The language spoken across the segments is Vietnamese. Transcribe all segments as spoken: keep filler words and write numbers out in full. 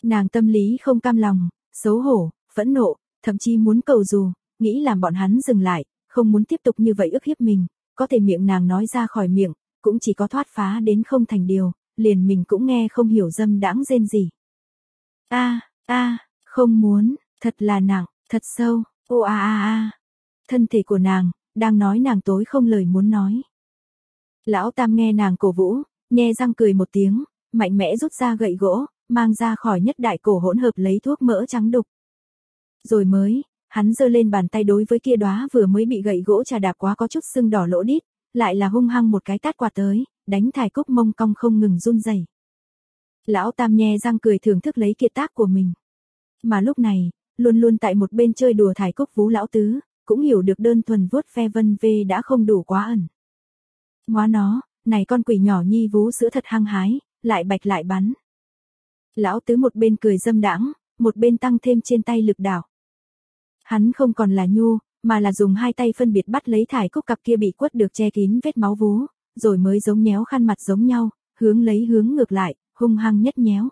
Nàng tâm lý không cam lòng, xấu hổ, phẫn nộ, thậm chí muốn cầu dù, nghĩ làm bọn hắn dừng lại, không muốn tiếp tục như vậy ức hiếp mình, có thể miệng nàng nói ra khỏi miệng, cũng chỉ có thoát phá đến không thành điều, liền mình cũng nghe không hiểu dâm đãng rên gì. A, a, không muốn, thật là nặng, thật sâu, ô a a a. Thân thể của nàng, đang nói nàng tối không lời muốn nói. Lão Tam nghe nàng cổ vũ, nhe răng cười một tiếng, mạnh mẽ rút ra gậy gỗ, mang ra khỏi nhất đại cổ hỗn hợp lấy thuốc mỡ trắng đục. Rồi mới, hắn giơ lên bàn tay đối với kia đóa vừa mới bị gậy gỗ chà đạp quá có chút sưng đỏ lỗ đít, lại là hung hăng một cái tát quạt tới, đánh Thải Cúc mông cong không ngừng run rẩy. Lão Tam nhe răng cười thưởng thức lấy kiệt tác của mình. Mà lúc này, luôn luôn tại một bên chơi đùa Thải Cúc vú lão tứ, cũng hiểu được đơn thuần vuốt ve vân vê đã không đủ quá ẩn. Ngoá nó, này con quỷ nhỏ nhi vú sữa thật hăng hái, lại bạch lại bắn. Lão tứ một bên cười dâm đãng, một bên tăng thêm trên tay lực đảo. Hắn không còn là nhu, mà là dùng hai tay phân biệt bắt lấy Thải Cúc cặp kia bị quất được che kín vết máu vú, rồi mới giống nhéo khăn mặt giống nhau, hướng lấy hướng ngược lại, hung hăng nhất nhéo.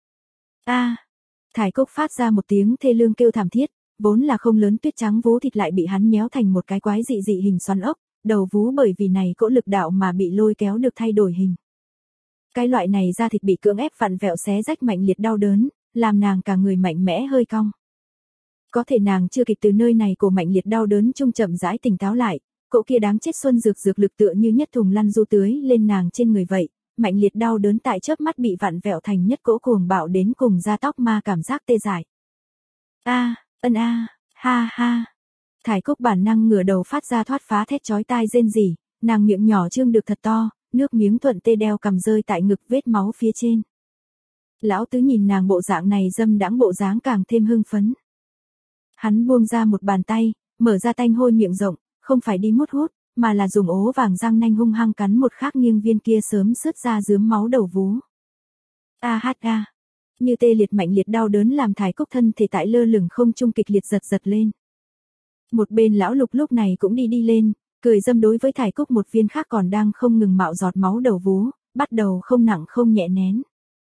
A, Thải Cúc phát ra một tiếng thê lương kêu thảm thiết, vốn là không lớn tuyết trắng vú thịt lại bị hắn nhéo thành một cái quái dị dị hình xoắn ốc, đầu vú bởi vì này cỗ lực đạo mà bị lôi kéo được thay đổi hình. Cái loại này da thịt bị cưỡng ép vặn vẹo xé rách mạnh liệt đau đớn, làm nàng cả người mạnh mẽ hơi cong. Có thể nàng chưa kịp từ nơi này của mạnh liệt đau đớn trung chậm rãi tỉnh táo lại, cỗ kia đáng chết xuân dược dược lực tựa như nhất thùng lăn du tưới lên nàng trên người vậy, mạnh liệt đau đớn tại chớp mắt bị vặn vẹo thành nhất cỗ cuồng bạo đến cùng da tóc ma cảm giác tê dại. A, ân a, ha ha. Thải Cúc bản năng ngửa đầu phát ra thoát phá thét chói tai rên rỉ, nàng miệng nhỏ trương được thật to, nước miếng thuận tê đeo cầm rơi tại ngực vết máu phía trên. Lão tứ nhìn nàng bộ dạng này dâm đãng bộ dáng càng thêm hưng phấn. Hắn buông ra một bàn tay, mở ra tanh hôi miệng rộng, không phải đi mút hút, mà là dùng ố vàng răng nanh hung hăng cắn một khác nghiêng viên kia sớm sướt ra rướm máu đầu vú. A hát a. Như tê liệt mạnh liệt đau đớn làm Thải Cúc thân thể tại lơ lửng không trung kịch liệt giật giật lên. Một bên lão Lục lúc này cũng đi đi lên, cười dâm đối với Thải Cúc một viên khác còn đang không ngừng mạo giọt máu đầu vú, bắt đầu không nặng không nhẹ nén.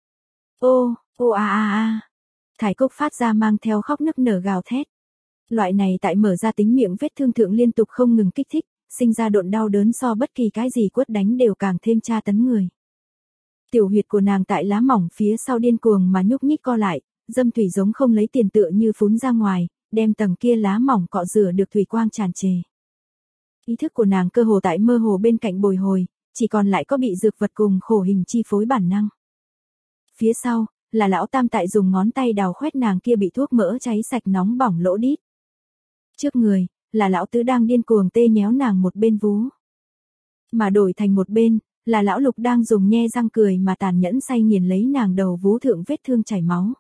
Ô, ô a a a. Thải Cúc phát ra mang theo khóc nức nở gào thét. Loại này tại mở ra tính miệng vết thương thượng liên tục không ngừng kích thích, sinh ra độn đau đớn so bất kỳ cái gì quất đánh đều càng thêm tra tấn người. Tiểu huyệt của nàng tại lá mỏng phía sau điên cuồng mà nhúc nhích co lại, dâm thủy giống không lấy tiền tựa như phún ra ngoài, đem tầng kia lá mỏng cọ rửa được thủy quang tràn trề. Ý thức của nàng cơ hồ tại mơ hồ bên cạnh bồi hồi, chỉ còn lại có bị dược vật cùng khổ hình chi phối bản năng. Phía sau, là lão Tam tại dùng ngón tay đào khoét nàng kia bị thuốc mỡ cháy sạch nóng bỏng lỗ đít. Trước người, là lão Tứ đang điên cuồng tê nhéo nàng một bên vú. Mà đổi thành một bên, là lão Lục đang dùng nhe răng cười mà tàn nhẫn say nghiền lấy nàng đầu vú thượng vết thương chảy máu.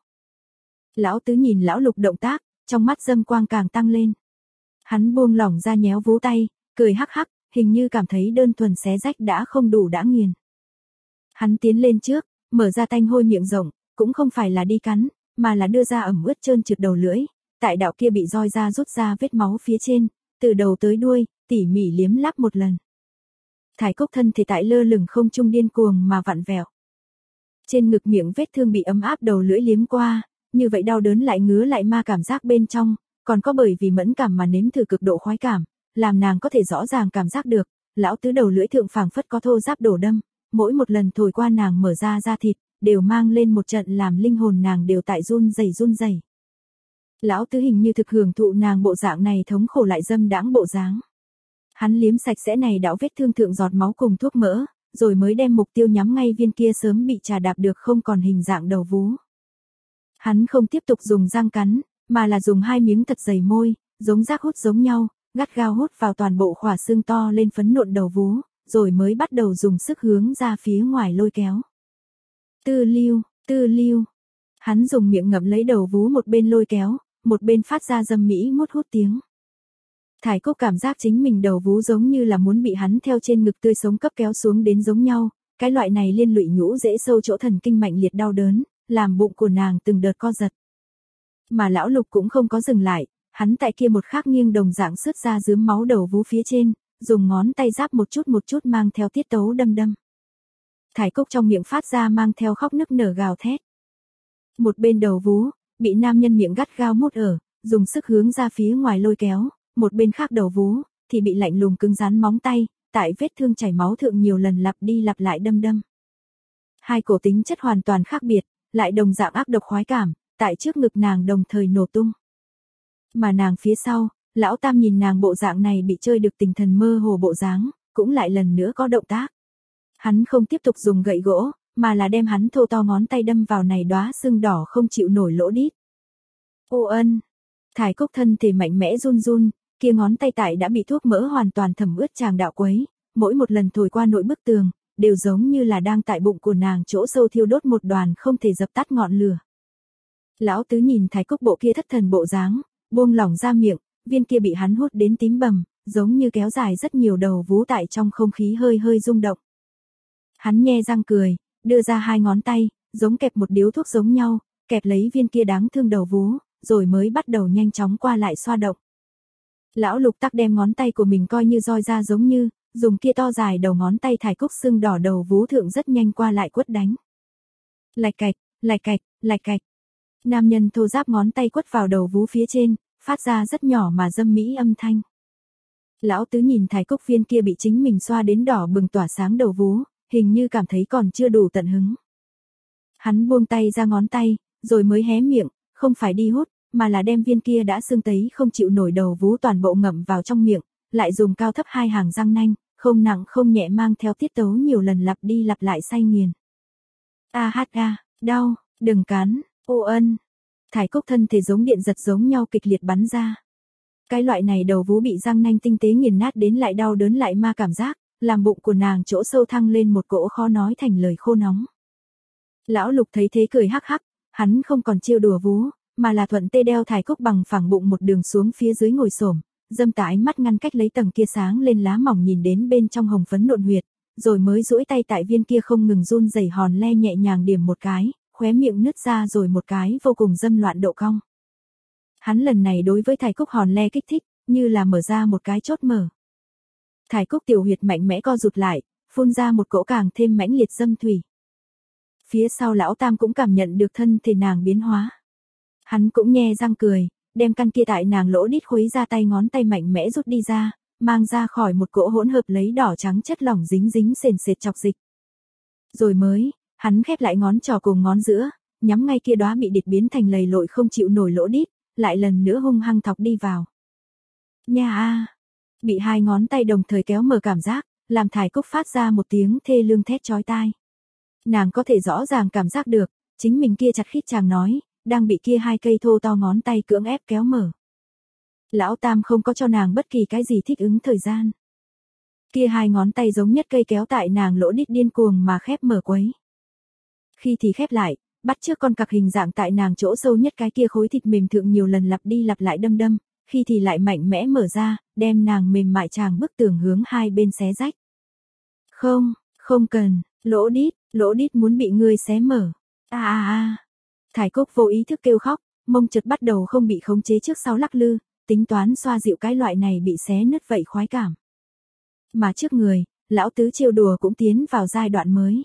Lão Tứ nhìn lão Lục động tác, trong mắt dâm quang càng tăng lên. Hắn buông lỏng ra nhéo vú tay, cười hắc hắc, hình như cảm thấy đơn thuần xé rách đã không đủ đã nghiền. Hắn tiến lên trước, mở ra tanh hôi miệng rộng, cũng không phải là đi cắn, mà là đưa ra ẩm ướt trơn trượt đầu lưỡi, tại đạo kia bị roi ra rút ra vết máu phía trên, từ đầu tới đuôi, tỉ mỉ liếm láp một lần. Thải Cúc thân thì tại lơ lửng không trung điên cuồng mà vặn vẹo. Trên ngực miệng vết thương bị ấm áp đầu lưỡi liếm qua, như vậy đau đớn lại ngứa lại ma cảm giác bên trong, còn có bởi vì mẫn cảm mà nếm thử cực độ khoái cảm, làm nàng có thể rõ ràng cảm giác được, lão Tứ đầu lưỡi thượng phảng phất có thô giáp đổ đâm, mỗi một lần thổi qua nàng mở ra da thịt, đều mang lên một trận làm linh hồn nàng đều tại run rẩy run rẩy. Lão Tứ hình như thực hưởng thụ nàng bộ dạng này thống khổ lại dâm đãng bộ dáng. Hắn liếm sạch sẽ này đạo vết thương thượng giọt máu cùng thuốc mỡ, rồi mới đem mục tiêu nhắm ngay viên kia sớm bị trà đạp được không còn hình dạng đầu vú. Hắn không tiếp tục dùng răng cắn, mà là dùng hai miếng thật dày môi, giống rác hút giống nhau, gắt gao hút vào toàn bộ khỏa xương to lên phấn nộn đầu vú, rồi mới bắt đầu dùng sức hướng ra phía ngoài lôi kéo. Tư lưu, tư lưu. Hắn dùng miệng ngậm lấy đầu vú một bên lôi kéo, một bên phát ra dâm mỹ mút hút tiếng. Thải Cúc cảm giác chính mình đầu vú giống như là muốn bị hắn theo trên ngực tươi sống cấp kéo xuống đến giống nhau, cái loại này liên lụy nhũ dễ sâu chỗ thần kinh mạnh liệt đau đớn, làm bụng của nàng từng đợt co giật. Mà lão Lục cũng không có dừng lại, hắn tại kia một khắc nghiêng đồng dạng sướt ra rướm máu đầu vú phía trên, dùng ngón tay giáp một chút một chút mang theo tiết tấu đâm đâm. Thải Cúc trong miệng phát ra mang theo khóc nức nở gào thét. Một bên đầu vú, bị nam nhân miệng gắt gao mút ở, dùng sức hướng ra phía ngoài lôi kéo, một bên khác đầu vú, thì bị lạnh lùng cứng rắn móng tay, tại vết thương chảy máu thượng nhiều lần lặp đi lặp lại đâm đâm. Hai cổ tính chất hoàn toàn khác biệt, lại đồng dạng ác độc khoái cảm, tại trước ngực nàng đồng thời nổ tung. Mà nàng phía sau, lão tam nhìn nàng bộ dạng này bị chơi được tình thần mơ hồ bộ dáng, cũng lại lần nữa có động tác. Hắn không tiếp tục dùng gậy gỗ, mà là đem hắn thô to ngón tay đâm vào này đóa sưng đỏ không chịu nổi lỗ đít. Ô ân, Thải Cúc thân thể mạnh mẽ run run, kia ngón tay tại đã bị thuốc mỡ hoàn toàn thẩm ướt tràng đạo quấy, mỗi một lần thổi qua nội bức tường, đều giống như là đang tại bụng của nàng chỗ sâu thiêu đốt một đoàn không thể dập tắt ngọn lửa. Lão tứ nhìn Thải Cúc bộ kia thất thần bộ dáng, buông lỏng ra miệng, viên kia bị hắn hút đến tím bầm, giống như kéo dài rất nhiều đầu vú tại trong không khí hơi hơi rung động. Hắn nhe răng cười, đưa ra hai ngón tay, giống kẹp một điếu thuốc giống nhau, kẹp lấy viên kia đáng thương đầu vú, rồi mới bắt đầu nhanh chóng qua lại xoa động. Lão Lục tắc đem ngón tay của mình coi như roi ra giống như, dùng kia to dài đầu ngón tay Thải Cúc sưng đỏ đầu vú thượng rất nhanh qua lại quất đánh. Lạch cạch, lạch cạch, lạch cạch. Nam nhân thô ráp ngón tay quất vào đầu vú phía trên, phát ra rất nhỏ mà dâm mỹ âm thanh. Lão tứ nhìn Thải Cúc viên kia bị chính mình xoa đến đỏ bừng tỏa sáng đầu vú, hình như cảm thấy còn chưa đủ tận hứng. Hắn buông tay ra ngón tay, rồi mới hé miệng, không phải đi hút, mà là đem viên kia đã sưng tấy không chịu nổi đầu vú toàn bộ ngậm vào trong miệng, lại dùng cao thấp hai hàng răng nanh, không nặng không nhẹ mang theo tiết tấu nhiều lần lặp đi lặp lại say nghiền. A hát a, đau, đừng cắn, ô ân. Thải Cúc thân thể giống điện giật giống nhau kịch liệt bắn ra. Cái loại này đầu vú bị răng nanh tinh tế nghiền nát đến lại đau đớn lại ma cảm giác, làm bụng của nàng chỗ sâu thăng lên một cỗ khó nói thành lời khô nóng. Lão Lục thấy thế cười hắc hắc, hắn không còn trêu đùa vú, mà là thuận tê đeo Thải Cúc bằng phẳng bụng một đường xuống phía dưới ngồi xổm, dâm tà ánh mắt ngăn cách lấy tầng kia sáng lên lá mỏng nhìn đến bên trong hồng phấn nộn huyệt, rồi mới duỗi tay tại viên kia không ngừng run rẩy hòn le nhẹ nhàng điểm một cái, khóe miệng nứt ra rồi một cái vô cùng dâm loạn độ cong. Hắn lần này đối với Thải Cúc hòn le kích thích, như là mở ra một cái chốt mở. Thải Cúc tiểu huyệt mạnh mẽ co rụt lại, phun ra một cỗ càng thêm mãnh liệt dâm thủy. Phía sau lão tam cũng cảm nhận được thân thể nàng biến hóa. Hắn cũng nhe răng cười, đem căn kia tại nàng lỗ đít khuấy ra tay ngón tay mạnh mẽ rút đi ra, mang ra khỏi một cỗ hỗn hợp lấy đỏ trắng chất lỏng dính dính sền sệt chọc dịch. Rồi mới, hắn khép lại ngón trỏ cùng ngón giữa, nhắm ngay kia đóa bị địt biến thành lầy lội không chịu nổi lỗ đít, lại lần nữa hung hăng thọc đi vào. Nha a, bị hai ngón tay đồng thời kéo mở cảm giác, làm Thải Cúc phát ra một tiếng thê lương thét chói tai. Nàng có thể rõ ràng cảm giác được, chính mình kia chặt khít chàng nói, đang bị kia hai cây thô to ngón tay cưỡng ép kéo mở. Lão tam không có cho nàng bất kỳ cái gì thích ứng thời gian. Kia hai ngón tay giống nhất cây kéo tại nàng lỗ đít điên cuồng mà khép mở quấy. Khi thì khép lại, bắt trước con cặc hình dạng tại nàng chỗ sâu nhất cái kia khối thịt mềm thượng nhiều lần lặp đi lặp lại đâm đâm, khi thì lại mạnh mẽ mở ra, đem nàng mềm mại chàng bức tường hướng hai bên xé rách. Không, không cần, lỗ đít, lỗ đít muốn bị ngươi xé mở. A a a. Thải Cúc vô ý thức kêu khóc, mông chợt bắt đầu không bị khống chế trước sau lắc lư, tính toán xoa dịu cái loại này bị xé nứt vậy khoái cảm. Mà trước người, lão tứ trêu đùa cũng tiến vào giai đoạn mới.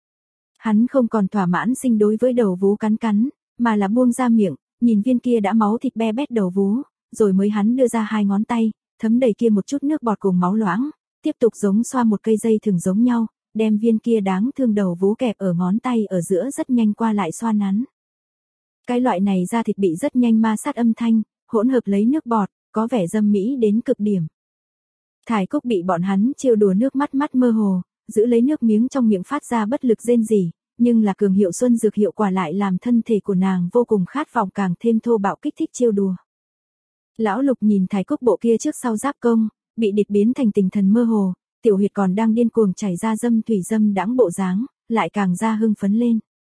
Hắn không còn thỏa mãn sinh đối với đầu vú cắn cắn, mà là buông ra miệng, nhìn viên kia đã máu thịt be bét đầu vú, rồi mới hắn đưa ra hai ngón tay, thấm đầy kia một chút nước bọt cùng máu loãng, tiếp tục giống xoa một cây dây thừng giống nhau, đem viên kia đáng thương đầu vú kẹp ở ngón tay ở giữa rất nhanh qua lại xoa nắn. Cái loại này da thịt bị rất nhanh ma sát âm thanh, hỗn hợp lấy nước bọt, có vẻ dâm mỹ đến cực điểm. Thải Cúc bị bọn hắn trêu đùa nước mắt mắt mơ hồ, giữ lấy nước miếng trong miệng phát ra bất lực rên rỉ, nhưng là cường hiệu xuân dược hiệu quả lại làm thân thể của nàng vô cùng khát vọng càng thêm thô bạo kích thích trêu đùa. Lão Lục nhìn Thải Cúc bộ kia trước sau giáp công, bị địt biến thành tình thần mơ hồ, tiểu huyệt còn đang điên cuồng chảy ra dâm thủy dâm đãng bộ dáng, lại càng ra hưng phấn lên.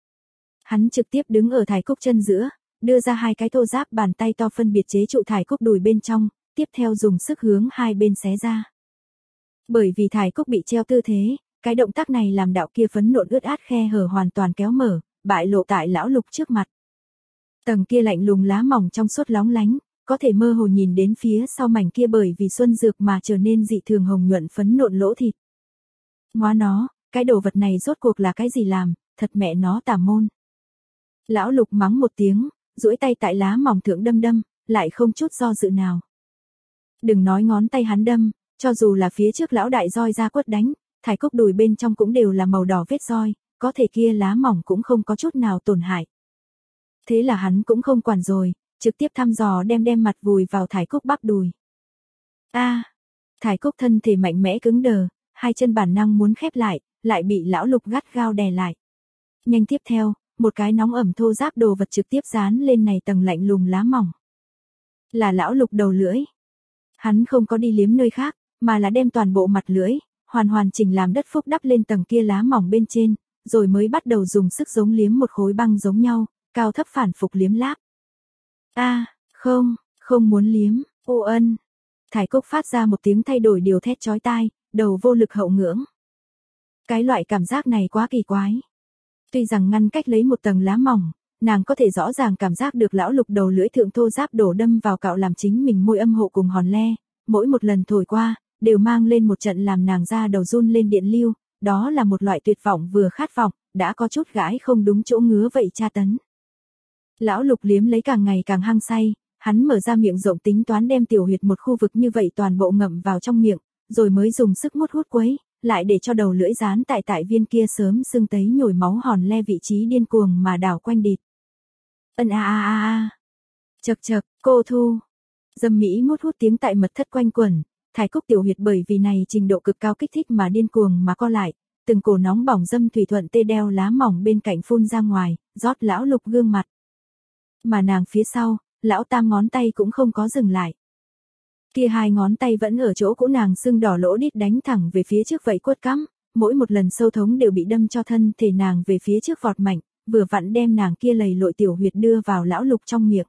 Hắn trực tiếp đứng ở Thải Cúc chân giữa, đưa ra hai cái thô giáp bàn tay to phân biệt chế trụ Thải Cúc đùi bên trong, tiếp theo dùng sức hướng hai bên xé ra. Bởi vì Thải Cúc bị treo tư thế, cái động tác này làm đạo kia phấn nộn ướt át khe hở hoàn toàn kéo mở, bại lộ tại lão Lục trước mặt. Tầng kia lạnh lùng lá mỏng trong suốt lóng lánh, có thể mơ hồ nhìn đến phía sau mảnh kia bởi vì xuân dược mà trở nên dị thường hồng nhuận phấn nộn lỗ thịt. Ngoá nó, cái đồ vật này rốt cuộc là cái gì làm, thật mẹ nó tà môn. Lão Lục mắng một tiếng, duỗi tay tại lá mỏng thượng đâm đâm, lại không chút do dự nào. Đừng nói ngón tay hắn đâm, cho dù là phía trước lão đại roi ra quất đánh, Thải Cúc đùi bên trong cũng đều là màu đỏ vết roi, có thể kia lá mỏng cũng không có chút nào tổn hại. Thế là hắn cũng không quản rồi, trực tiếp thăm dò đem đem mặt vùi vào Thải Cúc bắp đùi. A, à, Thải Cúc thân thể mạnh mẽ cứng đờ, hai chân bản năng muốn khép lại, lại bị lão Lục gắt gao đè lại. Nhanh tiếp theo, một cái nóng ẩm thô ráp đồ vật trực tiếp dán lên này tầng lạnh lùng lá mỏng. Là lão Lục đầu lưỡi. Hắn không có đi liếm nơi khác, mà là đem toàn bộ mặt lưỡi, hoàn hoàn chỉnh làm đất phúc đắp lên tầng kia lá mỏng bên trên, rồi mới bắt đầu dùng sức giống liếm một khối băng giống nhau, cao thấp phản phục liếm láp. A, à, không, không muốn liếm, ô ân. Thải Cúc phát ra một tiếng thay đổi điều thét chói tai, đầu vô lực hậu ngưỡng. Cái loại cảm giác này quá kỳ quái. Tuy rằng ngăn cách lấy một tầng lá mỏng, nàng có thể rõ ràng cảm giác được lão Lục đầu lưỡi thượng thô ráp đổ đâm vào cạo làm chính mình môi âm hộ cùng hòn le, mỗi một lần thổi qua, đều mang lên một trận làm nàng ra đầu run lên điện lưu, đó là một loại tuyệt vọng vừa khát vọng, đã có chút gãi không đúng chỗ ngứa vậy tra tấn. Lão Lục liếm lấy càng ngày càng hăng say, hắn mở ra miệng rộng tính toán đem tiểu huyệt một khu vực như vậy toàn bộ ngậm vào trong miệng, rồi mới dùng sức mút hút quấy, lại để cho đầu lưỡi dán tại tại viên kia sớm sưng tấy nhồi máu hòn le vị trí điên cuồng mà đảo quanh địt. Ân a a a a. Chậc chậc, cô Thu. Dâm mỹ mút hút tiếng tại mật thất quanh quẩn, Thải Cúc tiểu huyệt bởi vì này trình độ cực cao kích thích mà điên cuồng mà co lại, từng cổ nóng bỏng dâm thủy thuận tê đeo lá mỏng bên cạnh phun ra ngoài, rót lão Lục gương mặt. Mà nàng phía sau, lão Tam ngón tay cũng không có dừng lại. Kia hai ngón tay vẫn ở chỗ cũ nàng sưng đỏ lỗ đít đánh thẳng về phía trước vậy quất cắm, mỗi một lần sâu thống đều bị đâm cho thân thể nàng về phía trước vọt mạnh, vừa vặn đem nàng kia lầy lội tiểu huyệt đưa vào lão Lục trong miệng.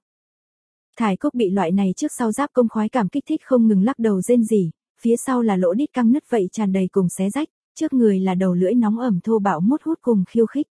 Thải Cúc bị loại này trước sau giáp công khoái cảm kích thích không ngừng lắc đầu rên rỉ, phía sau là lỗ đít căng nứt vậy tràn đầy cùng xé rách, trước người là đầu lưỡi nóng ẩm thô bạo mút hút cùng khiêu khích.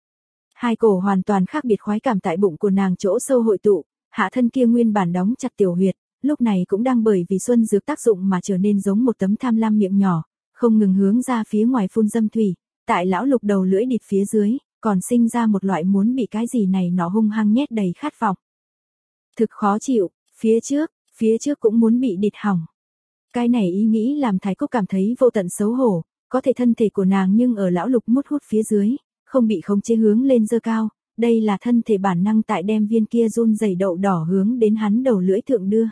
Hai cổ hoàn toàn khác biệt khoái cảm tại bụng của nàng chỗ sâu hội tụ, hạ thân kia nguyên bản đóng chặt tiểu huyệt, lúc này cũng đang bởi vì xuân dược tác dụng mà trở nên giống một tấm tham lam miệng nhỏ, không ngừng hướng ra phía ngoài phun dâm thủy, tại lão Lục đầu lưỡi địt phía dưới, còn sinh ra một loại muốn bị cái gì này nó hung hăng nhét đầy khát vọng. Thực khó chịu, phía trước, phía trước cũng muốn bị địt hỏng. Cái này ý nghĩ làm Thái Cúc cảm thấy vô tận xấu hổ, có thể thân thể của nàng nhưng ở lão Lục mút hút phía dưới, không bị khống chế hướng lên dơ cao, đây là thân thể bản năng tại đem viên kia run rẩy đậu đỏ hướng đến hắn đầu lưỡi thượng đưa.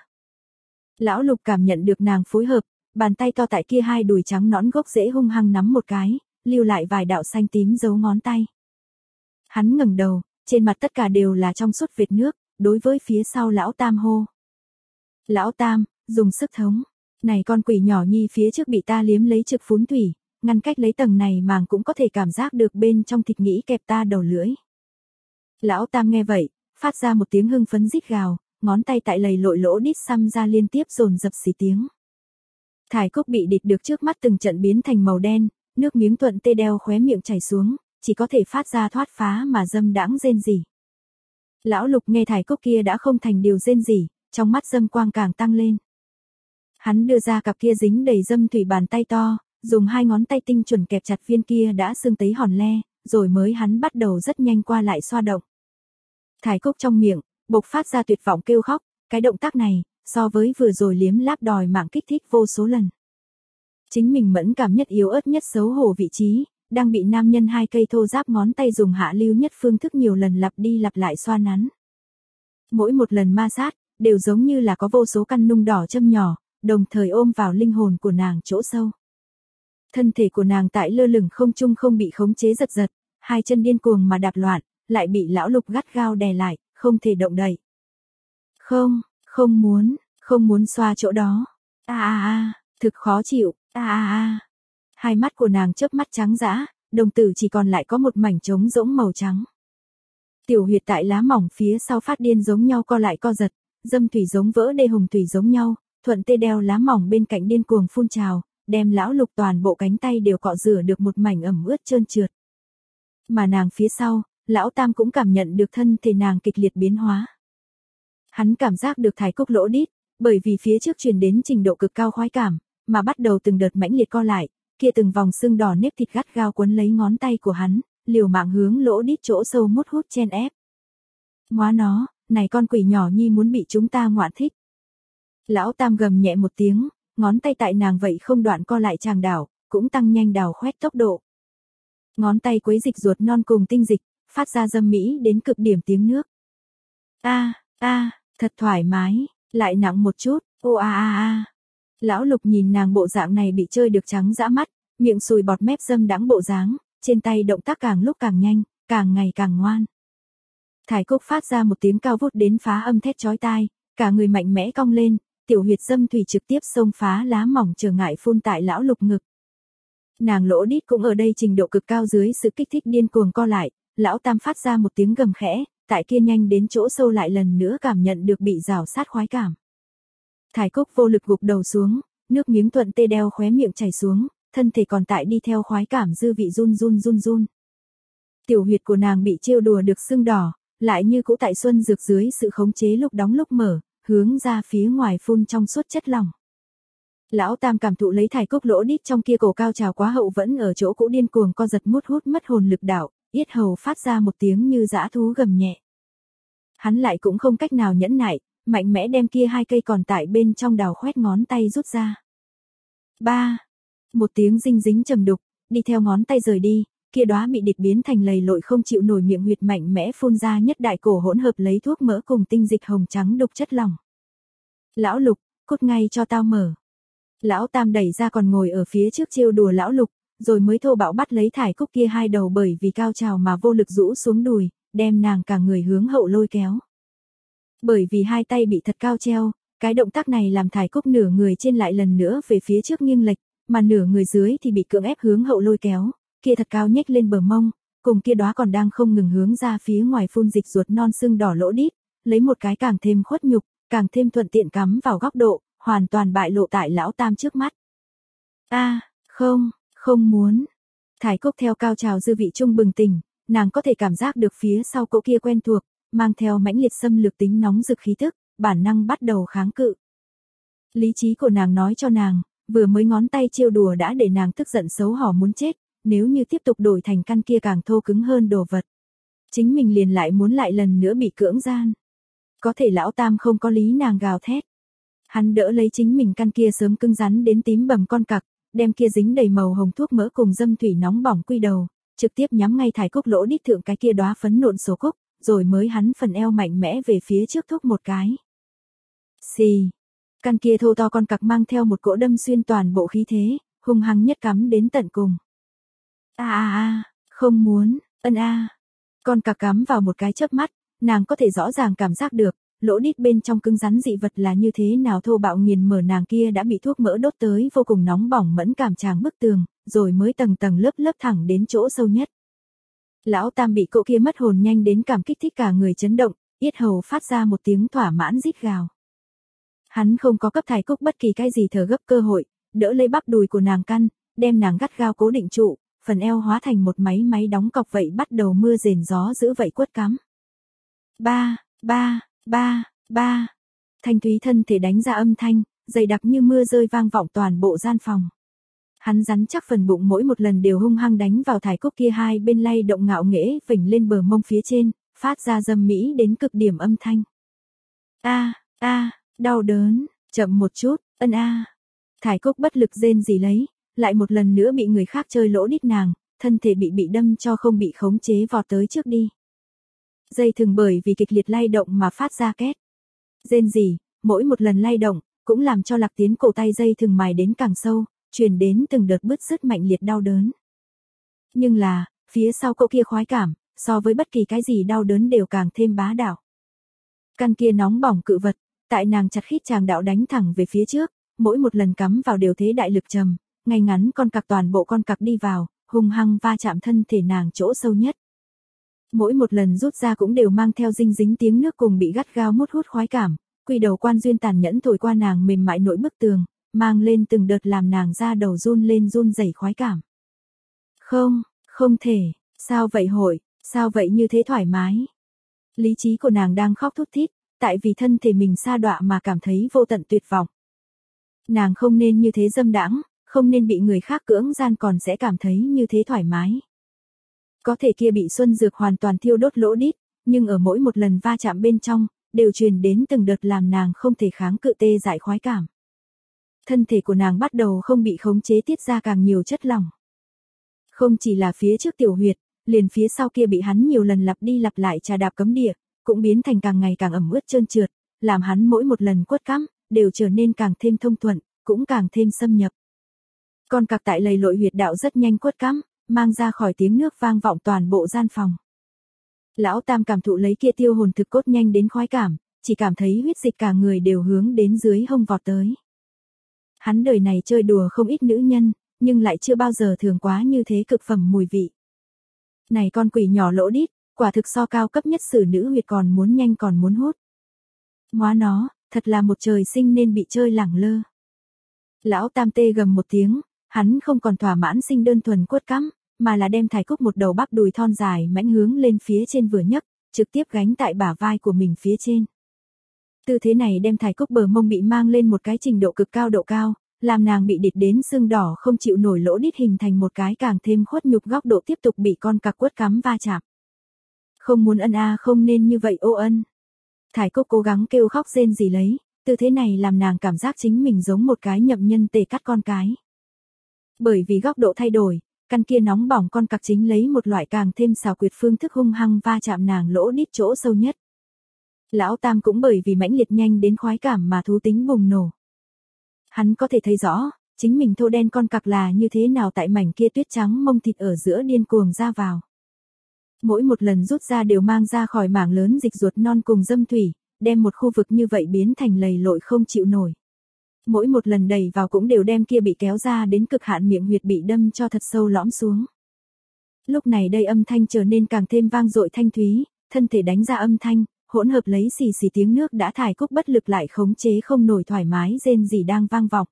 Lão Lục cảm nhận được nàng phối hợp, bàn tay to tại kia hai đùi trắng nõn gốc rễ hung hăng nắm một cái, lưu lại vài đạo xanh tím dấu ngón tay. Hắn ngẩng đầu, trên mặt tất cả đều là trong suốt vệt nước, đối với phía sau lão Tam hô. Lão Tam, dùng sức thống, này con quỷ nhỏ nhi phía trước bị ta liếm lấy trực phún thủy, ngăn cách lấy tầng này màng cũng có thể cảm giác được bên trong thịt nghĩ kẹp ta đầu lưỡi. Lão Tam nghe vậy, phát ra một tiếng hưng phấn rít gào, ngón tay tại lầy lội lỗ đít xăm ra liên tiếp dồn dập xì tiếng. Thải Cúc bị địt được trước mắt từng trận biến thành màu đen, nước miếng thuận tê đeo khóe miệng chảy xuống, chỉ có thể phát ra thoát phá mà dâm đãng rên rỉ. Lão Lục nghe Thải Cúc kia đã không thành điều rên rỉ, trong mắt dâm quang càng tăng lên. Hắn đưa ra cặp kia dính đầy dâm thủy bàn tay to, dùng hai ngón tay tinh chuẩn kẹp chặt viên kia đã sưng tấy hòn le, rồi mới hắn bắt đầu rất nhanh qua lại xoa động. Thải Cúc trong miệng bộc phát ra tuyệt vọng kêu khóc, cái động tác này, so với vừa rồi liếm láp đòi mạng kích thích vô số lần. Chính mình mẫn cảm nhất yếu ớt nhất xấu hổ vị trí, đang bị nam nhân hai cây thô ráp ngón tay dùng hạ lưu nhất phương thức nhiều lần lặp đi lặp lại xoa nắn. Mỗi một lần ma sát, đều giống như là có vô số căn nung đỏ châm nhỏ, đồng thời ôm vào linh hồn của nàng chỗ sâu. Thân thể của nàng tại lơ lửng không trung không bị khống chế giật giật, hai chân điên cuồng mà đạp loạn, lại bị lão Lục gắt gao đè lại, không thể động đậy. Không, không muốn, không muốn xoa chỗ đó. A a a, thực khó chịu, a a a. Hai mắt của nàng chớp mắt trắng dã, đồng tử chỉ còn lại có một mảnh trống rỗng màu trắng. Tiểu huyệt tại lá mỏng phía sau phát điên giống nhau co lại co giật, dâm thủy giống vỡ đê hồng thủy giống nhau, thuận tê đeo lá mỏng bên cạnh điên cuồng phun trào, đem lão Lục toàn bộ cánh tay đều cọ rửa được một mảnh ẩm ướt trơn trượt. Mà nàng phía sau, lão Tam cũng cảm nhận được thân thể nàng kịch liệt biến hóa. Hắn cảm giác được Thải Cúc lỗ đít, bởi vì phía trước truyền đến trình độ cực cao khoái cảm, mà bắt đầu từng đợt mãnh liệt co lại, kia từng vòng xương đỏ nếp thịt gắt gao quấn lấy ngón tay của hắn, liều mạng hướng lỗ đít chỗ sâu mút hút chen ép. Móa nó, này con quỷ nhỏ nhi muốn bị chúng ta ngoạn thích. Lão Tam gầm nhẹ một tiếng, ngón tay tại nàng vậy không đoạn co lại chàng đảo, cũng tăng nhanh đào khoét tốc độ. Ngón tay quấy dịch ruột non cùng tinh dịch, phát ra dâm mỹ đến cực điểm tiếng nước. A, a, thật thoải mái, lại nặng một chút, ô a a a. Lão Lục nhìn nàng bộ dạng này bị chơi được trắng dã mắt, miệng sùi bọt mép dâm đãng bộ dáng, trên tay động tác càng lúc càng nhanh, càng ngày càng ngoan. Thải Cúc phát ra một tiếng cao vút đến phá âm thét chói tai, cả người mạnh mẽ cong lên, tiểu huyệt dâm thủy trực tiếp xông phá lá mỏng trở ngại phun tại lão Lục ngực. Nàng lỗ đít cũng ở đây trình độ cực cao dưới sự kích thích điên cuồng co lại, lão Tam phát ra một tiếng gầm khẽ, tại kia nhanh đến chỗ sâu lại lần nữa cảm nhận được bị rào sát khoái cảm. Thải Cúc vô lực gục đầu xuống, nước miếng thuận tê đeo khóe miệng chảy xuống, thân thể còn tại đi theo khoái cảm dư vị run run run run. Tiểu huyệt của nàng bị trêu đùa được sưng đỏ, lại như cũ tại xuân dược dưới sự khống chế lúc đóng lúc mở, hướng ra phía ngoài phun trong suốt chất lỏng. Lão Tam cảm thụ lấy Thải Cúc lỗ đít trong kia cổ cao trào quá hậu vẫn ở chỗ cũ điên cuồng co giật mút hút mất hồn lực đạo, yết hầu phát ra một tiếng như dã thú gầm nhẹ. Hắn lại cũng không cách nào nhẫn nại, mạnh mẽ đem kia hai cây còn tại bên trong đào khoét ngón tay rút ra. Ba, một tiếng dinh dính trầm đục, đi theo ngón tay rời đi, kia đóa bị địch biến thành lầy lội không chịu nổi miệng huyệt mạnh mẽ phun ra nhất đại cổ hỗn hợp lấy thuốc mỡ cùng tinh dịch hồng trắng đục chất lỏng. Lão Lục, cút ngay cho tao mở. Lão Tam đẩy ra còn ngồi ở phía trước trêu đùa lão Lục, rồi mới thô bạo bắt lấy Thải Cúc kia hai đầu bởi vì cao trào mà vô lực rũ xuống đùi, đem nàng cả người hướng hậu lôi kéo. Bởi vì hai tay bị thật cao treo, cái động tác này làm Thải Cúc nửa người trên lại lần nữa về phía trước nghiêng lệch, mà nửa người dưới thì bị cưỡng ép hướng hậu lôi kéo, kia thật cao nhếch lên bờ mông, cùng kia đóa còn đang không ngừng hướng ra phía ngoài phun dịch ruột non sưng đỏ lỗ đít, lấy một cái càng thêm khuất nhục, càng thêm thuận tiện cắm vào góc độ, hoàn toàn bại lộ tại lão Tam trước mắt. A, à, không, không muốn. Thải Cúc theo cao trào dư vị trung bừng tỉnh, nàng có thể cảm giác được phía sau cỗ kia quen thuộc, mang theo mãnh liệt xâm lược tính nóng rực khí tức, bản năng bắt đầu kháng cự. Lý trí của nàng nói cho nàng, vừa mới ngón tay trêu đùa đã để nàng tức giận xấu hổ muốn chết, nếu như tiếp tục đổi thành căn kia càng thô cứng hơn đồ vật, chính mình liền lại muốn lại lần nữa bị cưỡng gian. Có thể lão Tam không có lý nàng gào thét. Hắn đỡ lấy chính mình căn kia sớm cứng rắn đến tím bầm con cặc, đem kia dính đầy màu hồng thuốc mỡ cùng dâm thủy nóng bỏng quy đầu, trực tiếp nhắm ngay Thải Cúc lỗ đít thượng cái kia đóa phấn nộn số cúc, rồi mới hắn phần eo mạnh mẽ về phía trước thúc một cái. Xì, căn kia thô to con cặc mang theo một cỗ đâm xuyên toàn bộ khí thế, hung hăng nhất cắm đến tận cùng. A a a, không muốn, ân a. Con cặc cắm vào một cái chớp mắt, nàng có thể rõ ràng cảm giác được, lỗ đít bên trong cứng rắn dị vật là như thế nào thô bạo nghiền mở nàng kia đã bị thuốc mỡ đốt tới vô cùng nóng bỏng mẫn cảm tràng bức tường, rồi mới tầng tầng lớp lớp thẳng đến chỗ sâu nhất. Lão Tam bị cỗ kia mất hồn nhanh đến cảm kích thích cả người chấn động, yết hầu phát ra một tiếng thỏa mãn rít gào. Hắn không có cấp Thải Cúc bất kỳ cái gì thở gấp cơ hội, đỡ lấy bắp đùi của nàng căn, đem nàng gắt gao cố định trụ, phần eo hóa thành một máy máy đóng cọc vậy bắt đầu mưa rền gió giữ vậy quất cắm. Ba, ba, ba, ba. Thanh thúy thân thể đánh ra âm thanh, dày đặc như mưa rơi vang vọng toàn bộ gian phòng. Hắn rắn chắc phần bụng mỗi một lần đều hung hăng đánh vào Thải Cúc kia hai bên lay động ngạo nghễ vểnh lên bờ mông phía trên, phát ra dâm mỹ đến cực điểm âm thanh. A, a, đau đớn, chậm một chút, ân a. Thải Cúc bất lực rên rỉ lấy, lại một lần nữa bị người khác chơi lỗ đít nàng, thân thể bị bị đâm cho không bị khống chế vọt tới trước đi. Dây thừng bởi vì kịch liệt lay động mà phát ra két. Rên rỉ, mỗi một lần lay động, cũng làm cho Lạc Tiến cổ tay dây thừng mài đến càng sâu, truyền đến từng đợt bứt rứt mạnh liệt đau đớn. Nhưng là, phía sau cậu kia khoái cảm, so với bất kỳ cái gì đau đớn đều càng thêm bá đạo. Căn kia nóng bỏng cự vật, tại nàng chặt khít chàng đạo đánh thẳng về phía trước, mỗi một lần cắm vào đều thế đại lực trầm, ngay ngắn con cặc toàn bộ con cặc đi vào, hung hăng va chạm thân thể nàng chỗ sâu nhất. Mỗi một lần rút ra cũng đều mang theo dinh dính tiếng nước cùng bị gắt gao mút hút khoái cảm, quy đầu quan duyên tàn nhẫn thổi qua nàng mềm mại nội bức tường, mang lên từng đợt làm nàng ra đầu run lên run rẩy khoái cảm. Không, không thể, sao vậy hội, sao vậy như thế thoải mái. Lý trí của nàng đang khóc thút thít, tại vì thân thể mình sa đọa mà cảm thấy vô tận tuyệt vọng. Nàng không nên như thế dâm đãng, không nên bị người khác cưỡng gian còn sẽ cảm thấy như thế thoải mái. Có thể kia bị xuân dược hoàn toàn thiêu đốt lỗ đít, nhưng ở mỗi một lần va chạm bên trong, đều truyền đến từng đợt làm nàng không thể kháng cự tê dại khoái cảm. Thân thể của nàng bắt đầu không bị khống chế tiết ra càng nhiều chất lỏng. Không chỉ là phía trước tiểu huyệt, liền phía sau kia bị hắn nhiều lần lặp đi lặp lại trà đạp cấm địa, cũng biến thành càng ngày càng ẩm ướt trơn trượt, làm hắn mỗi một lần quất cắm, đều trở nên càng thêm thông thuận, cũng càng thêm xâm nhập. Con cặc tại lầy lội huyệt đạo rất nhanh quất cắm, mang ra khỏi tiếng nước vang vọng toàn bộ gian phòng. Lão Tam cảm thụ lấy kia tiêu hồn thực cốt nhanh đến khoái cảm, chỉ cảm thấy huyết dịch cả người đều hướng đến dưới hông vọt tới. Hắn đời này chơi đùa không ít nữ nhân, nhưng lại chưa bao giờ thường quá như thế cực phẩm mùi vị. Này con quỷ nhỏ lỗ đít, quả thực so cao cấp nhất sử nữ huyệt còn muốn nhanh còn muốn hút. Móa nó, thật là một trời sinh nên bị chơi lẳng lơ. Lão Tam tê gầm một tiếng, hắn không còn thỏa mãn sinh đơn thuần quất cắm, mà là đem Thải Cúc một đầu bắp đùi thon dài mãnh hướng lên phía trên vừa nhấc, trực tiếp gánh tại bả vai của mình phía trên. Tư thế này đem Thải Cúc bờ mông bị mang lên một cái trình độ cực cao độ cao, làm nàng bị địt đến sưng đỏ không chịu nổi lỗ đít hình thành một cái càng thêm khuất nhục góc độ tiếp tục bị con cặc quất cắm va chạm. Không muốn ân a không nên như vậy ô ân. Thải Cúc cố gắng kêu khóc rên rỉ lấy, tư thế này làm nàng cảm giác chính mình giống một cái nhậm nhân tề cắt con cái. Bởi vì góc độ thay đổi, căn kia nóng bỏng con cặc chính lấy một loại càng thêm xảo quyệt phương thức hung hăng va chạm nàng lỗ đít chỗ sâu nhất. Lão Tam cũng bởi vì mãnh liệt nhanh đến khoái cảm mà thú tính bùng nổ. Hắn có thể thấy rõ, chính mình thô đen con cặc là như thế nào tại mảnh kia tuyết trắng mông thịt ở giữa điên cuồng ra vào. Mỗi một lần rút ra đều mang ra khỏi mảng lớn dịch ruột non cùng dâm thủy, đem một khu vực như vậy biến thành lầy lội không chịu nổi. Mỗi một lần đẩy vào cũng đều đem kia bị kéo ra đến cực hạn miệng huyệt bị đâm cho thật sâu lõm xuống. Lúc này đây âm thanh trở nên càng thêm vang dội thanh thúy, thân thể đánh ra âm thanh, hỗn hợp lấy xì xì tiếng nước đã Thải Cúc bất lực lại khống chế không nổi thoải mái rên rỉ đang vang vọng.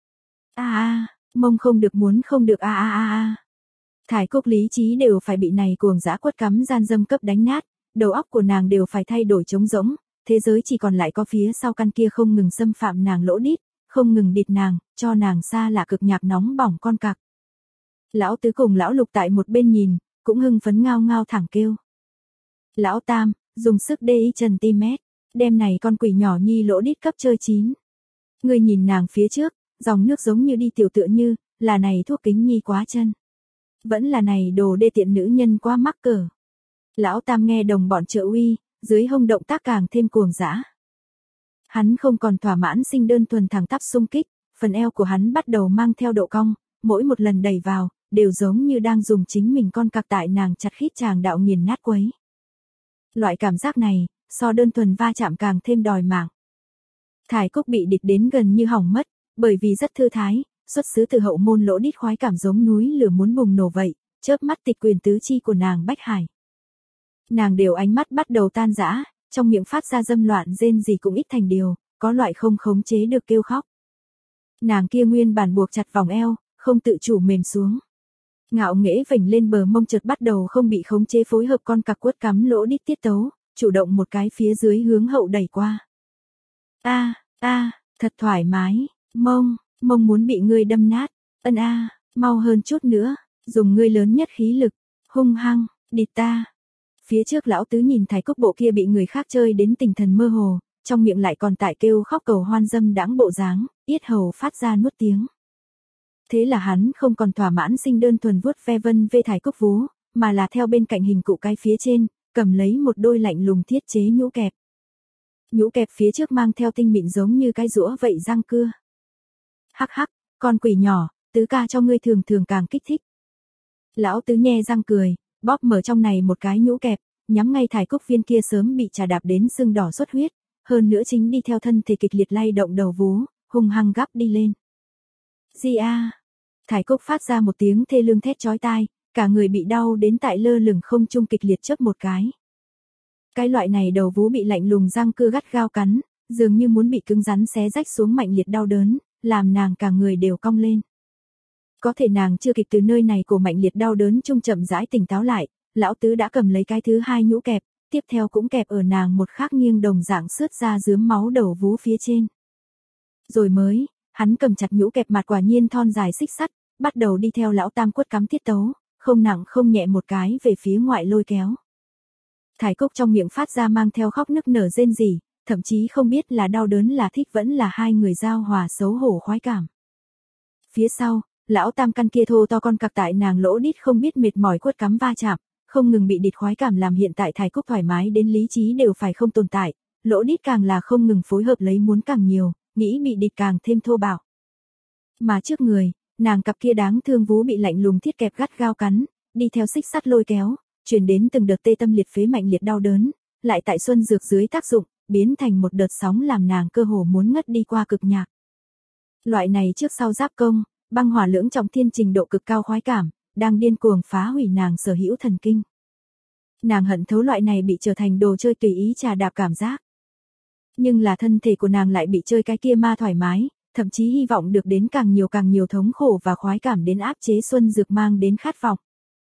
A a, mông không được muốn không được a a a a. Thải Cúc lý trí đều phải bị này cuồng dã quất cắm gian dâm cấp đánh nát, đầu óc của nàng đều phải thay đổi trống rỗng, thế giới chỉ còn lại có phía sau căn kia không ngừng xâm phạm nàng lỗ đít, không ngừng địt nàng, cho nàng xa là cực nhạc nóng bỏng con cặc. Lão Tứ cùng lão Lục tại một bên nhìn, cũng hưng phấn ngao ngao thẳng kêu. Lão Tam, dùng sức đê y trần ti mét, đem này con quỷ nhỏ nhi lỗ đít cấp chơi chín. Người nhìn nàng phía trước, dòng nước giống như đi tiểu tựa như, là này thuốc kính nhi quá chân. Vẫn là này đồ đê tiện nữ nhân quá mắc cỡ. Lão Tam nghe đồng bọn trợ uy, dưới hông động tác càng thêm cuồng dã. Hắn không còn thỏa mãn sinh đơn thuần thẳng tắp xung kích, phần eo của hắn bắt đầu mang theo độ cong, mỗi một lần đẩy vào, đều giống như đang dùng chính mình con cặc tại nàng chặt khít chàng đạo nghiền nát quấy. Loại cảm giác này, so đơn thuần va chạm càng thêm đòi mạng. Thải Cúc bị địt đến gần như hỏng mất, bởi vì rất thư thái, xuất xứ từ hậu môn lỗ đít khoái cảm giống núi lửa muốn bùng nổ vậy, chớp mắt tịch quyền tứ chi của nàng bách hải. Nàng đều ánh mắt bắt đầu tan rã, trong miệng phát ra dâm loạn rên gì cũng ít thành điều, có loại không khống chế được kêu khóc. Nàng kia nguyên bản buộc chặt vòng eo, không tự chủ mềm xuống. Ngạo nghễ vểnh lên bờ mông chợt bắt đầu không bị khống chế phối hợp con cặc quất cắm lỗ đít tiết tấu, chủ động một cái phía dưới hướng hậu đẩy qua. A, a, thật thoải mái, mông, mông muốn bị ngươi đâm nát, ân a, mau hơn chút nữa, dùng ngươi lớn nhất khí lực, hung hăng, địt ta. Phía trước lão Tứ nhìn Thải Cúc bộ kia bị người khác chơi đến tinh thần mơ hồ, trong miệng lại còn tại kêu khóc cầu hoan dâm đãng bộ dáng, yết hầu phát ra nuốt tiếng. Thế là hắn không còn thỏa mãn sinh đơn thuần vuốt ve vân vê Thải Cúc vú, mà là theo bên cạnh hình cụ cái phía trên, cầm lấy một đôi lạnh lùng thiết chế nhũ kẹp. Nhũ kẹp phía trước mang theo tinh mịn giống như cái rũa vậy răng cưa. Hắc hắc, con quỷ nhỏ, Tứ ca cho ngươi thường thường càng kích thích. Lão Tứ nhe răng cười, bóp mở trong này một cái nhũ kẹp, nhắm ngay Thải Cúc viên kia sớm bị trà đạp đến sưng đỏ xuất huyết, hơn nữa chính đi theo thân thể kịch liệt lay động đầu vú, hung hăng gắp đi lên. Di a, Thải Cúc phát ra một tiếng thê lương thét chói tai, cả người bị đau đến tại lơ lửng không trung kịch liệt chớp một cái. Cái loại này đầu vú bị lạnh lùng răng cưa gắt gao cắn, dường như muốn bị cứng rắn xé rách xuống mạnh liệt đau đớn, làm nàng cả người đều cong lên. Có thể nàng chưa kịp từ nơi này của mạnh liệt đau đớn trung chậm rãi tỉnh táo lại, lão Tứ đã cầm lấy cái thứ hai nhũ kẹp, tiếp theo cũng kẹp ở nàng một khác nghiêng đồng dạng sướt ra rướm máu đầu vú phía trên. Rồi mới, hắn cầm chặt nhũ kẹp mặt quả nhiên thon dài xích sắt, bắt đầu đi theo lão Tam quất cắm tiết tấu, không nặng không nhẹ một cái về phía ngoại lôi kéo. Thải Cúc trong miệng phát ra mang theo khóc nức nở rên rỉ, thậm chí không biết là đau đớn là thích vẫn là hai người giao hòa xấu hổ khoái cảm. Phía sau, lão tam căn kia thô to con cặc tại nàng lỗ đít không biết mệt mỏi quất cắm va chạm, không ngừng bị địt khoái cảm làm hiện tại Thải Cúc thoải mái đến lý trí đều phải không tồn tại, lỗ đít càng là không ngừng phối hợp lấy muốn càng nhiều, nghĩ bị địt càng thêm thô bạo. Mà trước người, nàng cặp kia đáng thương vú bị lạnh lùng thiết kẹp gắt gao cắn, đi theo xích sắt lôi kéo, truyền đến từng đợt tê tâm liệt phế mạnh liệt đau đớn, lại tại xuân dược dưới tác dụng, biến thành một đợt sóng làm nàng cơ hồ muốn ngất đi qua cực nhạc. Loại này trước sau giáp công, băng hỏa lưỡng trọng thiên trình độ cực cao khoái cảm, đang điên cuồng phá hủy nàng sở hữu thần kinh. Nàng hận thấu loại này bị trở thành đồ chơi tùy ý trà đạp cảm giác. Nhưng là thân thể của nàng lại bị chơi cái kia ma thoải mái, thậm chí hy vọng được đến càng nhiều càng nhiều thống khổ và khoái cảm đến áp chế xuân dược mang đến khát vọng.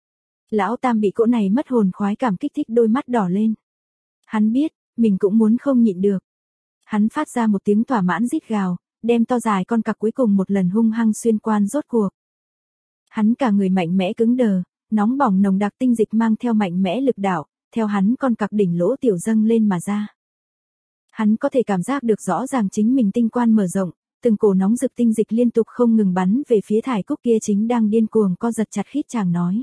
Lão tam bị cỗ này mất hồn khoái cảm kích thích đôi mắt đỏ lên. Hắn biết, mình cũng muốn không nhịn được. Hắn phát ra một tiếng thỏa mãn rít gào, đem to dài con cặc cuối cùng một lần hung hăng xuyên quan rốt cuộc. Hắn cả người mạnh mẽ cứng đờ, nóng bỏng nồng đặc tinh dịch mang theo mạnh mẽ lực đạo, theo hắn con cặc đỉnh lỗ tiểu dâng lên mà ra. Hắn có thể cảm giác được rõ ràng chính mình tinh quan mở rộng, từng cổ nóng rực tinh dịch liên tục không ngừng bắn về phía Thải Cúc kia chính đang điên cuồng co giật chặt khít chàng nói.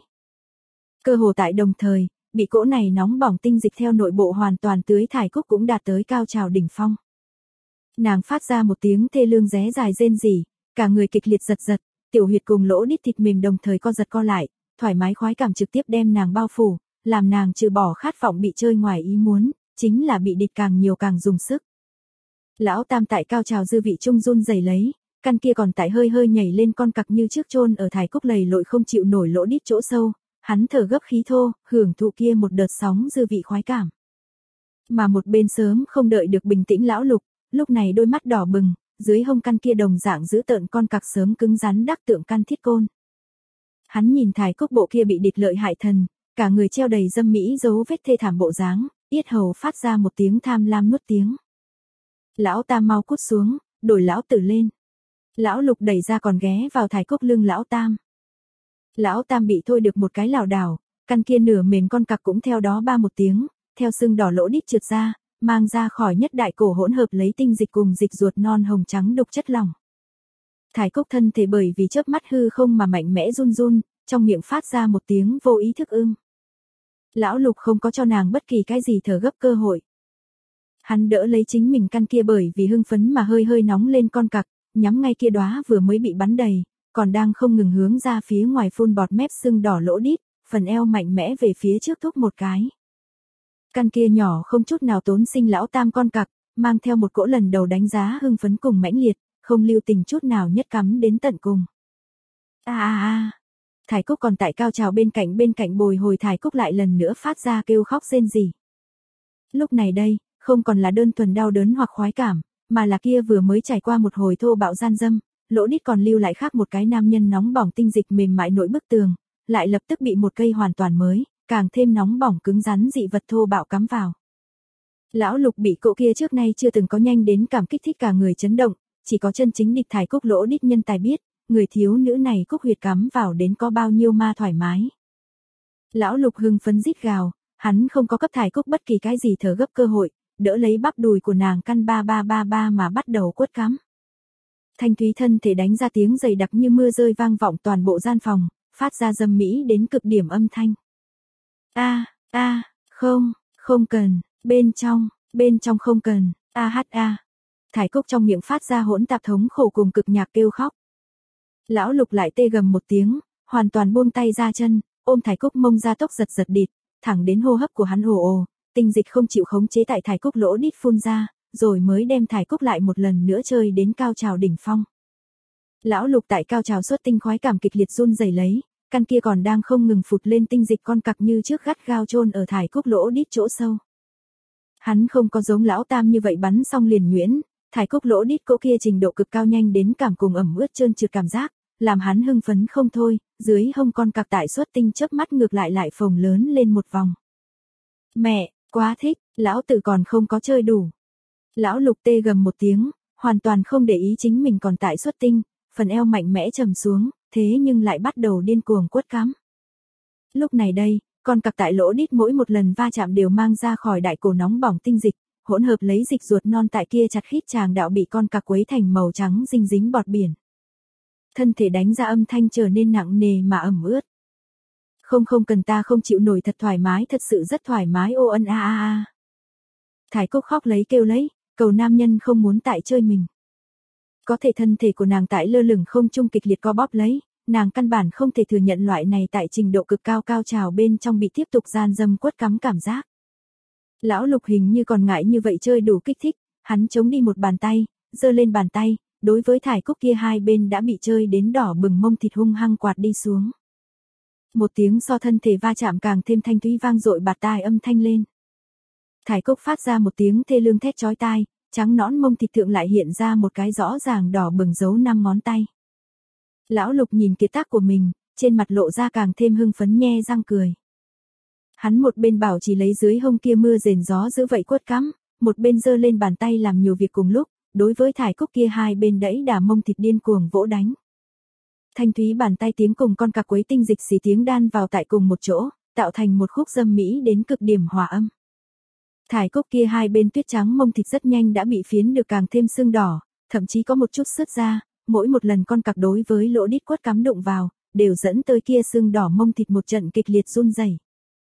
Cơ hồ tại đồng thời, bị cỗ này nóng bỏng tinh dịch theo nội bộ hoàn toàn tưới Thải Cúc cũng đạt tới cao trào đỉnh phong. Nàng phát ra một tiếng thê lương ré dài rên rỉ, cả người kịch liệt giật giật, tiểu huyệt cùng lỗ đít thịt mềm đồng thời co giật co lại, thoải mái khoái cảm trực tiếp đem nàng bao phủ, làm nàng trừ bỏ khát vọng bị chơi ngoài ý muốn, chính là bị địch càng nhiều càng dùng sức. Lão tam tại cao trào dư vị trung run rẩy lấy, căn kia còn tại hơi hơi nhảy lên con cặc như trước chôn ở Thải Cúc lầy lội không chịu nổi lỗ đít chỗ sâu, hắn thở gấp khí thô, hưởng thụ kia một đợt sóng dư vị khoái cảm. Mà một bên sớm không đợi được bình tĩnh lão Lục, lúc này đôi mắt đỏ bừng, dưới hông căn kia đồng dạng giữ tợn con cặc sớm cứng rắn đắc tượng căn thiết côn. Hắn nhìn Thải Cúc bộ kia bị địch lợi hại thần, cả người treo đầy dâm mỹ dấu vết thê thảm bộ dáng, yết hầu phát ra một tiếng tham lam nuốt tiếng. Lão tam mau cút xuống, đổi lão tử lên. Lão Lục đẩy ra còn ghé vào Thải Cúc lưng lão tam. Lão tam bị thôi được một cái lảo đảo, căn kia nửa mềm con cặc cũng theo đó ba một tiếng, theo sưng đỏ lỗ đít trượt ra, mang ra khỏi nhất đại cổ hỗn hợp lấy tinh dịch cùng dịch ruột non hồng trắng đục chất lỏng. Thải Cúc thân thể bởi vì chớp mắt hư không mà mạnh mẽ run run, trong miệng phát ra một tiếng vô ý thức ưm. Lão Lục không có cho nàng bất kỳ cái gì thở gấp cơ hội. Hắn đỡ lấy chính mình căn kia bởi vì hưng phấn mà hơi hơi nóng lên con cặc, nhắm ngay kia đóa vừa mới bị bắn đầy, còn đang không ngừng hướng ra phía ngoài phun bọt mép sưng đỏ lỗ đít, phần eo mạnh mẽ về phía trước thúc một cái. Căn kia nhỏ không chút nào tốn sinh lão tam con cặc, mang theo một cỗ lần đầu đánh giá hưng phấn cùng mãnh liệt, không lưu tình chút nào nhất cắm đến tận cùng. A a a. Thải Cúc còn tại cao trào bên cạnh bên cạnh bồi hồi Thải Cúc lại lần nữa phát ra kêu khóc rên rỉ. Lúc này đây, không còn là đơn thuần đau đớn hoặc khoái cảm, mà là kia vừa mới trải qua một hồi thô bạo gian dâm, lỗ đít còn lưu lại khác một cái nam nhân nóng bỏng tinh dịch mềm mại nỗi bức tường, lại lập tức bị một cây hoàn toàn mới, càng thêm nóng bỏng cứng rắn dị vật thô bạo cắm vào. Lão Lục bị cỗ kia trước nay chưa từng có nhanh đến cảm kích thích cả người chấn động, chỉ có chân chính địch Thải Cúc lỗ đít nhân tài biết, người thiếu nữ này cúc huyệt cắm vào đến có bao nhiêu ma thoải mái. Lão Lục hưng phấn rít gào, hắn không có cấp Thải Cúc bất kỳ cái gì thở gấp cơ hội, đỡ lấy bắp đùi của nàng căn ba ba ba ba mà bắt đầu quất cắm. Thanh thúy thân thể đánh ra tiếng dày đặc như mưa rơi vang vọng toàn bộ gian phòng, phát ra dâm mỹ đến cực điểm âm thanh. A, a, không, không cần, bên trong, bên trong không cần, a hát a. Thải Cúc trong miệng phát ra hỗn tạp thống khổ cùng cực nhạc kêu khóc. Lão Lục lại tê gầm một tiếng, hoàn toàn buông tay ra chân, ôm Thải Cúc mông ra tốc giật giật địt, thẳng đến hô hấp của hắn ồ ồ, tinh dịch không chịu khống chế tại Thải Cúc lỗ đít phun ra, rồi mới đem Thải Cúc lại một lần nữa chơi đến cao trào đỉnh phong. Lão Lục tại cao trào xuất tinh khoái cảm kịch liệt run rẩy lấy, căn kia còn đang không ngừng phụt lên tinh dịch con cặc như trước gắt gao chôn ở Thải Cúc lỗ đít chỗ sâu. Hắn không có giống lão tam như vậy bắn xong liền nhuyễn, Thải Cúc lỗ đít cỗ kia trình độ cực cao nhanh đến cảm cùng ẩm ướt trơn trượt cảm giác, làm hắn hưng phấn không thôi, dưới hông con cặc tại xuất tinh chớp mắt ngược lại lại phồng lớn lên một vòng. Mẹ, quá thích, lão tử còn không có chơi đủ. Lão Lục tê gầm một tiếng, hoàn toàn không để ý chính mình còn tại xuất tinh, phần eo mạnh mẽ trầm xuống, thế nhưng lại bắt đầu điên cuồng quất cắm. Lúc này đây, Con cặc tại lỗ đít mỗi một lần va chạm đều mang ra khỏi đại cổ nóng bỏng tinh dịch, hỗn hợp lấy dịch ruột non tại kia chặt khít tràng đạo bị con cặc quấy thành màu trắng dinh dính bọt biển. Thân thể đánh ra âm thanh trở nên nặng nề mà ẩm ướt. Không không cần, ta không chịu nổi, thật thoải mái, thật sự rất thoải mái, ô ân a a a. Thải Cúc khóc lấy kêu lấy, cầu nam nhân không muốn tại chơi mình. Có thể thân thể của nàng tại lơ lửng không trung kịch liệt co bóp lấy, nàng căn bản không thể thừa nhận loại này tại trình độ cực cao cao trào bên trong bị tiếp tục gian dâm quất cắm cảm giác. Lão Lục hình như còn ngại như vậy chơi đủ kích thích, hắn chống đi một bàn tay, giơ lên bàn tay, đối với Thải Cúc kia hai bên đã bị chơi đến đỏ bừng mông thịt hung hăng quạt đi xuống. Một tiếng so thân thể va chạm càng thêm thanh thúy vang dội bạt tai âm thanh lên. Thải Cúc phát ra một tiếng thê lương thét chói tai, trắng nõn mông thịt thượng lại hiện ra một cái rõ ràng đỏ bừng dấu năm ngón tay. Lão Lục nhìn kiệt tác của mình, trên mặt lộ ra càng thêm hưng phấn nhe răng cười. Hắn một bên bảo chỉ lấy dưới hông kia mưa rền gió giữ vậy quất cắm, một bên giơ lên bàn tay làm nhiều việc cùng lúc, đối với Thải Cúc kia hai bên đẩy đà mông thịt điên cuồng vỗ đánh. Thanh thúy bàn tay tiếng cùng con cặc quấy tinh dịch xì tiếng đan vào tại cùng một chỗ, tạo thành một khúc dâm mỹ đến cực điểm hòa âm. Thải Cúc kia hai bên tuyết trắng mông thịt rất nhanh đã bị phiến được càng thêm sưng đỏ, thậm chí có một chút sứt ra, mỗi một lần con cặc đối với lỗ đít quất cắm đụng vào, đều dẫn tới kia sưng đỏ mông thịt một trận kịch liệt run rẩy.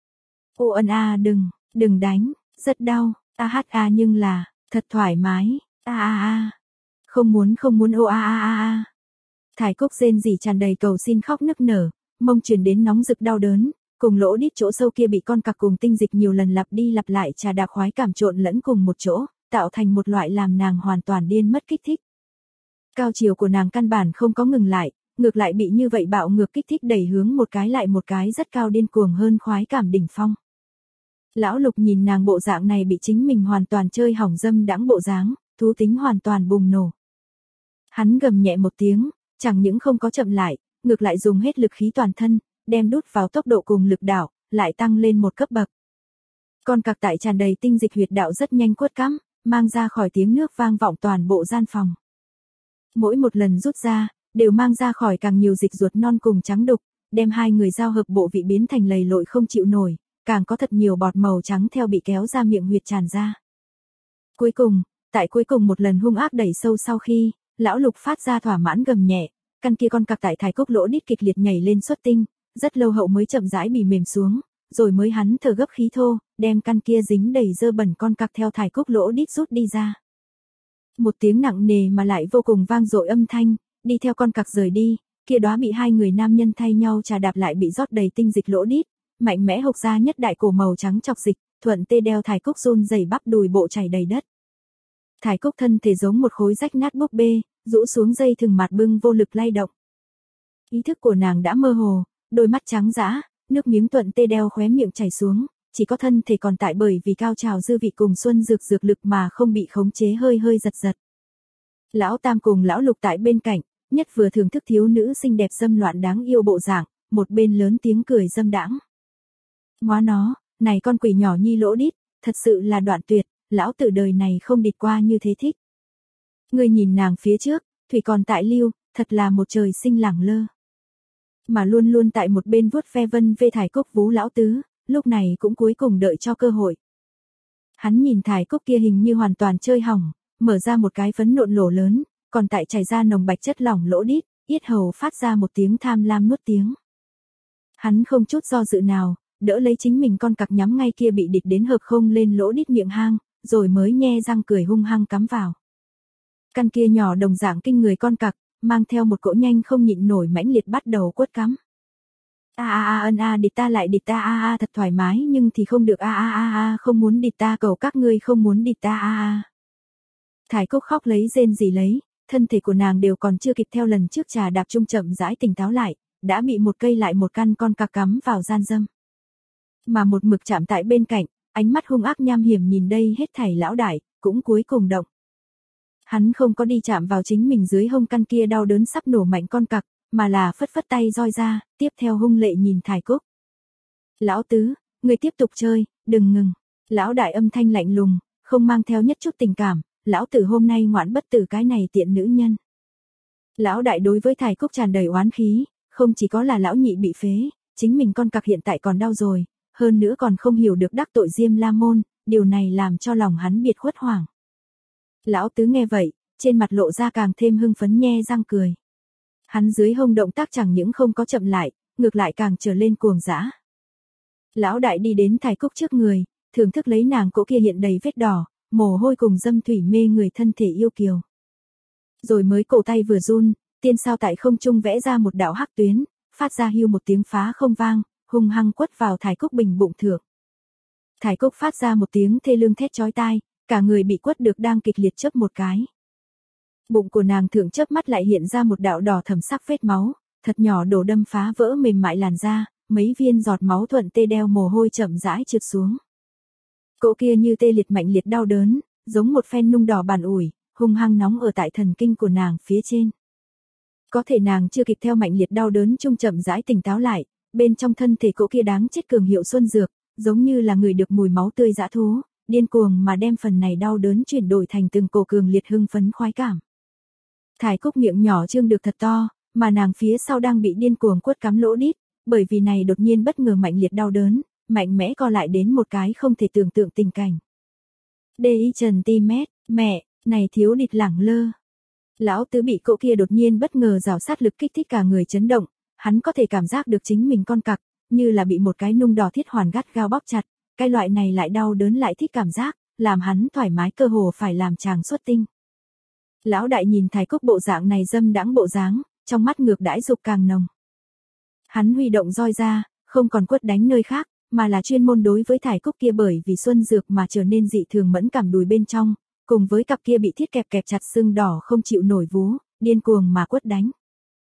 Ô ân a đừng, đừng đánh, rất đau, a hát a nhưng là, thật thoải mái, a a a. Không muốn không muốn ô a a a a. Thải Cúc rên rỉ tràn đầy cầu xin khóc nức nở, mông truyền đến nóng rực đau đớn, cùng lỗ đít chỗ sâu kia bị con cặc cùng tinh dịch nhiều lần lặp đi lặp lại trà đạp khoái cảm trộn lẫn cùng một chỗ, tạo thành một loại làm nàng hoàn toàn điên mất kích thích. Cao chiều của nàng căn bản không có ngừng lại, ngược lại bị như vậy bạo ngược kích thích đẩy hướng một cái lại một cái rất cao điên cuồng hơn khoái cảm đỉnh phong. Lão Lục nhìn nàng bộ dạng này bị chính mình hoàn toàn chơi hỏng dâm đãng bộ dáng, thú tính hoàn toàn bùng nổ. Hắn gầm nhẹ một tiếng, chẳng những không có chậm lại, ngược lại dùng hết lực khí toàn thân, đem đút vào tốc độ cùng lực đảo, lại tăng lên một cấp bậc. Con cặc tại tràn đầy tinh dịch huyệt đạo rất nhanh quất cắm, mang ra khỏi tiếng nước vang vọng toàn bộ gian phòng. Mỗi một lần rút ra, đều mang ra khỏi càng nhiều dịch ruột non cùng trắng đục, đem hai người giao hợp bộ vị biến thành lầy lội không chịu nổi, càng có thật nhiều bọt màu trắng theo bị kéo ra miệng huyệt tràn ra. Cuối cùng, tại cuối cùng một lần hung ác đẩy sâu sau khi, Lão Lục phát ra thỏa mãn gầm nhẹ, căn kia con cặc tại Thải Cúc lỗ đít kịch liệt nhảy lên xuất tinh, rất lâu hậu mới chậm rãi bị mềm xuống, rồi mới hắn thở gấp khí thô, đem căn kia dính đầy dơ bẩn con cặc theo Thải Cúc lỗ đít rút đi ra. Một tiếng nặng nề mà lại vô cùng vang dội âm thanh, đi theo con cặc rời đi, kia đóa bị hai người nam nhân thay nhau trà đạp lại bị rót đầy tinh dịch lỗ đít, mạnh mẽ hộc ra nhất đại cổ màu trắng chọc dịch, thuận tê đeo Thải Cúc run rẩy bắp đùi bộ chảy đầy đất. Thải Cúc thân thể giống một khối rách nát búp bê, rũ xuống dây thừng mặt bưng vô lực lay động. Ý thức của nàng đã mơ hồ, đôi mắt trắng dã, nước miếng thuận tê đeo khóe miệng chảy xuống, chỉ có thân thể còn tại bởi vì cao trào dư vị cùng xuân dược dược lực mà không bị khống chế hơi hơi giật giật. Lão Tam cùng Lão Lục tại bên cạnh, nhất vừa thưởng thức thiếu nữ xinh đẹp dâm loạn đáng yêu bộ dạng, một bên lớn tiếng cười dâm đãng. Ngoá nó, này con quỷ nhỏ nhi lỗ đít, thật sự là đoạn tuyệt, lão tử đời này không địch qua như thế thích. Ngươi nhìn nàng phía trước, thủy còn tại lưu, thật là một trời sinh lẳng lơ. Mà luôn luôn tại một bên vuốt ve vân vê Thải Cúc vú lão tứ, lúc này cũng cuối cùng đợi cho cơ hội. Hắn nhìn Thải Cúc kia hình như hoàn toàn chơi hỏng, mở ra một cái phấn nộn lỗ lớn, còn tại chảy ra nồng bạch chất lỏng lỗ đít, yết hầu phát ra một tiếng tham lam nuốt tiếng. Hắn không chút do dự nào, đỡ lấy chính mình con cặc nhắm ngay kia bị địch đến hợp không lên lỗ đít miệng hang, rồi mới nhe răng cười hung hăng cắm vào. Căn kia nhỏ đồng dạng kinh người con cặc, mang theo một cỗ nhanh không nhịn nổi mãnh liệt bắt đầu quất cắm. A a a ân a địch ta lại địch ta a a thật thoải mái nhưng thì không được a a a a không muốn địch ta cầu các ngươi không muốn địch ta a a. Thải Cúc khóc lấy rên rỉ lấy, thân thể của nàng đều còn chưa kịp theo lần trước trà đạp trung chậm rãi tỉnh táo lại, đã bị một cây lại một căn con cặc cắm vào gian dâm. Mà một mực chạm tại bên cạnh, ánh mắt hung ác nham hiểm nhìn đây hết thảy lão đại, cũng cuối cùng động. Hắn không có đi chạm vào chính mình dưới hông căn kia đau đớn sắp nổ mạnh con cặc, mà là phất phất tay roi ra, tiếp theo hung lệ nhìn Thải Cúc. Lão tứ, người tiếp tục chơi, đừng ngừng. Lão đại âm thanh lạnh lùng, không mang theo nhất chút tình cảm, lão tử hôm nay ngoãn bất tử cái này tiện nữ nhân. Lão đại đối với Thải Cúc tràn đầy oán khí, không chỉ có là lão nhị bị phế, chính mình con cặc hiện tại còn đau rồi, hơn nữa còn không hiểu được đắc tội Diêm La Môn, điều này làm cho lòng hắn biệt khuất hoảng. Lão Tứ nghe vậy, trên mặt lộ ra càng thêm hưng phấn nhe răng cười. Hắn dưới hông động tác chẳng những không có chậm lại, ngược lại càng trở lên cuồng dã. Lão Đại đi đến Thải Cúc trước người, thưởng thức lấy nàng cỗ kia hiện đầy vết đỏ, mồ hôi cùng dâm thủy mê người thân thể yêu kiều. Rồi mới cổ tay vừa run, tiên sao tại không trung vẽ ra một đạo hắc tuyến, phát ra hưu một tiếng phá không vang, hung hăng quất vào Thải Cúc bình bụng thượng. Thải Cúc phát ra một tiếng thê lương thét chói tai, cả người bị quất được đang kịch liệt chớp một cái. Bụng của nàng thượng chớp mắt lại hiện ra một đạo đỏ thẫm sắc vết máu, thật nhỏ đổ đâm phá vỡ mềm mại làn da, mấy viên giọt máu thuận tê đeo mồ hôi chậm rãi trượt xuống. Cỗ kia như tê liệt mạnh liệt đau đớn, giống một phen nung đỏ bàn ủi, hung hăng nóng ở tại thần kinh của nàng phía trên. Có thể nàng chưa kịp theo mạnh liệt đau đớn chung chậm rãi tỉnh táo lại, bên trong thân thể cỗ kia đáng chết cường hiệu xuân dược, giống như là người được mùi máu tươi dã thú, điên cuồng mà đem phần này đau đớn chuyển đổi thành từng cổ cường liệt hưng phấn khoái cảm. Thải Cúc miệng nhỏ trương được thật to, mà nàng phía sau đang bị điên cuồng quất cắm lỗ đít, bởi vì này đột nhiên bất ngờ mạnh liệt đau đớn, mạnh mẽ co lại đến một cái không thể tưởng tượng tình cảnh. Đê y trần ti mét, mẹ, này thiếu địch lẳng lơ. Lão Tứ bị cỗ kia đột nhiên bất ngờ rào sát lực kích thích cả người chấn động, hắn có thể cảm giác được chính mình con cặc, như là bị một cái nung đỏ thiết hoàn gắt gao bóp chặt, cái loại này lại đau đớn lại thích cảm giác, làm hắn thoải mái cơ hồ phải làm chàng xuất tinh. Lão Đại nhìn Thải Cúc bộ dạng này dâm đãng bộ dáng, trong mắt ngược đãi dục càng nồng. Hắn huy động roi ra, không còn quất đánh nơi khác, mà là chuyên môn đối với Thải Cúc kia bởi vì xuân dược mà trở nên dị thường mẫn cảm đùi bên trong, cùng với cặp kia bị thiết kẹp kẹp chặt sưng đỏ không chịu nổi vú, điên cuồng mà quất đánh.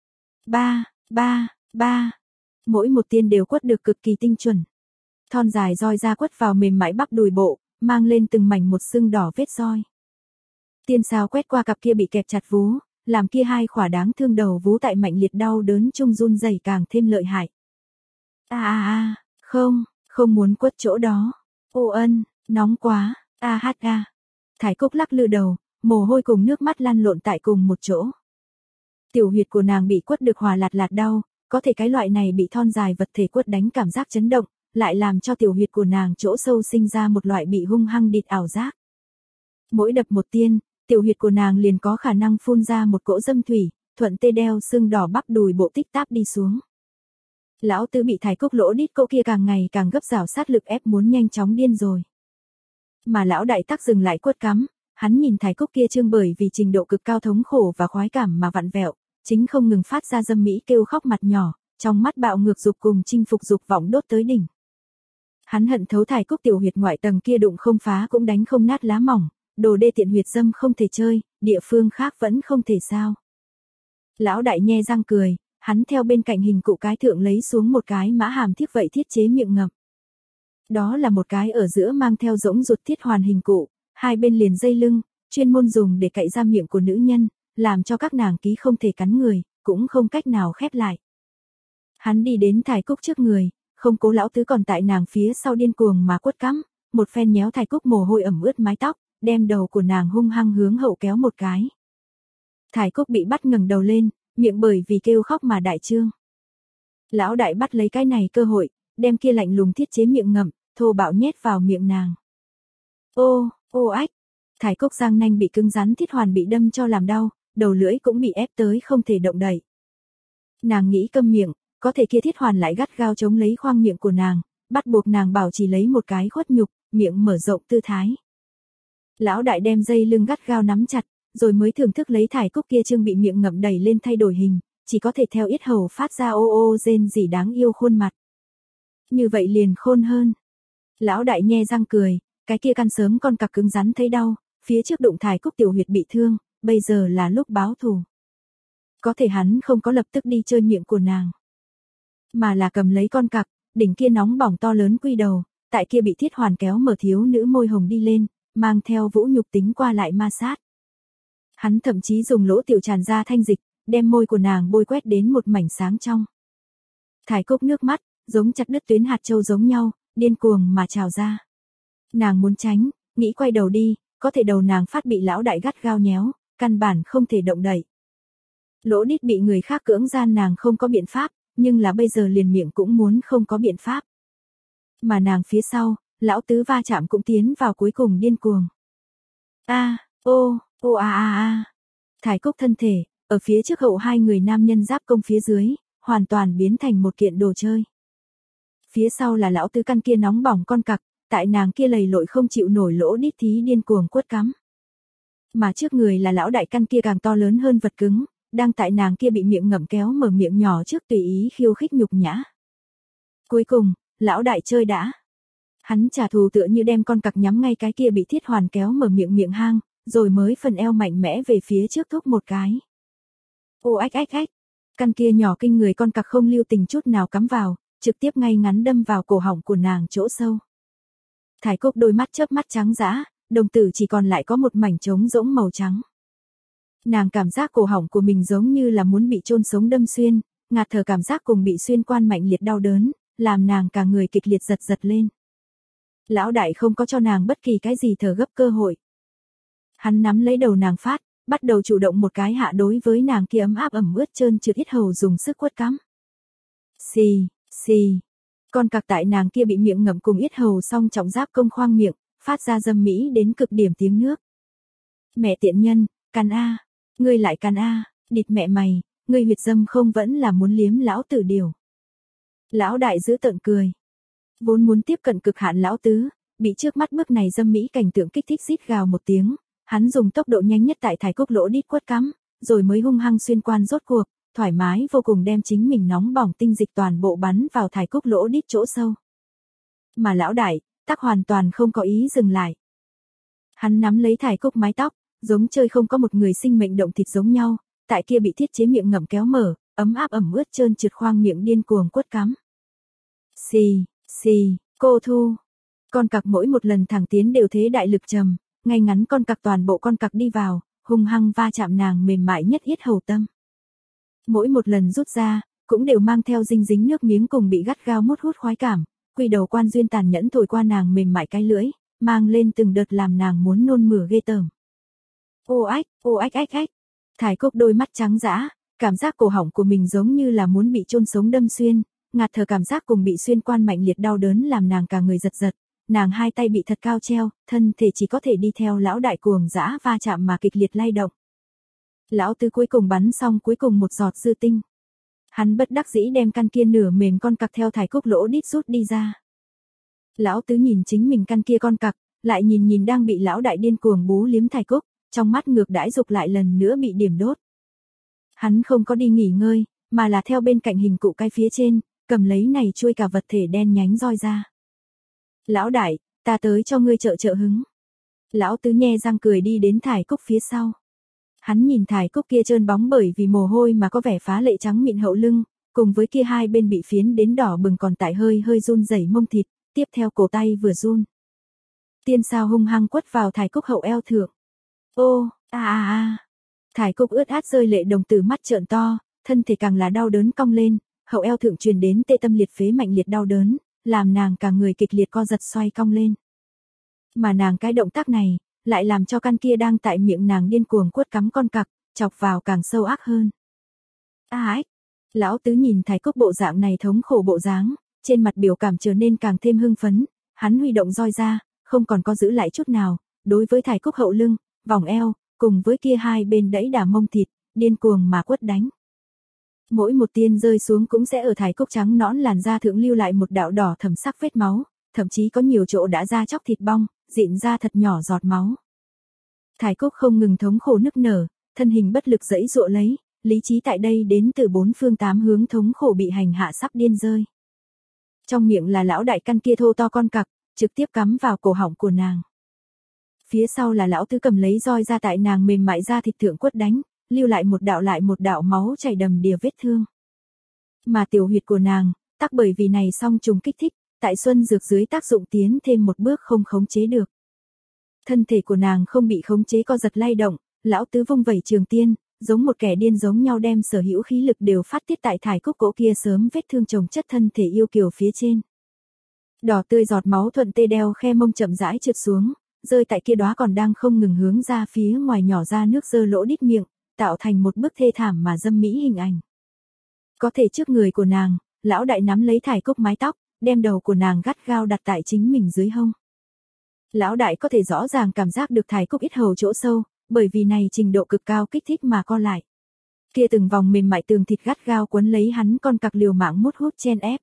Ba, ba, ba. Mỗi một tiên đều quất được cực kỳ tinh chuẩn. Thon dài roi ra quất vào mềm mại bắp đùi bộ, mang lên từng mảnh một sưng đỏ vết roi. Tiên sao quét qua cặp kia bị kẹp chặt vú, làm kia hai khỏa đáng thương đầu vú tại mạnh liệt đau đớn chung run rẩy càng thêm lợi hại. A a a, không, không muốn quất chỗ đó. Ô ân, nóng quá, a hát a. Thải Cúc lắc lư đầu, mồ hôi cùng nước mắt lăn lộn tại cùng một chỗ. Tiểu huyệt của nàng bị quất được hòa lạt lạt đau, có thể cái loại này bị thon dài vật thể quất đánh cảm giác chấn động, lại làm cho tiểu huyệt của nàng chỗ sâu sinh ra một loại bị hung hăng địt ảo giác. Mỗi đập một tiên, tiểu huyệt của nàng liền có khả năng phun ra một cỗ dâm thủy, thuận tê đeo xương đỏ bắp đùi bộ tích táp đi xuống. Lão Tứ bị Thải Cúc lỗ đít cỗ kia càng ngày càng gấp rào sát lực ép muốn nhanh chóng điên rồi. Mà lão Đại tắc dừng lại quất cắm, hắn nhìn Thải Cúc kia trương bởi vì trình độ cực cao thống khổ và khoái cảm mà vặn vẹo, chính không ngừng phát ra dâm mỹ kêu khóc mặt nhỏ, trong mắt bạo ngược dục cùng chinh phục dục vọng đốt tới đỉnh. Hắn hận thấu Thải Cúc tiểu huyệt ngoại tầng kia đụng không phá cũng đánh không nát lá mỏng, đồ đê tiện huyệt dâm không thể chơi, địa phương khác vẫn không thể sao. Lão Đại nhe răng cười, hắn theo bên cạnh hình cụ cái thượng lấy xuống một cái mã hàm thiếp vậy thiết chế miệng ngậm. Đó là một cái ở giữa mang theo rỗng ruột thiết hoàn hình cụ, hai bên liền dây lưng, chuyên môn dùng để cạy ra miệng của nữ nhân, làm cho các nàng ký không thể cắn người, cũng không cách nào khép lại. Hắn đi đến Thải Cúc trước người, không cố Lão Tứ còn tại nàng phía sau điên cuồng mà quất cắm, một phen nhéo Thải Cúc mồ hôi ẩm ướt mái tóc, đem đầu của nàng hung hăng hướng hậu kéo một cái. Thải Cúc bị bắt ngẩng đầu lên, miệng bởi vì kêu khóc mà đại trương. Lão Đại bắt lấy cái này cơ hội, đem kia lạnh lùng thiết chế miệng ngậm, thô bạo nhét vào miệng nàng. Ô, ô ách, Thải Cúc răng nanh bị cứng rắn thiết hoàn bị đâm cho làm đau, đầu lưỡi cũng bị ép tới không thể động đậy. Nàng nghĩ câm miệng, có thể kia thiết hoàn lại gắt gao chống lấy khoang miệng của nàng, bắt buộc nàng bảo trì lấy một cái khuất nhục, miệng mở rộng tư thái. Lão Đại đem dây lưng gắt gao nắm chặt, rồi mới thưởng thức lấy Thải Cúc kia trương bị miệng ngậm đầy lên thay đổi hình, chỉ có thể theo yết hầu phát ra ô ô rên rỉ đáng yêu khuôn mặt. Như vậy liền khôn hơn. Lão Đại nhe răng cười, cái kia căn sớm con cặc cứng rắn thấy đau, phía trước đụng Thải Cúc tiểu huyệt bị thương, bây giờ là lúc báo thù. Có thể hắn không có lập tức đi chơi miệng của nàng, mà là cầm lấy con cặc, đỉnh kia nóng bỏng to lớn quy đầu, tại kia bị thiết hoàn kéo mở thiếu nữ môi hồng đi lên, mang theo vũ nhục tính qua lại ma sát. Hắn thậm chí dùng lỗ tiểu tràn ra thanh dịch, đem môi của nàng bôi quét đến một mảnh sáng trong. Thải Cúc nước mắt, giống chặt đứt tuyến hạt châu giống nhau, điên cuồng mà trào ra. Nàng muốn tránh, nghĩ quay đầu đi, có thể đầu nàng phát bị Lão Đại gắt gao nhéo, căn bản không thể động đậy. Lỗ đít bị người khác cưỡng gian nàng không có biện pháp, nhưng là bây giờ liền miệng cũng muốn không có biện pháp. Mà nàng phía sau, lão tứ va chạm cũng tiến vào cuối cùng điên cuồng. A, ô, ô a a a. Thải Cúc thân thể, ở phía trước hậu hai người nam nhân giáp công phía dưới, hoàn toàn biến thành một kiện đồ chơi. Phía sau là lão tứ căn kia nóng bỏng con cặc, tại nàng kia lầy lội không chịu nổi lỗ đít thí điên cuồng quất cắm. Mà trước người là lão đại căn kia càng to lớn hơn vật cứng, đang tại nàng kia bị miệng ngậm kéo mở miệng nhỏ trước tùy ý khiêu khích nhục nhã. Cuối cùng, lão đại chơi đã. Hắn trả thù tựa như đem con cặc nhắm ngay cái kia bị thiết hoàn kéo mở miệng miệng hang, rồi mới phần eo mạnh mẽ về phía trước thúc một cái. Ô ách ách ách, căn kia nhỏ kinh người con cặc không lưu tình chút nào cắm vào, trực tiếp ngay ngắn đâm vào cổ họng của nàng chỗ sâu. Thải Cúc đôi mắt chớp mắt trắng dã, đồng tử chỉ còn lại có một mảnh trống rỗng màu trắng. Nàng cảm giác cổ họng của mình giống như là muốn bị chôn sống đâm xuyên, ngạt thở cảm giác cùng bị xuyên quan mạnh liệt đau đớn, làm nàng cả người kịch liệt giật giật lên. Lão đại không có cho nàng bất kỳ cái gì thở gấp cơ hội. Hắn nắm lấy đầu nàng phát, bắt đầu chủ động một cái hạ đối với nàng kia ấm áp ẩm ướt trơn trượt yết hầu dùng sức quất cắm. Xì, xì. Con cặc tại nàng kia bị miệng ngậm cùng yết hầu song trọng giáp công khoang miệng, phát ra dâm mỹ đến cực điểm tiếng nước. Mẹ tiện nhân, cắn a, ngươi lại cắn a, địt mẹ mày, ngươi huyệt dâm không vẫn là muốn liếm lão tử điều. Lão đại giữ tợn cười. Vốn muốn tiếp cận cực hạn lão tứ, bị trước mắt bước này dâm mỹ cảnh tượng kích thích rít gào một tiếng, hắn dùng tốc độ nhanh nhất tại Thải Cúc lỗ đít quất cắm, rồi mới hung hăng xuyên quan rốt cuộc, thoải mái vô cùng đem chính mình nóng bỏng tinh dịch toàn bộ bắn vào Thải Cúc lỗ đít chỗ sâu. Mà lão đại, tắc hoàn toàn không có ý dừng lại. Hắn nắm lấy Thải Cúc mái tóc, giống chơi không có một người sinh mệnh động thịt giống nhau, tại kia bị thiết chế miệng ngậm kéo mở, ấm áp ẩm ướt trơn trượt khoang miệng điên cuồng quất cắm. Xì, xì, cô thu. Con cặc mỗi một lần thẳng tiến đều thế đại lực trầm, ngay ngắn con cặc toàn bộ con cặc đi vào, hung hăng va chạm nàng mềm mại nhất yết hầu tâm. Mỗi một lần rút ra, cũng đều mang theo dinh dính nước miếng cùng bị gắt gao mút hút khoái cảm, quỳ đầu quan duyên tàn nhẫn thổi qua nàng mềm mại cái lưỡi, mang lên từng đợt làm nàng muốn nôn mửa ghê tởm. Ô ách, ô ách ách ách. Thải Cúc đôi mắt trắng dã, cảm giác cổ họng của mình giống như là muốn bị chôn sống đâm xuyên, ngạt thở cảm giác cùng bị xuyên quan mạnh liệt đau đớn làm nàng cả người giật giật, nàng hai tay bị thật cao treo, thân thể chỉ có thể đi theo lão đại cuồng dã va chạm mà kịch liệt lay động. Lão tứ cuối cùng bắn xong cuối cùng một giọt dư tinh. Hắn bất đắc dĩ đem căn kia nửa mềm con cặc theo Thải Cúc lỗ đít rút đi ra. Lão tứ nhìn chính mình căn kia con cặc, lại nhìn nhìn đang bị lão đại điên cuồng bú liếm Thải Cúc, trong mắt ngược đãi dục lại lần nữa bị điểm đốt. Hắn không có đi nghỉ ngơi, mà là theo bên cạnh hình cụ cái phía trên, cầm lấy này chui cả vật thể đen nhánh roi ra. Lão đại, ta tới cho ngươi trợ trợ hứng. Lão tứ nhe răng cười đi đến Thải Cúc phía sau. Hắn nhìn Thải Cúc kia trơn bóng bởi vì mồ hôi mà có vẻ phá lệ trắng mịn hậu lưng, cùng với kia hai bên bị phiến đến đỏ bừng còn tại hơi hơi run rẩy mông thịt, tiếp theo cổ tay vừa run. Tiên sao hung hăng quất vào Thải Cúc hậu eo thượng. Ô, a a a. Thải Cúc ướt át rơi lệ đồng tử mắt trợn to, thân thể càng là đau đớn cong lên, hậu eo thượng truyền đến tê tâm liệt phế mạnh liệt đau đớn, làm nàng cả người kịch liệt co giật xoay cong lên. Mà nàng cái động tác này, lại làm cho căn kia đang tại miệng nàng điên cuồng quất cắm con cặc, chọc vào càng sâu ác hơn. A ách, lão tứ nhìn Thải Cúc bộ dạng này thống khổ bộ dáng, trên mặt biểu cảm trở nên càng thêm hưng phấn, hắn huy động roi ra, không còn có giữ lại chút nào, đối với Thải Cúc hậu lưng, vòng eo, cùng với kia hai bên đẫy đà mông thịt, điên cuồng mà quất đánh. Mỗi một tiên rơi xuống cũng sẽ ở Thải Cúc trắng nõn làn da thượng lưu lại một đạo đỏ thẫm sắc vết máu, thậm chí có nhiều chỗ đã ra chóc thịt bong, dịn ra thật nhỏ giọt máu. Thải Cúc không ngừng thống khổ nức nở, thân hình bất lực giãy giụa lấy, lý trí tại đây đến từ bốn phương tám hướng thống khổ bị hành hạ sắp điên rơi. Trong miệng là lão đại căn kia thô to con cặc, trực tiếp cắm vào cổ họng của nàng. Phía sau là lão tứ cầm lấy roi ra tại nàng mềm mại da thịt thượng quất đánh, lưu lại một đạo lại một đạo máu chảy đầm đìa vết thương. Mà tiểu huyệt của nàng, tắc bởi vì này song trùng kích thích, tại xuân dược dưới tác dụng tiến thêm một bước không khống chế được. Thân thể của nàng không bị khống chế co giật lay động, lão tứ vung vẩy trường tiên, giống một kẻ điên giống nhau đem sở hữu khí lực đều phát tiết tại Thải Cúc cổ kia sớm vết thương chồng chất thân thể yêu kiều phía trên. Đỏ tươi giọt máu thuận tê đeo khe mông chậm rãi trượt xuống, rơi tại kia đóa còn đang không ngừng hướng ra phía ngoài nhỏ ra nước dơ lỗ đít miệng, tạo thành một bức thê thảm mà dâm mỹ hình ảnh. Có thể trước người của nàng, lão đại nắm lấy Thải Cúc mái tóc, đem đầu của nàng gắt gao đặt tại chính mình dưới hông. Lão đại có thể rõ ràng cảm giác được Thải Cúc yết hầu chỗ sâu, bởi vì này trình độ cực cao kích thích mà co lại. Kia từng vòng mềm mại tường thịt gắt gao quấn lấy hắn con cặc liều mạng mút hút chen ép.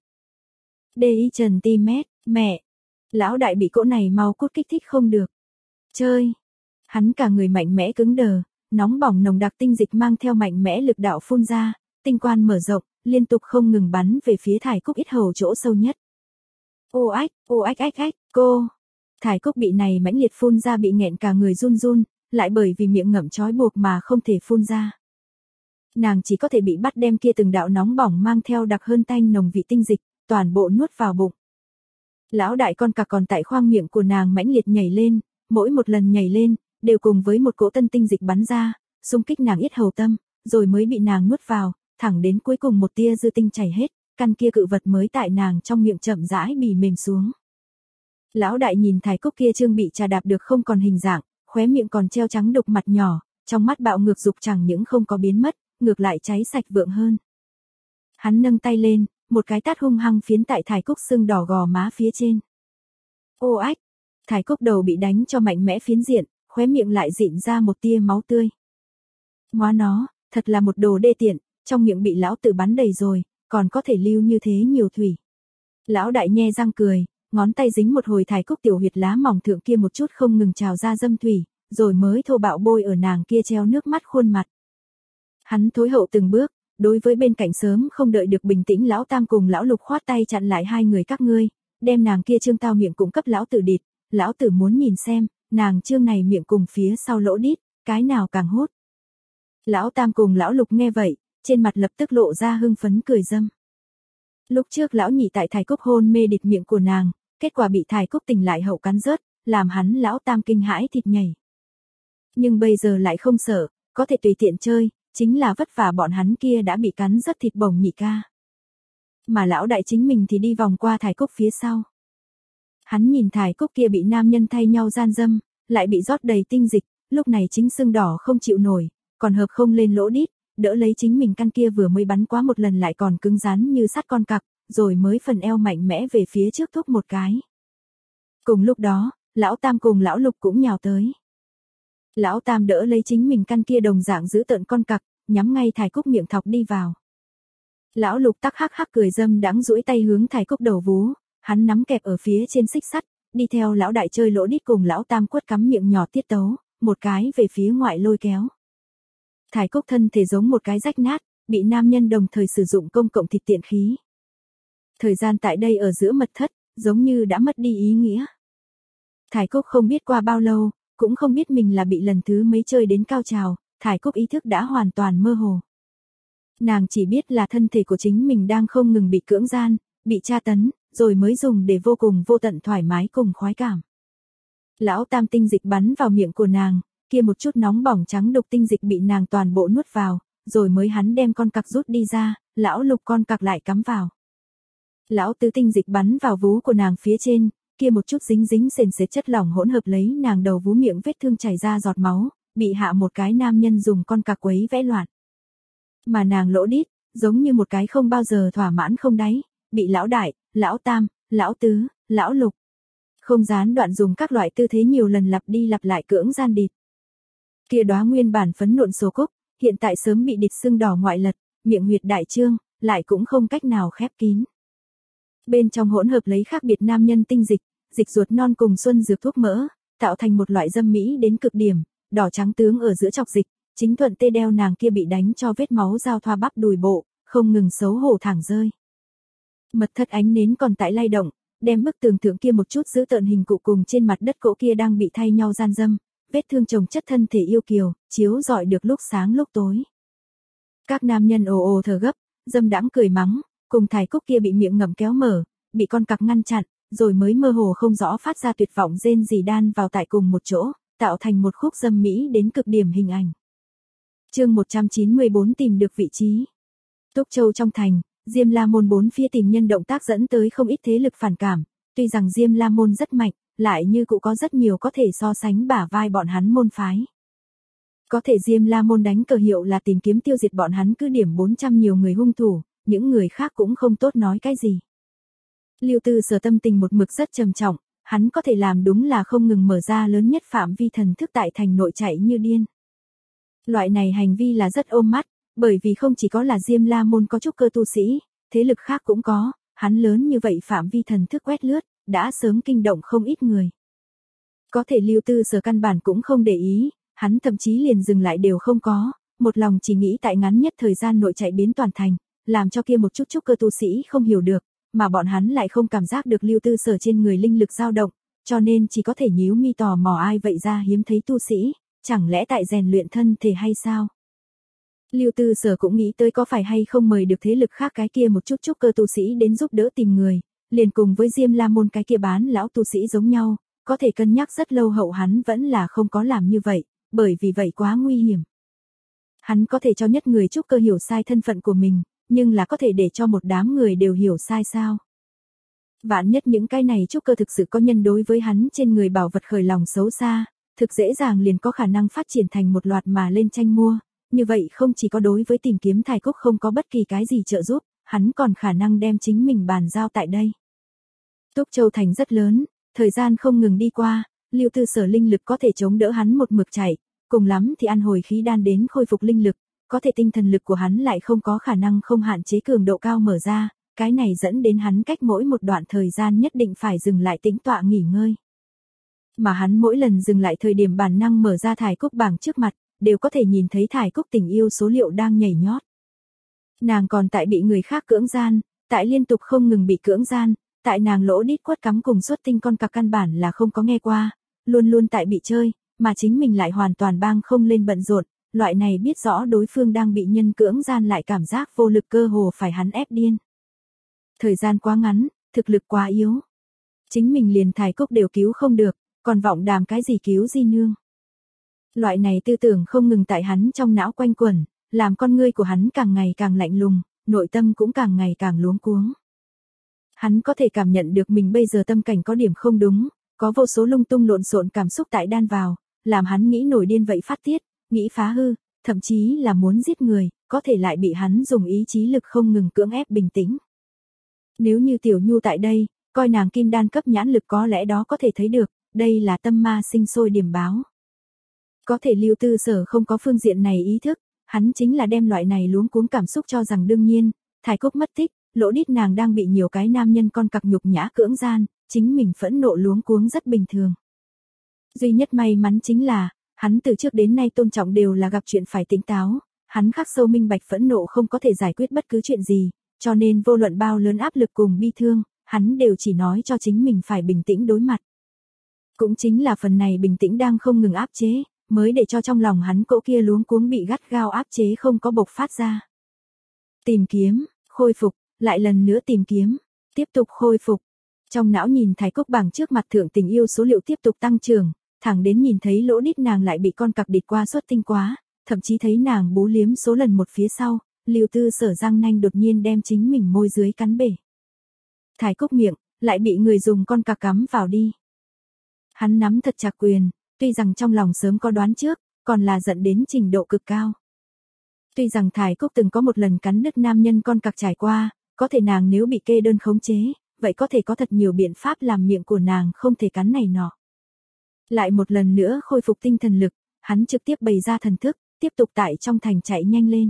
Đi trần ti mét, mẹ. Lão đại bị cỗ này mau cút kích thích không được. Chơi. Hắn cả người mạnh mẽ cứng đờ, nóng bỏng nồng đặc tinh dịch mang theo mạnh mẽ lực đạo phun ra, tinh quan mở rộng, liên tục không ngừng bắn về phía Thải Cúc yết hầu chỗ sâu nhất. Ô ách, ô ách ách ách, cô. Thải Cúc bị này mãnh liệt phun ra bị nghẹn cả người run run, lại bởi vì miệng ngậm trói buộc mà không thể phun ra. Nàng chỉ có thể bị bắt đem kia từng đạo nóng bỏng mang theo đặc hơn tanh nồng vị tinh dịch, toàn bộ nuốt vào bụng. Lão đại con cặc còn tại khoang miệng của nàng mãnh liệt nhảy lên, mỗi một lần nhảy lên, đều cùng với một cỗ tân tinh dịch bắn ra, xung kích nàng yết hầu tâm, rồi mới bị nàng nuốt vào, thẳng đến cuối cùng một tia dư tinh chảy hết, căn kia cự vật mới tại nàng trong miệng chậm rãi bì mềm xuống. Lão đại nhìn Thải Cúc kia trương bị trà đạp được không còn hình dạng, khóe miệng còn treo trắng đục mặt nhỏ, trong mắt bạo ngược dục chẳng những không có biến mất, ngược lại cháy sạch vượng hơn. Hắn nâng tay lên, một cái tát hung hăng phiến tại Thải Cúc sưng đỏ gò má phía trên. Ô ách, Thải Cúc đầu bị đánh cho mạnh mẽ phiến diện, khóe miệng lại dịn ra một tia máu tươi. Ngoá nó, thật là một đồ đê tiện, trong miệng bị lão tử bắn đầy rồi, còn có thể lưu như thế nhiều thủy. Lão đại nhe răng cười, ngón tay dính một hồi Thải Cúc tiểu huyệt lá mỏng thượng kia một chút không ngừng trào ra dâm thủy, rồi mới thô bạo bôi ở nàng kia treo nước mắt khuôn mặt. Hắn thối hậu từng bước, đối với bên cạnh sớm không đợi được bình tĩnh lão tam cùng lão lục khoát tay chặn lại hai người các ngươi, đem nàng kia trương tao miệng cũng cấp lão tử địt, lão tử muốn nhìn xem, nàng trương này miệng cùng phía sau lỗ đít, cái nào càng hốt. Lão tam cùng lão lục nghe vậy, trên mặt lập tức lộ ra hưng phấn cười dâm. Lúc trước lão nhị tại Thải Cúc hôn mê địt miệng của nàng, kết quả bị Thải Cúc tỉnh lại hậu cắn rớt, làm hắn lão tam kinh hãi thịt nhảy. Nhưng bây giờ lại không sợ, có thể tùy tiện chơi, chính là vất vả bọn hắn kia đã bị cắn rớt thịt bổng nhị ca. Mà lão đại chính mình thì đi vòng qua Thải Cúc phía sau. Hắn nhìn Thải Cúc kia bị nam nhân thay nhau gian dâm, lại bị rót đầy tinh dịch, lúc này chính sưng đỏ không chịu nổi, còn hợp không lên lỗ đít, đỡ lấy chính mình căn kia vừa mới bắn quá một lần lại còn cứng rắn như sắt con cặc, rồi mới phần eo mạnh mẽ về phía trước thúc một cái. Cùng lúc đó, lão tam cùng lão lục cũng nhào tới. Lão tam đỡ lấy chính mình căn kia đồng dạng giữ tợn con cặc, nhắm ngay Thải Cúc miệng thọc đi vào. Lão lục tắc hắc hắc cười dâm đãng duỗi tay hướng Thải Cúc đầu vú, hắn nắm kẹp ở phía trên xích sắt, đi theo lão đại chơi lỗ đít cùng lão tam quất cắm miệng nhỏ tiết tấu, một cái về phía ngoại lôi kéo. Thải Cúc thân thể giống một cái rách nát, bị nam nhân đồng thời sử dụng công cộng thịt tiện khí. Thời gian tại đây ở giữa mật thất, giống như đã mất đi ý nghĩa. Thải Cúc không biết qua bao lâu, cũng không biết mình là bị lần thứ mấy chơi đến cao trào, Thải Cúc ý thức đã hoàn toàn mơ hồ. Nàng chỉ biết là thân thể của chính mình đang không ngừng bị cưỡng gian, bị tra tấn, rồi mới dùng để vô cùng vô tận thoải mái cùng khoái cảm. Lão tam tinh dịch bắn vào miệng của nàng, kia một chút nóng bỏng trắng đục tinh dịch bị nàng toàn bộ nuốt vào, rồi mới hắn đem con cặc rút đi ra, lão lục con cặc lại cắm vào. Lão tứ tinh dịch bắn vào vú của nàng phía trên, kia một chút dính dính sền sệt chất lỏng hỗn hợp lấy nàng đầu vú miệng vết thương chảy ra giọt máu, bị hạ một cái nam nhân dùng con cặc quấy vẽ loạn. Mà nàng lỗ đít, giống như một cái không bao giờ thỏa mãn không đáy, bị lão đại, lão tam, lão tứ, lão lục không gián đoạn dùng các loại tư thế nhiều lần lặp đi lặp lại cưỡng gian địt. Kia đóa nguyên bản phấn nộn sổ cúc, hiện tại sớm bị địt sưng đỏ ngoại lật, miệng huyệt đại trương, lại cũng không cách nào khép kín. Bên trong hỗn hợp lấy khác biệt nam nhân tinh dịch, dịch ruột non cùng xuân dược thuốc mỡ, tạo thành một loại dâm mỹ đến cực điểm, đỏ trắng tướng ở giữa chọc dịch, chính thuận tê đeo nàng kia bị đánh cho vết máu giao thoa bắp đùi bộ, không ngừng xấu hổ thẳng rơi. Mật thất ánh nến còn tại lay động, đem bức tường thượng kia một chút giữ tợn hình cụ cùng trên mặt đất cỗ kia đang bị thay nhau gian dâm, vết thương chồng chất thân thể yêu kiều, chiếu rọi được lúc sáng lúc tối. Các nam nhân ồ ồ thở gấp, dâm đãng cười mắng, cùng Thải Cúc kia bị miệng ngậm kéo mở, bị con cặc ngăn chặn, rồi mới mơ hồ không rõ phát ra tuyệt vọng rên rỉ đan vào tại cùng một chỗ, tạo thành một khúc dâm mỹ đến cực điểm hình ảnh. Chương một trăm chín mươi bốn tìm được vị trí. Túc Châu trong thành, Diêm La Môn bốn phía tìm nhân động tác dẫn tới không ít thế lực phản cảm, tuy rằng Diêm La Môn rất mạnh, lại như cũng có rất nhiều có thể so sánh bả vai bọn hắn môn phái. Có thể Diêm La Môn đánh cờ hiệu là tìm kiếm tiêu diệt bọn hắn cứ điểm bốn trăm nhiều người hung thủ, những người khác cũng không tốt nói cái gì. Lưu Tư Sở tâm tình một mực rất trầm trọng, hắn có thể làm đúng là không ngừng mở ra lớn nhất phạm vi thần thức tại thành nội chạy như điên. Loại này hành vi là rất ôm mắt, bởi vì không chỉ có là Diêm La môn có trúc cơ tu sĩ, thế lực khác cũng có, hắn lớn như vậy phạm vi thần thức quét lướt, đã sớm kinh động không ít người. Có thể Lưu Tư Sở căn bản cũng không để ý, hắn thậm chí liền dừng lại đều không có, một lòng chỉ nghĩ tại ngắn nhất thời gian nội chạy biến toàn thành, làm cho kia một chút trúc cơ tu sĩ không hiểu được, mà bọn hắn lại không cảm giác được Lưu Tư Sở trên người linh lực dao động, cho nên chỉ có thể nhíu mi tò mò ai vậy ra hiếm thấy tu sĩ, chẳng lẽ tại rèn luyện thân thể hay sao? Lưu Tư Sở cũng nghĩ tới có phải hay không mời được thế lực khác cái kia một chút trúc cơ tu sĩ đến giúp đỡ tìm người, liền cùng với Diêm La môn cái kia bán lão tu sĩ giống nhau, có thể cân nhắc rất lâu hậu hắn vẫn là không có làm như vậy, bởi vì vậy quá nguy hiểm. Hắn có thể cho nhất người trúc cơ hiểu sai thân phận của mình, nhưng là có thể để cho một đám người đều hiểu sai sao? Vạn nhất những cái này trúc cơ thực sự có nhân đối với hắn trên người bảo vật khởi lòng xấu xa, thực dễ dàng liền có khả năng phát triển thành một loạt mà lên tranh mua, như vậy không chỉ có đối với tìm kiếm Thải Cúc không có bất kỳ cái gì trợ giúp, hắn còn khả năng đem chính mình bàn giao tại đây. Túc Châu thành rất lớn, thời gian không ngừng đi qua, Lưu Tư Sở linh lực có thể chống đỡ hắn một mực chạy, cùng lắm thì ăn hồi khí đan đến khôi phục linh lực, có thể tinh thần lực của hắn lại không có khả năng không hạn chế cường độ cao mở ra, cái này dẫn đến hắn cách mỗi một đoạn thời gian nhất định phải dừng lại tĩnh tọa nghỉ ngơi. Mà hắn mỗi lần dừng lại thời điểm bản năng mở ra Thải Cúc bảng trước mặt, đều có thể nhìn thấy Thải Cúc tình yêu số liệu đang nhảy nhót. Nàng còn tại bị người khác cưỡng gian, tại liên tục không ngừng bị cưỡng gian, tại nàng lỗ đít quất cắm cùng xuất tinh con cặc căn bản là không có nghe qua, luôn luôn tại bị chơi, mà chính mình lại hoàn toàn bang không lên bận rộn, loại này biết rõ đối phương đang bị nhân cưỡng gian lại cảm giác vô lực cơ hồ phải hắn ép điên. Thời gian quá ngắn, thực lực quá yếu. Chính mình liền Thải Cúc đều cứu không được, còn vọng đàm cái gì cứu di nương. Loại này tư tưởng không ngừng tại hắn trong não quanh quẩn, làm con ngươi của hắn càng ngày càng lạnh lùng, nội tâm cũng càng ngày càng luống cuống. Hắn có thể cảm nhận được mình bây giờ tâm cảnh có điểm không đúng, có vô số lung tung lộn xộn cảm xúc tại đan vào, làm hắn nghĩ nổi điên vậy phát tiết, nghĩ phá hư, thậm chí là muốn giết người, có thể lại bị hắn dùng ý chí lực không ngừng cưỡng ép bình tĩnh. Nếu như Tiểu Nhu tại đây, coi nàng kim đan cấp nhãn lực có lẽ đó có thể thấy được, đây là tâm ma sinh sôi điểm báo. Có thể Lưu Tư Sở không có phương diện này ý thức, hắn chính là đem loại này luống cuống cảm xúc cho rằng đương nhiên, Thải Cúc mất tích, lỗ đít nàng đang bị nhiều cái nam nhân con cặc nhục nhã cưỡng gian, chính mình phẫn nộ luống cuống rất bình thường. Duy nhất may mắn chính là, hắn từ trước đến nay tôn trọng đều là gặp chuyện phải tỉnh táo, hắn khắc sâu minh bạch phẫn nộ không có thể giải quyết bất cứ chuyện gì, cho nên vô luận bao lớn áp lực cùng bi thương, hắn đều chỉ nói cho chính mình phải bình tĩnh đối mặt. Cũng chính là phần này bình tĩnh đang không ngừng áp chế, mới để cho trong lòng hắn cỗ kia luống cuống bị gắt gao áp chế không có bộc phát ra. Tìm kiếm, khôi phục, lại lần nữa tìm kiếm, tiếp tục khôi phục. Trong não nhìn Thải Cúc bảng trước mặt thượng tình yêu số liệu tiếp tục tăng trưởng, thẳng đến nhìn thấy lỗ đít nàng lại bị con cặc địt qua xuất tinh quá, thậm chí thấy nàng bú liếm số lần một phía sau, Lưu Tư Sở răng nanh đột nhiên đem chính mình môi dưới cắn bể. Thải Cúc miệng, lại bị người dùng con cặc cắm vào đi. Hắn nắm thật chặt quyền, tuy rằng trong lòng sớm có đoán trước, còn là giận đến trình độ cực cao. Tuy rằng Thải Cúc từng có một lần cắn đứt nam nhân con cặc trải qua, có thể nàng nếu bị kê đơn khống chế, vậy có thể có thật nhiều biện pháp làm miệng của nàng không thể cắn này nọ. Lại một lần nữa khôi phục tinh thần lực, hắn trực tiếp bày ra thần thức, tiếp tục tại trong thành chạy nhanh lên.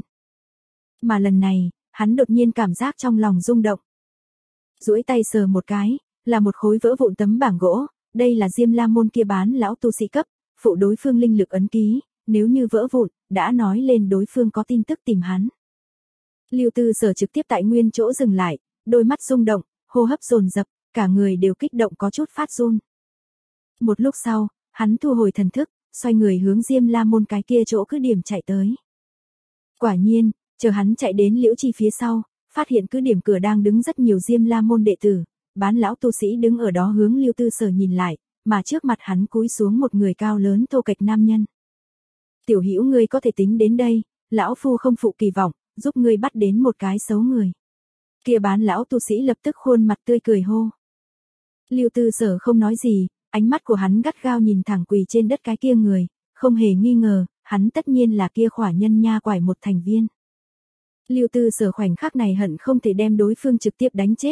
Mà lần này, hắn đột nhiên cảm giác trong lòng rung động. Duỗi tay sờ một cái, là một khối vỡ vụn tấm bảng gỗ, đây là Diêm La môn kia bán lão tu sĩ cấp, phụ đối phương linh lực ấn ký, nếu như vỡ vụn, đã nói lên đối phương có tin tức tìm hắn. Lưu Tư Sở trực tiếp tại nguyên chỗ dừng lại, đôi mắt rung động, hô hấp dồn dập, cả người đều kích động có chút phát run. Một lúc sau, hắn thu hồi thần thức, xoay người hướng Diêm La môn cái kia chỗ cứ điểm chạy tới. Quả nhiên, chờ hắn chạy đến Liễu Chi phía sau, phát hiện cứ điểm cửa đang đứng rất nhiều Diêm La môn đệ tử, bán lão tu sĩ đứng ở đó hướng Lưu Tư Sở nhìn lại, mà trước mặt hắn cúi xuống một người cao lớn thô kệch nam nhân. Tiểu Hữu ngươi có thể tính đến đây, lão phu không phụ kỳ vọng, giúp ngươi bắt đến một cái xấu người. Kia bán lão tu sĩ lập tức khuôn mặt tươi cười hô. Lưu Tư Sở không nói gì, ánh mắt của hắn gắt gao nhìn thẳng quỳ trên đất cái kia người, không hề nghi ngờ, hắn tất nhiên là kia khỏa nhân nha quải một thành viên. Lưu Tư Sở khoảnh khắc này hận không thể đem đối phương trực tiếp đánh chết,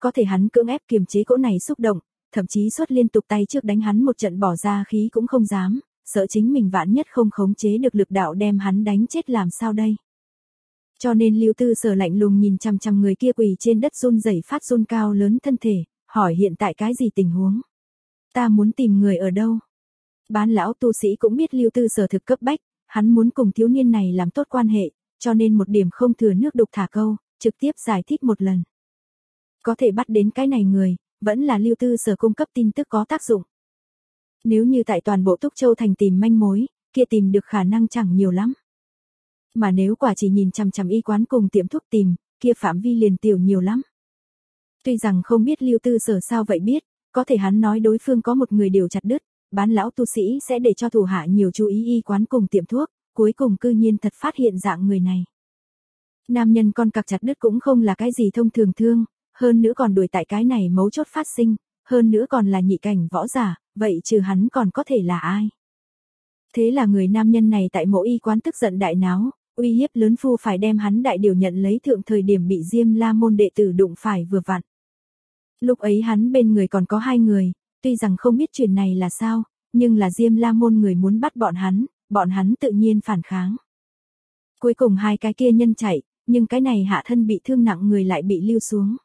Có thể hắn cưỡng ép kiềm chế cỗ này xúc động, thậm chí xuất liên tục tay trước đánh hắn một trận bỏ ra khí cũng không dám, sợ chính mình vạn nhất không khống chế được lực đạo đem hắn đánh chết làm sao đây. Cho nên Lưu Tư Sở lạnh lùng nhìn chằm chằm người kia quỳ trên đất run rẩy phát run cao lớn thân thể, hỏi hiện tại cái gì tình huống? Ta muốn tìm người ở đâu? Bán lão tu sĩ cũng biết Lưu Tư Sở thực cấp bách, hắn muốn cùng thiếu niên này làm tốt quan hệ, cho nên một điểm không thừa nước đục thả câu, trực tiếp giải thích một lần. Có thể bắt đến cái này người, vẫn là Lưu Tư Sở cung cấp tin tức có tác dụng. Nếu như tại toàn bộ Túc Châu thành tìm manh mối, kia tìm được khả năng chẳng nhiều lắm. Mà nếu quả chỉ nhìn chằm chằm y quán cùng tiệm thuốc tìm, kia phạm vi liền tiểu nhiều lắm. Tuy rằng không biết Lưu Tư Sở sao vậy biết, có thể hắn nói đối phương có một người điều chặt đứt, bán lão tu sĩ sẽ để cho thủ hạ nhiều chú ý y quán cùng tiệm thuốc, cuối cùng cư nhiên thật phát hiện dạng người này. Nam nhân con cặc chặt đứt cũng không là cái gì thông thường thương, hơn nữa còn đuổi tại cái này mấu chốt phát sinh, hơn nữa còn là nhị cảnh võ giả, vậy trừ hắn còn có thể là ai? Thế là người nam nhân này tại mộ y quán tức giận đại náo, uy hiếp lớn phu phải đem hắn đại điều nhận lấy thượng thời điểm bị Diêm La môn đệ tử đụng phải vừa vặn. Lúc ấy hắn bên người còn có hai người, tuy rằng không biết chuyện này là sao, nhưng là Diêm La môn người muốn bắt bọn hắn, bọn hắn tự nhiên phản kháng. Cuối cùng hai cái kia nhân chạy, nhưng cái này hạ thân bị thương nặng người lại bị lưu xuống.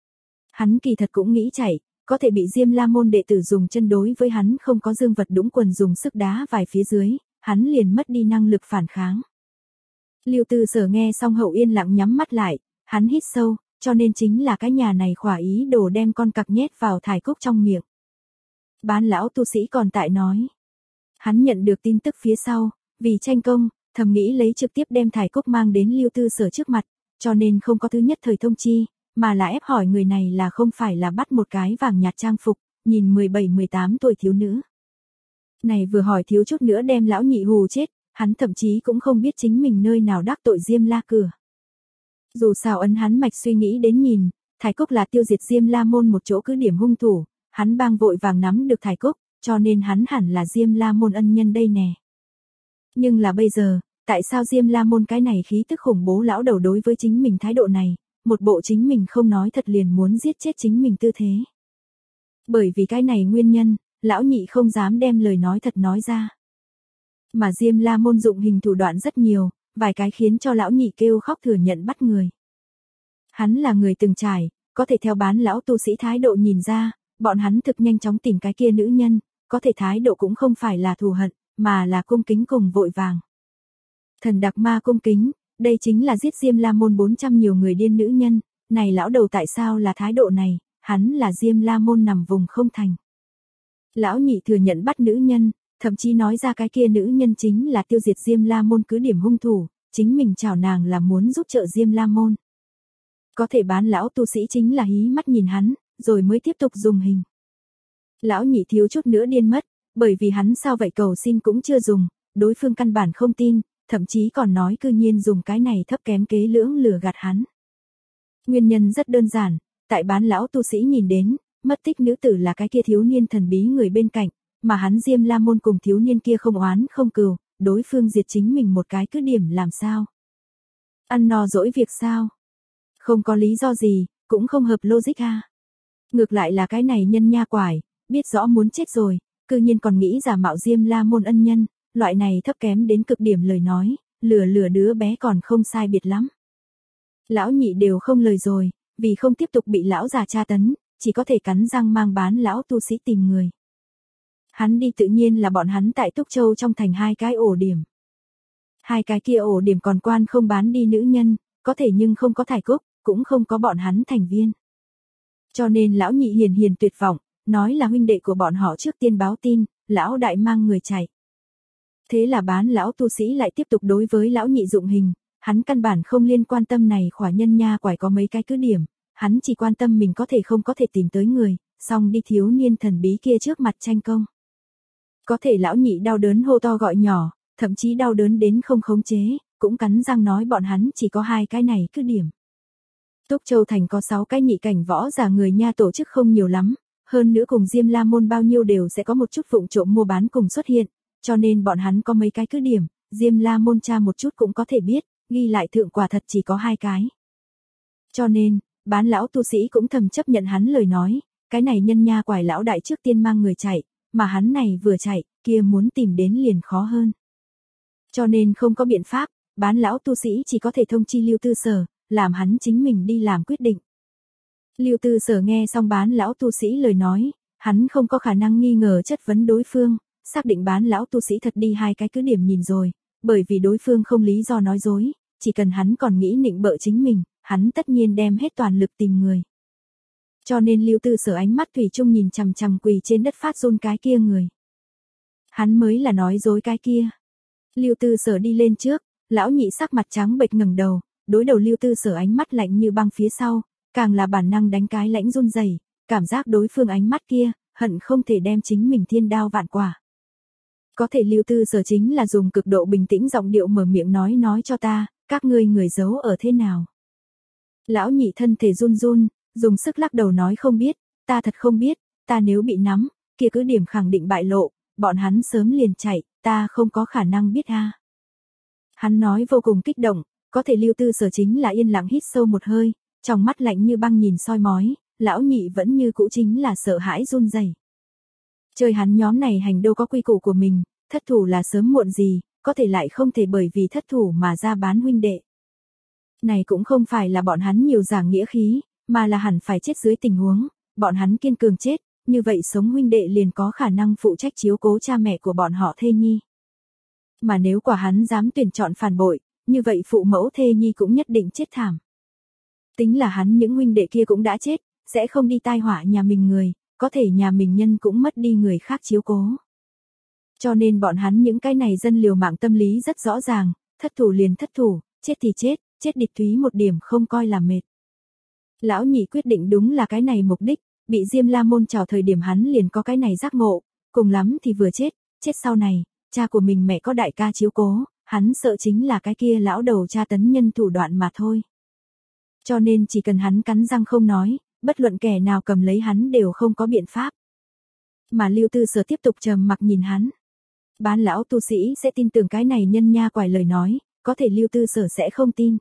Hắn kỳ thật cũng nghĩ chạy, có thể bị Diêm La môn đệ tử dùng chân đối với hắn không có dương vật đũng quần dùng sức đá vài phía dưới, hắn liền mất đi năng lực phản kháng. Lưu Tư Sở nghe xong hậu yên lặng nhắm mắt lại, hắn hít sâu, cho nên chính là cái nhà này khỏa ý đồ đem con cặc nhét vào thải cúc trong miệng. Bán lão tu sĩ còn tại nói. Hắn nhận được tin tức phía sau, vì tranh công, thầm nghĩ lấy trực tiếp đem thải cúc mang đến Lưu Tư Sở trước mặt, cho nên không có thứ nhất thời thông chi, mà là ép hỏi người này là không phải là bắt một cái vàng nhạt trang phục, nhìn mười bảy mười tám tuổi thiếu nữ. Này vừa hỏi thiếu chút nữa đem lão nhị hù chết, hắn thậm chí cũng không biết chính mình nơi nào đắc tội Diêm La cửa. Dù sao ấn hắn mạch suy nghĩ đến nhìn, thải cúc là tiêu diệt Diêm La môn một chỗ cứ điểm hung thủ, hắn bang vội vàng nắm được thải cúc, cho nên hắn hẳn là Diêm La môn ân nhân đây nè. Nhưng là bây giờ, tại sao Diêm La môn cái này khí tức khủng bố lão đầu đối với chính mình thái độ này, một bộ chính mình không nói thật liền muốn giết chết chính mình tư thế. Bởi vì cái này nguyên nhân, lão nhị không dám đem lời nói thật nói ra. Mà Diêm La môn dụng hình thủ đoạn rất nhiều, vài cái khiến cho lão nhị kêu khóc thừa nhận bắt người. Hắn là người từng trải, có thể theo bán lão tu sĩ thái độ nhìn ra, bọn hắn thực nhanh chóng tìm cái kia nữ nhân, có thể thái độ cũng không phải là thù hận, mà là cung kính cùng vội vàng. Thần đặc ma cung kính, đây chính là giết Diêm La môn bốn trăm nhiều người điên nữ nhân, này lão đầu tại sao là thái độ này, hắn là Diêm La môn nằm vùng không thành. Lão nhị thừa nhận bắt nữ nhân, thậm chí nói ra cái kia nữ nhân chính là tiêu diệt Diêm La môn cứ điểm hung thủ, chính mình chào nàng là muốn giúp trợ Diêm La môn. Có thể bán lão tu sĩ chính là hí mắt nhìn hắn, rồi mới tiếp tục dùng hình. Lão nhị thiếu chút nữa điên mất, bởi vì hắn sao vậy cầu xin cũng chưa dùng, đối phương căn bản không tin, thậm chí còn nói cư nhiên dùng cái này thấp kém kế lưỡng lừa gạt hắn. Nguyên nhân rất đơn giản, tại bán lão tu sĩ nhìn đến, mất tích nữ tử là cái kia thiếu niên thần bí người bên cạnh, mà hắn Diêm La môn cùng thiếu niên kia không oán không cừu, đối phương diệt chính mình một cái cứ điểm làm sao? Ăn no dỗi việc sao? Không có lý do gì, cũng không hợp logic ha. Ngược lại là cái này nhân nha quải, biết rõ muốn chết rồi, cư nhiên còn nghĩ giả mạo Diêm La môn ân nhân, loại này thấp kém đến cực điểm lời nói, lừa lừa đứa bé còn không sai biệt lắm. Lão nhị đều không lời rồi, vì không tiếp tục bị lão già tra tấn, chỉ có thể cắn răng mang bán lão tu sĩ tìm người. Hắn đi tự nhiên là bọn hắn tại Túc Châu trong thành hai cái ổ điểm. Hai cái kia ổ điểm còn quan không bán đi nữ nhân, có thể nhưng không có thải cúc, cũng không có bọn hắn thành viên. Cho nên lão nhị hiền hiền tuyệt vọng, nói là huynh đệ của bọn họ trước tiên báo tin, lão đại mang người chạy. Thế là bán lão tu sĩ lại tiếp tục đối với lão nhị dụng hình, hắn căn bản không liên quan tâm này khỏa nhân nha quải có mấy cái cứ điểm, hắn chỉ quan tâm mình có thể không có thể tìm tới người, xong đi thiếu niên thần bí kia trước mặt tranh công. Có thể lão nhị đau đớn hô to gọi nhỏ, thậm chí đau đớn đến không khống chế, cũng cắn răng nói bọn hắn chỉ có hai cái này cứ điểm. Túc Châu thành có sáu cái nhị cảnh võ giả người nha tổ chức không nhiều lắm, hơn nữa cùng Diêm La môn bao nhiêu đều sẽ có một chút vụng trộm mua bán cùng xuất hiện, cho nên bọn hắn có mấy cái cứ điểm, Diêm La môn tra một chút cũng có thể biết, ghi lại thượng quả thật chỉ có hai cái. Cho nên, Bán lão tu sĩ cũng thầm chấp nhận hắn lời nói, cái này nhân nha quải lão đại trước tiên mang người chạy, mà hắn này vừa chạy, kia muốn tìm đến liền khó hơn. Cho nên không có biện pháp, bán lão tu sĩ chỉ có thể thông chi Lưu Tư Sở, làm hắn chính mình đi làm quyết định. Lưu Tư Sở nghe xong bán lão tu sĩ lời nói, hắn không có khả năng nghi ngờ chất vấn đối phương, xác định bán lão tu sĩ thật đi hai cái cứ điểm nhìn rồi, bởi vì đối phương không lý do nói dối, chỉ cần hắn còn nghĩ nịnh bợ chính mình, hắn tất nhiên đem hết toàn lực tìm người. Cho nên Lưu Tư Sở ánh mắt thủy chung nhìn chằm chằm quỳ trên đất phát run cái kia người. Hắn mới là nói dối cái kia. Lưu Tư Sở đi lên trước, lão nhị sắc mặt trắng bệch ngẩng đầu, đối đầu Lưu Tư Sở ánh mắt lạnh như băng phía sau, càng là bản năng đánh cái lãnh run rẩy, cảm giác đối phương ánh mắt kia, hận không thể đem chính mình thiên đao vạn quả. Có thể Lưu Tư Sở chính là dùng cực độ bình tĩnh giọng điệu mở miệng nói nói cho ta, các ngươi người giấu ở thế nào. Lão nhị thân thể run run, dùng sức lắc đầu nói không biết, ta thật không biết, ta nếu bị nắm, kia cứ điểm khẳng định bại lộ, bọn hắn sớm liền chạy, ta không có khả năng biết a. Hắn nói vô cùng kích động, có thể Lưu Tư Sở chính là yên lặng hít sâu một hơi, trong mắt lạnh như băng nhìn soi mói, lão nhị vẫn như cũ chính là sợ hãi run rẩy. Chơi hắn nhóm này hành đâu có quy củ của mình, thất thủ là sớm muộn gì, có thể lại không thể bởi vì thất thủ mà ra bán huynh đệ. Này cũng không phải là bọn hắn nhiều giảng nghĩa khí, mà là hẳn phải chết dưới tình huống, bọn hắn kiên cường chết, như vậy sống huynh đệ liền có khả năng phụ trách chiếu cố cha mẹ của bọn họ thê nhi. Mà nếu quả hắn dám tuyển chọn phản bội, như vậy phụ mẫu thê nhi cũng nhất định chết thảm. Tính là hắn những huynh đệ kia cũng đã chết, sẽ không đi tai họa nhà mình người, có thể nhà mình nhân cũng mất đi người khác chiếu cố. Cho nên bọn hắn những cái này dân liều mạng tâm lý rất rõ ràng, thất thủ liền thất thủ, chết thì chết, chết địch thúy một điểm không coi là mệt. Lão nhị quyết định đúng là cái này mục đích, bị Diêm La Môn chào thời điểm hắn liền có cái này giác ngộ, cùng lắm thì vừa chết, chết sau này, cha của mình mẹ có đại ca chiếu cố, hắn sợ chính là cái kia lão đầu tra tấn nhân thủ đoạn mà thôi. Cho nên chỉ cần hắn cắn răng không nói, bất luận kẻ nào cầm lấy hắn đều không có biện pháp. Mà Lưu Tư Sở tiếp tục trầm mặc nhìn hắn. Bán lão tu sĩ sẽ tin tưởng cái này nhân nha quải lời nói, có thể Lưu Tư Sở sẽ không tin.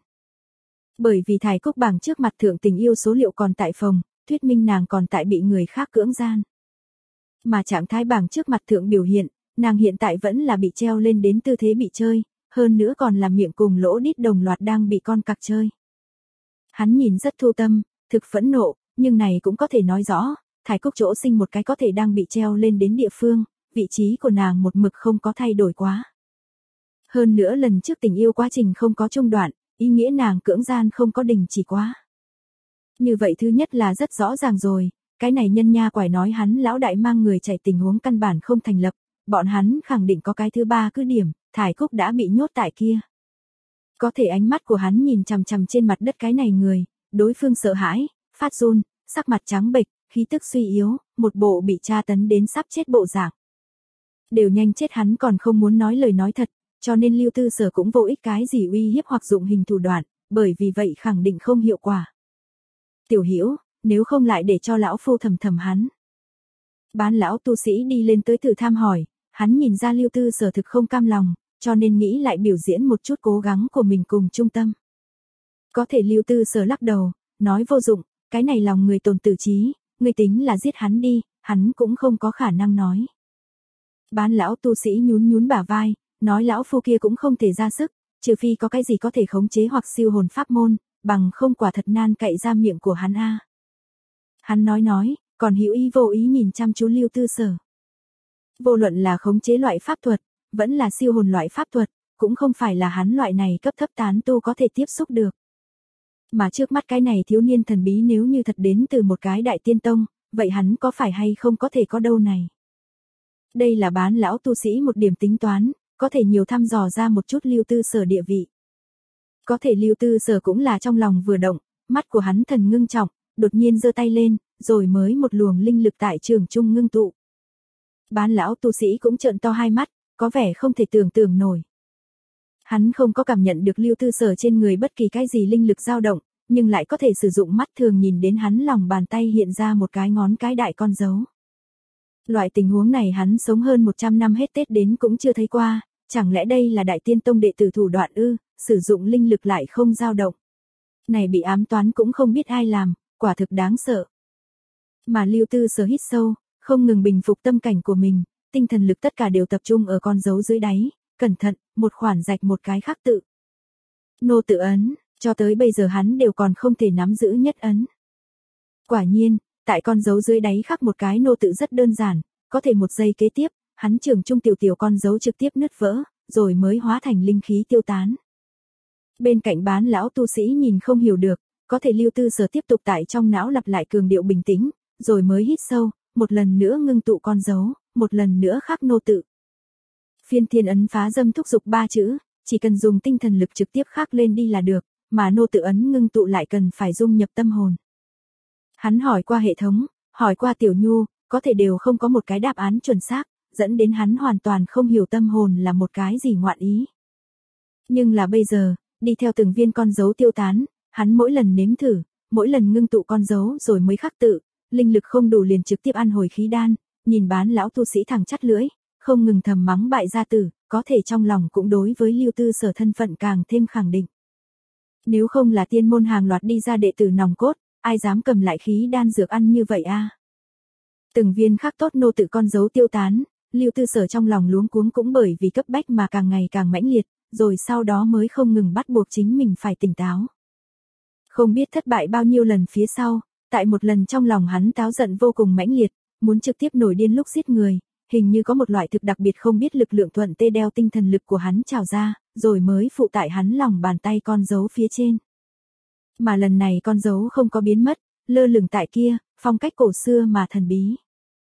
Bởi vì Thải Cúc bảng trước mặt thượng tình yêu số liệu còn tại phòng, thuyết minh nàng còn tại bị người khác cưỡng gian. Mà trạng thái bảng trước mặt thượng biểu hiện, nàng hiện tại vẫn là bị treo lên đến tư thế bị chơi, hơn nữa còn là miệng cùng lỗ đít đồng loạt đang bị con cặc chơi. Hắn nhìn rất thu tâm, thực phẫn nộ, nhưng này cũng có thể nói rõ, Thải Cúc chỗ sinh một cái có thể đang bị treo lên đến địa phương, vị trí của nàng một mực không có thay đổi quá. Hơn nữa lần trước tình yêu quá trình không có trung đoạn, ý nghĩa nàng cưỡng gian không có đình chỉ quá. Như vậy thứ nhất là rất rõ ràng rồi, cái này nhân nha quải nói hắn lão đại mang người chạy tình huống căn bản không thành lập, bọn hắn khẳng định có cái thứ ba cứ điểm, Thải Cúc đã bị nhốt tại kia. Có thể ánh mắt của hắn nhìn chằm chằm trên mặt đất cái này người, đối phương sợ hãi, phát run, sắc mặt trắng bệch, khí tức suy yếu, một bộ bị tra tấn đến sắp chết bộ dạng. Đều nhanh chết hắn còn không muốn nói lời nói thật, cho nên Lưu Tư Sở cũng vô ích cái gì uy hiếp hoặc dụng hình thủ đoạn, bởi vì vậy khẳng định không hiệu quả. Tiểu Hiểu, nếu không lại để cho lão phu thầm thầm hắn. Bán lão tu sĩ đi lên tới thử tham hỏi, hắn nhìn ra Lưu Tư Sở thực không cam lòng, cho nên nghĩ lại biểu diễn một chút cố gắng của mình cùng trung tâm. Có thể Lưu Tư Sở lắc đầu, nói vô dụng, cái này lòng người tồn tử trí, người tính là giết hắn đi, hắn cũng không có khả năng nói. Bán lão tu sĩ nhún nhún bả vai, nói lão phu kia cũng không thể ra sức, trừ phi có cái gì có thể khống chế hoặc siêu hồn pháp môn, bằng không quả thật nan cậy ra miệng của hắn a. Hắn nói nói, còn hữu ý vô ý nhìn chăm chú Lưu Tư Sở. Vô luận là khống chế loại pháp thuật, vẫn là siêu hồn loại pháp thuật, cũng không phải là hắn loại này cấp thấp tán tu có thể tiếp xúc được. Mà trước mắt cái này thiếu niên thần bí nếu như thật đến từ một cái đại tiên tông, vậy hắn có phải hay không có thể có đâu này. Đây là bán lão tu sĩ một điểm tính toán, có thể nhiều thăm dò ra một chút Lưu Tư Sở địa vị. Có thể Lưu Tư Sở cũng là trong lòng vừa động, mắt của hắn thần ngưng trọng, đột nhiên giơ tay lên, rồi mới một luồng linh lực tại trường trung ngưng tụ. Bán lão tu sĩ cũng trợn to hai mắt, có vẻ không thể tưởng tượng nổi. Hắn không có cảm nhận được Lưu Tư Sở trên người bất kỳ cái gì linh lực dao động, nhưng lại có thể sử dụng mắt thường nhìn đến hắn lòng bàn tay hiện ra một cái ngón cái đại con dấu. Loại tình huống này hắn sống hơn một trăm năm hết Tết đến cũng chưa thấy qua, chẳng lẽ đây là đại tiên tông đệ tử thủ đoạn ư, sử dụng linh lực lại không dao động. Này bị ám toán cũng không biết ai làm, quả thực đáng sợ. Mà Lưu Tư Sở hít sâu, không ngừng bình phục tâm cảnh của mình, tinh thần lực tất cả đều tập trung ở con dấu dưới đáy, cẩn thận, một khoản rạch một cái khắc tự. Nô tự ấn, cho tới bây giờ hắn đều còn không thể nắm giữ nhất ấn. Quả nhiên, tại con dấu dưới đáy khắc một cái nô tự rất đơn giản, có thể một giây kế tiếp, hắn trường trung tiểu tiểu con dấu trực tiếp nứt vỡ, rồi mới hóa thành linh khí tiêu tán. Bên cạnh bán lão tu sĩ nhìn không hiểu được, có thể Lưu Tư Sở tiếp tục tại trong não lặp lại cường điệu bình tĩnh, rồi mới hít sâu, một lần nữa ngưng tụ con dấu, một lần nữa khắc nô tự. Phiên thiên ấn phá dâm thúc dục ba chữ, chỉ cần dùng tinh thần lực trực tiếp khắc lên đi là được, mà nô tự ấn ngưng tụ lại cần phải dung nhập tâm hồn. Hắn hỏi qua hệ thống, hỏi qua Tiểu Nhu, có thể đều không có một cái đáp án chuẩn xác, dẫn đến hắn hoàn toàn không hiểu tâm hồn là một cái gì ngoạn ý. Nhưng là bây giờ, đi theo từng viên con dấu tiêu tán, hắn mỗi lần nếm thử, mỗi lần ngưng tụ con dấu rồi mới khắc tự, linh lực không đủ liền trực tiếp ăn hồi khí đan, nhìn bán lão tu sĩ thẳng chắt lưỡi, không ngừng thầm mắng bại gia tử, có thể trong lòng cũng đối với Lưu Tư Sở thân phận càng thêm khẳng định. Nếu không là tiên môn hàng loạt đi ra đệ tử nòng cốt, ai dám cầm lại khí đan dược ăn như vậy a? Từng viên khắc tốt nô tự con dấu tiêu tán, Lưu Tư Sở trong lòng luống cuống cũng bởi vì cấp bách mà càng ngày càng mãnh liệt, rồi sau đó mới không ngừng bắt buộc chính mình phải tỉnh táo. Không biết thất bại bao nhiêu lần phía sau, tại một lần trong lòng hắn táo giận vô cùng mãnh liệt, muốn trực tiếp nổi điên lúc giết người, hình như có một loại thực đặc biệt không biết lực lượng thuận tê đeo tinh thần lực của hắn trào ra, rồi mới phụ tại hắn lòng bàn tay con dấu phía trên. Mà lần này con dấu không có biến mất, lơ lửng tại kia, phong cách cổ xưa mà thần bí.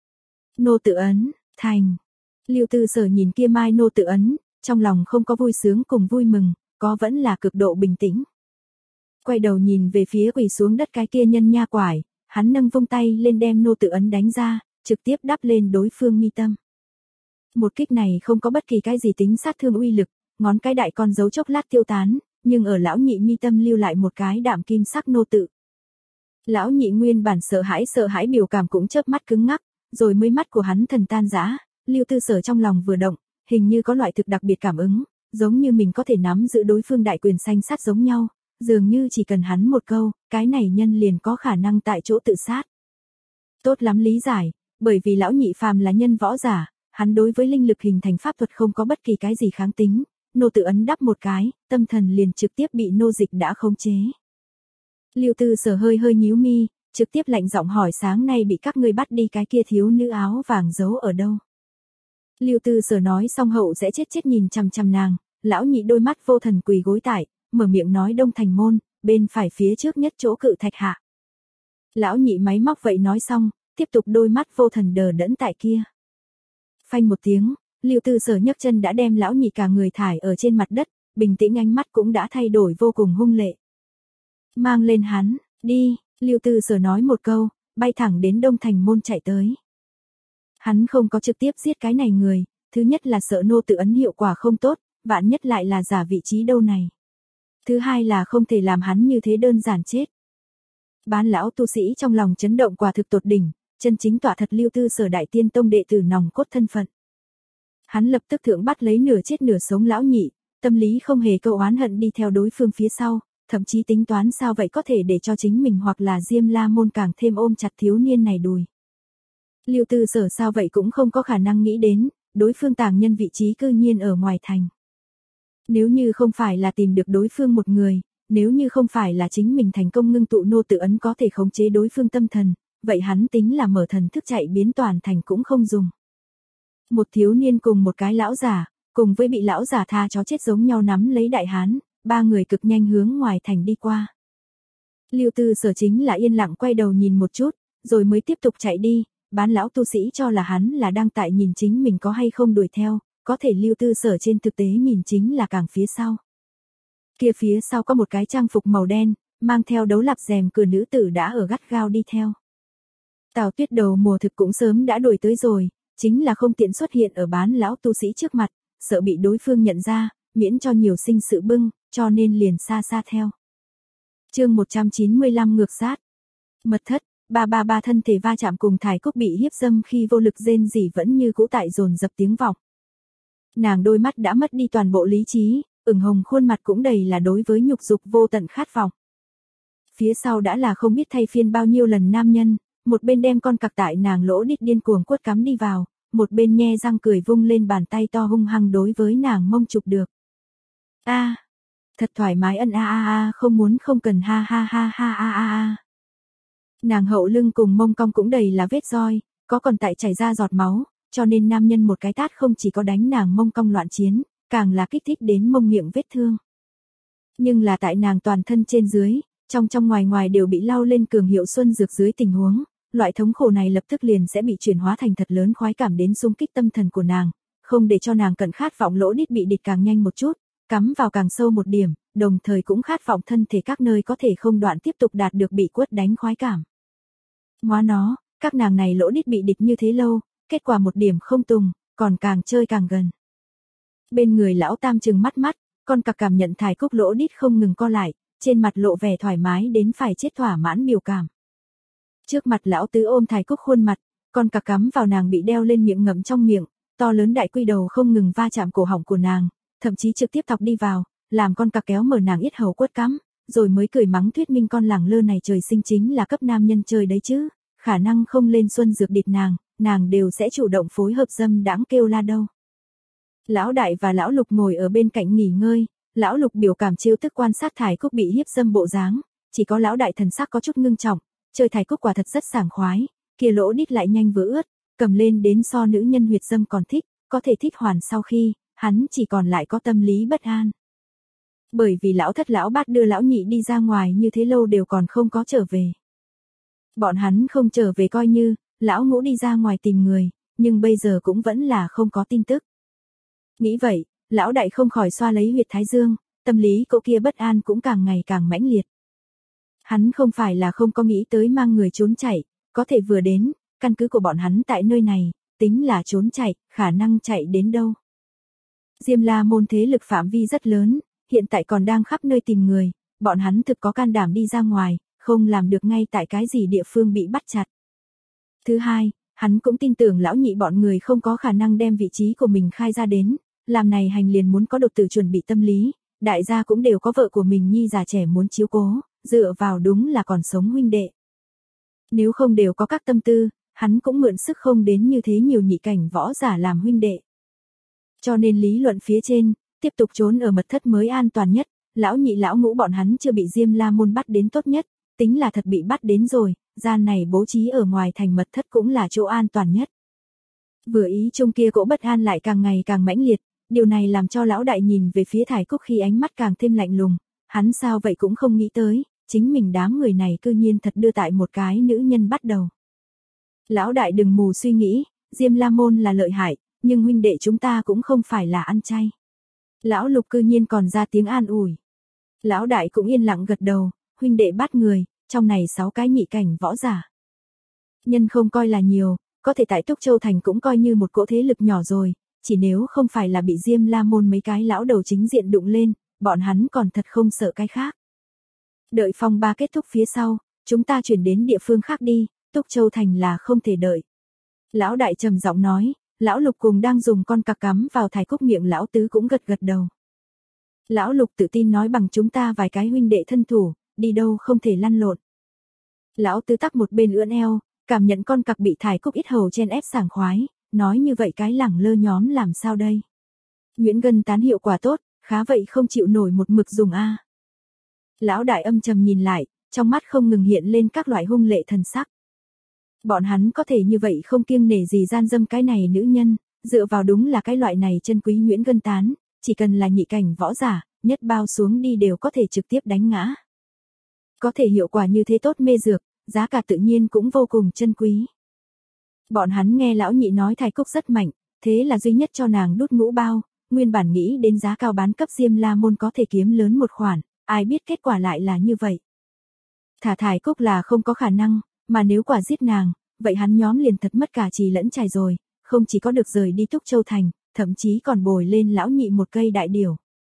Nô tự ấn, thành. Lưu Tư Sở nhìn kia mai nô tự ấn, trong lòng không có vui sướng cùng vui mừng, có vẫn là cực độ bình tĩnh. Quay đầu nhìn về phía quỳ xuống đất cái kia nhân nha quải, hắn nâng vung tay lên đem nô tự ấn đánh ra, trực tiếp đắp lên đối phương mi tâm. Một kích này không có bất kỳ cái gì tính sát thương uy lực, ngón cái đại con dấu chốc lát tiêu tán, nhưng ở lão nhị mi tâm lưu lại một cái đạm kim sắc nô tự. Lão nhị nguyên bản sợ hãi sợ hãi biểu cảm cũng chớp mắt cứng ngắc, rồi mới mắt của hắn thần tan rã, Lưu Tư Sở trong lòng vừa động, hình như có loại thực đặc biệt cảm ứng, giống như mình có thể nắm giữ đối phương đại quyền sanh sát giống nhau, dường như chỉ cần hắn một câu, cái này nhân liền có khả năng tại chỗ tự sát. Tốt lắm lý giải, bởi vì lão nhị phàm là nhân võ giả, hắn đối với linh lực hình thành pháp thuật không có bất kỳ cái gì kháng tính, nô tự ấn đắp một cái, tâm thần liền trực tiếp bị nô dịch đã khống chế. Lưu Tư Sở hơi hơi nhíu mi, trực tiếp lạnh giọng hỏi sáng nay bị các ngươi bắt đi cái kia thiếu nữ áo vàng giấu ở đâu. Lưu Tư Sở nói xong hậu sẽ chết chết nhìn chằm chằm nàng, lão nhị đôi mắt vô thần quỳ gối tại, mở miệng nói Đông Thành môn, bên phải phía trước nhất chỗ cự thạch hạ. Lão nhị máy móc vậy nói xong, tiếp tục đôi mắt vô thần đờ đẫn tại kia. Phanh một tiếng, Lưu Tư Sở nhấc chân đã đem lão nhị cả người thải ở trên mặt đất, bình tĩnh ánh mắt cũng đã thay đổi vô cùng hung lệ. Mang lên hắn, đi, Lưu Tư Sở nói một câu, bay thẳng đến Đông Thành môn chạy tới. Hắn không có trực tiếp giết cái này người, thứ nhất là sợ nô tự ấn hiệu quả không tốt, vạn nhất lại là giả vị trí đâu này. Thứ hai là không thể làm hắn như thế đơn giản chết. Bán lão tu sĩ trong lòng chấn động quả thực tột đỉnh, chân chính tỏa thật Lưu Tư Sở đại tiên tông đệ tử nòng cốt thân phận. Hắn lập tức thượng bắt lấy nửa chết nửa sống lão nhị, tâm lý không hề câu oán hận đi theo đối phương phía sau, thậm chí tính toán sao vậy có thể để cho chính mình hoặc là Diêm La môn càng thêm ôm chặt thiếu niên này đùi. Lưu Tư Sở sao vậy cũng không có khả năng nghĩ đến, đối phương tàng nhân vị trí cư nhiên ở ngoài thành. Nếu như không phải là tìm được đối phương một người, nếu như không phải là chính mình thành công ngưng tụ nô tự ấn có thể khống chế đối phương tâm thần, vậy hắn tính là mở thần thức chạy biến toàn thành cũng không dùng. Một thiếu niên cùng một cái lão giả, cùng với bị lão giả tha chó chết giống nhau nắm lấy đại hán, ba người cực nhanh hướng ngoài thành đi qua. Lưu Tư Sở chính là yên lặng quay đầu nhìn một chút, rồi mới tiếp tục chạy đi, bán lão tu sĩ cho là hắn là đang tại nhìn chính mình có hay không đuổi theo, có thể Lưu Tư Sở trên thực tế nhìn chính là càng phía sau. Kia phía sau có một cái trang phục màu đen, mang theo đấu lạp rèm cửa nữ tử đã ở gắt gao đi theo. Tào Tuyết đầu mùa thực cũng sớm đã đuổi tới rồi, chính là không tiện xuất hiện ở bán lão tu sĩ trước mặt, sợ bị đối phương nhận ra, miễn cho nhiều sinh sự bưng, cho nên liền xa xa theo. Chương một trăm chín mươi lăm ngược sát. Mật thất, ba ba ba thân thể va chạm cùng Thải Cúc bị hiếp dâm khi vô lực rên rỉ vẫn như cũ tại dồn dập tiếng vọng. Nàng đôi mắt đã mất đi toàn bộ lý trí, ửng hồng khuôn mặt cũng đầy là đối với nhục dục vô tận khát vọng. Phía sau đã là không biết thay phiên bao nhiêu lần nam nhân, một bên đem con cặc tại nàng lỗ đít điên cuồng quất cắm đi vào, một bên nhe răng cười vung lên bàn tay to hung hăng đối với nàng mông chụp được. A, thật thoải mái ân a a a, không muốn không cần ha ha ha ha a a a. Nàng hậu lưng cùng mông cong cũng đầy là vết roi, có còn tại chảy ra giọt máu, cho nên nam nhân một cái tát không chỉ có đánh nàng mông cong loạn chiến, càng là kích thích đến mông miệng vết thương. Nhưng là tại nàng toàn thân trên dưới, trong trong ngoài ngoài đều bị lau lên cường hiệu xuân dược dưới tình huống, loại thống khổ này lập tức liền sẽ bị chuyển hóa thành thật lớn khoái cảm đến xung kích tâm thần của nàng, không để cho nàng cận khát vọng lỗ đít bị địch càng nhanh một chút, cắm vào càng sâu một điểm, đồng thời cũng khát vọng thân thể các nơi có thể không đoạn tiếp tục đạt được bị quất đánh khoái cảm. Ngoá nó, các nàng này lỗ đít bị địch như thế lâu, kết quả một điểm không tùng, còn càng chơi càng gần. Bên người lão tam trừng mắt mắt, con cặc cảm nhận thải cúc lỗ đít không ngừng co lại, trên mặt lộ vẻ thoải mái đến phải chết thỏa mãn biểu cảm. Trước mặt lão tứ ôm thải cúc khuôn mặt, con cặc cắm vào nàng bị đeo lên miệng ngậm trong miệng, to lớn đại quy đầu không ngừng va chạm cổ họng của nàng, thậm chí trực tiếp thọc đi vào, làm con cặc kéo mở nàng yết hầu quất cắm, rồi mới cười mắng thuyết minh con lẳng lơ này trời sinh chính là cấp nam nhân chơi đấy chứ, khả năng không lên xuân dược địt nàng, nàng đều sẽ chủ động phối hợp dâm đãng kêu la đâu. Lão đại và lão lục ngồi ở bên cạnh nghỉ ngơi, lão lục biểu cảm trêu tức quan sát thải cúc bị hiếp dâm bộ dáng, chỉ có lão đại thần sắc có chút ngưng trọng, chơi thải cúc quả thật rất sảng khoái, kia lỗ đít lại nhanh vừa ướt, cầm lên đến so nữ nhân huyệt dâm còn thích, có thể thích hoàn sau khi, hắn chỉ còn lại có tâm lý bất an. Bởi vì lão thất lão bát đưa lão nhị đi ra ngoài như thế lâu đều còn không có trở về. Bọn hắn không trở về coi như, lão ngũ đi ra ngoài tìm người, nhưng bây giờ cũng vẫn là không có tin tức. Nghĩ vậy, lão đại không khỏi xoa lấy huyệt thái dương, tâm lý cậu kia bất an cũng càng ngày càng mãnh liệt. Hắn không phải là không có nghĩ tới mang người trốn chạy, có thể vừa đến, căn cứ của bọn hắn tại nơi này, tính là trốn chạy, khả năng chạy đến đâu. Diêm La môn thế lực phạm vi rất lớn, hiện tại còn đang khắp nơi tìm người, bọn hắn thực có can đảm đi ra ngoài, không làm được ngay tại cái gì địa phương bị bắt chặt. Thứ hai, hắn cũng tin tưởng lão nhị bọn người không có khả năng đem vị trí của mình khai ra đến, làm này hành liền muốn có độc tử chuẩn bị tâm lý, đại gia cũng đều có vợ của mình nhi già trẻ muốn chiếu cố, dựa vào đúng là còn sống huynh đệ. Nếu không đều có các tâm tư, hắn cũng mượn sức không đến như thế nhiều nhị cảnh võ giả làm huynh đệ. Cho nên lý luận phía trên, tiếp tục trốn ở mật thất mới an toàn nhất, lão nhị lão ngũ bọn hắn chưa bị Diêm La môn bắt đến tốt nhất, tính là thật bị bắt đến rồi, gian này bố trí ở ngoài thành mật thất cũng là chỗ an toàn nhất. Vừa ý trong kia cỗ bất an lại càng ngày càng mãnh liệt, điều này làm cho lão đại nhìn về phía thải cúc khi ánh mắt càng thêm lạnh lùng, hắn sao vậy cũng không nghĩ tới, chính mình đám người này cư nhiên thật đưa tại một cái nữ nhân bắt đầu. Lão đại đừng mù suy nghĩ, Diêm La môn là lợi hại, nhưng huynh đệ chúng ta cũng không phải là ăn chay. Lão lục cư nhiên còn ra tiếng an ủi. Lão đại cũng yên lặng gật đầu, huynh đệ bắt người, trong này sáu cái nhị cảnh võ giả. Nhân không coi là nhiều, có thể tại Túc Châu Thành cũng coi như một cỗ thế lực nhỏ rồi, chỉ nếu không phải là bị Diêm La môn mấy cái lão đầu chính diện đụng lên, bọn hắn còn thật không sợ cái khác. Đợi phong ba kết thúc phía sau, chúng ta chuyển đến địa phương khác đi, Túc Châu Thành là không thể đợi. Lão đại trầm giọng nói, lão lục cùng đang dùng con cặc cắm vào thải cúc miệng lão tứ cũng gật gật đầu. Lão lục tự tin nói bằng chúng ta vài cái huynh đệ thân thủ, đi đâu không thể lăn lộn. Lão tứ tắc một bên ưỡn eo, cảm nhận con cặc bị thải cúc ít hầu chen ép sảng khoái, nói như vậy cái lẳng lơ nhóm làm sao đây. Nguyễn Gân tán hiệu quả tốt, khá vậy không chịu nổi một mực dùng a. Lão đại âm trầm nhìn lại, trong mắt không ngừng hiện lên các loại hung lệ thần sắc. Bọn hắn có thể như vậy không kiêng nể gì gian dâm cái này nữ nhân, dựa vào đúng là cái loại này chân quý Nguyễn Gân tán, chỉ cần là nhị cảnh võ giả, nhất bao xuống đi đều có thể trực tiếp đánh ngã. Có thể hiệu quả như thế tốt mê dược, giá cả tự nhiên cũng vô cùng chân quý. Bọn hắn nghe lão nhị nói thải cúc rất mạnh, thế là duy nhất cho nàng đút ngũ bao, nguyên bản nghĩ đến giá cao bán cấp Diêm La môn có thể kiếm lớn một khoản, ai biết kết quả lại là như vậy. Thả thải cúc là không có khả năng, mà nếu quả giết nàng, vậy hắn nhóm liền thật mất cả trì lẫn trài rồi, không chỉ có được rời đi Túc Châu Thành, thậm chí còn bồi lên lão nhị một cây đại điểu.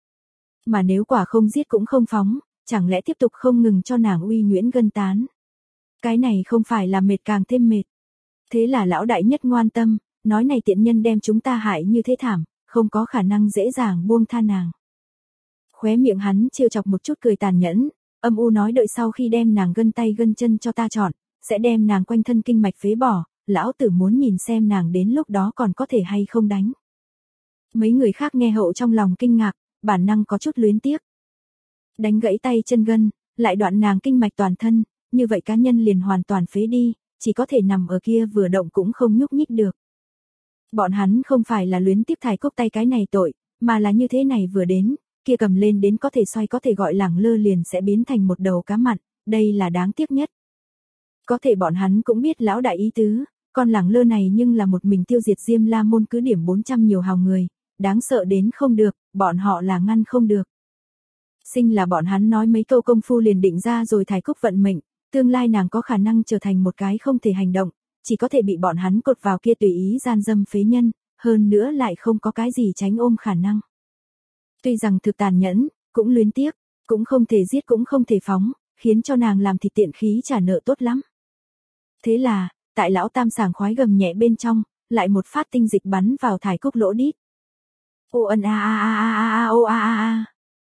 Mà nếu quả không giết cũng không phóng, chẳng lẽ tiếp tục không ngừng cho nàng uy Nguyễn Gân tán. Cái này không phải là mệt càng thêm mệt. Thế là lão đại nhất ngoan tâm, nói này tiện nhân đem chúng ta hại như thế thảm, không có khả năng dễ dàng buông tha nàng. Khóe miệng hắn trêu chọc một chút cười tàn nhẫn, Âm u nói đợi sau khi đem nàng gân tay gân chân cho ta chọn, sẽ đem nàng quanh thân kinh mạch phế bỏ, lão tử muốn nhìn xem nàng đến lúc đó còn có thể hay không đánh. Mấy người khác nghe hậu trong lòng kinh ngạc, bản năng có chút luyến tiếc. Đánh gãy tay chân gân, lại đoạn nàng kinh mạch toàn thân, như vậy cá nhân liền hoàn toàn phế đi, chỉ có thể nằm ở kia vừa động cũng không nhúc nhích được. Bọn hắn không phải là luyến tiếc Thái Cúc tay cái này tội, mà là như thế này vừa đến, kia cầm lên đến có thể xoay có thể gọi lẳng lơ liền sẽ biến thành một đầu cá mặn, đây là đáng tiếc nhất. Có thể bọn hắn cũng biết lão đại ý tứ, con lẳng lơ này nhưng là một mình tiêu diệt Diêm La môn cứ điểm bốn trăm nhiều hào người, đáng sợ đến không được, bọn họ là ngăn không được. Sinh là bọn hắn nói mấy câu công phu liền định ra rồi Thái Cúc vận mệnh, tương lai nàng có khả năng trở thành một cái không thể hành động, chỉ có thể bị bọn hắn cột vào kia tùy ý gian dâm phế nhân, hơn nữa lại không có cái gì tránh ôm khả năng. Tuy rằng thực tàn nhẫn, cũng luyến tiếc, cũng không thể giết cũng không thể phóng, khiến cho nàng làm thịt tiện khí trả nợ tốt lắm. Thế là, tại lão tam sảng khoái gầm nhẹ bên trong, lại một phát tinh dịch bắn vào Thái Cúc lỗ đít. Ô ân a a a a a a ô a a a.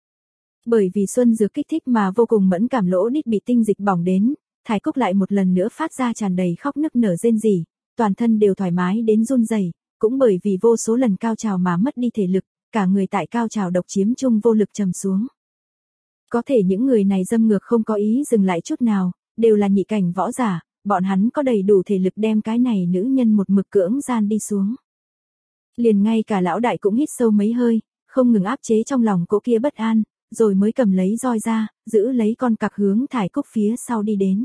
Bởi vì xuân dược kích thích mà vô cùng mẫn cảm lỗ đít bị tinh dịch bỏng đến, Thái Cúc lại một lần nữa phát ra tràn đầy khóc nức nở rên rỉ, toàn thân đều thoải mái đến run rẩy, cũng bởi vì vô số lần cao trào mà mất đi thể lực, cả người tại cao trào độc chiếm chung vô lực trầm xuống. Có thể những người này dâm ngược không có ý dừng lại chút nào, đều là nhị cảnh võ giả, bọn hắn có đầy đủ thể lực đem cái này nữ nhân một mực cưỡng gian đi xuống. Liền ngay cả lão đại cũng hít sâu mấy hơi, không ngừng áp chế trong lòng cỗ kia bất an, rồi mới cầm lấy roi ra, giữ lấy con cặc hướng Thái Cúc phía sau đi đến.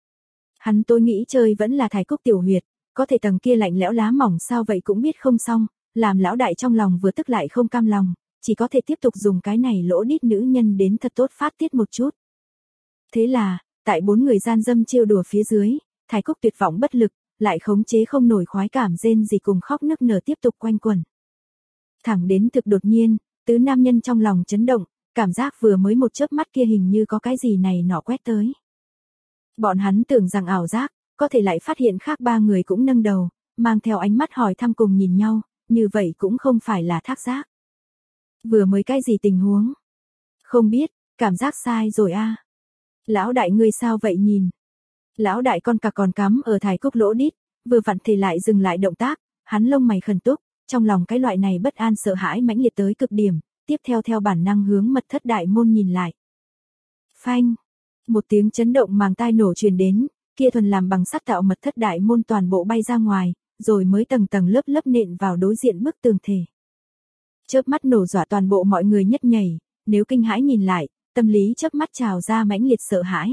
Hắn tôi nghĩ chơi vẫn là Thái Cúc tiểu huyệt, có thể tầng kia lạnh lẽo lá mỏng sao vậy cũng biết không xong, làm lão đại trong lòng vừa tức lại không cam lòng, chỉ có thể tiếp tục dùng cái này lỗ đít nữ nhân đến thật tốt phát tiết một chút. Thế là, tại bốn người gian dâm trêu đùa phía dưới, Thái Cúc tuyệt vọng bất lực, lại khống chế không nổi khoái cảm rên gì cùng khóc nức nở tiếp tục quanh quẩn. Thẳng đến thực đột nhiên, tứ nam nhân trong lòng chấn động, cảm giác vừa mới một chớp mắt kia hình như có cái gì này nọ quét tới. Bọn hắn tưởng rằng ảo giác, có thể lại phát hiện khác ba người cũng nâng đầu, mang theo ánh mắt hỏi thăm cùng nhìn nhau, như vậy cũng không phải là thác giác. Vừa mới cái gì tình huống? Không biết, cảm giác sai rồi a. À. Lão đại ngươi sao vậy nhìn? Lão đại con cặc còn cắm ở Thái Cúc lỗ đít, vừa vặn thì lại dừng lại động tác, hắn lông mày khẩn túc, trong lòng cái loại này bất an sợ hãi mãnh liệt tới cực điểm, tiếp theo theo bản năng hướng mật thất đại môn nhìn lại. Phanh, một tiếng chấn động màng tai nổ truyền đến, kia thuần làm bằng sắt tạo mật thất đại môn toàn bộ bay ra ngoài, rồi mới tầng tầng lớp lớp nện vào đối diện bức tường thể. Chớp mắt nổ dọa toàn bộ mọi người nhất nhảy, nếu kinh hãi nhìn lại, tâm lý chớp mắt trào ra mãnh liệt sợ hãi.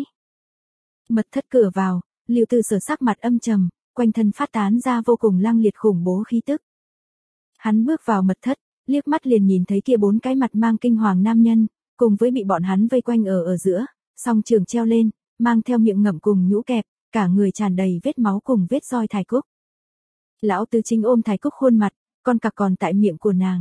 Mật thất cửa vào, Lưu Tư Sở sắc mặt âm trầm, quanh thân phát tán ra vô cùng lăng liệt khủng bố khí tức. Hắn bước vào mật thất, liếc mắt liền nhìn thấy kia bốn cái mặt mang kinh hoàng nam nhân, cùng với bị bọn hắn vây quanh ở ở giữa, song trường treo lên, mang theo miệng ngậm cùng nhũ kẹp, cả người tràn đầy vết máu cùng vết roi Thái Cúc. Lão tứ chính ôm Thái Cúc khuôn mặt, con cặc còn tại miệng của nàng.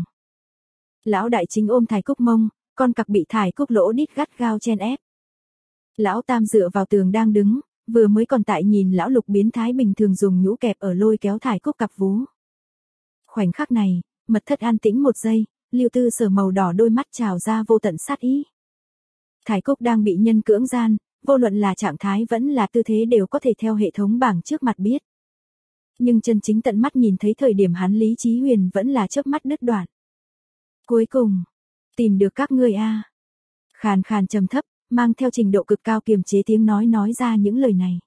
Lão đại chính ôm Thái Cúc mông, con cặc bị Thái Cúc lỗ đít gắt gao chen ép. Lão tam dựa vào tường đang đứng, vừa mới còn tại nhìn lão lục biến thái bình thường dùng nhũ kẹp ở lôi kéo Thái Cúc cặp vú. Khoảnh khắc này, mật thất an tĩnh một giây, Lưu Tư Sở màu đỏ đôi mắt trào ra vô tận sát ý. Thái Cúc đang bị nhân cưỡng gian, vô luận là trạng thái vẫn là tư thế đều có thể theo hệ thống bảng trước mặt biết. Nhưng chân chính tận mắt nhìn thấy thời điểm hắn Lý Chí Huyền vẫn là chớp mắt đứt đoạn. Cuối cùng, tìm được các ngươi a. À. Khàn khàn trầm thấp, mang theo trình độ cực cao kiềm chế tiếng nói nói ra những lời này.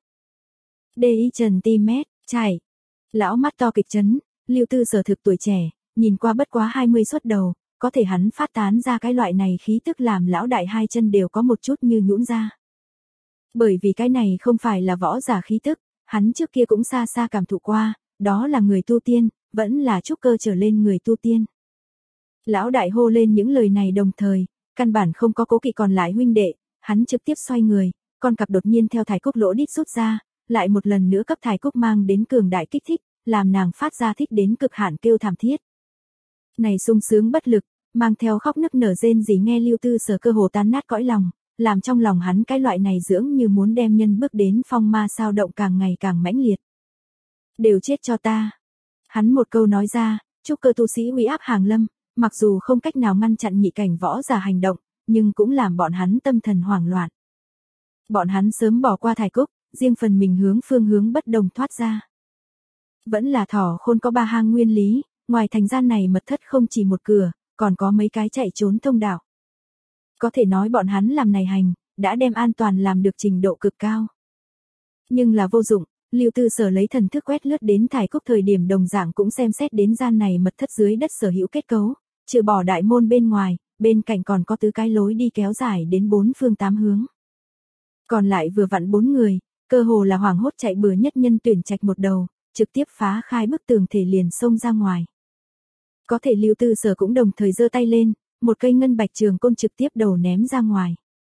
Đê y Trần Ti Mét, chảy. Lão mắt to kịch chấn, Lưu Tư Sở thực tuổi trẻ, nhìn qua bất quá hai mươi xuất đầu, có thể hắn phát tán ra cái loại này khí tức làm lão đại hai chân đều có một chút như nhũn ra. Bởi vì cái này không phải là võ giả khí tức, hắn trước kia cũng xa xa cảm thụ qua, đó là người tu tiên, vẫn là trúc cơ trở lên người tu tiên. Lão đại hô lên những lời này đồng thời, căn bản không có cố kỵ còn lại huynh đệ, hắn trực tiếp xoay người, con cặc đột nhiên theo Thái Cúc lỗ đít rút ra, lại một lần nữa cấp Thái Cúc mang đến cường đại kích thích, làm nàng phát ra thích đến cực hạn kêu thảm thiết. Này sung sướng bất lực, mang theo khóc nức nở rên rỉ nghe Lưu Tư Sở cơ hồ tan nát cõi lòng, làm trong lòng hắn cái loại này dưỡng như muốn đem nhân bước đến phong ma sao động càng ngày càng mãnh liệt. Đều chết cho ta. Hắn một câu nói ra, trúc cơ tu sĩ uy áp hàng lâm, mặc dù không cách nào ngăn chặn nhị cảnh võ giả hành động, nhưng cũng làm bọn hắn tâm thần hoảng loạn. Bọn hắn sớm bỏ qua Thải Cúc, riêng phần mình hướng phương hướng bất đồng thoát ra. Vẫn là thỏ khôn có ba hang nguyên lý, ngoài thành gian này mật thất không chỉ một cửa, còn có mấy cái chạy trốn thông đạo. Có thể nói bọn hắn làm này hành, đã đem an toàn làm được trình độ cực cao. Nhưng là vô dụng, Lưu Tư Sở lấy thần thức quét lướt đến Thải Cúc thời điểm đồng dạng cũng xem xét đến gian này mật thất dưới đất sở hữu kết cấu, trừ bỏ đại môn bên ngoài, bên cạnh còn có tứ cái lối đi kéo dài đến bốn phương tám hướng. Còn lại vừa vặn bốn người, cơ hồ là hoảng hốt chạy bừa nhất nhân tuyển trạch một đầu, trực tiếp phá khai bức tường thể liền xông ra ngoài. Có thể Lưu Tư Sở cũng đồng thời giơ tay lên, một cây ngân bạch trường côn trực tiếp đầu ném ra ngoài.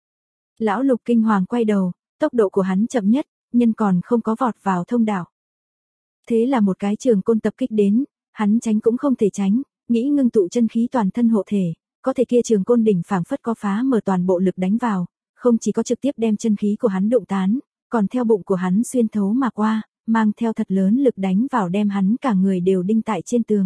Lão Lục kinh hoàng quay đầu, tốc độ của hắn chậm nhất, nhân còn không có vọt vào thông đạo. Thế là một cái trường côn tập kích đến, hắn tránh cũng không thể tránh, nghĩ ngưng tụ chân khí toàn thân hộ thể, có thể kia trường côn đỉnh phảng phất có phá mở toàn bộ lực đánh vào, không chỉ có trực tiếp đem chân khí của hắn đụng tán, còn theo bụng của hắn xuyên thấu mà qua, mang theo thật lớn lực đánh vào đem hắn cả người đều đinh tại trên tường.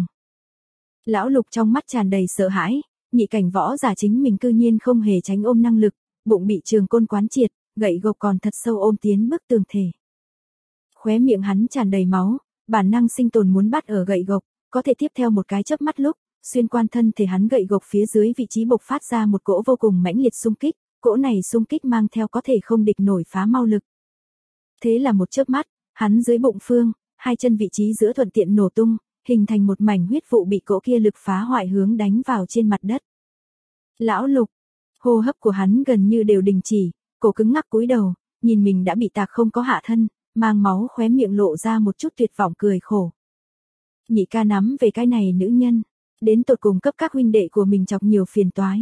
Lão Lục trong mắt tràn đầy sợ hãi, nhị cảnh võ giả chính mình cư nhiên không hề tránh ôm năng lực, bụng bị trường côn quán triệt, gậy gộc còn thật sâu ôm tiến bức tường thể. Khóe miệng hắn tràn đầy máu, bản năng sinh tồn muốn bắt ở gậy gộc, có thể tiếp theo một cái chớp mắt lúc, xuyên quan thân thể hắn gậy gộc phía dưới vị trí bộc phát ra một cỗ vô cùng mãnh liệt xung kích, cỗ này xung kích mang theo có thể không địch nổi phá mau lực. Thế là một chớp mắt, hắn dưới bụng phương, hai chân vị trí giữa thuận tiện nổ tung, hình thành một mảnh huyết vụ bị cỗ kia lực phá hoại hướng đánh vào trên mặt đất. Lão Lục, hô hấp của hắn gần như đều đình chỉ, cổ cứng ngắc cúi đầu, nhìn mình đã bị tạc không có hạ thân, mang máu khóe miệng lộ ra một chút tuyệt vọng cười khổ. Nhị ca nắm về cái này nữ nhân, đến tột cùng cấp các huynh đệ của mình chọc nhiều phiền toái.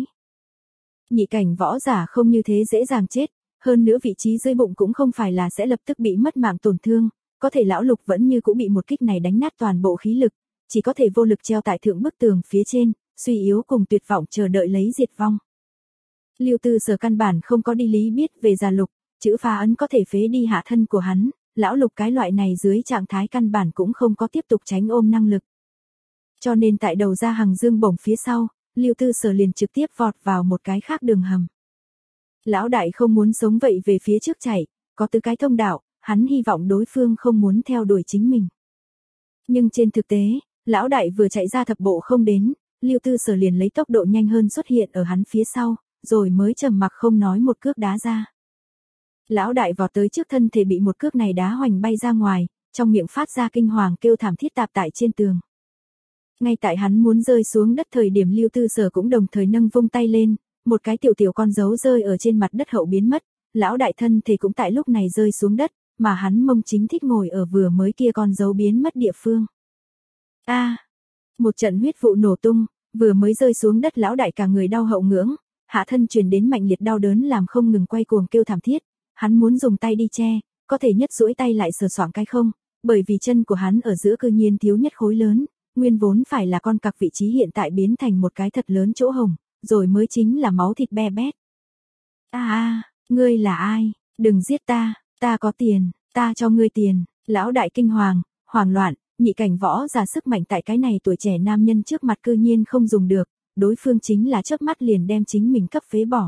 Nhị cảnh võ giả không như thế dễ dàng chết, hơn nữa vị trí dưới bụng cũng không phải là sẽ lập tức bị mất mạng tổn thương, có thể lão Lục vẫn như cũng bị một kích này đánh nát toàn bộ khí lực, chỉ có thể vô lực treo tại thượng bức tường phía trên, suy yếu cùng tuyệt vọng chờ đợi lấy diệt vong. Lưu Tư Sở căn bản không có đi lý biết về già Lục, chữ phá ấn có thể phế đi hạ thân của hắn, lão Lục cái loại này dưới trạng thái căn bản cũng không có tiếp tục tránh ôm năng lực. Cho nên tại đầu ra hàng dương bổng phía sau, Lưu Tư Sở liền trực tiếp vọt vào một cái khác đường hầm. Lão đại không muốn sống vậy về phía trước chạy, có tứ cái thông đạo, hắn hy vọng đối phương không muốn theo đuổi chính mình. Nhưng trên thực tế, lão đại vừa chạy ra thập bộ không đến, Lưu Tư Sở liền lấy tốc độ nhanh hơn xuất hiện ở hắn phía sau, rồi mới trầm mặc không nói một cước đá ra. Lão đại vọt tới trước thân thể bị một cước này đá hoành bay ra ngoài, trong miệng phát ra kinh hoàng kêu thảm thiết tạp tại trên tường. Ngay tại hắn muốn rơi xuống đất thời điểm Lưu Tư Sở cũng đồng thời nâng vung tay lên, một cái tiểu tiểu con dấu rơi ở trên mặt đất hậu biến mất, lão đại thân thể cũng tại lúc này rơi xuống đất, mà hắn mông chính thích ngồi ở vừa mới kia con dấu biến mất địa phương. A, à, một trận huyết vụ nổ tung, vừa mới rơi xuống đất lão đại cả người đau hậu ngưỡng, hạ thân truyền đến mạnh liệt đau đớn làm không ngừng quay cuồng kêu thảm thiết, hắn muốn dùng tay đi che, có thể nhất duỗi tay lại sờ soạng cái không, bởi vì chân của hắn ở giữa cư nhiên thiếu nhất khối lớn, nguyên vốn phải là con cặc vị trí hiện tại biến thành một cái thật lớn chỗ hồng, rồi mới chính là máu thịt be bét. A a, ngươi là ai? Đừng giết ta, ta có tiền, ta cho ngươi tiền. Lão đại kinh hoàng, hoảng loạn, nhị cảnh võ giả sức mạnh tại cái này tuổi trẻ nam nhân trước mặt cư nhiên không dùng được, đối phương chính là chớp mắt liền đem chính mình cấp phế bỏ.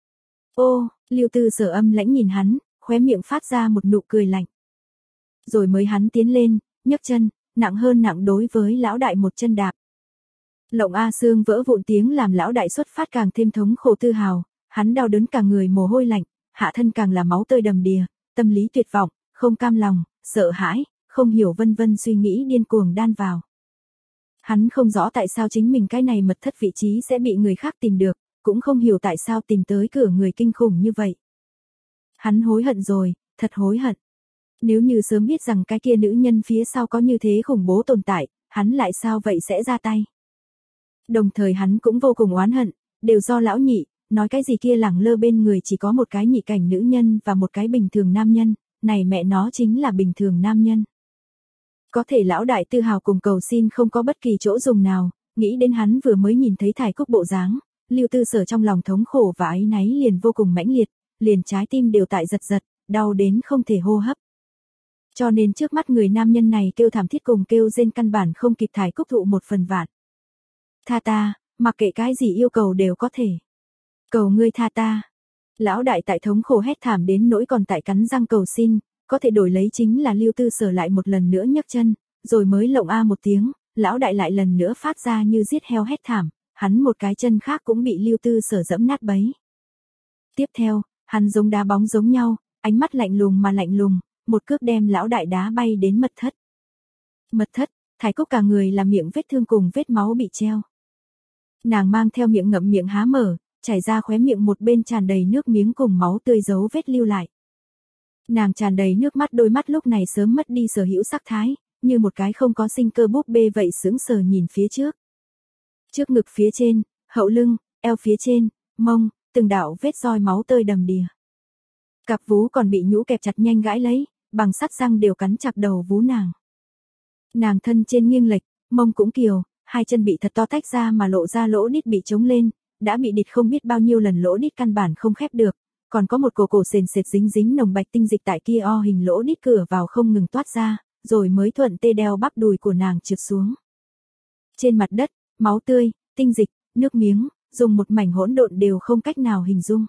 Ô, Lưu Tư Sở âm lãnh nhìn hắn, khóe miệng phát ra một nụ cười lạnh. Rồi mới hắn tiến lên, nhấc chân, nặng hơn nặng đối với lão đại một chân đạp. Lộng A xương vỡ vụn tiếng làm lão đại xuất phát càng thêm thống khổ tư hào, hắn đau đớn cả người mồ hôi lạnh, hạ thân càng là máu tơi đầm đìa, tâm lý tuyệt vọng, không cam lòng, sợ hãi, không hiểu vân vân suy nghĩ điên cuồng đan vào. Hắn không rõ tại sao chính mình cái này mật thất vị trí sẽ bị người khác tìm được, cũng không hiểu tại sao tìm tới cửa người kinh khủng như vậy. Hắn hối hận rồi, thật hối hận. Nếu như sớm biết rằng cái kia nữ nhân phía sau có như thế khủng bố tồn tại, hắn lại sao vậy sẽ ra tay. Đồng thời hắn cũng vô cùng oán hận, đều do lão nhị, nói cái gì kia lẳng lơ bên người chỉ có một cái nhị cảnh nữ nhân và một cái bình thường nam nhân, này mẹ nó chính là bình thường nam nhân. Có thể lão đại tự hào cùng cầu xin không có bất kỳ chỗ dùng nào, nghĩ đến hắn vừa mới nhìn thấy Thải Cúc bộ dáng, Lưu Tư Sở trong lòng thống khổ và áy náy liền vô cùng mãnh liệt, liền trái tim đều tại giật giật, đau đến không thể hô hấp. Cho nên trước mắt người nam nhân này kêu thảm thiết cùng kêu rên căn bản không kịp Thải Cúc thụ một phần vạn. Tha ta, mặc kệ cái gì yêu cầu đều có thể. Cầu ngươi tha ta. Lão đại tại thống khổ hét thảm đến nỗi còn tại cắn răng cầu xin, có thể đổi lấy chính là Lưu Tư Sở lại một lần nữa nhấc chân, rồi mới lộng a một tiếng, lão đại lại lần nữa phát ra như giết heo hét thảm, hắn một cái chân khác cũng bị Lưu Tư Sở dẫm nát bấy. Tiếp theo, hắn giống đá bóng giống nhau, ánh mắt lạnh lùng mà lạnh lùng, một cước đem lão đại đá bay đến mật thất. Mật thất, Thái Cúc cả người là miệng vết thương cùng vết máu bị treo. Nàng mang theo miệng ngậm miệng há mở, chảy ra khóe miệng một bên tràn đầy nước miếng cùng máu tươi dấu vết lưu lại. Nàng tràn đầy nước mắt, đôi mắt lúc này sớm mất đi sở hữu sắc thái, như một cái không có sinh cơ búp bê vậy sững sờ nhìn phía trước. Trước ngực phía trên, hậu lưng, eo phía trên, mông, từng đạo vết roi máu tơi đầm đìa. Cặp vú còn bị nhũ kẹp chặt nhanh gãi lấy, bằng sắt răng đều cắn chặt đầu vú nàng. Nàng thân trên nghiêng lệch, mông cũng kiều, hai chân bị thật to tách ra mà lộ ra lỗ đít bị trống lên, đã bị địt không biết bao nhiêu lần lỗ đít căn bản không khép được, còn có một cổ cổ sền sệt dính dính nồng bạch tinh dịch tại kia o hình lỗ đít cửa vào không ngừng toát ra, rồi mới thuận tê đeo bắp đùi của nàng trượt xuống. Trên mặt đất, máu tươi, tinh dịch, nước miếng, dùng một mảnh hỗn độn đều không cách nào hình dung.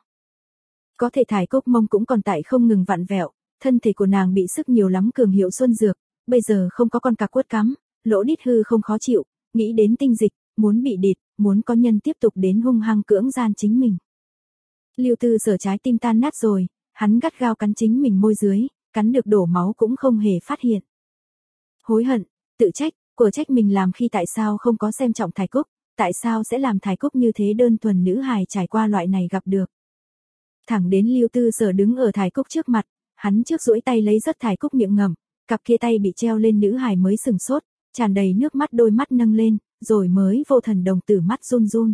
Có thể Thái Cúc mông cũng còn tại không ngừng vặn vẹo, thân thể của nàng bị sức nhiều lắm cường hiệu xuân dược, bây giờ không có con cạc quất cắm, lỗ đít hư không khó chịu, nghĩ đến tinh dịch, muốn bị địt, muốn có nhân tiếp tục đến hung hăng cưỡng gian chính mình. Lưu Tư Sở trái tim tan nát rồi, hắn gắt gao cắn chính mình môi dưới, cắn được đổ máu cũng không hề phát hiện. Hối hận, tự trách, của trách mình làm khi tại sao không có xem trọng Thái Cúc, tại sao sẽ làm Thái Cúc như thế đơn thuần nữ hài trải qua loại này gặp được. Thẳng đến Lưu Tư Sở đứng ở Thái Cúc trước mặt, hắn trước duỗi tay lấy rất Thái Cúc miệng ngậm, cặp kia tay bị treo lên nữ hài mới sừng sốt, tràn đầy nước mắt đôi mắt nâng lên, rồi mới vô thần đồng tử mắt run run.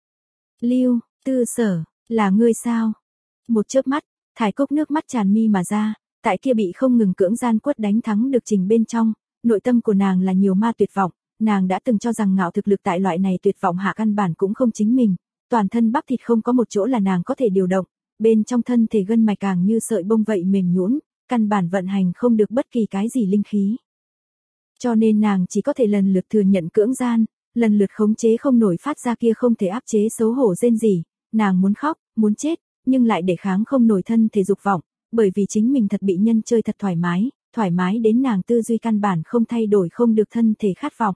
Lưu Tư Sở, là ngươi sao? Một chớp mắt, Thái Cúc nước mắt tràn mi mà ra, tại kia bị không ngừng cưỡng gian quất đánh thắng được trình bên trong, nội tâm của nàng là nhiều ma tuyệt vọng, nàng đã từng cho rằng ngạo thực lực tại loại này tuyệt vọng hạ căn bản cũng không chính mình, toàn thân bắp thịt không có một chỗ là nàng có thể điều động, bên trong thân thể gân mạch càng như sợi bông vậy mềm nhũn, căn bản vận hành không được bất kỳ cái gì linh khí. Cho nên nàng chỉ có thể lần lượt thừa nhận cưỡng gian, lần lượt khống chế không nổi phát ra kia không thể áp chế xấu hổ rên rỉ, nàng muốn khóc, muốn chết, nhưng lại để kháng không nổi thân thể dục vọng, bởi vì chính mình thật bị nhân chơi thật thoải mái, thoải mái đến nàng tư duy căn bản không thay đổi không được thân thể khát vọng.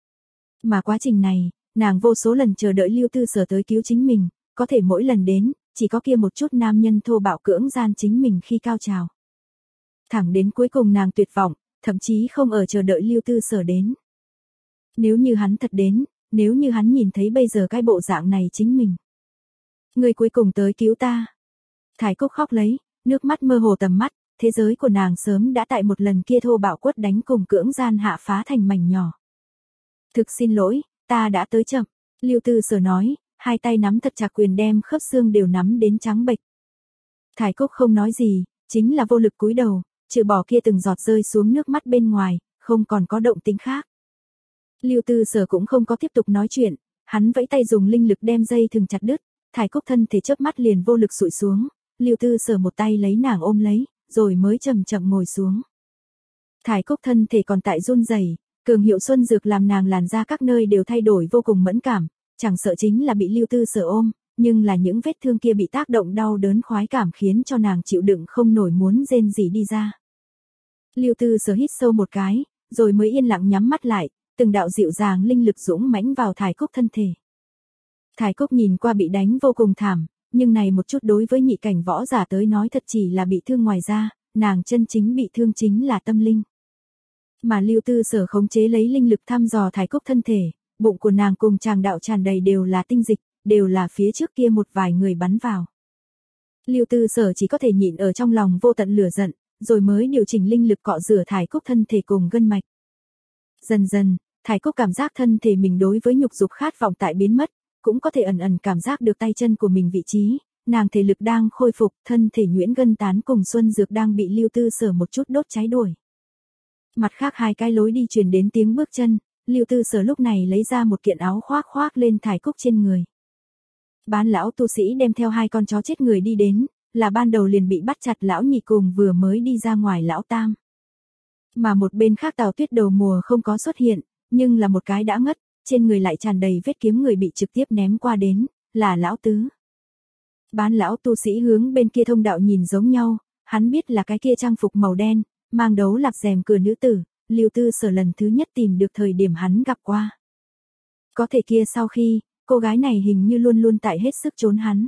Mà quá trình này, nàng vô số lần chờ đợi Lưu Tư Sở tới cứu chính mình, có thể mỗi lần đến, chỉ có kia một chút nam nhân thô bạo cưỡng gian chính mình khi cao trào. Thẳng đến cuối cùng nàng tuyệt vọng, thậm chí không ở chờ đợi Lưu Tư Sở đến. Nếu như hắn thật đến, nếu như hắn nhìn thấy bây giờ cái bộ dạng này chính mình. Người cuối cùng tới cứu ta. Thái Cúc khóc lấy, nước mắt mơ hồ tầm mắt, thế giới của nàng sớm đã tại một lần kia thô bạo quất đánh cùng cưỡng gian hạ phá thành mảnh nhỏ. Thực xin lỗi, ta đã tới chậm, Lưu Tư Sở nói, hai tay nắm thật chặt quyền đem khớp xương đều nắm đến trắng bệch. Thái Cúc không nói gì, chính là vô lực cúi đầu, trừ bỏ kia từng giọt rơi xuống nước mắt bên ngoài, không còn có động tĩnh khác. Lưu Tư Sở cũng không có tiếp tục nói chuyện, hắn vẫy tay dùng linh lực đem dây thừng chặt đứt, Thái Cúc thân thể chớp mắt liền vô lực sụi xuống, Lưu Tư Sở một tay lấy nàng ôm lấy, rồi mới chậm chậm ngồi xuống. Thái Cúc thân thể còn tại run rẩy, cường hiệu xuân dược làm nàng làn da các nơi đều thay đổi vô cùng mẫn cảm, chẳng sợ chính là bị Lưu Tư Sở ôm, nhưng là những vết thương kia bị tác động đau đớn khoái cảm khiến cho nàng chịu đựng không nổi muốn rên rỉ đi ra. Lưu Tư Sở hít sâu một cái, rồi mới yên lặng nhắm mắt lại, từng đạo dịu dàng linh lực dũng mãnh vào Thái Cúc thân thể. Thái Cúc nhìn qua bị đánh vô cùng thảm, nhưng này một chút đối với nhị cảnh võ giả tới nói thật chỉ là bị thương ngoài da, nàng chân chính bị thương chính là tâm linh. Mà Lưu Tư Sở khống chế lấy linh lực thăm dò Thái Cúc thân thể, bụng của nàng cùng tràng đạo tràn đầy đều là tinh dịch, đều là phía trước kia một vài người bắn vào. Lưu Tư Sở chỉ có thể nhịn ở trong lòng vô tận lửa giận, rồi mới điều chỉnh linh lực cọ rửa Thái Cúc thân thể cùng gân mạch. Dần dần, Thái Cúc cảm giác thân thể mình đối với nhục dục khát vọng tại biến mất, cũng có thể ẩn ẩn cảm giác được tay chân của mình vị trí, nàng thể lực đang khôi phục, thân thể nhuyễn gân tán cùng xuân dược đang bị Lưu Tư Sở một chút đốt cháy đuổi. Mặt khác hai cái lối đi truyền đến tiếng bước chân, Lưu Tư Sở lúc này lấy ra một kiện áo khoác khoác lên Thái Cúc trên người. Bán lão tu sĩ đem theo hai con chó chết người đi đến, là ban đầu liền bị bắt chặt lão nhị cùng vừa mới đi ra ngoài lão tam. Mà một bên khác Tào Tuyết đầu mùa không có xuất hiện, nhưng là một cái đã ngất, trên người lại tràn đầy vết kiếm người bị trực tiếp ném qua đến, là lão tứ. Bán lão tu sĩ hướng bên kia thông đạo nhìn giống nhau, hắn biết là cái kia trang phục màu đen, mang đấu lạc rèm cửa nữ tử, Lưu Tư Sở lần thứ nhất tìm được thời điểm hắn gặp qua. Có thể kia sau khi, cô gái này hình như luôn luôn tại hết sức trốn hắn.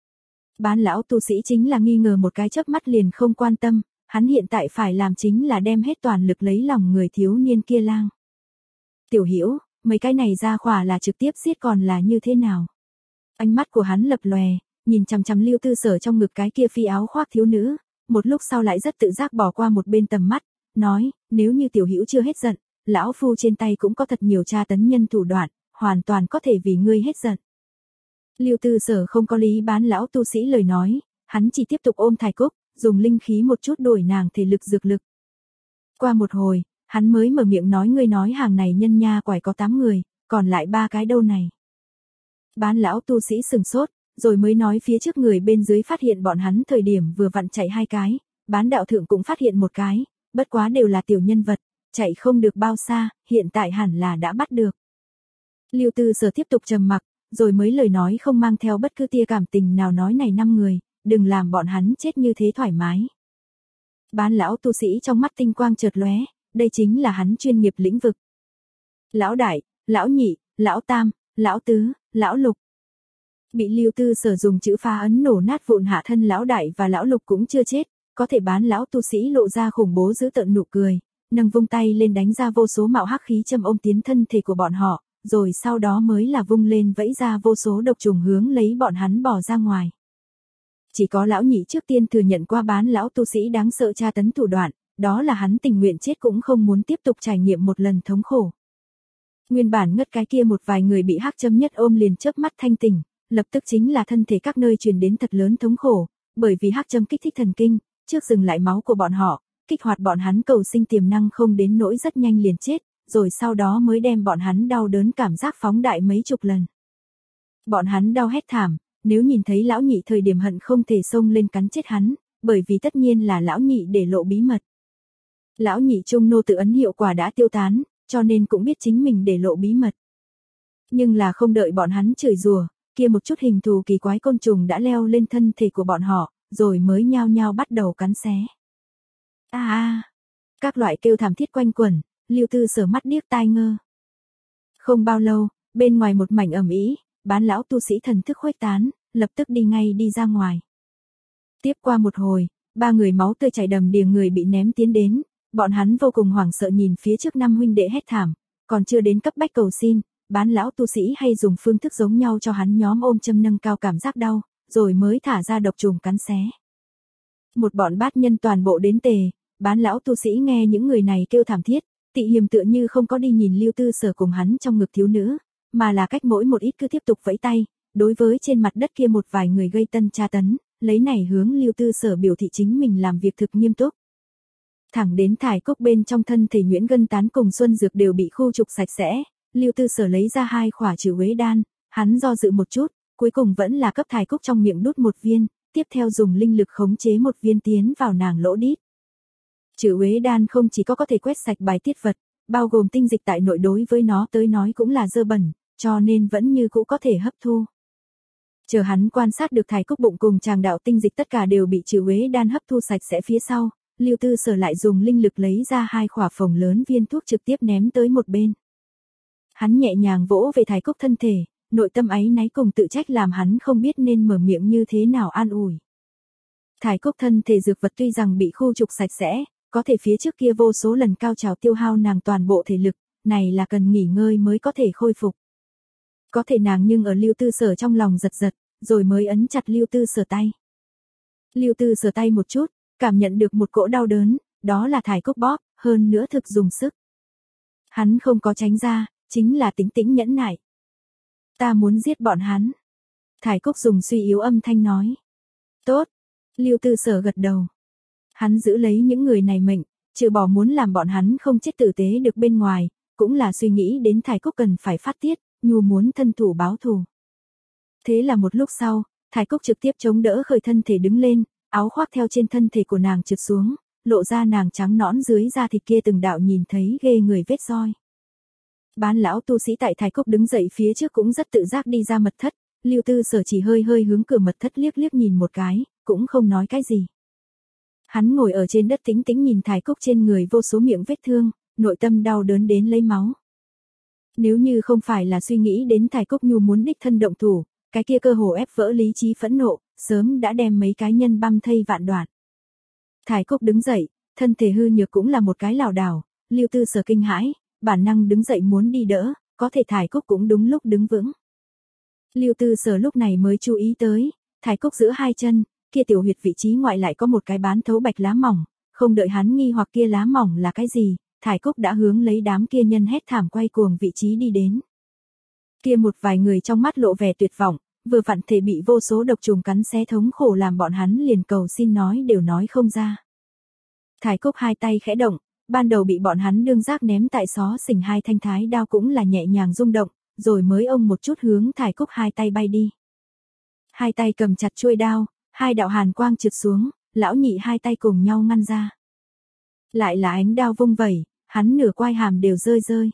Bán lão tu sĩ chính là nghi ngờ một cái chớp mắt liền không quan tâm, hắn hiện tại phải làm chính là đem hết toàn lực lấy lòng người thiếu niên kia lang. Tiểu Hiểu, mấy cái này ra khỏa là trực tiếp giết còn là như thế nào? Ánh mắt của hắn lập lòe, nhìn chằm chằm Lưu Tư Sở trong ngực cái kia phi áo khoác thiếu nữ, một lúc sau lại rất tự giác bỏ qua một bên tầm mắt, nói, nếu như Tiểu Hữu chưa hết giận, lão phu trên tay cũng có thật nhiều tra tấn nhân thủ đoạn, hoàn toàn có thể vì ngươi hết giận. Lưu Tư Sở không có lý bán lão tu sĩ lời nói, hắn chỉ tiếp tục ôm Thải Cúc, dùng linh khí một chút đổi nàng thể lực dược lực. Qua một hồi, hắn mới mở miệng nói ngươi nói hàng này nhân nha quải có tám người, còn lại ba cái đâu này. Bán lão tu sĩ sừng sốt, rồi mới nói phía trước người bên dưới phát hiện bọn hắn thời điểm vừa vặn chạy hai cái, bán đạo thượng cũng phát hiện một cái, bất quá đều là tiểu nhân vật, chạy không được bao xa, hiện tại hẳn là đã bắt được. Lưu Tư Sở tiếp tục trầm mặc, rồi mới lời nói không mang theo bất cứ tia cảm tình nào nói này năm người, đừng làm bọn hắn chết như thế thoải mái. Bán lão tu sĩ trong mắt tinh quang chợt lóe, đây chính là hắn chuyên nghiệp lĩnh vực. Lão đại, lão nhị, lão tam, lão tứ, lão lục. Bị Lưu Tư Sở dùng chữ phá ấn nổ nát vụn hạ thân lão đại và lão lục cũng chưa chết, có thể bán lão tu sĩ lộ ra khủng bố dữ tợn nụ cười, nâng vung tay lên đánh ra vô số mạo hắc khí châm ôm tiến thân thể của bọn họ, rồi sau đó mới là vung lên vẫy ra vô số độc trùng hướng lấy bọn hắn bỏ ra ngoài. Chỉ có lão nhị trước tiên thừa nhận qua bán lão tu sĩ đáng sợ tra tấn thủ đoạn, đó là hắn tình nguyện chết cũng không muốn tiếp tục trải nghiệm một lần thống khổ. Nguyên bản ngất cái kia một vài người bị hắc châm nhất ôm liền chớp mắt thanh tỉnh, lập tức chính là thân thể các nơi truyền đến thật lớn thống khổ, bởi vì hắc châm kích thích thần kinh, trước dừng lại máu của bọn họ, kích hoạt bọn hắn cầu sinh tiềm năng không đến nỗi rất nhanh liền chết, rồi sau đó mới đem bọn hắn đau đớn cảm giác phóng đại mấy chục lần. Bọn hắn đau hét thảm, nếu nhìn thấy lão nhị thời điểm hận không thể xông lên cắn chết hắn, bởi vì tất nhiên là lão nhị để lộ bí mật. Lão nhị trung nô tự ấn hiệu quả đã tiêu tán, cho nên cũng biết chính mình để lộ bí mật. Nhưng là không đợi bọn hắn chửi rủa, kia một chút hình thù kỳ quái côn trùng đã leo lên thân thể của bọn họ, rồi mới nhao nhao bắt đầu cắn xé. A a, các loại kêu thảm thiết quanh quẩn, Lưu Tư Sở mắt điếc tai ngơ. Không bao lâu, bên ngoài một mảnh ầm ĩ, bán lão tu sĩ thần thức khuếch tán, lập tức đi ngay đi ra ngoài. Tiếp qua một hồi, ba người máu tươi chảy đầm đìa người bị ném tiến đến, bọn hắn vô cùng hoảng sợ nhìn phía trước năm huynh đệ hét thảm, còn chưa đến cấp bách cầu xin, bán lão tu sĩ hay dùng phương thức giống nhau cho hắn nhóm ôm châm nâng cao cảm giác đau, rồi mới thả ra độc trùng cắn xé. Một bọn bát nhân toàn bộ đến tề, bán lão tu sĩ nghe những người này kêu thảm thiết, Tị Hiềm tựa như không có đi nhìn Lưu Tư Sở cùng hắn trong ngực thiếu nữ, mà là cách mỗi một ít cứ tiếp tục vẫy tay, đối với trên mặt đất kia một vài người gây tân tra tấn, lấy này hướng Lưu Tư Sở biểu thị chính mình làm việc thực nghiêm túc. Thẳng đến Thải Cúc bên trong thân thể nhuyễn gân tán cùng xuân dược đều bị khu trục sạch sẽ, Lưu Tư Sở lấy ra hai khỏa trừ uế đan, hắn do dự một chút, cuối cùng vẫn là cấp Thải Cúc trong miệng đút một viên, tiếp theo dùng linh lực khống chế một viên tiến vào nàng lỗ đít. Trừ uế đan không chỉ có có thể quét sạch bài tiết vật, bao gồm tinh dịch tại nội đối với nó tới nói cũng là dơ bẩn, cho nên vẫn như cũ có thể hấp thu. Chờ hắn quan sát được Thải Cúc bụng cùng tràng đạo tinh dịch tất cả đều bị trừ uế đan hấp thu sạch sẽ phía sau, Lưu Tư Sở lại dùng linh lực lấy ra hai khỏa phồng lớn viên thuốc trực tiếp ném tới một bên. Hắn nhẹ nhàng vỗ về Thải Cúc thân thể, nội tâm áy náy cùng tự trách làm hắn không biết nên mở miệng như thế nào an ủi. Thải Cúc thân thể dược vật tuy rằng bị khu trục sạch sẽ, có thể phía trước kia vô số lần cao trào tiêu hao nàng toàn bộ thể lực, này là cần nghỉ ngơi mới có thể khôi phục. Có thể nàng nhưng ở Lưu Tư Sở trong lòng giật giật, rồi mới ấn chặt Lưu Tư Sở tay. Lưu Tư Sở tay một chút, cảm nhận được một cỗ đau đớn, đó là Thải Cúc bóp, hơn nữa thực dùng sức. Hắn không có tránh ra, chính là tĩnh tĩnh nhẫn nại. Ta muốn giết bọn hắn. Thải Cúc dùng suy yếu âm thanh nói. Tốt. Lưu Tư Sở gật đầu. Hắn giữ lấy những người này mệnh, trừ bỏ muốn làm bọn hắn không chết tử tế được bên ngoài, cũng là suy nghĩ đến Thải Cúc cần phải phát tiết, nhu muốn thân thủ báo thù. Thế là một lúc sau, Thải Cúc trực tiếp chống đỡ khởi thân thể đứng lên, áo khoác theo trên thân thể của nàng trượt xuống, lộ ra nàng trắng nõn dưới da thịt kia từng đạo nhìn thấy ghê người vết roi. Bán lão tu sĩ tại Thải Cúc đứng dậy phía trước cũng rất tự giác đi ra mật thất, Lưu Tư Sở chỉ hơi hơi hướng cửa mật thất liếc liếc nhìn một cái, cũng không nói cái gì. Hắn ngồi ở trên đất tĩnh tĩnh nhìn Thải Cúc trên người vô số miệng vết thương, nội tâm đau đớn đến lấy máu. Nếu như không phải là suy nghĩ đến Thải Cúc Nhu muốn đích thân động thủ, cái kia cơ hồ ép vỡ lý trí phẫn nộ, sớm đã đem mấy cái nhân băm thây vạn đoạn. Thải Cúc đứng dậy, thân thể hư nhược cũng là một cái lảo đảo, Lưu Tư Sở kinh hãi, bản năng đứng dậy muốn đi đỡ, có thể Thải Cúc cũng đúng lúc đứng vững. Lưu Tư Sở lúc này mới chú ý tới, Thải Cúc giữa hai chân, kia tiểu huyệt vị trí ngoại lại có một cái bán thấu bạch lá mỏng, không đợi hắn nghi hoặc kia lá mỏng là cái gì, Thải Cúc đã hướng lấy đám kia nhân hét thảm quay cuồng vị trí đi đến. Kia một vài người trong mắt lộ vẻ tuyệt vọng, vừa vặn thể bị vô số độc trùng cắn xé thống khổ làm bọn hắn liền cầu xin nói đều nói không ra. Thải Cúc hai tay khẽ động, ban đầu bị bọn hắn đương giác ném tại xó xỉnh hai thanh thái đao cũng là nhẹ nhàng rung động, rồi mới ông một chút hướng Thải Cúc hai tay bay đi. Hai tay cầm chặt chuôi đao, hai đạo hàn quang trượt xuống, lão nhị hai tay cùng nhau ngăn ra. Lại là ánh đao vung vẩy, hắn nửa quai hàm đều rơi rơi.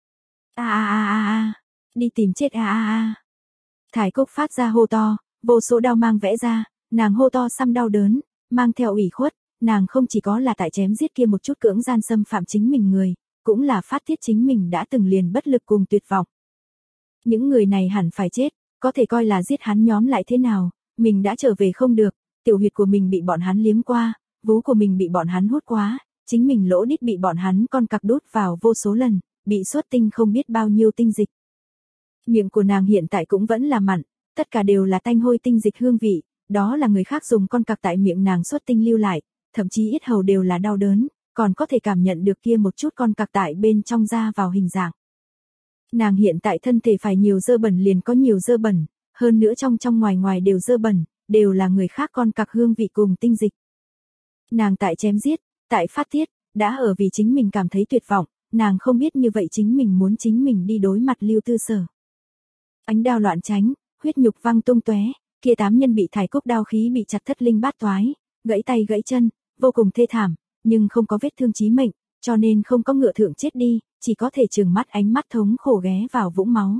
A a a a a, đi tìm chết a a a. Thải Cúc phát ra hô to, vô số đao mang vẽ ra, nàng hô to xăm đau đớn, mang theo ủy khuất, nàng không chỉ có là tại chém giết kia một chút cưỡng gian xâm phạm chính mình người, cũng là phát tiết chính mình đã từng liền bất lực cùng tuyệt vọng. Những người này hẳn phải chết, có thể coi là giết hắn nhóm lại thế nào, mình đã trở về không được, tiểu huyệt của mình bị bọn hắn liếm qua, vú của mình bị bọn hắn hút quá, chính mình lỗ đít bị bọn hắn con cặc đút vào vô số lần, bị xuất tinh không biết bao nhiêu tinh dịch. Miệng của nàng hiện tại cũng vẫn là mặn, tất cả đều là tanh hôi tinh dịch hương vị, đó là người khác dùng con cặc tại miệng nàng xuất tinh lưu lại, thậm chí yết hầu đều là đau đớn, còn có thể cảm nhận được kia một chút con cặc tại bên trong ra vào hình dạng. Nàng hiện tại thân thể phải nhiều dơ bẩn liền có nhiều dơ bẩn, hơn nữa trong trong ngoài ngoài đều dơ bẩn, đều là người khác con cặc hương vị cùng tinh dịch. Nàng tại chém giết, tại phát tiết, đã ở vì chính mình cảm thấy tuyệt vọng, nàng không biết như vậy chính mình muốn chính mình đi đối mặt Lưu Tư Sở. Ánh đao loạn tránh, huyết nhục văng tung tóe, kia tám nhân bị Thải Cúc đao khí bị chặt thất linh bát toái, gãy tay gãy chân, vô cùng thê thảm, nhưng không có vết thương chí mệnh, cho nên không có ngựa thượng chết đi, chỉ có thể trừng mắt ánh mắt thống khổ ghé vào vũng máu.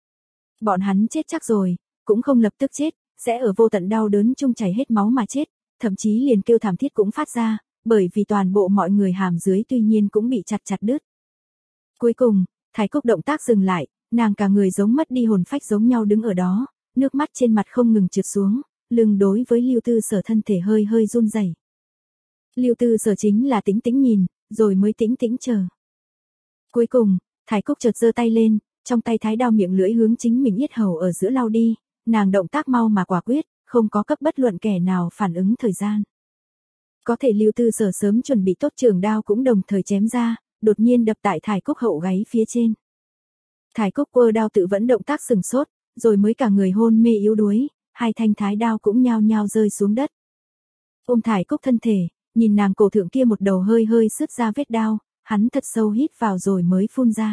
Bọn hắn chết chắc rồi, cũng không lập tức chết, sẽ ở vô tận đau đớn chung chảy hết máu mà chết, thậm chí liền kêu thảm thiết cũng phát ra, bởi vì toàn bộ mọi người hàm dưới tuy nhiên cũng bị chặt chặt đứt. Cuối cùng, Thải Cúc động tác dừng lại, nàng cả người giống mất đi hồn phách giống nhau đứng ở đó, nước mắt trên mặt không ngừng trượt xuống, lưng đối với Lưu Tư Sở thân thể hơi hơi run rẩy. Lưu Tư Sở chính là tĩnh tĩnh nhìn, rồi mới tĩnh tĩnh chờ. Cuối cùng, Thải Cúc chợt giơ tay lên, trong tay thái đao miệng lưỡi hướng chính mình yết hầu ở giữa lao đi, nàng động tác mau mà quả quyết, không có cấp bất luận kẻ nào phản ứng thời gian. Có thể Lưu Tư Sở sớm chuẩn bị tốt trường đao cũng đồng thời chém ra, đột nhiên đập tại Thải Cúc hậu gáy phía trên. Thải Cúc quơ đao tự vẫn động tác sừng sốt, rồi mới cả người hôn mê yếu đuối, hai thanh thái đao cũng nhao nhao rơi xuống đất. Ôm Thải Cúc thân thể, nhìn nàng cổ thượng kia một đầu hơi hơi sứt ra vết đao, hắn thật sâu hít vào rồi mới phun ra.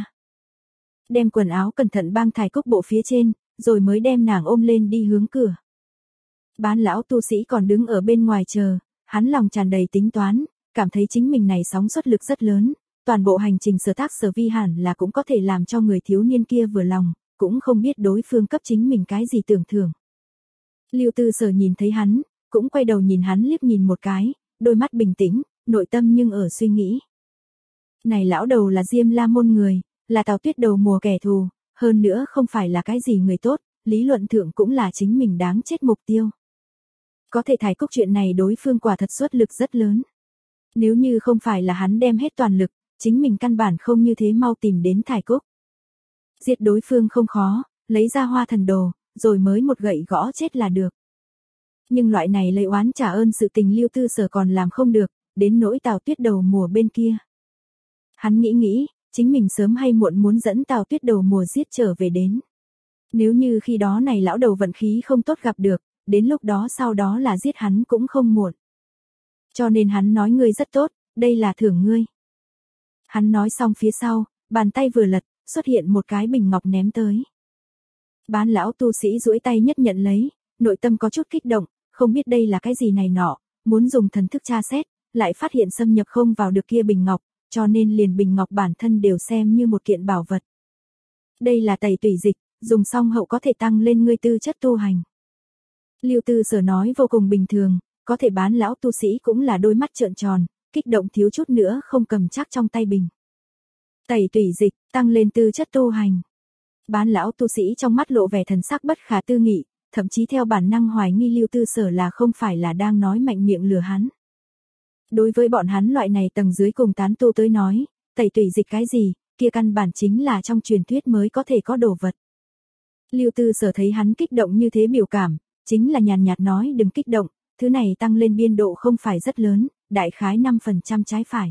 Đem quần áo cẩn thận băng Thải Cúc bộ phía trên, rồi mới đem nàng ôm lên đi hướng cửa. Bán lão tu sĩ còn đứng ở bên ngoài chờ, hắn lòng tràn đầy tính toán, cảm thấy chính mình này sóng xuất lực rất lớn, toàn bộ hành trình sở tác sở vi hẳn là cũng có thể làm cho người thiếu niên kia vừa lòng, cũng không biết đối phương cấp chính mình cái gì tưởng thưởng. Lưu Tư Sở nhìn thấy hắn, cũng quay đầu nhìn hắn liếc nhìn một cái, đôi mắt bình tĩnh, nội tâm nhưng ở suy nghĩ. Này lão đầu là Diêm La môn người, là Tào Tuyết đầu mùa kẻ thù, hơn nữa không phải là cái gì người tốt, lý luận thượng cũng là chính mình đáng chết mục tiêu. Có thể Thải Cúc chuyện này đối phương quả thật xuất lực rất lớn. Nếu như không phải là hắn đem hết toàn lực, chính mình căn bản không như thế mau tìm đến Thải Cúc. Giết đối phương không khó, lấy ra hoa thần đồ, rồi mới một gậy gõ chết là được. Nhưng loại này lấy oán trả ơn sự tình Lưu Tư Sở còn làm không được, đến nỗi Tào Tuyết đầu mùa bên kia. Hắn nghĩ nghĩ, chính mình sớm hay muộn muốn dẫn Tào Tuyết đầu mùa giết trở về đến. Nếu như khi đó này lão đầu vận khí không tốt gặp được, đến lúc đó sau đó là giết hắn cũng không muộn. Cho nên hắn nói ngươi rất tốt, đây là thưởng ngươi. Hắn nói xong phía sau, bàn tay vừa lật, xuất hiện một cái bình ngọc ném tới. Bán lão tu sĩ duỗi tay nhất nhận lấy, nội tâm có chút kích động, không biết đây là cái gì này nọ, muốn dùng thần thức tra xét, lại phát hiện xâm nhập không vào được kia bình ngọc, cho nên liền bình ngọc bản thân đều xem như một kiện bảo vật. Đây là tẩy tủy dịch, dùng xong hậu có thể tăng lên ngươi tư chất tu hành. Lưu Tư Sở nói vô cùng bình thường, có thể bán lão tu sĩ cũng là đôi mắt trợn tròn, kích động thiếu chút nữa không cầm chắc trong tay bình. Tẩy tủy dịch, tăng lên tư chất tu hành. Bán lão tu sĩ trong mắt lộ vẻ thần sắc bất khả tư nghị, thậm chí theo bản năng hoài nghi Lưu Tư Sở là không phải là đang nói mạnh miệng lừa hắn. Đối với bọn hắn loại này tầng dưới cùng tán tu tới nói, tẩy tủy dịch cái gì, kia căn bản chính là trong truyền thuyết mới có thể có đồ vật. Lưu Tư Sở thấy hắn kích động như thế biểu cảm, chính là nhàn nhạt nói đừng kích động, thứ này tăng lên biên độ không phải rất lớn, đại khái năm phần trăm trái phải.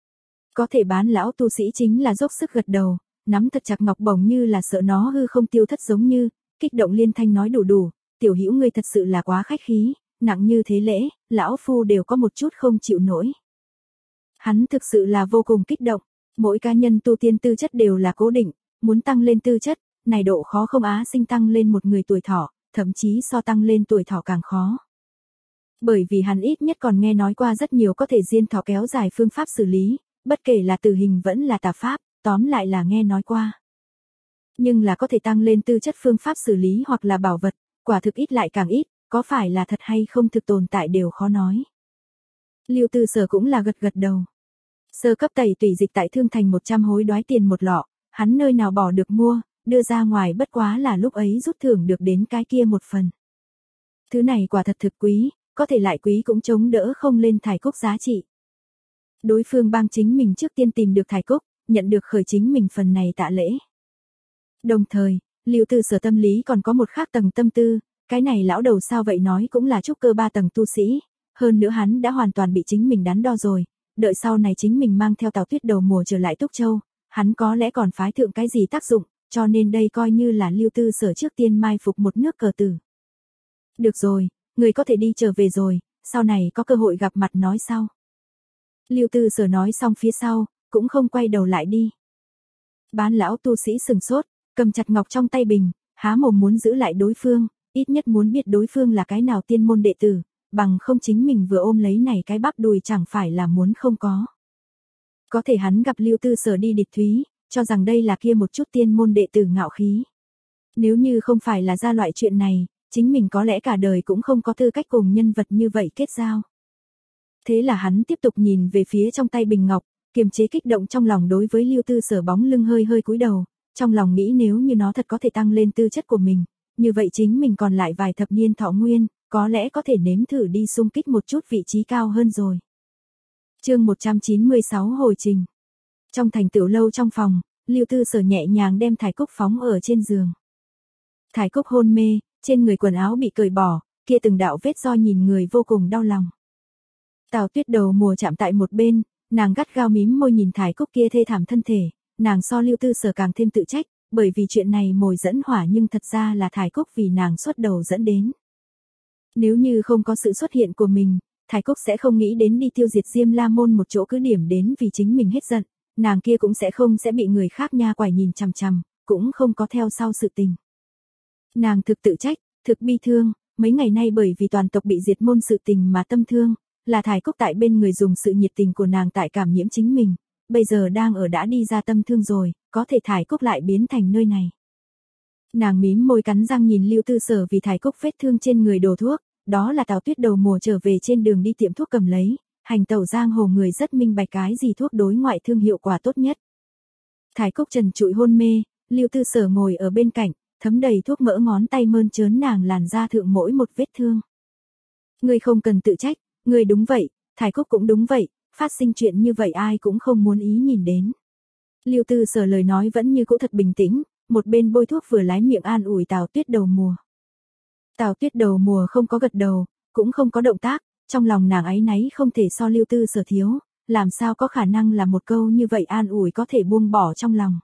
Có thể bán lão tu sĩ chính là dốc sức gật đầu, nắm thật chặt ngọc bổng như là sợ nó hư không tiêu thất giống như, kích động liên thanh nói đủ đủ, tiểu hữu ngươi thật sự là quá khách khí, nặng như thế lễ, lão phu đều có một chút không chịu nổi. Hắn thực sự là vô cùng kích động, mỗi cá nhân tu tiên tư chất đều là cố định, muốn tăng lên tư chất, này độ khó không á sinh tăng lên một người tuổi thọ, thậm chí so tăng lên tuổi thọ càng khó. Bởi vì hắn ít nhất còn nghe nói qua rất nhiều có thể diên thọ kéo dài phương pháp xử lý, bất kể là tử hình vẫn là tà pháp, tóm lại là nghe nói qua. Nhưng là có thể tăng lên tư chất phương pháp xử lý hoặc là bảo vật, quả thực ít lại càng ít, có phải là thật hay không thực tồn tại đều khó nói. Lưu Tư Sở cũng là gật gật đầu. Sơ cấp tẩy tủy dịch tại Thương Thành một trăm hối đoái tiền một lọ, hắn nơi nào bỏ được mua, đưa ra ngoài bất quá là lúc ấy rút thưởng được đến cái kia một phần. Thứ này quả thật thực quý, có thể lại quý cũng chống đỡ không lên thải cúc giá trị. Đối phương bang chính mình trước tiên tìm được thải cúc, nhận được khởi chính mình phần này tạ lễ. Đồng thời, Lưu Tư Sở tâm lý còn có một khác tầng tâm tư, cái này lão đầu sao vậy nói cũng là trúc cơ ba tầng tu sĩ, hơn nữa hắn đã hoàn toàn bị chính mình đắn đo rồi, đợi sau này chính mình mang theo Tào Tuyết đầu mùa trở lại Túc Châu, hắn có lẽ còn phái thượng cái gì tác dụng, cho nên đây coi như là Lưu Tư Sở trước tiên mai phục một nước cờ tử. Được rồi, người có thể đi trở về rồi, sau này có cơ hội gặp mặt nói sau. Lưu Tư Sở nói xong phía sau, cũng không quay đầu lại đi. Bán lão tu sĩ sừng sốt, cầm chặt ngọc trong tay bình, há mồm muốn giữ lại đối phương, ít nhất muốn biết đối phương là cái nào tiên môn đệ tử, bằng không chính mình vừa ôm lấy này cái bắp đùi chẳng phải là muốn không có. Có thể hắn gặp Lưu Tư Sở đi địch thúy, cho rằng đây là kia một chút tiên môn đệ tử ngạo khí. Nếu như không phải là ra loại chuyện này, chính mình có lẽ cả đời cũng không có tư cách cùng nhân vật như vậy kết giao. Thế là hắn tiếp tục nhìn về phía trong tay bình ngọc, kiềm chế kích động trong lòng đối với Lưu Tư Sở bóng lưng hơi hơi cúi đầu, trong lòng nghĩ nếu như nó thật có thể tăng lên tư chất của mình, như vậy chính mình còn lại vài thập niên thọ nguyên, có lẽ có thể nếm thử đi xung kích một chút vị trí cao hơn rồi. Chương một trăm chín mươi sáu hồi trình. Trong thành tiểu lâu trong phòng, Lưu Tư Sở nhẹ nhàng đem Thải Cúc phóng ở trên giường. Thải Cúc hôn mê, trên người quần áo bị cởi bỏ, kia từng đạo vết do nhìn người vô cùng đau lòng. Tào Tuyết đầu mùa chạm tại một bên, nàng gắt gao mím môi nhìn Thải Cúc kia thê thảm thân thể, nàng so Lưu Tư Sở càng thêm tự trách, bởi vì chuyện này mồi dẫn hỏa nhưng thật ra là Thải Cúc vì nàng xuất đầu dẫn đến. Nếu như không có sự xuất hiện của mình, Thải Cúc sẽ không nghĩ đến đi tiêu diệt Diêm La Môn một chỗ cứ điểm đến vì chính mình hết giận, nàng kia cũng sẽ không sẽ bị người khác nha quải nhìn chằm chằm, cũng không có theo sau sự tình. Nàng thực tự trách, thực bi thương, mấy ngày nay bởi vì toàn tộc bị diệt môn sự tình mà tâm thương, là Thải Cúc tại bên người dùng sự nhiệt tình của nàng tại cảm nhiễm chính mình, bây giờ đang ở đã đi ra tâm thương rồi, có thể Thải Cúc lại biến thành nơi này. Nàng mím môi cắn răng nhìn Lưu Tư Sở vì Thải Cúc vết thương trên người đổ thuốc, đó là Tào Tuyết đầu mùa trở về trên đường đi tiệm thuốc cầm lấy, hành tẩu giang hồ người rất minh bạch cái gì thuốc đối ngoại thương hiệu quả tốt nhất. Thải Cúc trần trụi hôn mê, Lưu Tư Sở ngồi ở bên cạnh, thấm đầy thuốc mỡ ngón tay mơn trớn nàng làn da thượng mỗi một vết thương. Ngươi không cần tự trách, ngươi đúng vậy, Thải Cúc cũng đúng vậy, phát sinh chuyện như vậy ai cũng không muốn ý nhìn đến. Lưu Tư Sở lời nói vẫn như cũ thật bình tĩnh, một bên bôi thuốc vừa lái miệng an ủi Tào Tuyết đầu mùa. Tào Tuyết đầu mùa không có gật đầu, cũng không có động tác, trong lòng nàng áy náy không thể so Lưu Tư Sở thiếu, làm sao có khả năng là một câu như vậy an ủi có thể buông bỏ trong lòng.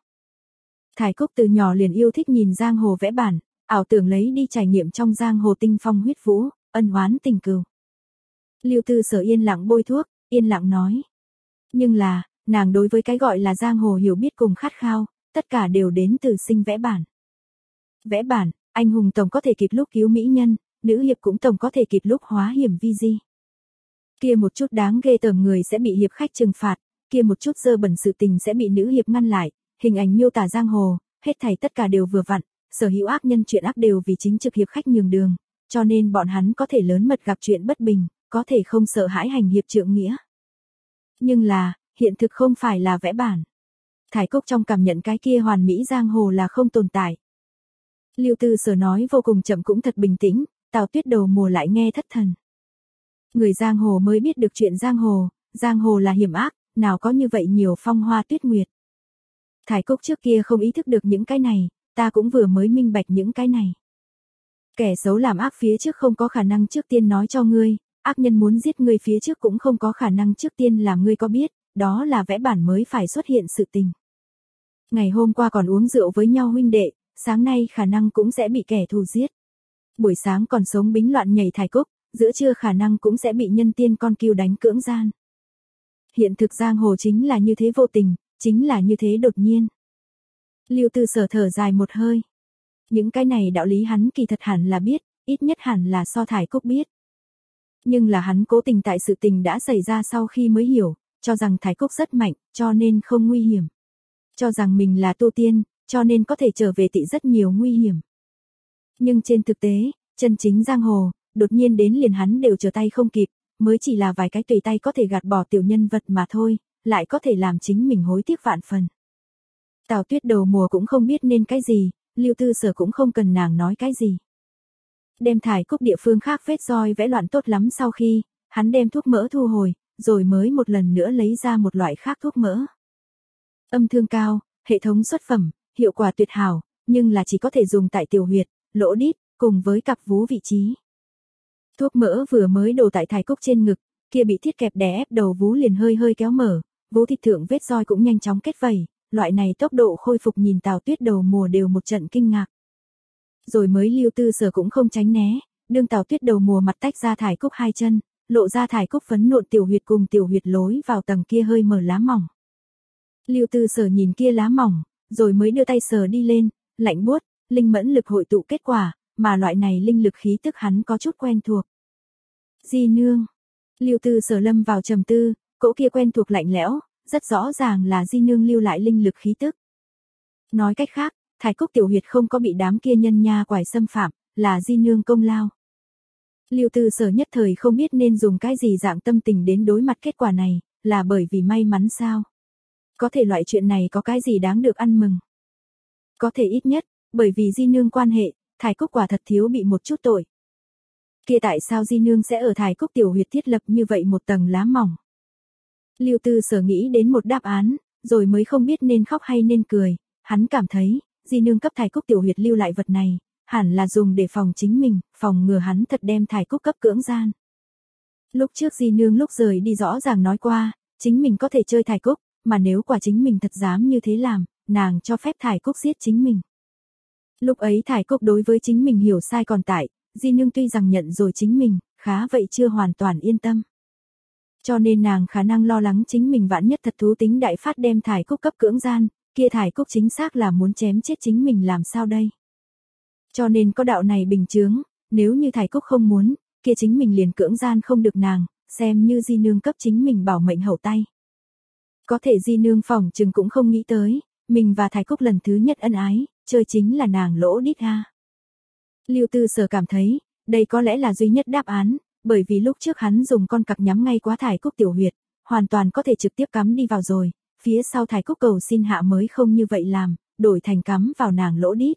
Thải Cúc từ nhỏ liền yêu thích nhìn giang hồ vẽ bản, ảo tưởng lấy đi trải nghiệm trong giang hồ tinh phong huyết vũ, ân oán tình cừu. Lưu Tư Sở yên lặng bôi thuốc, yên lặng nói. Nhưng là, nàng đối với cái gọi là giang hồ hiểu biết cùng khát khao, tất cả đều đến từ sinh vẽ bản. Vẽ bản, anh hùng tổng có thể kịp lúc cứu mỹ nhân, nữ hiệp cũng tổng có thể kịp lúc hóa hiểm vi di. Kia một chút đáng ghê tởm người sẽ bị hiệp khách trừng phạt, kia một chút dơ bẩn sự tình sẽ bị nữ hiệp ngăn lại, hình ảnh miêu tả giang hồ, hết thảy tất cả đều vừa vặn, sở hữu ác nhân chuyện ác đều vì chính trực hiệp khách nhường đường, cho nên bọn hắn có thể lớn mật gặp chuyện bất bình, có thể không sợ hãi hành hiệp trượng nghĩa. Nhưng là, hiện thực không phải là vẽ bản. Thải Cúc trong cảm nhận cái kia hoàn mỹ giang hồ là không tồn tại. Lưu Tư Sở nói vô cùng chậm cũng thật bình tĩnh, Tào Tuyết đầu mùa lại nghe thất thần. Người giang hồ mới biết được chuyện giang hồ, giang hồ là hiểm ác, nào có như vậy nhiều phong hoa tuyết nguyệt. Thải Cúc trước kia không ý thức được những cái này, ta cũng vừa mới minh bạch những cái này. Kẻ xấu làm ác phía trước không có khả năng trước tiên nói cho ngươi, ác nhân muốn giết ngươi phía trước cũng không có khả năng trước tiên làm ngươi có biết, đó là vẽ bản mới phải xuất hiện sự tình. Ngày hôm qua còn uống rượu với nhau huynh đệ, sáng nay khả năng cũng sẽ bị kẻ thù giết. Buổi sáng còn sống bính loạn nhảy Thải Cúc, giữa trưa khả năng cũng sẽ bị nhân tiên con cừu đánh cưỡng gian. Hiện thực giang hồ chính là như thế vô tình, chính là như thế đột nhiên. Lưu Tư Sở thở dài một hơi. Những cái này đạo lý hắn kỳ thật hẳn là biết, ít nhất hẳn là so Thải Cúc biết. Nhưng là hắn cố tình tại sự tình đã xảy ra sau khi mới hiểu, cho rằng Thải Cúc rất mạnh, cho nên không nguy hiểm. Cho rằng mình là tu tiên, cho nên có thể trở về tị rất nhiều nguy hiểm. Nhưng trên thực tế, chân chính giang hồ, đột nhiên đến liền hắn đều trở tay không kịp, mới chỉ là vài cái tùy tay có thể gạt bỏ tiểu nhân vật mà thôi, lại có thể làm chính mình hối tiếc vạn phần. Tào Tuyết đầu mùa cũng không biết nên cái gì, Lưu Tư Sở cũng không cần nàng nói cái gì. Đem Thải Cúc địa phương khác vết roi vẽ loạn tốt lắm sau khi, hắn đem thuốc mỡ thu hồi, rồi mới một lần nữa lấy ra một loại khác thuốc mỡ. Âm thương cao, hệ thống xuất phẩm, hiệu quả tuyệt hảo, nhưng là chỉ có thể dùng tại tiểu huyệt, lỗ đít, cùng với cặp vú vị trí. Thuốc mỡ vừa mới đổ tại Thải Cúc trên ngực, kia bị thiết kẹp đè ép đầu vú liền hơi hơi kéo mở, vú thịt thượng vết roi cũng nhanh chóng kết vảy, loại này tốc độ khôi phục nhìn Tào Tuyết đầu mùa đều một trận kinh ngạc. Rồi mới Lưu Tư Sở cũng không tránh né, đương Tào Tuyết đầu mùa mặt tách ra Thải Cúc hai chân, lộ ra Thải Cúc phấn nộn tiểu huyệt cùng tiểu huyệt lối vào tầng kia hơi mở lá mỏng. Lưu Tư Sở nhìn kia lá mỏng, rồi mới đưa tay sờ đi lên, lạnh buốt, linh mẫn lực hội tụ kết quả, mà loại này linh lực khí tức hắn có chút quen thuộc. Di nương. Lưu Tư Sở lâm vào trầm tư, cỗ kia quen thuộc lạnh lẽo, rất rõ ràng là Di nương lưu lại linh lực khí tức. Nói cách khác, Thải Cúc tiểu huyệt không có bị đám kia nhân nha quải xâm phạm, là Di nương công lao. Lưu Tư Sở nhất thời không biết nên dùng cái gì dạng tâm tình đến đối mặt kết quả này, là bởi vì may mắn sao? Có thể loại chuyện này có cái gì đáng được ăn mừng? Có thể ít nhất, bởi vì Di nương quan hệ, Thải Cúc quả thật thiếu bị một chút tội. Kia tại sao Di nương sẽ ở Thải Cúc tiểu huyệt thiết lập như vậy một tầng lá mỏng? Lưu Tư Sở nghĩ đến một đáp án, rồi mới không biết nên khóc hay nên cười, hắn cảm thấy, Di nương cấp Thải Cúc tiểu huyệt lưu lại vật này, hẳn là dùng để phòng chính mình, phòng ngừa hắn thật đem Thải Cúc cấp cưỡng gian. Lúc trước Di nương lúc rời đi rõ ràng nói qua, chính mình có thể chơi Thải Cúc, mà nếu quả chính mình thật dám như thế làm, nàng cho phép Thải Cúc giết chính mình. Lúc ấy Thải Cúc đối với chính mình hiểu sai còn tại, Di nương tuy rằng nhận rồi chính mình, khá vậy chưa hoàn toàn yên tâm. Cho nên nàng khả năng lo lắng chính mình vạn nhất thật thú tính đại phát đem Thải Cúc cấp cưỡng gian, kia Thải Cúc chính xác là muốn chém chết chính mình làm sao đây. Cho nên có đạo này bình chướng, nếu như Thải Cúc không muốn, kia chính mình liền cưỡng gian không được nàng, xem như Di nương cấp chính mình bảo mệnh hậu tay. Có thể Di nương phỏng chừng cũng không nghĩ tới, mình và Thải Cúc lần thứ nhất ân ái, chơi chính là nàng lỗ đít ha. Lưu Tư Sở cảm thấy, đây có lẽ là duy nhất đáp án, bởi vì lúc trước hắn dùng con cặc nhắm ngay quá Thải Cúc tiểu huyệt, hoàn toàn có thể trực tiếp cắm đi vào rồi, phía sau Thải Cúc cầu xin hạ mới không như vậy làm, đổi thành cắm vào nàng lỗ đít.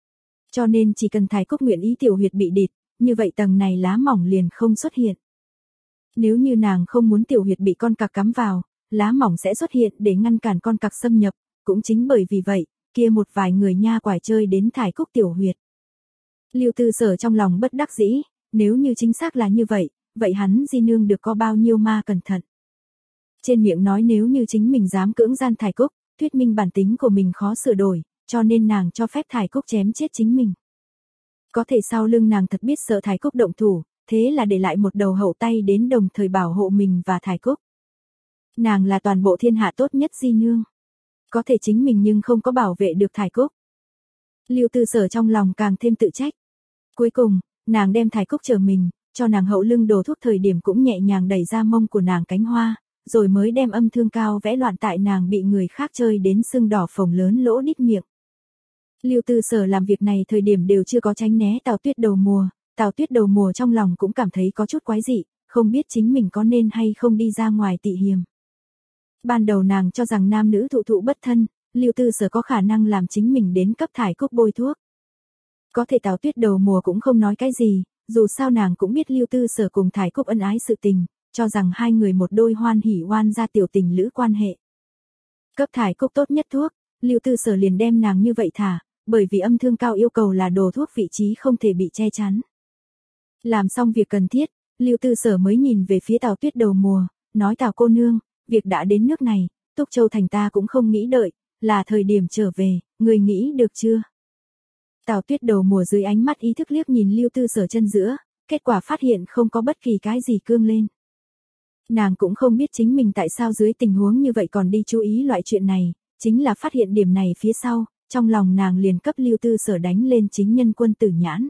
Cho nên chỉ cần Thải Cúc nguyện ý tiểu huyệt bị địt, như vậy tầng này lá mỏng liền không xuất hiện. Nếu như nàng không muốn tiểu huyệt bị con cặc cắm vào, lá mỏng sẽ xuất hiện để ngăn cản con cặc xâm nhập, cũng chính bởi vì vậy, kia một vài người nha quải chơi đến Thải Cúc tiểu huyệt. Lưu Tư Sở trong lòng bất đắc dĩ, nếu như chính xác là như vậy, vậy hắn Di nương được có bao nhiêu ma cẩn thận. Trên miệng nói nếu như chính mình dám cưỡng gian Thải Cúc, thuyết minh bản tính của mình khó sửa đổi, cho nên nàng cho phép Thải Cúc chém chết chính mình. Có thể sau lưng nàng thật biết sợ Thải Cúc động thủ, thế là để lại một đầu hậu tay đến đồng thời bảo hộ mình và Thải Cúc. Nàng là toàn bộ thiên hạ tốt nhất Di nương. Có thể chính mình nhưng không có bảo vệ được Thải Cúc. Lưu Tư Sở trong lòng càng thêm tự trách. Cuối cùng, nàng đem Thải Cúc chờ mình, cho nàng hậu lưng đổ thuốc thời điểm cũng nhẹ nhàng đẩy ra mông của nàng cánh hoa, rồi mới đem âm thương cao vẽ loạn tại nàng bị người khác chơi đến sưng đỏ phồng lớn lỗ đít miệng. Lưu Tư Sở làm việc này thời điểm đều chưa có tránh né Tào Tuyết đầu mùa, Tào Tuyết đầu mùa trong lòng cũng cảm thấy có chút quái dị, không biết chính mình có nên hay không đi ra ngoài tị hiềm. Ban đầu nàng cho rằng nam nữ thụ thụ bất thân, Lưu Tư Sở có khả năng làm chính mình đến cấp Thải Cúc bôi thuốc. Có thể Tào Tuyết đầu mùa cũng không nói cái gì, dù sao nàng cũng biết Lưu Tư Sở cùng Thải Cúc ân ái sự tình, cho rằng hai người một đôi hoan hỉ oan gia tiểu tình lữ quan hệ. Cấp Thải Cúc tốt nhất thuốc, Lưu Tư Sở liền đem nàng như vậy thả, bởi vì âm thương cao yêu cầu là đồ thuốc vị trí không thể bị che chắn. Làm xong việc cần thiết, Lưu Tư Sở mới nhìn về phía Tào Tuyết đầu mùa, nói Tào cô nương, việc đã đến nước này, Túc Châu thành ta cũng không nghĩ đợi, là thời điểm trở về, người nghĩ được chưa? Tào Tuyết đầu mùa dưới ánh mắt ý thức liếc nhìn Lưu Tư Sở chân giữa, kết quả phát hiện không có bất kỳ cái gì cương lên. Nàng cũng không biết chính mình tại sao dưới tình huống như vậy còn đi chú ý loại chuyện này, chính là phát hiện điểm này phía sau, trong lòng nàng liền cấp Lưu Tư Sở đánh lên chính nhân quân tử nhãn.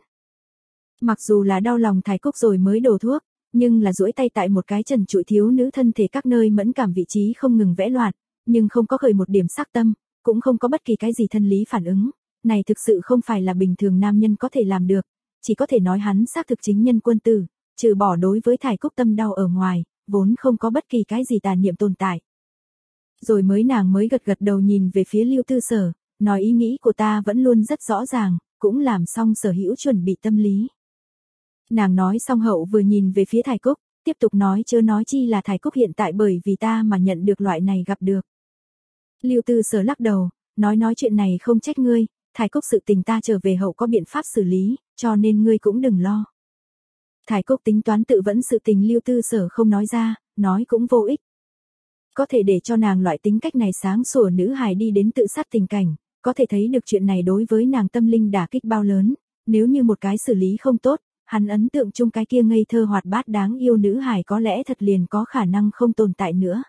Mặc dù là đau lòng Thải Cúc rồi mới đổ thuốc, nhưng là duỗi tay tại một cái trần trụi thiếu nữ thân thể các nơi mẫn cảm vị trí không ngừng vẽ loạn, nhưng không có khởi một điểm sắc tâm, cũng không có bất kỳ cái gì thân lý phản ứng, này thực sự không phải là bình thường nam nhân có thể làm được, chỉ có thể nói hắn xác thực chính nhân quân tử, trừ bỏ đối với Thải Cúc tâm đau ở ngoài, vốn không có bất kỳ cái gì tà niệm tồn tại. Rồi mới nàng mới gật gật đầu nhìn về phía Lưu Tư Sở, nói ý nghĩ của ta vẫn luôn rất rõ ràng, cũng làm xong sở hữu chuẩn bị tâm lý. Nàng nói xong hậu vừa nhìn về phía Thải Cúc, tiếp tục nói chớ nói chi là Thải Cúc hiện tại bởi vì ta mà nhận được loại này gặp được. Lưu Tư Sở lắc đầu, nói nói chuyện này không trách ngươi, Thải Cúc sự tình ta trở về hậu có biện pháp xử lý, cho nên ngươi cũng đừng lo. Thải Cúc tính toán tự vẫn sự tình Lưu Tư Sở không nói ra, nói cũng vô ích. Có thể để cho nàng loại tính cách này sáng sủa nữ hài đi đến tự sát tình cảnh, có thể thấy được chuyện này đối với nàng tâm linh đả kích bao lớn, nếu như một cái xử lý không tốt, hắn ấn tượng chung cái kia ngây thơ hoạt bát đáng yêu nữ hài có lẽ thật liền có khả năng không tồn tại nữa.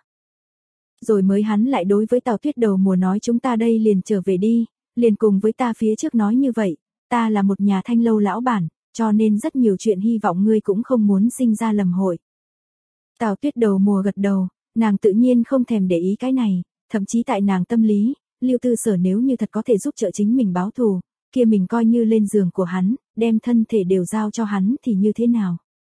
Rồi mới hắn lại đối với Tào Tuyết đầu mùa nói chúng ta đây liền trở về đi, liền cùng với ta phía trước nói như vậy, ta là một nhà thanh lâu lão bản, cho nên rất nhiều chuyện hy vọng ngươi cũng không muốn sinh ra lầm hội. Tào Tuyết đầu mùa gật đầu, nàng tự nhiên không thèm để ý cái này, thậm chí tại nàng tâm lý, Lưu Tư Sở nếu như thật có thể giúp trợ chính mình báo thù, kia mình coi như lên giường của hắn, đem thân thể đều giao cho hắn thì như thế nào.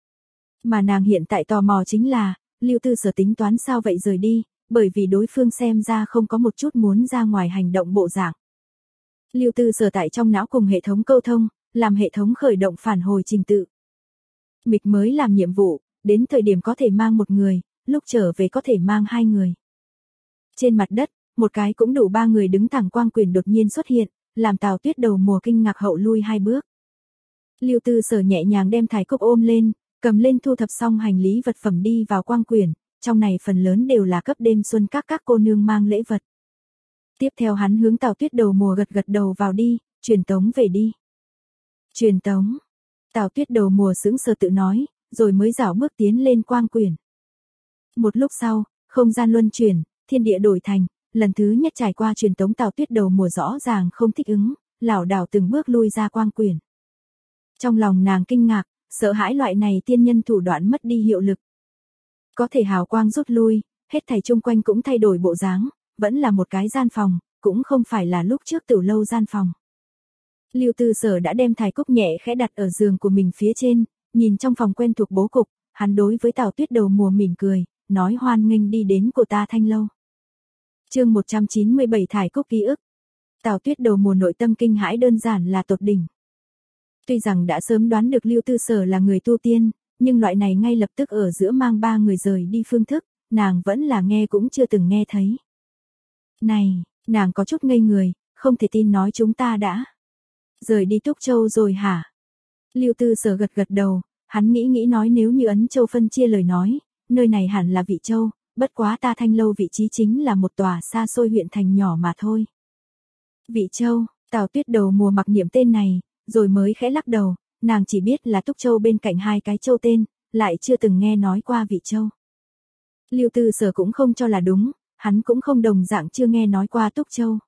Mà nàng hiện tại tò mò chính là, Lưu Tư Sở tính toán sao vậy rời đi, bởi vì đối phương xem ra không có một chút muốn ra ngoài hành động bộ dạng. Lưu Tư Sở tại trong não cùng hệ thống câu thông, làm hệ thống khởi động phản hồi trình tự. Mịch mới làm nhiệm vụ, đến thời điểm có thể mang một người, lúc trở về có thể mang hai người. Trên mặt đất, một cái cũng đủ ba người đứng thẳng quang quyền đột nhiên xuất hiện, làm Tào Tuyết đầu mùa kinh ngạc hậu lui hai bước. Lưu Tư Sở nhẹ nhàng đem Thải Cúc ôm lên, cầm lên thu thập xong hành lý vật phẩm đi vào quang quyền, trong này phần lớn đều là cấp đêm xuân các các cô nương mang lễ vật. Tiếp theo hắn hướng Tào Tuyết đầu mùa gật gật đầu vào đi, truyền tống về đi. Truyền tống. Tào Tuyết đầu mùa sững sờ tự nói, rồi mới rảo bước tiến lên quang quyền. Một lúc sau, không gian luân chuyển, thiên địa đổi thành, lần thứ nhất trải qua truyền tống Tào Tuyết đầu mùa rõ ràng không thích ứng, lảo đảo từng bước lui ra quang quyền. Trong lòng nàng kinh ngạc, sợ hãi loại này tiên nhân thủ đoạn mất đi hiệu lực. Có thể hào quang rút lui, hết thảy chung quanh cũng thay đổi bộ dáng, vẫn là một cái gian phòng, cũng không phải là lúc trước tiểu lâu gian phòng. Lưu Tư Sở đã đem Thải Cúc nhẹ khẽ đặt ở giường của mình phía trên, nhìn trong phòng quen thuộc bố cục, hắn đối với Tào Tuyết đầu mùa mỉm cười, nói hoan nghênh đi đến của ta thanh lâu. Chương một trăm chín mươi bảy Thải Cúc ký ức. Tào Tuyết đầu mùa nội tâm kinh hãi đơn giản là tột đỉnh. Tuy rằng đã sớm đoán được Lưu Tư Sở là người tu tiên, nhưng loại này ngay lập tức ở giữa mang ba người rời đi phương thức, nàng vẫn là nghe cũng chưa từng nghe thấy. Này, nàng có chút ngây người, không thể tin nói chúng ta đã rời đi Túc Châu rồi hả? Lưu Tư Sở gật gật đầu, hắn nghĩ nghĩ nói nếu như Ấn Châu phân chia lời nói, nơi này hẳn là Vị Châu, bất quá ta thanh lâu vị trí chính là một tòa xa xôi huyện thành nhỏ mà thôi. Vị Châu, Tào Tuyết đầu mùa mặc niệm tên này, rồi mới khẽ lắc đầu, nàng chỉ biết là Túc Châu bên cạnh hai cái châu tên, lại chưa từng nghe nói qua Vị Châu. Lưu Tư Sở cũng không cho là đúng, hắn cũng không đồng dạng chưa nghe nói qua Túc Châu.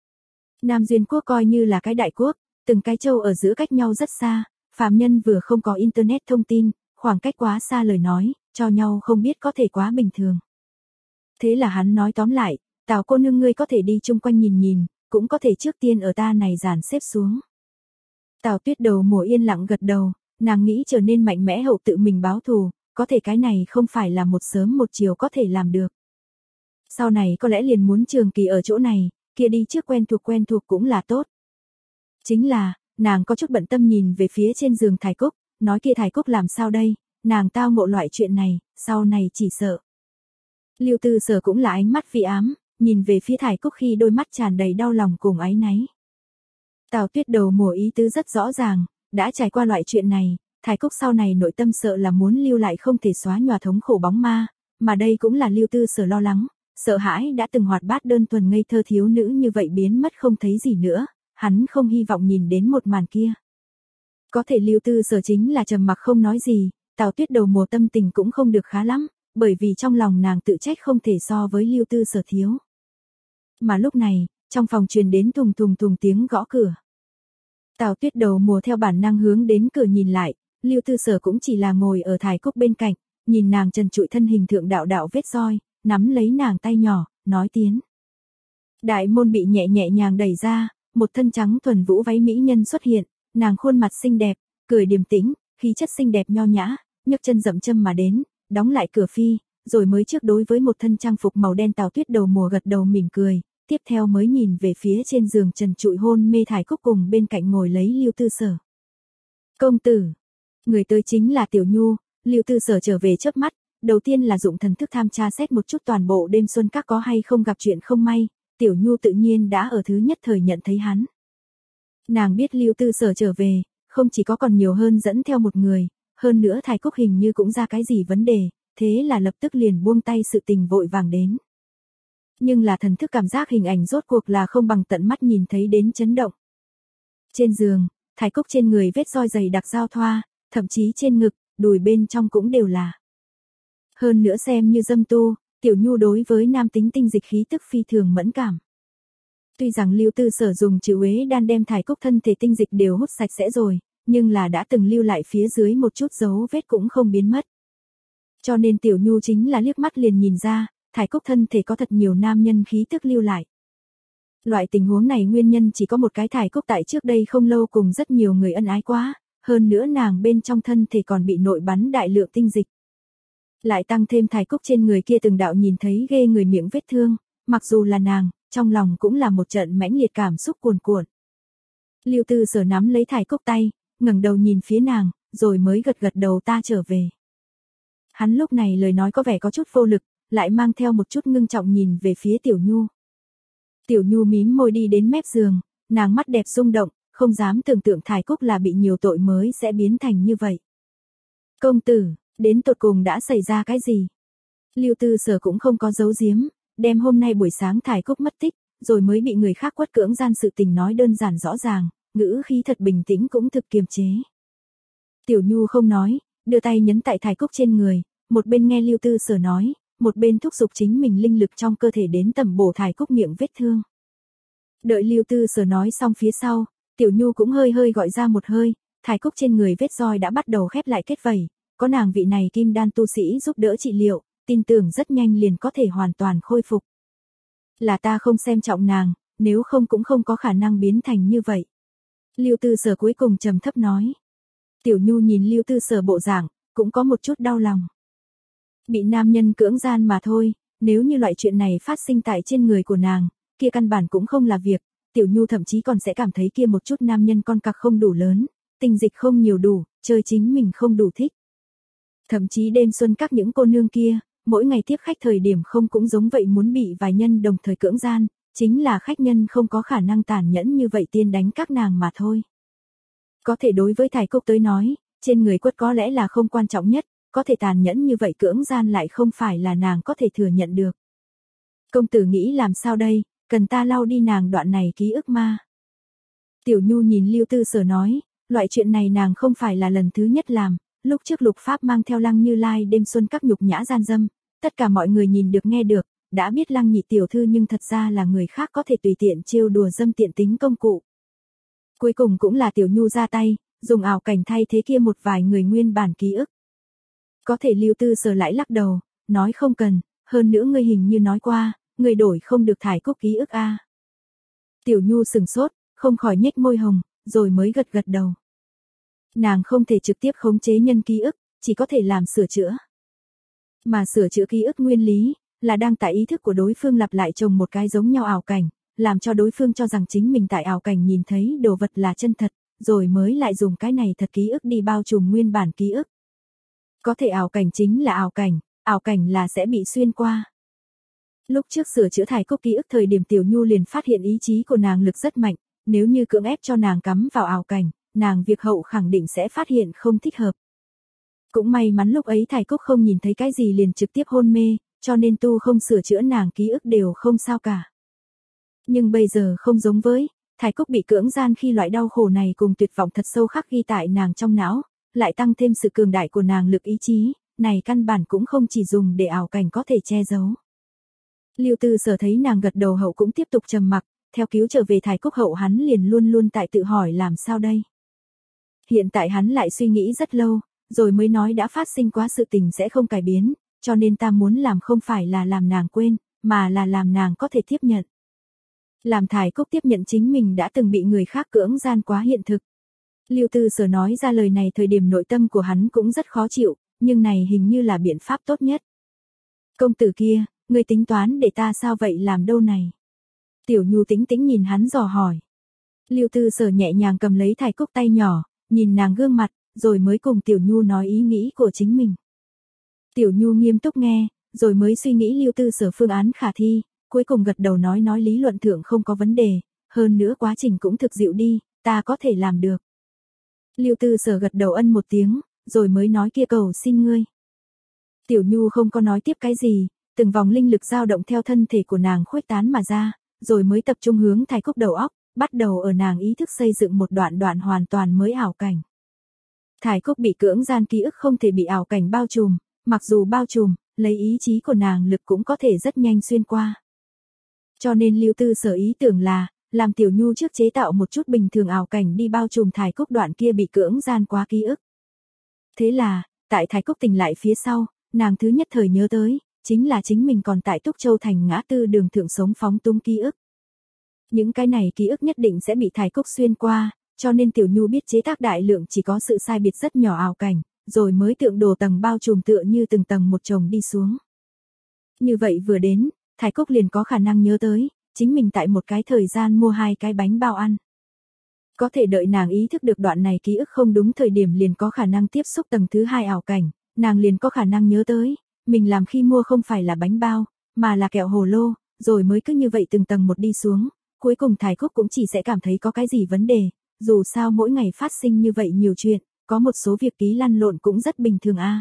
Nam Duyên Quốc coi như là cái đại quốc, từng cái châu ở giữa cách nhau rất xa, phàm nhân vừa không có internet thông tin, khoảng cách quá xa lời nói, cho nhau không biết có thể quá bình thường. Thế là hắn nói tóm lại, Tào cô nương ngươi có thể đi chung quanh nhìn nhìn, cũng có thể trước tiên ở ta này dàn xếp xuống. Tào Tuyết Đầu mùa yên lặng gật đầu, nàng nghĩ trở nên mạnh mẽ hậu tự mình báo thù, có thể cái này không phải là một sớm một chiều có thể làm được. Sau này có lẽ liền muốn trường kỳ ở chỗ này, kia đi trước quen thuộc quen thuộc cũng là tốt. Chính là, nàng có chút bận tâm nhìn về phía trên giường Thải Cúc, nói kia Thải Cúc làm sao đây, nàng tao ngộ loại chuyện này, sau này chỉ sợ. Lưu Tư Sở cũng là ánh mắt vi ám, nhìn về phía Thải Cúc khi đôi mắt tràn đầy đau lòng cùng áy náy. Tào Tuyết Đầu mùa ý tứ rất rõ ràng, đã trải qua loại chuyện này, Thải Cúc sau này nội tâm sợ là muốn lưu lại không thể xóa nhòa thống khổ bóng ma, mà đây cũng là Lưu Tư Sở lo lắng, sợ hãi đã từng hoạt bát đơn thuần ngây thơ thiếu nữ như vậy biến mất không thấy gì nữa, hắn không hy vọng nhìn đến một màn kia. Có thể Lưu Tư Sở chính là trầm mặc không nói gì, Tào Tuyết Đầu mùa tâm tình cũng không được khá lắm, bởi vì trong lòng nàng tự trách không thể so với Lưu Tư Sở thiếu. Mà lúc này, trong phòng truyền đến thùng thùng thùng tiếng gõ cửa. Tào Tuyết Đầu mùa theo bản năng hướng đến cửa nhìn lại, Lưu Tư Sở cũng chỉ là ngồi ở Thải Cúc bên cạnh, nhìn nàng trần trụi thân hình thượng đạo đạo vết roi, nắm lấy nàng tay nhỏ, nói tiến. Đại môn bị nhẹ nhẹ nhàng đẩy ra, một thân trắng thuần vũ váy mỹ nhân xuất hiện, nàng khuôn mặt xinh đẹp, cười điềm tĩnh, khí chất xinh đẹp nho nhã, nhấc chân dậm châm mà đến, đóng lại cửa phi, rồi mới trước đối với một thân trang phục màu đen Tào Tuyết Đầu mùa gật đầu mỉm cười, tiếp theo mới nhìn về phía trên giường trần trụi hôn mê Thải Cúc cùng bên cạnh ngồi lấy Lưu Tư Sở. Công tử, người tới chính là Tiểu Nhu. Lưu Tư Sở trở về chớp mắt, đầu tiên là dụng thần thức tham tra xét một chút toàn bộ đêm xuân các có hay không gặp chuyện không may, Tiểu Nhu tự nhiên đã ở thứ nhất thời nhận thấy hắn. Nàng biết Lưu Tư Sở trở về, không chỉ có còn nhiều hơn dẫn theo một người, hơn nữa Thải Cúc hình như cũng ra cái gì vấn đề, thế là lập tức liền buông tay sự tình vội vàng đến. Nhưng là thần thức cảm giác hình ảnh rốt cuộc là không bằng tận mắt nhìn thấy đến chấn động. Trên giường, Thải Cúc trên người vết roi dày đặc giao thoa, thậm chí trên ngực, đùi bên trong cũng đều là. Hơn nữa xem như dâm tu, Tiểu Nhu đối với nam tính tinh dịch khí tức phi thường mẫn cảm. Tuy rằng Lưu Tư Sở dùng chữ uế đan đem Thải Cúc thân thể tinh dịch đều hút sạch sẽ rồi, nhưng là đã từng lưu lại phía dưới một chút dấu vết cũng không biến mất. Cho nên Tiểu Nhu chính là liếc mắt liền nhìn ra, Thải Cúc thân thể có thật nhiều nam nhân khí tức lưu lại. Loại tình huống này nguyên nhân chỉ có một cái, Thải Cúc tại trước đây không lâu cùng rất nhiều người ân ái quá, hơn nữa nàng bên trong thân thể còn bị nội bắn đại lượng tinh dịch. Lại tăng thêm Thải Cúc trên người kia từng đạo nhìn thấy ghê người miệng vết thương, mặc dù là nàng, trong lòng cũng là một trận mãnh liệt cảm xúc cuồn cuộn. Lưu Tư Sở nắm lấy Thải Cúc tay, ngẩng đầu nhìn phía nàng, rồi mới gật gật đầu ta trở về. Hắn lúc này lời nói có vẻ có chút vô lực, lại mang theo một chút ngưng trọng nhìn về phía Tiểu Nhu. Tiểu Nhu mím môi đi đến mép giường, nàng mắt đẹp rung động, không dám tưởng tượng Thải Cúc là bị nhiều tội mới sẽ biến thành như vậy. Công tử, đến tột cùng đã xảy ra cái gì? Lưu Tư Sở cũng không có giấu giếm, đem hôm nay buổi sáng Thải Cúc mất tích, rồi mới bị người khác quất cưỡng gian sự tình nói đơn giản rõ ràng, ngữ khí thật bình tĩnh cũng thực kiềm chế. Tiểu Nhu không nói, đưa tay nhấn tại Thải Cúc trên người, một bên nghe Lưu Tư Sở nói, một bên thúc giục chính mình linh lực trong cơ thể đến tẩm bổ Thải Cúc miệng vết thương. Đợi Lưu Tư Sở nói xong phía sau, Tiểu Nhu cũng hơi hơi gọi ra một hơi, Thải Cúc trên người vết roi đã bắt đầu khép lại kết vảy, có nàng vị này kim đan tu sĩ giúp đỡ trị liệu, tin tưởng rất nhanh liền có thể hoàn toàn khôi phục. Là ta không xem trọng nàng, nếu không cũng không có khả năng biến thành như vậy. Lưu Tư Sở cuối cùng trầm thấp nói. Tiểu Nhu nhìn Lưu Tư Sở bộ dạng, cũng có một chút đau lòng. Bị nam nhân cưỡng gian mà thôi, nếu như loại chuyện này phát sinh tại trên người của nàng, kia căn bản cũng không là việc, Tiểu Nhu thậm chí còn sẽ cảm thấy kia một chút nam nhân con cặc không đủ lớn, tinh dịch không nhiều đủ, chơi chính mình không đủ thích. Thậm chí đêm xuân các những cô nương kia, mỗi ngày tiếp khách thời điểm không cũng giống vậy muốn bị vài nhân đồng thời cưỡng gian, chính là khách nhân không có khả năng tàn nhẫn như vậy tiên đánh các nàng mà thôi. Có thể đối với Thải Cúc tới nói, trên người quất có lẽ là không quan trọng nhất, có thể tàn nhẫn như vậy cưỡng gian lại không phải là nàng có thể thừa nhận được. Công tử nghĩ làm sao đây, cần ta lau đi nàng đoạn này ký ức ma. Tiểu Nhu nhìn Lưu Tư Sở nói, loại chuyện này nàng không phải là lần thứ nhất làm, lúc trước Lục Pháp mang theo Lăng Như Lai đêm xuân các nhục nhã gian dâm, tất cả mọi người nhìn được nghe được, đã biết Lăng nhị tiểu thư nhưng thật ra là người khác có thể tùy tiện trêu đùa dâm tiện tính công cụ. Cuối cùng cũng là Tiểu Nhu ra tay, dùng ảo cảnh thay thế kia một vài người nguyên bản ký ức. Có thể Lưu Tư Sở lại lắc đầu, nói không cần, hơn nữa ngươi hình như nói qua, ngươi đổi không được Thải Cúc ký ức a. Tiểu Nhu sừng sốt, không khỏi nhếch môi hồng, rồi mới gật gật đầu. Nàng không thể trực tiếp khống chế nhân ký ức, chỉ có thể làm sửa chữa. Mà sửa chữa ký ức nguyên lý, là đang tại ý thức của đối phương lặp lại chồng một cái giống nhau ảo cảnh, làm cho đối phương cho rằng chính mình tại ảo cảnh nhìn thấy đồ vật là chân thật, rồi mới lại dùng cái này thật ký ức đi bao trùm nguyên bản ký ức. Có thể ảo cảnh chính là ảo cảnh, ảo cảnh là sẽ bị xuyên qua. Lúc trước sửa chữa thải cốc ký ức thời điểm Tiểu Nhu liền phát hiện ý chí của nàng lực rất mạnh, nếu như cưỡng ép cho nàng cắm vào ảo cảnh, nàng việc hậu khẳng định sẽ phát hiện không thích hợp. Cũng may mắn lúc ấy thải cốc không nhìn thấy cái gì liền trực tiếp hôn mê, cho nên tu không sửa chữa nàng ký ức đều không sao cả. Nhưng bây giờ không giống với, thải cốc bị cưỡng gian khi loại đau khổ này cùng tuyệt vọng thật sâu khắc ghi tại nàng trong não, lại tăng thêm sự cường đại của nàng lực ý chí, này căn bản cũng không chỉ dùng để ảo cảnh có thể che giấu. Lưu Tư Sở thấy nàng gật đầu hậu cũng tiếp tục trầm mặc, theo cứu trở về thải cốc hậu hắn liền luôn luôn tại tự hỏi làm sao đây. Hiện tại hắn lại suy nghĩ rất lâu, rồi mới nói đã phát sinh quá sự tình sẽ không cải biến, cho nên ta muốn làm không phải là làm nàng quên, mà là làm nàng có thể tiếp nhận. Làm thải cốc tiếp nhận chính mình đã từng bị người khác cưỡng gian quá hiện thực. Lưu Tư Sở nói ra lời này thời điểm nội tâm của hắn cũng rất khó chịu, nhưng này hình như là biện pháp tốt nhất. Công tử kia, ngươi tính toán để ta sao vậy làm đâu này? Tiểu Nhu tĩnh tĩnh nhìn hắn dò hỏi. Lưu Tư Sở nhẹ nhàng cầm lấy thải cốc tay nhỏ, nhìn nàng gương mặt, rồi mới cùng Tiểu Nhu nói ý nghĩ của chính mình. Tiểu Nhu nghiêm túc nghe, rồi mới suy nghĩ Lưu Tư Sở phương án khả thi, cuối cùng gật đầu nói nói lý luận thượng không có vấn đề, hơn nữa quá trình cũng thực dịu đi, ta có thể làm được. Lưu Tư Sở gật đầu ân một tiếng, rồi mới nói kia cầu xin ngươi. Tiểu Nhu không có nói tiếp cái gì, từng vòng linh lực dao động theo thân thể của nàng khuếch tán mà ra, rồi mới tập trung hướng thải cốc đầu óc, bắt đầu ở nàng ý thức xây dựng một đoạn đoạn hoàn toàn mới ảo cảnh. Thải cốc bị cưỡng gian ký ức không thể bị ảo cảnh bao trùm, mặc dù bao trùm, lấy ý chí của nàng lực cũng có thể rất nhanh xuyên qua. Cho nên Lưu Tư Sở ý tưởng là, làm Tiểu Nhu trước chế tạo một chút bình thường ảo cảnh đi bao trùm thải cốc đoạn kia bị cưỡng gian quá ký ức. Thế là, tại thải cốc tỉnh lại phía sau, nàng thứ nhất thời nhớ tới, chính là chính mình còn tại Túc Châu thành ngã tư đường thượng sống phóng túng ký ức. Những cái này ký ức nhất định sẽ bị thải cốc xuyên qua, cho nên Tiểu Nhu biết chế tác đại lượng chỉ có sự sai biệt rất nhỏ ảo cảnh, rồi mới tượng đồ tầng bao trùm tựa như từng tầng một chồng đi xuống. Như vậy vừa đến, thải cốc liền có khả năng nhớ tới, chính mình tại một cái thời gian mua hai cái bánh bao ăn. Có thể đợi nàng ý thức được đoạn này ký ức không đúng thời điểm liền có khả năng tiếp xúc tầng thứ hai ảo cảnh, nàng liền có khả năng nhớ tới, mình làm khi mua không phải là bánh bao, mà là kẹo hồ lô, rồi mới cứ như vậy từng tầng một đi xuống, cuối cùng thải cốc cũng chỉ sẽ cảm thấy có cái gì vấn đề, dù sao mỗi ngày phát sinh như vậy nhiều chuyện, có một số việc ký lăn lộn cũng rất bình thường a. À.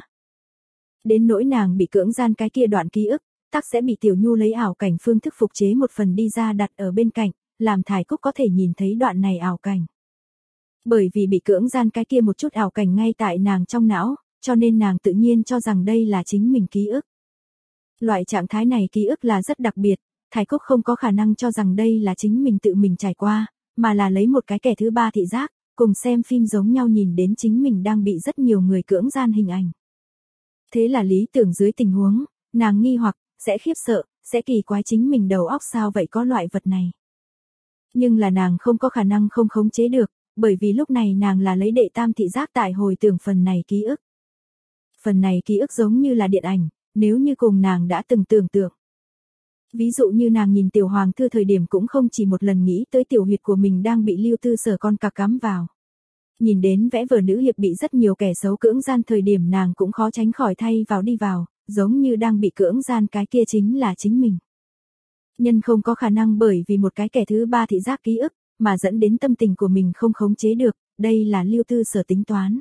Đến nỗi nàng bị cưỡng gian cái kia đoạn ký ức, tắc sẽ bị Tiểu Nhu lấy ảo cảnh phương thức phục chế một phần đi ra đặt ở bên cạnh, làm thải cốc có thể nhìn thấy đoạn này ảo cảnh. Bởi vì bị cưỡng gian cái kia một chút ảo cảnh ngay tại nàng trong não, cho nên nàng tự nhiên cho rằng đây là chính mình ký ức. Loại trạng thái này ký ức là rất đặc biệt, thải cốc không có khả năng cho rằng đây là chính mình tự mình trải qua, mà là lấy một cái kẻ thứ ba thị giác, cùng xem phim giống nhau nhìn đến chính mình đang bị rất nhiều người cưỡng gian hình ảnh. Thế là lý tưởng dưới tình huống, nàng nghi hoặc, sẽ khiếp sợ, sẽ kỳ quái chính mình đầu óc sao vậy có loại vật này. Nhưng là nàng không có khả năng không khống chế được, bởi vì lúc này nàng là lấy đệ tam thị giác tại hồi tưởng phần này ký ức. Phần này ký ức giống như là điện ảnh, nếu như cùng nàng đã từng tưởng tượng. Ví dụ như nàng nhìn tiểu hoàng thư thời điểm cũng không chỉ một lần nghĩ tới tiểu huyệt của mình đang bị Lưu Tư Sở con cặc cắm vào. Nhìn đến vẽ vở nữ hiệp bị rất nhiều kẻ xấu cưỡng gian thời điểm nàng cũng khó tránh khỏi thay vào đi vào, giống như đang bị cưỡng gian cái kia chính là chính mình. Nhân không có khả năng bởi vì một cái kẻ thứ ba thị giác ký ức, mà dẫn đến tâm tình của mình không khống chế được, đây là Lưu Tư Sở tính toán.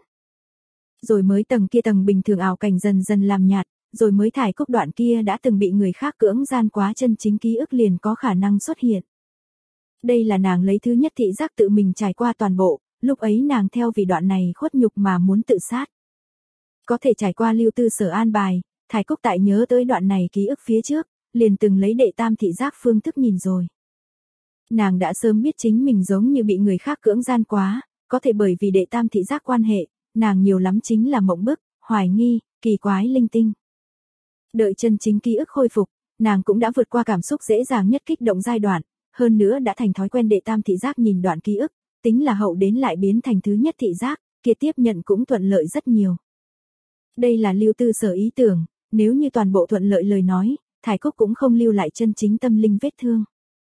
Rồi mới tầng kia tầng bình thường ảo cảnh dần dần làm nhạt, rồi mới thải cốc đoạn kia đã từng bị người khác cưỡng gian quá chân chính ký ức liền có khả năng xuất hiện. Đây là nàng lấy thứ nhất thị giác tự mình trải qua toàn bộ, lúc ấy nàng theo vì đoạn này khuất nhục mà muốn tự sát. Có thể trải qua Lưu Tư Sở an bài, thải cốc tại nhớ tới đoạn này ký ức phía trước, liền từng lấy đệ tam thị giác phương thức nhìn rồi. Nàng đã sớm biết chính mình giống như bị người khác cưỡng gian quá, có thể bởi vì đệ tam thị giác quan hệ, nàng nhiều lắm chính là mộng bức, hoài nghi, kỳ quái linh tinh. Đợi chân chính ký ức khôi phục, nàng cũng đã vượt qua cảm xúc dễ dàng nhất kích động giai đoạn, hơn nữa đã thành thói quen đệ tam thị giác nhìn đoạn ký ức, tính là hậu đến lại biến thành thứ nhất thị giác, kia tiếp nhận cũng thuận lợi rất nhiều. Đây là Lưu Tư Sở ý tưởng, nếu như toàn bộ thuận lợi lời nói, Thải Cúc cũng không lưu lại chân chính tâm linh vết thương.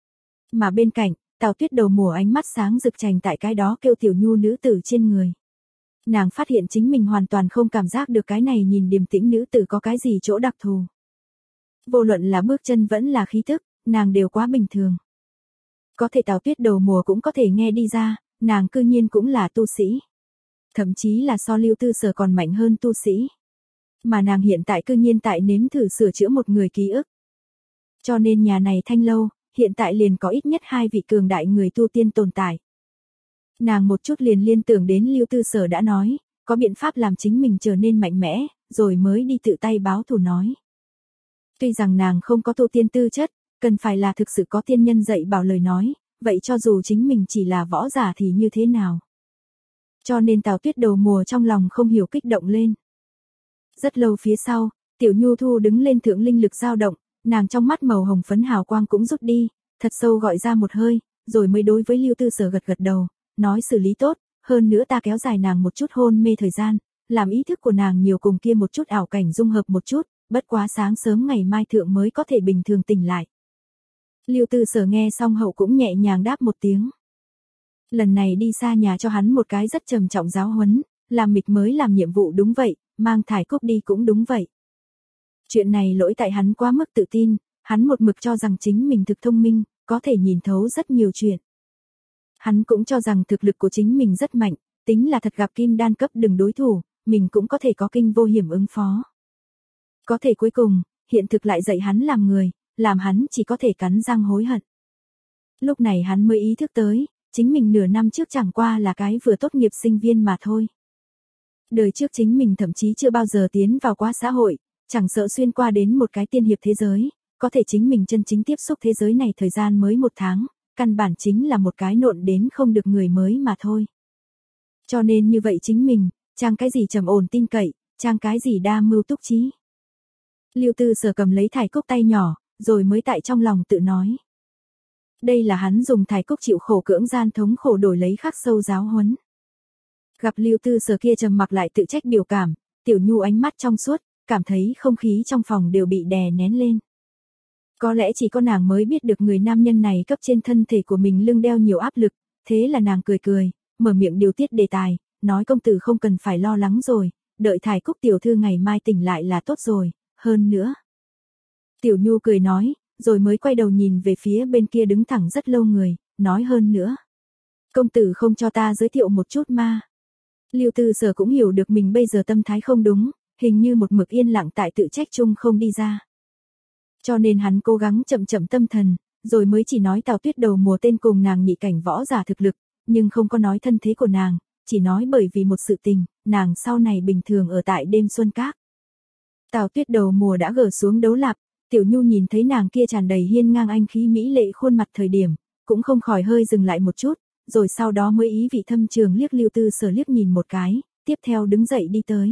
Mà bên cạnh, Tào Tuyết đầu mùa ánh mắt sáng rực chành tại cái đó kêu Tiểu Nhu nữ tử trên người. Nàng phát hiện chính mình hoàn toàn không cảm giác được cái này nhìn điềm tĩnh nữ tử có cái gì chỗ đặc thù. Vô luận là bước chân vẫn là khí thức, nàng đều quá bình thường. Có thể Tào Tuyết đầu mùa cũng có thể nghe đi ra, nàng cư nhiên cũng là tu sĩ. Thậm chí là so Lưu Tư Sở còn mạnh hơn tu sĩ. Mà nàng hiện tại cư nhiên tại nếm thử sửa chữa một người ký ức. Cho nên nhà này Thanh lâu, hiện tại liền có ít nhất hai vị cường đại người tu tiên tồn tại. Nàng một chút liền liên tưởng đến Lưu Tư Sở đã nói, có biện pháp làm chính mình trở nên mạnh mẽ, rồi mới đi tự tay báo thù nói. Tuy rằng nàng không có tu tiên tư chất, cần phải là thực sự có tiên nhân dạy bảo lời nói, vậy cho dù chính mình chỉ là võ giả thì như thế nào. Cho nên Tào Tuyết đầu mùa trong lòng không hiểu kích động lên. Rất lâu phía sau, Tiểu Nhu Thu đứng lên thượng linh lực dao động, nàng trong mắt màu hồng phấn hào quang cũng rút đi, thật sâu gọi ra một hơi, rồi mới đối với Lưu Tư Sở gật gật đầu, nói xử lý tốt, hơn nữa ta kéo dài nàng một chút hôn mê thời gian, làm ý thức của nàng nhiều cùng kia một chút ảo cảnh dung hợp một chút, bất quá sáng sớm ngày mai thượng mới có thể bình thường tỉnh lại. Lưu Tư Sở nghe xong hậu cũng nhẹ nhàng đáp một tiếng. Lần này đi xa nhà cho hắn một cái rất trầm trọng giáo huấn, làm mịch mới làm nhiệm vụ đúng vậy, mang Thải Cúc đi cũng đúng vậy. Chuyện này lỗi tại hắn quá mức tự tin, hắn một mực cho rằng chính mình thực thông minh, có thể nhìn thấu rất nhiều chuyện. Hắn cũng cho rằng thực lực của chính mình rất mạnh, tính là thật gặp kim đan cấp đừng đối thủ, mình cũng có thể có kinh vô hiểm ứng phó. Có thể cuối cùng, hiện thực lại dạy hắn làm người, làm hắn chỉ có thể cắn răng hối hận. Lúc này hắn mới ý thức tới, chính mình nửa năm trước chẳng qua là cái vừa tốt nghiệp sinh viên mà thôi. Đời trước chính mình thậm chí chưa bao giờ tiến vào qua xã hội, chẳng sợ xuyên qua đến một cái tiên hiệp thế giới, có thể chính mình chân chính tiếp xúc thế giới này thời gian mới một tháng, căn bản chính là một cái nộn đến không được người mới mà thôi. Cho nên như vậy chính mình, trang cái gì trầm ổn tin cậy, trang cái gì đa mưu túc trí. Lưu Tư Sở cầm lấy Thải Cúc tay nhỏ, rồi mới tại trong lòng tự nói. Đây là hắn dùng Thải Cúc chịu khổ cưỡng gian thống khổ đổi lấy khắc sâu giáo huấn. Gặp Lưu Tư Sở kia trầm mặc lại tự trách biểu cảm, Tiểu Nhu ánh mắt trong suốt, cảm thấy không khí trong phòng đều bị đè nén lên. Có lẽ chỉ có nàng mới biết được người nam nhân này cấp trên thân thể của mình lưng đeo nhiều áp lực, thế là nàng cười cười, mở miệng điều tiết đề tài, nói công tử không cần phải lo lắng rồi, đợi Thải Cúc tiểu thư ngày mai tỉnh lại là tốt rồi, hơn nữa. Tiểu Nhu cười nói, rồi mới quay đầu nhìn về phía bên kia đứng thẳng rất lâu người, nói hơn nữa. Công tử không cho ta giới thiệu một chút ma. Lưu Tư Sở cũng hiểu được mình bây giờ tâm thái không đúng, hình như một mực yên lặng tại tự trách chung không đi ra. Cho nên hắn cố gắng chậm chậm tâm thần, rồi mới chỉ nói Tào Tuyết đầu mùa tên cùng nàng nhị cảnh võ giả thực lực, nhưng không có nói thân thế của nàng, chỉ nói bởi vì một sự tình, nàng sau này bình thường ở tại đêm xuân các. Tào Tuyết đầu mùa đã gỡ xuống đấu lạp, Tiểu Nhu nhìn thấy nàng kia tràn đầy hiên ngang anh khí mỹ lệ khuôn mặt thời điểm, cũng không khỏi hơi dừng lại một chút, rồi sau đó mới ý vị thâm trường liếc Lưu Tư Sở liếc nhìn một cái, tiếp theo đứng dậy đi tới.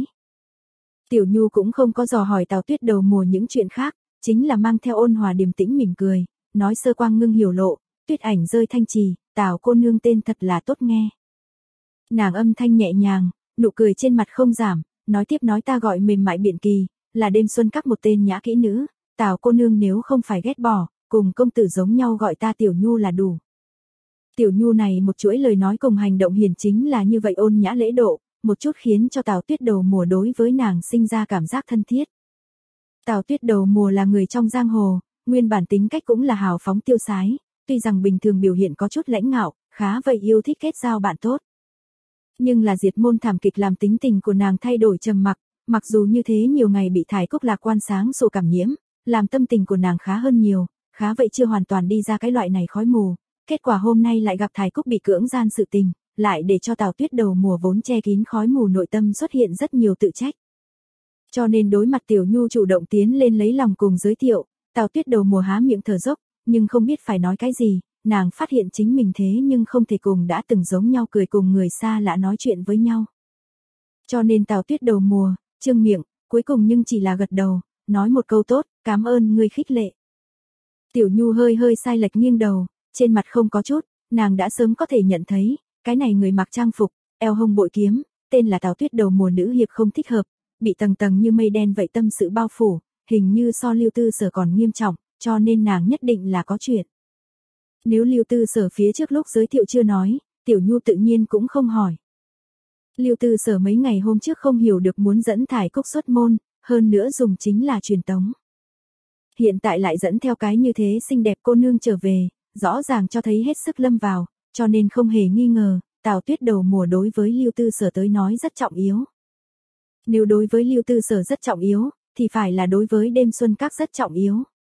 Tiểu Nhu cũng không có dò hỏi Tào Tuyết đầu mùa những chuyện khác, chính là mang theo ôn hòa điềm tĩnh mỉm cười, nói sơ quang ngưng hiểu lộ, Tuyết ảnh rơi thanh trì, Tào cô nương tên thật là tốt nghe. Nàng âm thanh nhẹ nhàng, nụ cười trên mặt không giảm, nói tiếp nói ta gọi mềm mại Biện Kỳ, là đêm xuân các một tên nhã kỹ nữ, Tào cô nương nếu không phải ghét bỏ, cùng công tử giống nhau gọi ta Tiểu Nhu là đủ. Tiểu Nhu này một chuỗi lời nói cùng hành động hiền chính là như vậy ôn nhã lễ độ, một chút khiến cho Tào Tuyết đầu mùa đối với nàng sinh ra cảm giác thân thiết. Tào Tuyết đầu mùa là người trong giang hồ, nguyên bản tính cách cũng là hào phóng tiêu sái, tuy rằng bình thường biểu hiện có chút lãnh ngạo, khá vậy yêu thích kết giao bạn tốt. Nhưng là diệt môn thảm kịch làm tính tình của nàng thay đổi trầm mặc, mặc dù như thế nhiều ngày bị Thải Cúc lạc quan sáng sổ cảm nhiễm, làm tâm tình của nàng khá hơn nhiều, khá vậy chưa hoàn toàn đi ra cái loại này khói mù, kết quả hôm nay lại gặp Thải Cúc bị cưỡng gian sự tình, lại để cho Tào Tuyết đầu mùa vốn che kín khói mù nội tâm xuất hiện rất nhiều tự trách. Cho nên đối mặt Tiểu Nhu chủ động tiến lên lấy lòng cùng giới thiệu, Tào Tuyết đầu mùa há miệng thở dốc, nhưng không biết phải nói cái gì, nàng phát hiện chính mình thế nhưng không thể cùng đã từng giống nhau cười cùng người xa lạ nói chuyện với nhau. Cho nên Tào Tuyết đầu mùa, trương miệng, cuối cùng nhưng chỉ là gật đầu, nói một câu tốt, cảm ơn ngươi khích lệ. Tiểu Nhu hơi hơi sai lệch nghiêng đầu, trên mặt không có chút, nàng đã sớm có thể nhận thấy, cái này người mặc trang phục, eo hông bội kiếm, tên là Tào Tuyết đầu mùa nữ hiệp không thích hợp, bị tầng tầng như mây đen vậy tâm sự bao phủ, hình như so Lưu Tư Sở còn nghiêm trọng, cho nên nàng nhất định là có chuyện. Nếu Lưu Tư Sở phía trước lúc giới thiệu chưa nói, Tiểu Nhu tự nhiên cũng không hỏi. Lưu Tư Sở mấy ngày hôm trước không hiểu được muốn dẫn Thải Cúc xuất môn, hơn nữa dùng chính là truyền tống. Hiện tại lại dẫn theo cái như thế xinh đẹp cô nương trở về, rõ ràng cho thấy hết sức lâm vào, cho nên không hề nghi ngờ, Tào Tuyết đầu mùa đối với Lưu Tư Sở tới nói rất trọng yếu. Nếu đối với Lưu Tư Sở rất trọng yếu, thì phải là đối với đêm xuân các rất trọng yếu.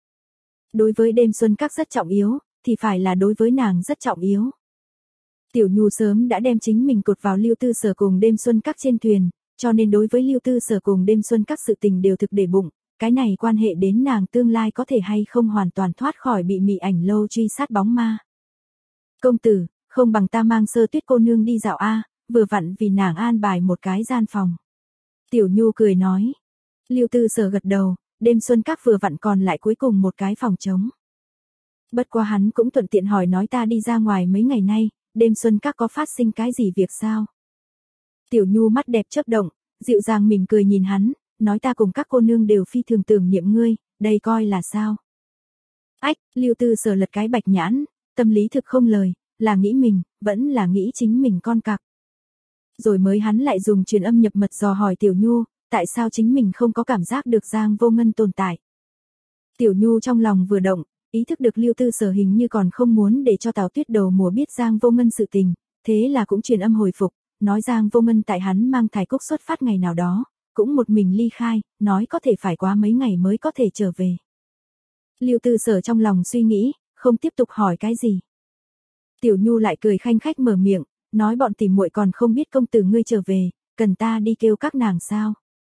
Đối với đêm xuân các rất trọng yếu, thì phải là đối với nàng rất trọng yếu. Tiểu Nhu sớm đã đem chính mình cột vào Lưu Tư Sở cùng đêm xuân các trên thuyền, cho nên đối với Lưu Tư Sở cùng đêm xuân các sự tình đều thực để bụng, cái này quan hệ đến nàng tương lai có thể hay không hoàn toàn thoát khỏi bị mị ảnh lâu truy sát bóng ma. Công tử, không bằng ta mang Sơ Tuyết cô nương đi dạo a, vừa vặn vì nàng an bài một cái gian phòng. Tiểu Nhu cười nói. Lưu Tư Sở gật đầu, đêm xuân các vừa vặn còn lại cuối cùng một cái phòng trống. Bất quá hắn cũng thuận tiện hỏi nói ta đi ra ngoài mấy ngày nay, đêm xuân các có phát sinh cái gì việc sao? Tiểu Nhu mắt đẹp chớp động, dịu dàng mỉm cười nhìn hắn, nói ta cùng các cô nương đều phi thường tưởng niệm ngươi, đây coi là sao? Ách, Lưu Tư Sở lật cái bạch nhãn, tâm lý thực không lời, là nghĩ mình, vẫn là nghĩ chính mình con cặc. Rồi mới hắn lại dùng truyền âm nhập mật dò hỏi Tiểu Nhu, tại sao chính mình không có cảm giác được Giang Vô Ngân tồn tại. Tiểu Nhu trong lòng vừa động, ý thức được Lưu Tư Sở hình như còn không muốn để cho Tào Tuyết đầu mùa biết Giang Vô Ngân sự tình, thế là cũng truyền âm hồi phục, nói Giang Vô Ngân tại hắn mang Thải Cúc xuất phát ngày nào đó, cũng một mình ly khai, nói có thể phải quá mấy ngày mới có thể trở về. Lưu Tư Sở trong lòng suy nghĩ, không tiếp tục hỏi cái gì. Tiểu Nhu lại cười khanh khách mở miệng, nói bọn tỉ muội còn không biết công tử ngươi trở về, cần ta đi kêu các nàng sao?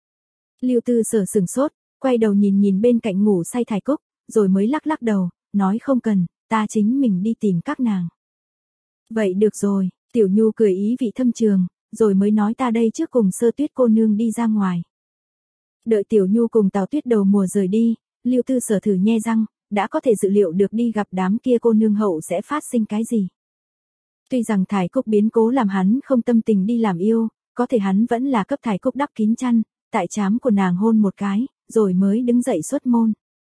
Lưu Tư Sở sừng sốt, quay đầu nhìn nhìn bên cạnh ngủ say Thải Cúc, rồi mới lắc lắc đầu, nói không cần, ta chính mình đi tìm các nàng. Vậy được rồi, Tiểu Nhu cười ý vị thâm trường, rồi mới nói ta đây trước cùng Sơ Tuyết cô nương đi ra ngoài. Đợi Tiểu Nhu cùng Tào Tuyết đầu mùa rời đi, Lưu Tư Sở thử nhe răng, đã có thể dự liệu được đi gặp đám kia cô nương hậu sẽ phát sinh cái gì. Tuy rằng Thải Cúc biến cố làm hắn không tâm tình đi làm yêu, có thể hắn vẫn là cấp Thải Cúc đắp kín chăn, tại trán của nàng hôn một cái, rồi mới đứng dậy xuất môn.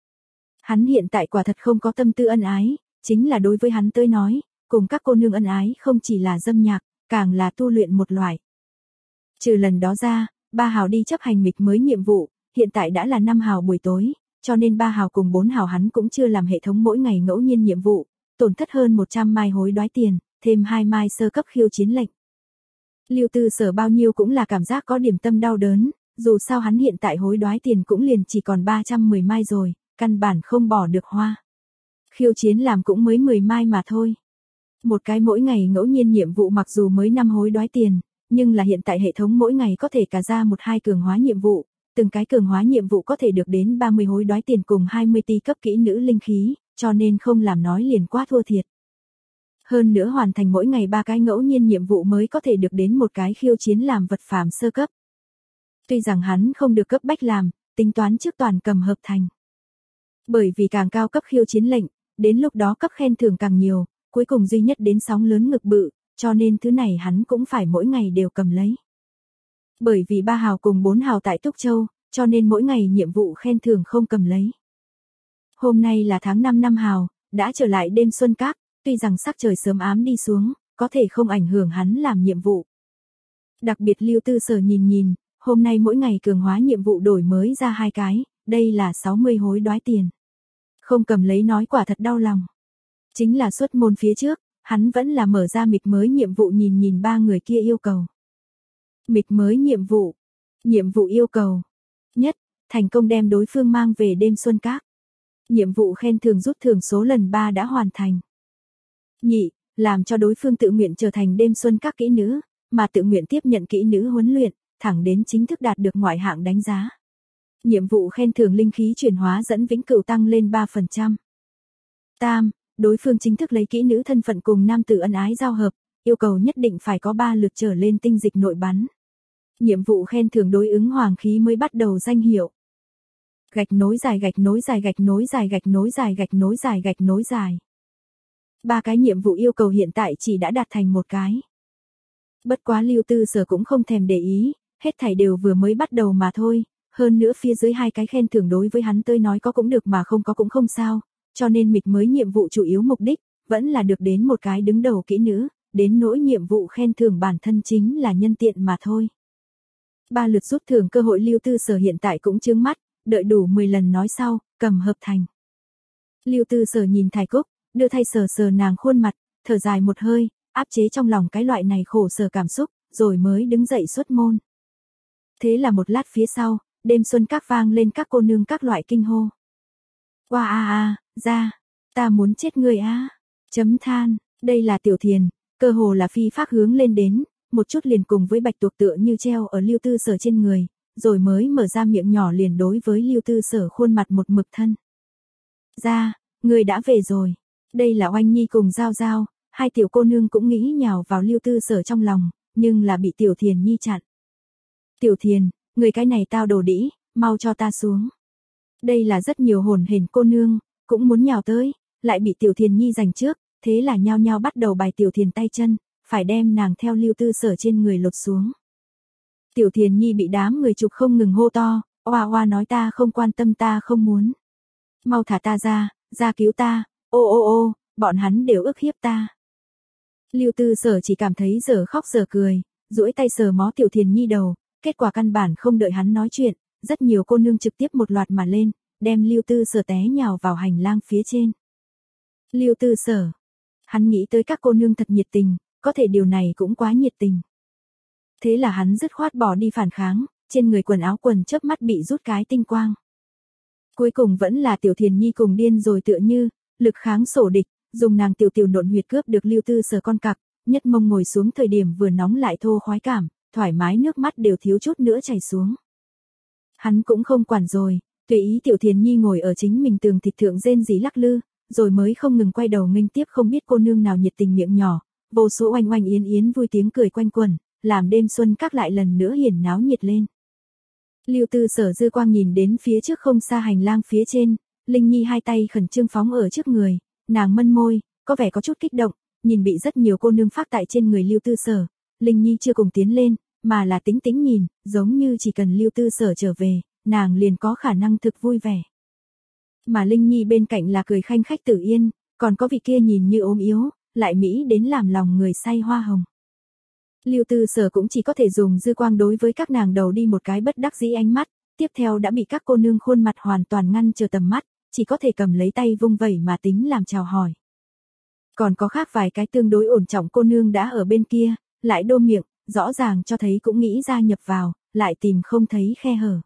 Hắn hiện tại quả thật không có tâm tư ân ái, chính là đối với hắn tới nói, cùng các cô nương ân ái không chỉ là dâm nhạc, càng là tu luyện một loại. Trừ lần đó ra, ba hào đi chấp hành mịch mới nhiệm vụ, hiện tại đã là năm hào buổi tối, cho nên ba hào cùng bốn hào hắn cũng chưa làm hệ thống mỗi ngày ngẫu nhiên nhiệm vụ, tổn thất hơn một trăm mai hối đoái tiền, thêm hai mai sơ cấp khiêu chiến lệnh. Lưu Tư Sở bao nhiêu cũng là cảm giác có điểm tâm đau đớn, dù sao hắn hiện tại hối đoái tiền cũng liền chỉ còn ba trăm mười mai rồi, căn bản không bỏ được hoa. Khiêu chiến làm cũng mới mười mai mà thôi. Một cái mỗi ngày ngẫu nhiên nhiệm vụ mặc dù mới năm hối đoái tiền, nhưng là hiện tại hệ thống mỗi ngày có thể cả ra một hai cường hóa nhiệm vụ, từng cái cường hóa nhiệm vụ có thể được đến ba mươi hối đoái tiền cùng hai mươi ti cấp kỹ nữ linh khí, cho nên không làm nói liền quá thua thiệt. Hơn nữa hoàn thành mỗi ngày ba cái ngẫu nhiên nhiệm vụ mới có thể được đến một cái khiêu chiến làm vật phàm sơ cấp. Tuy rằng hắn không được cấp bách làm, tính toán trước toàn cầm hợp thành. Bởi vì càng cao cấp khiêu chiến lệnh, đến lúc đó cấp khen thưởng càng nhiều, cuối cùng duy nhất đến sóng lớn ngực bự, cho nên thứ này hắn cũng phải mỗi ngày đều cầm lấy. Bởi vì ba hào cùng bốn hào tại Túc Châu, cho nên mỗi ngày nhiệm vụ khen thưởng không cầm lấy. Hôm nay là tháng năm năm hào, đã trở lại đêm xuân các, tuy rằng sắc trời sớm ám đi xuống, có thể không ảnh hưởng hắn làm nhiệm vụ. Đặc biệt Lưu Tư Sở nhìn nhìn, hôm nay mỗi ngày cường hóa nhiệm vụ đổi mới ra hai cái, đây là sáu mươi hối đoái tiền. Không cầm lấy nói quả thật đau lòng. Chính là xuất môn phía trước, hắn vẫn là mở ra mịch mới nhiệm vụ nhìn nhìn ba người kia yêu cầu. Mịch mới nhiệm vụ. Nhiệm vụ yêu cầu. Nhất, thành công đem đối phương mang về đêm xuân các. Nhiệm vụ khen thưởng rút thưởng số lần ba đã hoàn thành. Nhị, làm cho đối phương tự nguyện trở thành đêm xuân các kỹ nữ, mà tự nguyện tiếp nhận kỹ nữ huấn luyện, thẳng đến chính thức đạt được ngoại hạng đánh giá. Nhiệm vụ khen thưởng linh khí chuyển hóa dẫn vĩnh cửu tăng lên ba phần trăm. Tam, đối phương chính thức lấy kỹ nữ thân phận cùng nam tử ân ái giao hợp, yêu cầu nhất định phải có ba lượt trở lên tinh dịch nội bắn. Nhiệm vụ khen thưởng đối ứng hoàng khí mới bắt đầu danh hiệu. Gạch nối dài gạch nối dài gạch nối dài gạch nối dài gạch nối dài gạch nối dài. Ba cái nhiệm vụ yêu cầu hiện tại chỉ đã đạt thành một cái. Bất quá Lưu Tư Sở cũng không thèm để ý, hết thảy đều vừa mới bắt đầu mà thôi, hơn nữa phía dưới hai cái khen thưởng đối với hắn tới nói có cũng được mà không có cũng không sao, cho nên mịch mới nhiệm vụ chủ yếu mục đích, vẫn là được đến một cái đứng đầu kỹ nữ, đến nỗi nhiệm vụ khen thưởng bản thân chính là nhân tiện mà thôi. Ba lượt rút thưởng cơ hội Lưu Tư Sở hiện tại cũng chướng mắt, đợi đủ mười lần nói sau, cầm hợp thành. Lưu Tư Sở nhìn Thải Cúc, đưa thay sờ sờ nàng khuôn mặt, thở dài một hơi, áp chế trong lòng cái loại này khổ sở cảm xúc, rồi mới đứng dậy xuất môn. Thế là một lát phía sau, đêm xuân các vang lên các cô nương các loại kinh hô. Qua a a, ra, ta muốn chết người a. Chấm than, đây là Tiểu Thiền, cơ hồ là phi phác hướng lên đến, một chút liền cùng với bạch tuộc tựa như treo ở Lưu Tư Sở trên người, rồi mới mở ra miệng nhỏ liền đối với Lưu Tư Sở khuôn mặt một mực thân. Ra, người đã về rồi. Đây là Oanh Nhi cùng Giao Giao, hai tiểu cô nương cũng nghĩ nhào vào Lưu Tư Sở trong lòng, nhưng là bị Tiểu Thiền Nhi chặn. Tiểu Thiền, người cái này tao đồ đĩ, mau cho ta xuống. Đây là rất nhiều hồn hển cô nương, cũng muốn nhào tới, lại bị Tiểu Thiền Nhi giành trước, thế là nhao nhao bắt đầu bài Tiểu Thiền tay chân, phải đem nàng theo Lưu Tư Sở trên người lột xuống. Tiểu Thiền Nhi bị đám người chụp không ngừng hô to, oa oa nói ta không quan tâm ta không muốn. Mau thả ta ra, ra cứu ta, ô ô ô, bọn hắn đều ức hiếp ta. Lưu Tư Sở chỉ cảm thấy giờ khóc giờ cười, duỗi tay sờ mó Tiểu Thiền Nhi đầu, kết quả căn bản không đợi hắn nói chuyện, rất nhiều cô nương trực tiếp một loạt mà lên, đem Lưu Tư Sở té nhào vào hành lang phía trên. Lưu Tư Sở, hắn nghĩ tới các cô nương thật nhiệt tình, có thể điều này cũng quá nhiệt tình. Thế là hắn dứt khoát bỏ đi phản kháng, trên người quần áo quần chớp mắt bị rút cái tinh quang. Cuối cùng vẫn là Tiểu Thiền Nhi cùng điên rồi tựa như, lực kháng sổ địch, dùng nàng tiểu tiểu nộn huyệt cướp được Lưu Tư Sở con cặc, nhất mông ngồi xuống thời điểm vừa nóng lại thô khoái cảm, thoải mái nước mắt đều thiếu chút nữa chảy xuống. Hắn cũng không quản rồi, tùy ý Tiểu Thiền Nhi ngồi ở chính mình tường thịt thượng rên rỉ lắc lư, rồi mới không ngừng quay đầu nghênh tiếp không biết cô nương nào nhiệt tình miệng nhỏ, vô số oanh oanh yến yến vui tiếng cười quanh quẩn, làm đêm xuân các lại lần nữa hiền náo nhiệt lên. Lưu Tư Sở dư quang nhìn đến phía trước không xa hành lang phía trên, Linh Nhi hai tay khẩn trương phóng ở trước người, nàng mân môi, có vẻ có chút kích động, nhìn bị rất nhiều cô nương phát tại trên người Lưu Tư Sở, Linh Nhi chưa cùng tiến lên, mà là tính tính nhìn, giống như chỉ cần Lưu Tư Sở trở về, nàng liền có khả năng thực vui vẻ. Mà Linh Nhi bên cạnh là cười khanh khách Tử Yên, còn có vị kia nhìn như ốm yếu, lại mỹ đến làm lòng người say hoa hồng. Lưu Tư Sở cũng chỉ có thể dùng dư quang đối với các nàng đầu đi một cái bất đắc dĩ ánh mắt, tiếp theo đã bị các cô nương khuôn mặt hoàn toàn ngăn trở tầm mắt, chỉ có thể cầm lấy tay vung vẩy mà tính làm chào hỏi. Còn có khác vài cái tương đối ổn trọng cô nương đã ở bên kia, lại đô miệng, rõ ràng cho thấy cũng nghĩ gia nhập vào, lại tìm không thấy khe hở.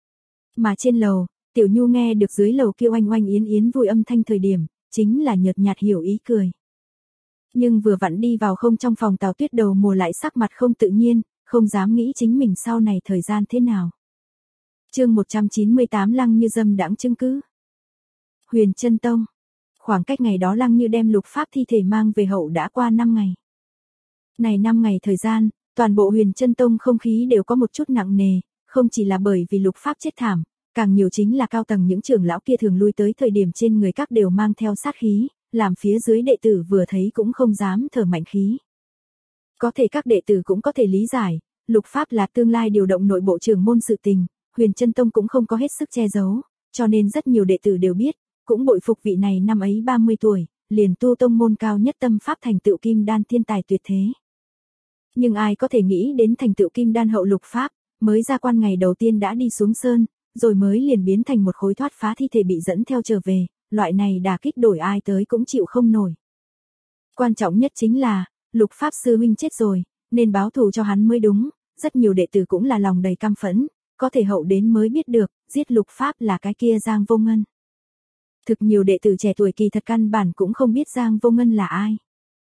Mà trên lầu, Tiểu Nhu nghe được dưới lầu kêu oanh oanh yến yến vui âm thanh thời điểm, chính là nhợt nhạt hiểu ý cười. Nhưng vừa vặn đi vào không trong phòng Tào Tuyết đầu mùa lại sắc mặt không tự nhiên, không dám nghĩ chính mình sau này thời gian thế nào. Chương một trăm chín mươi tám Lăng Như dâm đãng chứng cứ. Huyền Chân Tông. Khoảng cách ngày đó Lăng Như đem lục pháp thi thể mang về hậu đã qua năm ngày. Này năm ngày thời gian, toàn bộ Huyền Chân Tông không khí đều có một chút nặng nề, không chỉ là bởi vì lục pháp chết thảm, càng nhiều chính là cao tầng những trưởng lão kia thường lui tới thời điểm trên người các đều mang theo sát khí, làm phía dưới đệ tử vừa thấy cũng không dám thở mạnh khí. Có thể các đệ tử cũng có thể lý giải, lục pháp là tương lai điều động nội bộ trưởng môn sự tình, Huyền Chân Tông cũng không có hết sức che giấu, cho nên rất nhiều đệ tử đều biết, cũng bội phục vị này năm ấy ba mươi tuổi, liền tu tông môn cao nhất tâm pháp thành tựu kim đan thiên tài tuyệt thế. Nhưng ai có thể nghĩ đến thành tựu kim đan hậu lục pháp, mới ra quan ngày đầu tiên đã đi xuống sơn, rồi mới liền biến thành một khối thoát phá thi thể bị dẫn theo trở về, loại này đả kích đổi ai tới cũng chịu không nổi. Quan trọng nhất chính là, lục pháp sư huynh chết rồi, nên báo thù cho hắn mới đúng, rất nhiều đệ tử cũng là lòng đầy căm phẫn, có thể hậu đến mới biết được, giết lục pháp là cái kia Giang Vô Ngân. Thực nhiều đệ tử trẻ tuổi kỳ thật căn bản cũng không biết Giang Vô Ngân là ai.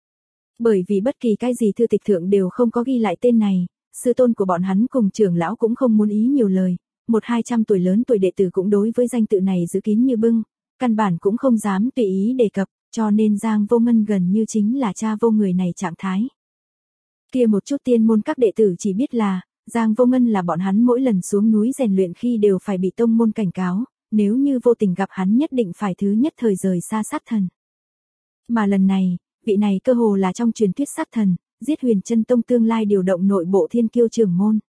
Bởi vì bất kỳ cái gì thư tịch thượng đều không có ghi lại tên này, sư tôn của bọn hắn cùng trưởng lão cũng không muốn ý nhiều lời, một hai trăm tuổi lớn tuổi đệ tử cũng đối với danh tự này giữ kín như bưng, căn bản cũng không dám tùy ý đề cập, cho nên Giang Vô Ngân gần như chính là cha vô người này trạng thái. Kia một chút tiên môn các đệ tử chỉ biết là, Giang Vô Ngân là bọn hắn mỗi lần xuống núi rèn luyện khi đều phải bị tông môn cảnh cáo, nếu như vô tình gặp hắn nhất định phải thứ nhất thời rời xa sát thần. Mà lần này, vị này cơ hồ là trong truyền thuyết sát thần, giết Huyền Chân Tông tương lai điều động nội bộ thiên kiêu trưởng môn.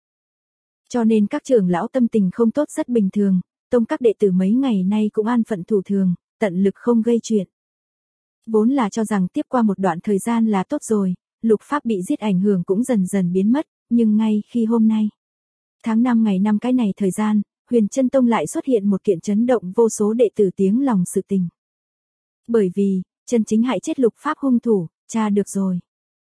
Cho nên các trưởng lão tâm tình không tốt rất bình thường, tông các đệ tử mấy ngày nay cũng an phận thủ thường, tận lực không gây chuyện. Vốn là cho rằng tiếp qua một đoạn thời gian là tốt rồi, Lục Pháp bị giết ảnh hưởng cũng dần dần biến mất, nhưng ngay khi hôm nay, tháng năm ngày năm cái này thời gian, Huyền Chân Tông lại xuất hiện một kiện chấn động vô số đệ tử tiếng lòng sự tình. Bởi vì, chân chính hại chết Lục Pháp hung thủ, tra được rồi.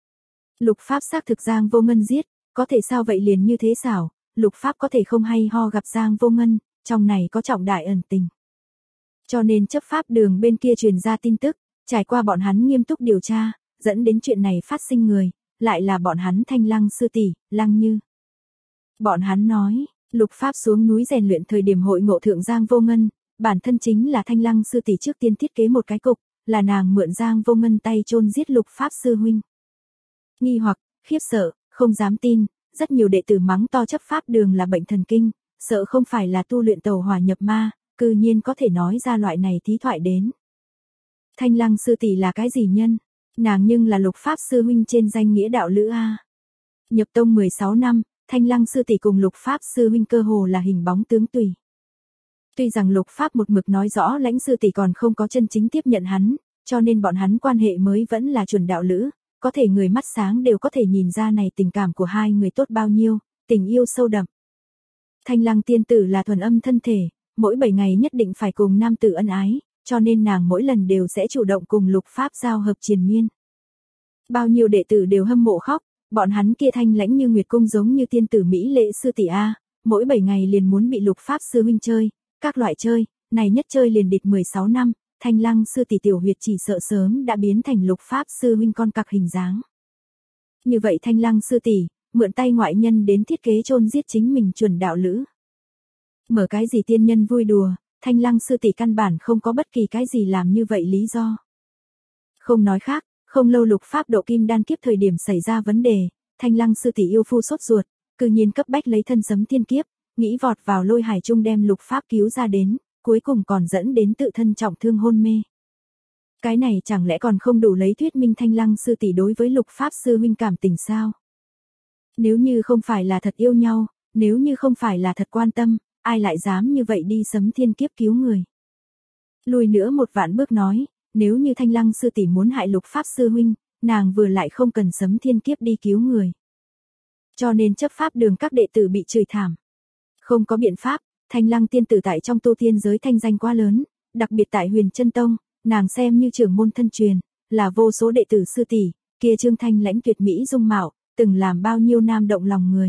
Lục Pháp xác thực Giang Vô Ngân giết, có thể sao vậy liền như thế xảo, Lục Pháp có thể không hay ho gặp Giang Vô Ngân, trong này có trọng đại ẩn tình. Cho nên chấp pháp đường bên kia truyền ra tin tức, trải qua bọn hắn nghiêm túc điều tra, dẫn đến chuyện này phát sinh người, lại là bọn hắn Thanh Lăng sư tỷ, Lăng Như. Bọn hắn nói, Lục Pháp xuống núi rèn luyện thời điểm hội ngộ thượng Giang Vô Ngân, bản thân chính là Thanh Lăng sư tỷ trước tiên thiết kế một cái cục, là nàng mượn Giang Vô Ngân tay chôn giết Lục Pháp sư huynh. Nghi hoặc, khiếp sợ, không dám tin, rất nhiều đệ tử mắng to chấp pháp đường là bệnh thần kinh, sợ không phải là tu luyện tẩu hỏa nhập ma, cư nhiên có thể nói ra loại này thí thoại đến. Thanh Lăng sư tỷ là cái gì nhân? Nàng nhưng là Lục Pháp sư huynh trên danh nghĩa đạo lữ a. Nhập tông mười sáu năm, Thanh Lăng sư tỷ cùng Lục Pháp sư huynh cơ hồ là hình bóng tướng tùy. Tuy rằng Lục Pháp một mực nói rõ Lãnh sư tỷ còn không có chân chính tiếp nhận hắn, cho nên bọn hắn quan hệ mới vẫn là chuẩn đạo lữ, có thể người mắt sáng đều có thể nhìn ra này tình cảm của hai người tốt bao nhiêu, tình yêu sâu đậm. Thanh Lăng tiên tử là thuần âm thân thể, mỗi bảy ngày nhất định phải cùng nam tử ân ái, cho nên nàng mỗi lần đều sẽ chủ động cùng Lục Pháp giao hợp triền miên. Bao nhiêu đệ tử đều hâm mộ khóc, bọn hắn kia Thanh Lãnh như Nguyệt cung giống như tiên tử Mỹ lệ sư tỷ a, mỗi bảy ngày liền muốn bị Lục Pháp sư huynh chơi, các loại chơi, này nhất chơi liền địch mười sáu năm, Thanh Lăng sư tỷ tiểu huyệt chỉ sợ sớm đã biến thành Lục Pháp sư huynh con cặc hình dáng. Như vậy Thanh Lăng sư tỷ, mượn tay ngoại nhân đến thiết kế chôn giết chính mình chuẩn đạo lữ. Mở cái gì tiên nhân vui đùa, Thanh Lăng sư tỷ căn bản không có bất kỳ cái gì làm như vậy lý do. Không nói khác, không lâu Lục Pháp độ kim đan kiếp thời điểm xảy ra vấn đề, Thanh Lăng sư tỷ yêu phu sốt ruột, cư nhiên cấp bách lấy thân sấm thiên kiếp, nghĩ vọt vào lôi hải trung đem Lục Pháp cứu ra đến, cuối cùng còn dẫn đến tự thân trọng thương hôn mê. Cái này chẳng lẽ còn không đủ lấy thuyết minh Thanh Lăng sư tỷ đối với Lục Pháp sư huynh cảm tình sao? Nếu như không phải là thật yêu nhau, nếu như không phải là thật quan tâm, ai lại dám như vậy đi sấm thiên kiếp cứu người? Lùi nữa một vạn bước nói, nếu như Thanh Lăng sư tỷ muốn hại Lục Pháp sư huynh, nàng vừa lại không cần sấm thiên kiếp đi cứu người. Cho nên chấp pháp đường các đệ tử bị chửi thảm. Không có biện pháp, Thanh Lăng tiên tử tại trong tu tiên giới thanh danh quá lớn, đặc biệt tại Huyền Chân Tông, nàng xem như trưởng môn thân truyền, là vô số đệ tử sư tỷ, kia Trương Thanh Lãnh tuyệt mỹ dung mạo, từng làm bao nhiêu nam động lòng người.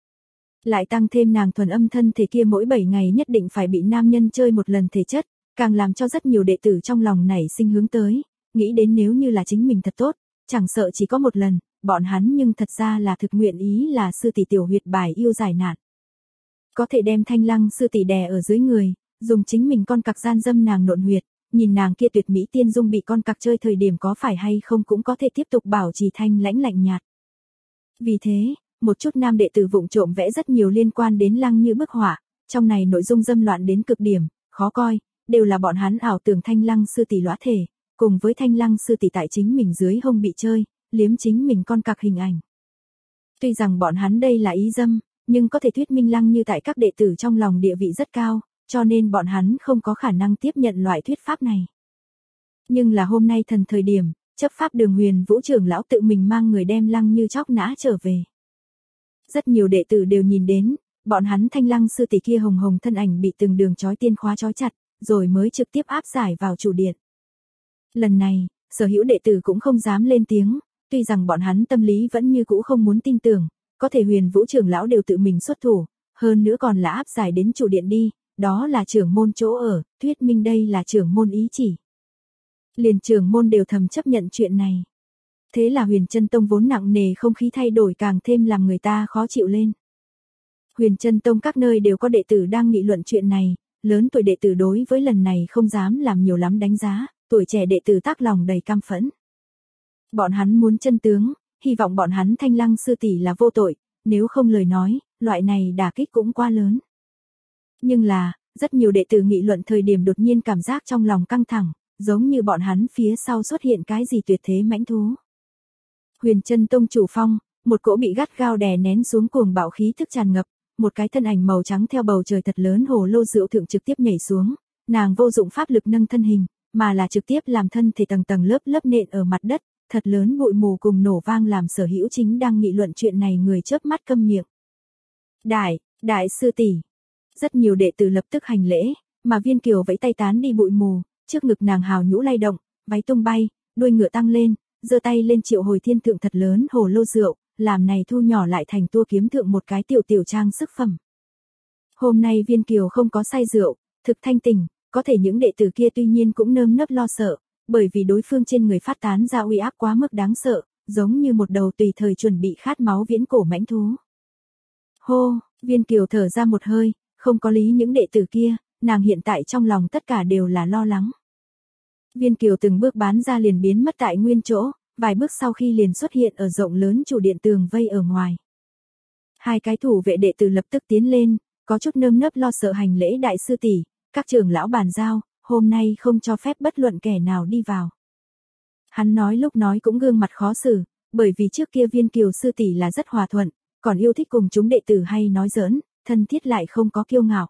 Lại tăng thêm nàng thuần âm thân thể kia mỗi bảy ngày nhất định phải bị nam nhân chơi một lần thể chất, càng làm cho rất nhiều đệ tử trong lòng nảy sinh hướng tới, nghĩ đến nếu như là chính mình thật tốt, chẳng sợ chỉ có một lần, bọn hắn nhưng thật ra là thực nguyện ý là sư tỷ tiểu huyệt bài yêu giải nạn. Có thể đem Thanh Lăng sư tỷ đè ở dưới người, dùng chính mình con cặc gian dâm nàng nộn huyệt, nhìn nàng kia tuyệt mỹ tiên dung bị con cặc chơi thời điểm có phải hay không cũng có thể tiếp tục bảo trì thanh lãnh lạnh nhạt. Vì thế, một chút nam đệ tử vụng trộm vẽ rất nhiều liên quan đến Lăng Như bức họa, trong này nội dung dâm loạn đến cực điểm, khó coi, đều là bọn hắn ảo tưởng Thanh Lăng sư tỷ lõa thể, cùng với Thanh Lăng sư tỷ tại chính mình dưới hông bị chơi, liếm chính mình con cặc hình ảnh. Tuy rằng bọn hắn đây là ý dâm, nhưng có thể thuyết minh Lăng Như tại các đệ tử trong lòng địa vị rất cao, cho nên bọn hắn không có khả năng tiếp nhận loại thuyết pháp này. Nhưng là hôm nay thần thời điểm, chấp pháp đường Huyền Vũ trưởng lão tự mình mang người đem Lăng Như chóc nã trở về. Rất nhiều đệ tử đều nhìn đến, bọn hắn Thanh Lăng sư tỷ kia hồng hồng thân ảnh bị từng đường chói tiên khóa chói chặt, rồi mới trực tiếp áp giải vào chủ điện. Lần này, sở hữu đệ tử cũng không dám lên tiếng, tuy rằng bọn hắn tâm lý vẫn như cũ không muốn tin tưởng, có thể Huyền Vũ trưởng lão đều tự mình xuất thủ, hơn nữa còn là áp giải đến chủ điện đi, đó là trưởng môn chỗ ở, thuyết minh đây là trưởng môn ý chỉ. Liền trưởng môn đều thầm chấp nhận chuyện này. Thế là Huyền Chân Tông vốn nặng nề không khí thay đổi càng thêm làm người ta khó chịu lên. Huyền Chân Tông các nơi đều có đệ tử đang nghị luận chuyện này, lớn tuổi đệ tử đối với lần này không dám làm nhiều lắm đánh giá, tuổi trẻ đệ tử tác lòng đầy căm phẫn. Bọn hắn muốn chân tướng, hy vọng bọn hắn Thanh Lăng sư tỷ là vô tội, nếu không lời nói, loại này đả kích cũng quá lớn. Nhưng là, rất nhiều đệ tử nghị luận thời điểm đột nhiên cảm giác trong lòng căng thẳng, giống như bọn hắn phía sau xuất hiện cái gì tuyệt thế mãnh thú. Huyền Chân Tông chủ phong, một cỗ bị gắt gao đè nén xuống cuồng bạo khí thức tràn ngập, một cái thân ảnh màu trắng theo bầu trời thật lớn hồ lô rượu thượng trực tiếp nhảy xuống, nàng vô dụng pháp lực nâng thân hình, mà là trực tiếp làm thân thể tầng tầng lớp lớp nện ở mặt đất, thật lớn bụi mù cùng nổ vang làm sở hữu chính đang nghị luận chuyện này người chớp mắt câm miệng. Đại, đại sư tỷ. Rất nhiều đệ tử lập tức hành lễ, mà Viên Kiều vẫy tay tán đi bụi mù, trước ngực nàng hào nhũ lay động, váy tung bay, đuôi ngựa tăng lên, giơ tay lên triệu hồi thiên thượng thật lớn hồ lô rượu, làm này thu nhỏ lại thành tua kiếm thượng một cái tiểu tiểu trang sức phẩm. Hôm nay Viên Kiều không có say rượu, thực thanh tỉnh, có thể những đệ tử kia tuy nhiên cũng nơm nớp lo sợ, bởi vì đối phương trên người phát tán ra uy áp quá mức đáng sợ, giống như một đầu tùy thời chuẩn bị khát máu viễn cổ mãnh thú. Hô, Viên Kiều thở ra một hơi, không có lý những đệ tử kia, nàng hiện tại trong lòng tất cả đều là lo lắng. Viên Kiều từng bước bán ra liền biến mất tại nguyên chỗ, vài bước sau khi liền xuất hiện ở rộng lớn chủ điện tường vây ở ngoài. Hai cái thủ vệ đệ tử lập tức tiến lên, có chút nơm nớp lo sợ hành lễ đại sư tỷ, các trưởng lão bàn giao, hôm nay không cho phép bất luận kẻ nào đi vào. Hắn nói lúc nói cũng gương mặt khó xử, bởi vì trước kia Viên Kiều sư tỷ là rất hòa thuận, còn yêu thích cùng chúng đệ tử hay nói giỡn, thân thiết lại không có kiêu ngạo.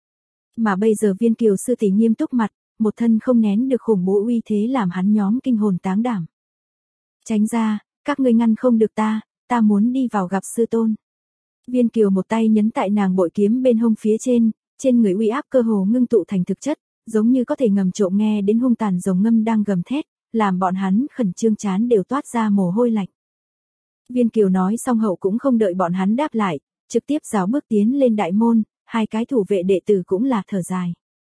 Mà bây giờ Viên Kiều sư tỷ nghiêm túc mặt, một thân không nén được khủng bố uy thế làm hắn nhóm kinh hồn táng đảm. Tránh ra, các ngươi ngăn không được ta, ta muốn đi vào gặp sư tôn. Viên Kiều một tay nhấn tại nàng bội kiếm bên hông phía trên, trên người uy áp cơ hồ ngưng tụ thành thực chất, giống như có thể ngầm trộm nghe đến hung tàn rồng ngâm đang gầm thét, làm bọn hắn khẩn trương chán đều toát ra mồ hôi lạnh. Viên Kiều nói xong hậu cũng không đợi bọn hắn đáp lại, trực tiếp rảo bước tiến lên đại môn, hai cái thủ vệ đệ tử cũng là thở dài.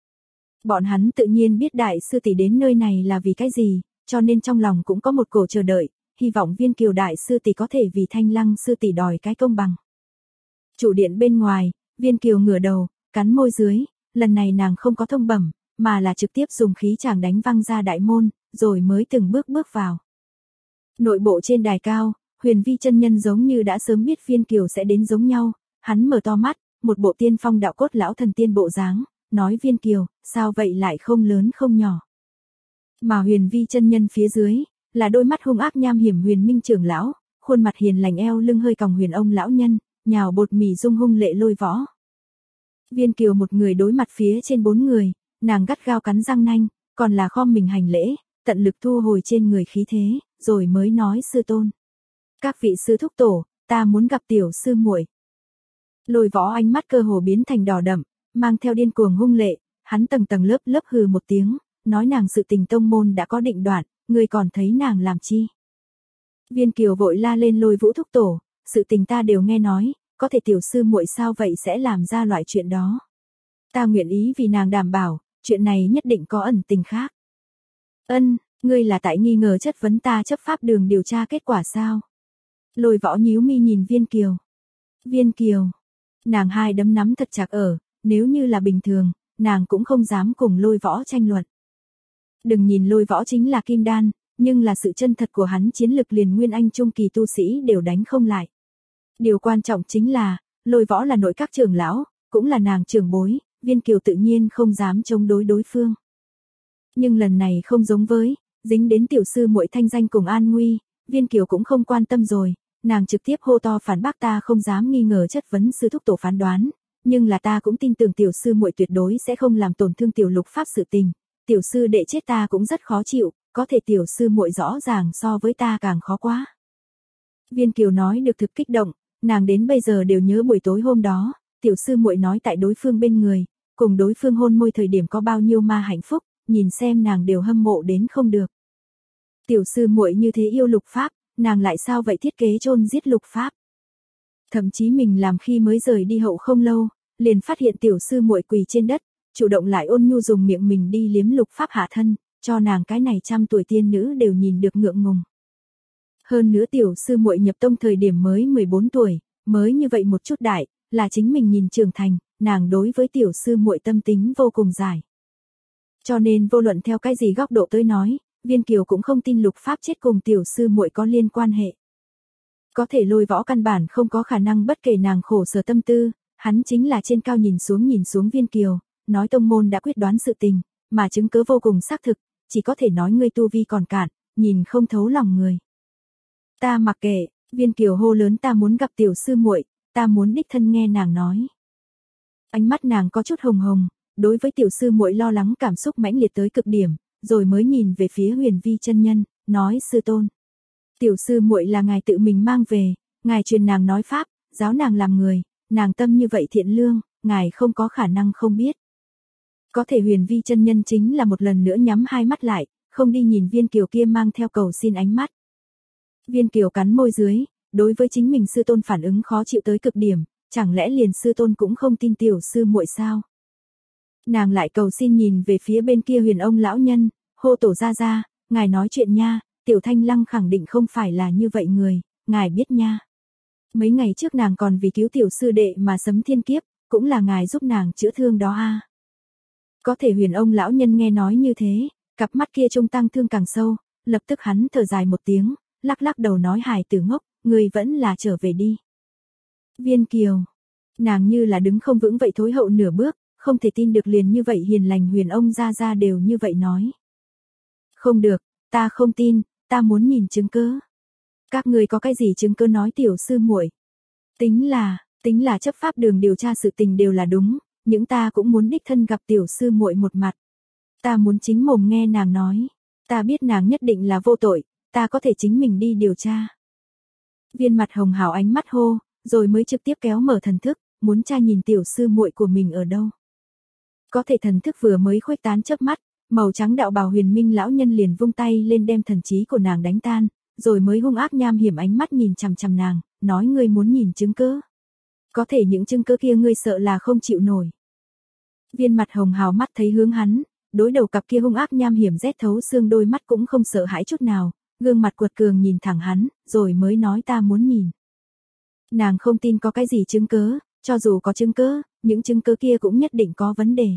Bọn hắn tự nhiên biết đại sư tỷ đến nơi này là vì cái gì, cho nên trong lòng cũng có một cổ chờ đợi, hy vọng Viên Kiều đại sư tỷ có thể vì Thanh Lăng sư tỷ đòi cái công bằng. Chủ điện bên ngoài, Viên Kiều ngửa đầu, cắn môi dưới, lần này nàng không có thông bẩm, mà là trực tiếp dùng khí chàng đánh văng ra đại môn, rồi mới từng bước bước vào. Nội bộ trên đài cao, Huyền Vi chân nhân giống như đã sớm biết Viên Kiều sẽ đến giống nhau, hắn mở to mắt, một bộ tiên phong đạo cốt lão thần tiên bộ dáng, nói Viên Kiều, sao vậy lại không lớn không nhỏ. Mà Huyền Vi chân nhân phía dưới, là đôi mắt hung ác nham hiểm Huyền Minh trưởng lão, khuôn mặt hiền lành eo lưng hơi còng Huyền ông lão nhân, nhào bột mì dung hung lệ lôi võ. Viên Kiều một người đối mặt phía trên bốn người, nàng gắt gao cắn răng nanh, còn là khom mình hành lễ, tận lực thu hồi trên người khí thế, rồi mới nói sư tôn. Các vị sư thúc tổ, ta muốn gặp tiểu sư muội. Lôi võ ánh mắt cơ hồ biến thành đỏ đậm, mang theo điên cuồng hung lệ, hắn tầng tầng lớp lớp hừ một tiếng, nói nàng sự tình tông môn đã có định đoạn, ngươi còn thấy nàng làm chi. Viên Kiều vội la lên Lôi Vũ thúc tổ, sự tình ta đều nghe nói, có thể tiểu sư muội sao vậy sẽ làm ra loại chuyện đó. Ta nguyện ý vì nàng đảm bảo, chuyện này nhất định có ẩn tình khác. Ân, ngươi là tại nghi ngờ chất vấn ta chấp pháp đường điều tra kết quả sao? Lôi võ nhíu mi nhìn Viên Kiều. Viên Kiều, nàng hai đấm nắm thật chặt ở, nếu như là bình thường, nàng cũng không dám cùng Lôi võ tranh luận. Đừng nhìn Lôi võ chính là kim đan, nhưng là sự chân thật của hắn chiến lực liền nguyên anh trung kỳ tu sĩ đều đánh không lại. Điều quan trọng chính là, Lôi võ là nội các trưởng lão, cũng là nàng trưởng bối, Viên Kiều tự nhiên không dám chống đối đối phương. Nhưng lần này không giống với, dính đến tiểu sư muội thanh danh cùng an nguy, Viên Kiều cũng không quan tâm rồi, nàng trực tiếp hô to phản bác ta không dám nghi ngờ chất vấn sư thúc tổ phán đoán, nhưng là ta cũng tin tưởng tiểu sư muội tuyệt đối sẽ không làm tổn thương tiểu lục pháp sự tình, tiểu sư đệ chết ta cũng rất khó chịu, có thể tiểu sư muội rõ ràng so với ta càng khó quá. Viên Kiều nói được thực kích động, nàng đến bây giờ đều nhớ buổi tối hôm đó, tiểu sư muội nói tại đối phương bên người, cùng đối phương hôn môi thời điểm có bao nhiêu ma hạnh phúc, nhìn xem nàng đều hâm mộ đến không được. Tiểu sư muội như thế yêu lục pháp, nàng lại sao vậy thiết kế chôn giết lục pháp. Thậm chí mình làm khi mới rời đi hậu không lâu, liền phát hiện tiểu sư muội quỳ trên đất, chủ động lại ôn nhu dùng miệng mình đi liếm lục pháp hạ thân, cho nàng cái này trăm tuổi tiên nữ đều nhìn được ngượng ngùng. Hơn nữa tiểu sư muội nhập tông thời điểm mới mười bốn tuổi, mới như vậy một chút đại, là chính mình nhìn trưởng thành, nàng đối với tiểu sư muội tâm tính vô cùng dài. Cho nên vô luận theo cái gì góc độ tới nói, Viên Kiều cũng không tin lục pháp chết cùng tiểu sư muội có liên quan hệ. Có thể Lôi võ căn bản không có khả năng bất kể nàng khổ sở tâm tư, hắn chính là trên cao nhìn xuống nhìn xuống Viên Kiều, nói tông môn đã quyết đoán sự tình, mà chứng cứ vô cùng xác thực, chỉ có thể nói ngươi tu vi còn cạn, nhìn không thấu lòng người. Ta mặc kệ, Viên Kiều hô lớn, ta muốn gặp tiểu sư muội, ta muốn đích thân nghe nàng nói. Ánh mắt nàng có chút hồng hồng, đối với tiểu sư muội lo lắng cảm xúc mãnh liệt tới cực điểm, rồi mới nhìn về phía Huyền Vi chân nhân, nói sư tôn. Tiểu sư muội là ngài tự mình mang về, ngài truyền nàng nói pháp, giáo nàng làm người, nàng tâm như vậy thiện lương, ngài không có khả năng không biết. Có thể Huyền Vi chân nhân chính là một lần nữa nhắm hai mắt lại, không đi nhìn Viên Kiều kia mang theo cầu xin ánh mắt. Viên Kiều cắn môi dưới, đối với chính mình sư tôn phản ứng khó chịu tới cực điểm, chẳng lẽ liền sư tôn cũng không tin tiểu sư muội sao? Nàng lại cầu xin nhìn về phía bên kia Huyền ông lão nhân, hô tổ ra ra, ngài nói chuyện nha, tiểu Thanh Lăng khẳng định không phải là như vậy người, ngài biết nha. Mấy ngày trước nàng còn vì cứu tiểu sư đệ mà sấm thiên kiếp, cũng là ngài giúp nàng chữa thương đó a. Có thể Huyền ông lão nhân nghe nói như thế, cặp mắt kia trông tăng thương càng sâu, lập tức hắn thở dài một tiếng, lắc lắc đầu nói hài tử ngốc, người vẫn là trở về đi. Viên Kiều, nàng như là đứng không vững vậy thối hậu nửa bước, không thể tin được liền như vậy hiền lành Huyền ông ra ra đều như vậy nói. Không được, ta không tin, ta muốn nhìn chứng cứ. Các người có cái gì chứng cứ nói tiểu sư muội? Tính là, tính là chấp pháp đường điều tra sự tình đều là đúng, những ta cũng muốn đích thân gặp tiểu sư muội một mặt. Ta muốn chính mồm nghe nàng nói, ta biết nàng nhất định là vô tội, ta có thể chính mình đi điều tra. Viên mặt hồng hào ánh mắt hô, rồi mới trực tiếp kéo mở thần thức, muốn tra nhìn tiểu sư muội của mình ở đâu. Có thể thần thức vừa mới khuếch tán chớp mắt, màu trắng đạo bào Huyền Minh lão nhân liền vung tay lên đem thần trí của nàng đánh tan, rồi mới hung ác nham hiểm ánh mắt nhìn chằm chằm nàng, nói ngươi muốn nhìn chứng cứ. Có thể những chứng cứ kia ngươi sợ là không chịu nổi. Viên mặt hồng hào mắt thấy hướng hắn, đối đầu cặp kia hung ác nham hiểm rét thấu xương đôi mắt cũng không sợ hãi chút nào, gương mặt quật cường nhìn thẳng hắn, rồi mới nói ta muốn nhìn. Nàng không tin có cái gì chứng cứ, cho dù có chứng cứ, những chứng cứ kia cũng nhất định có vấn đề.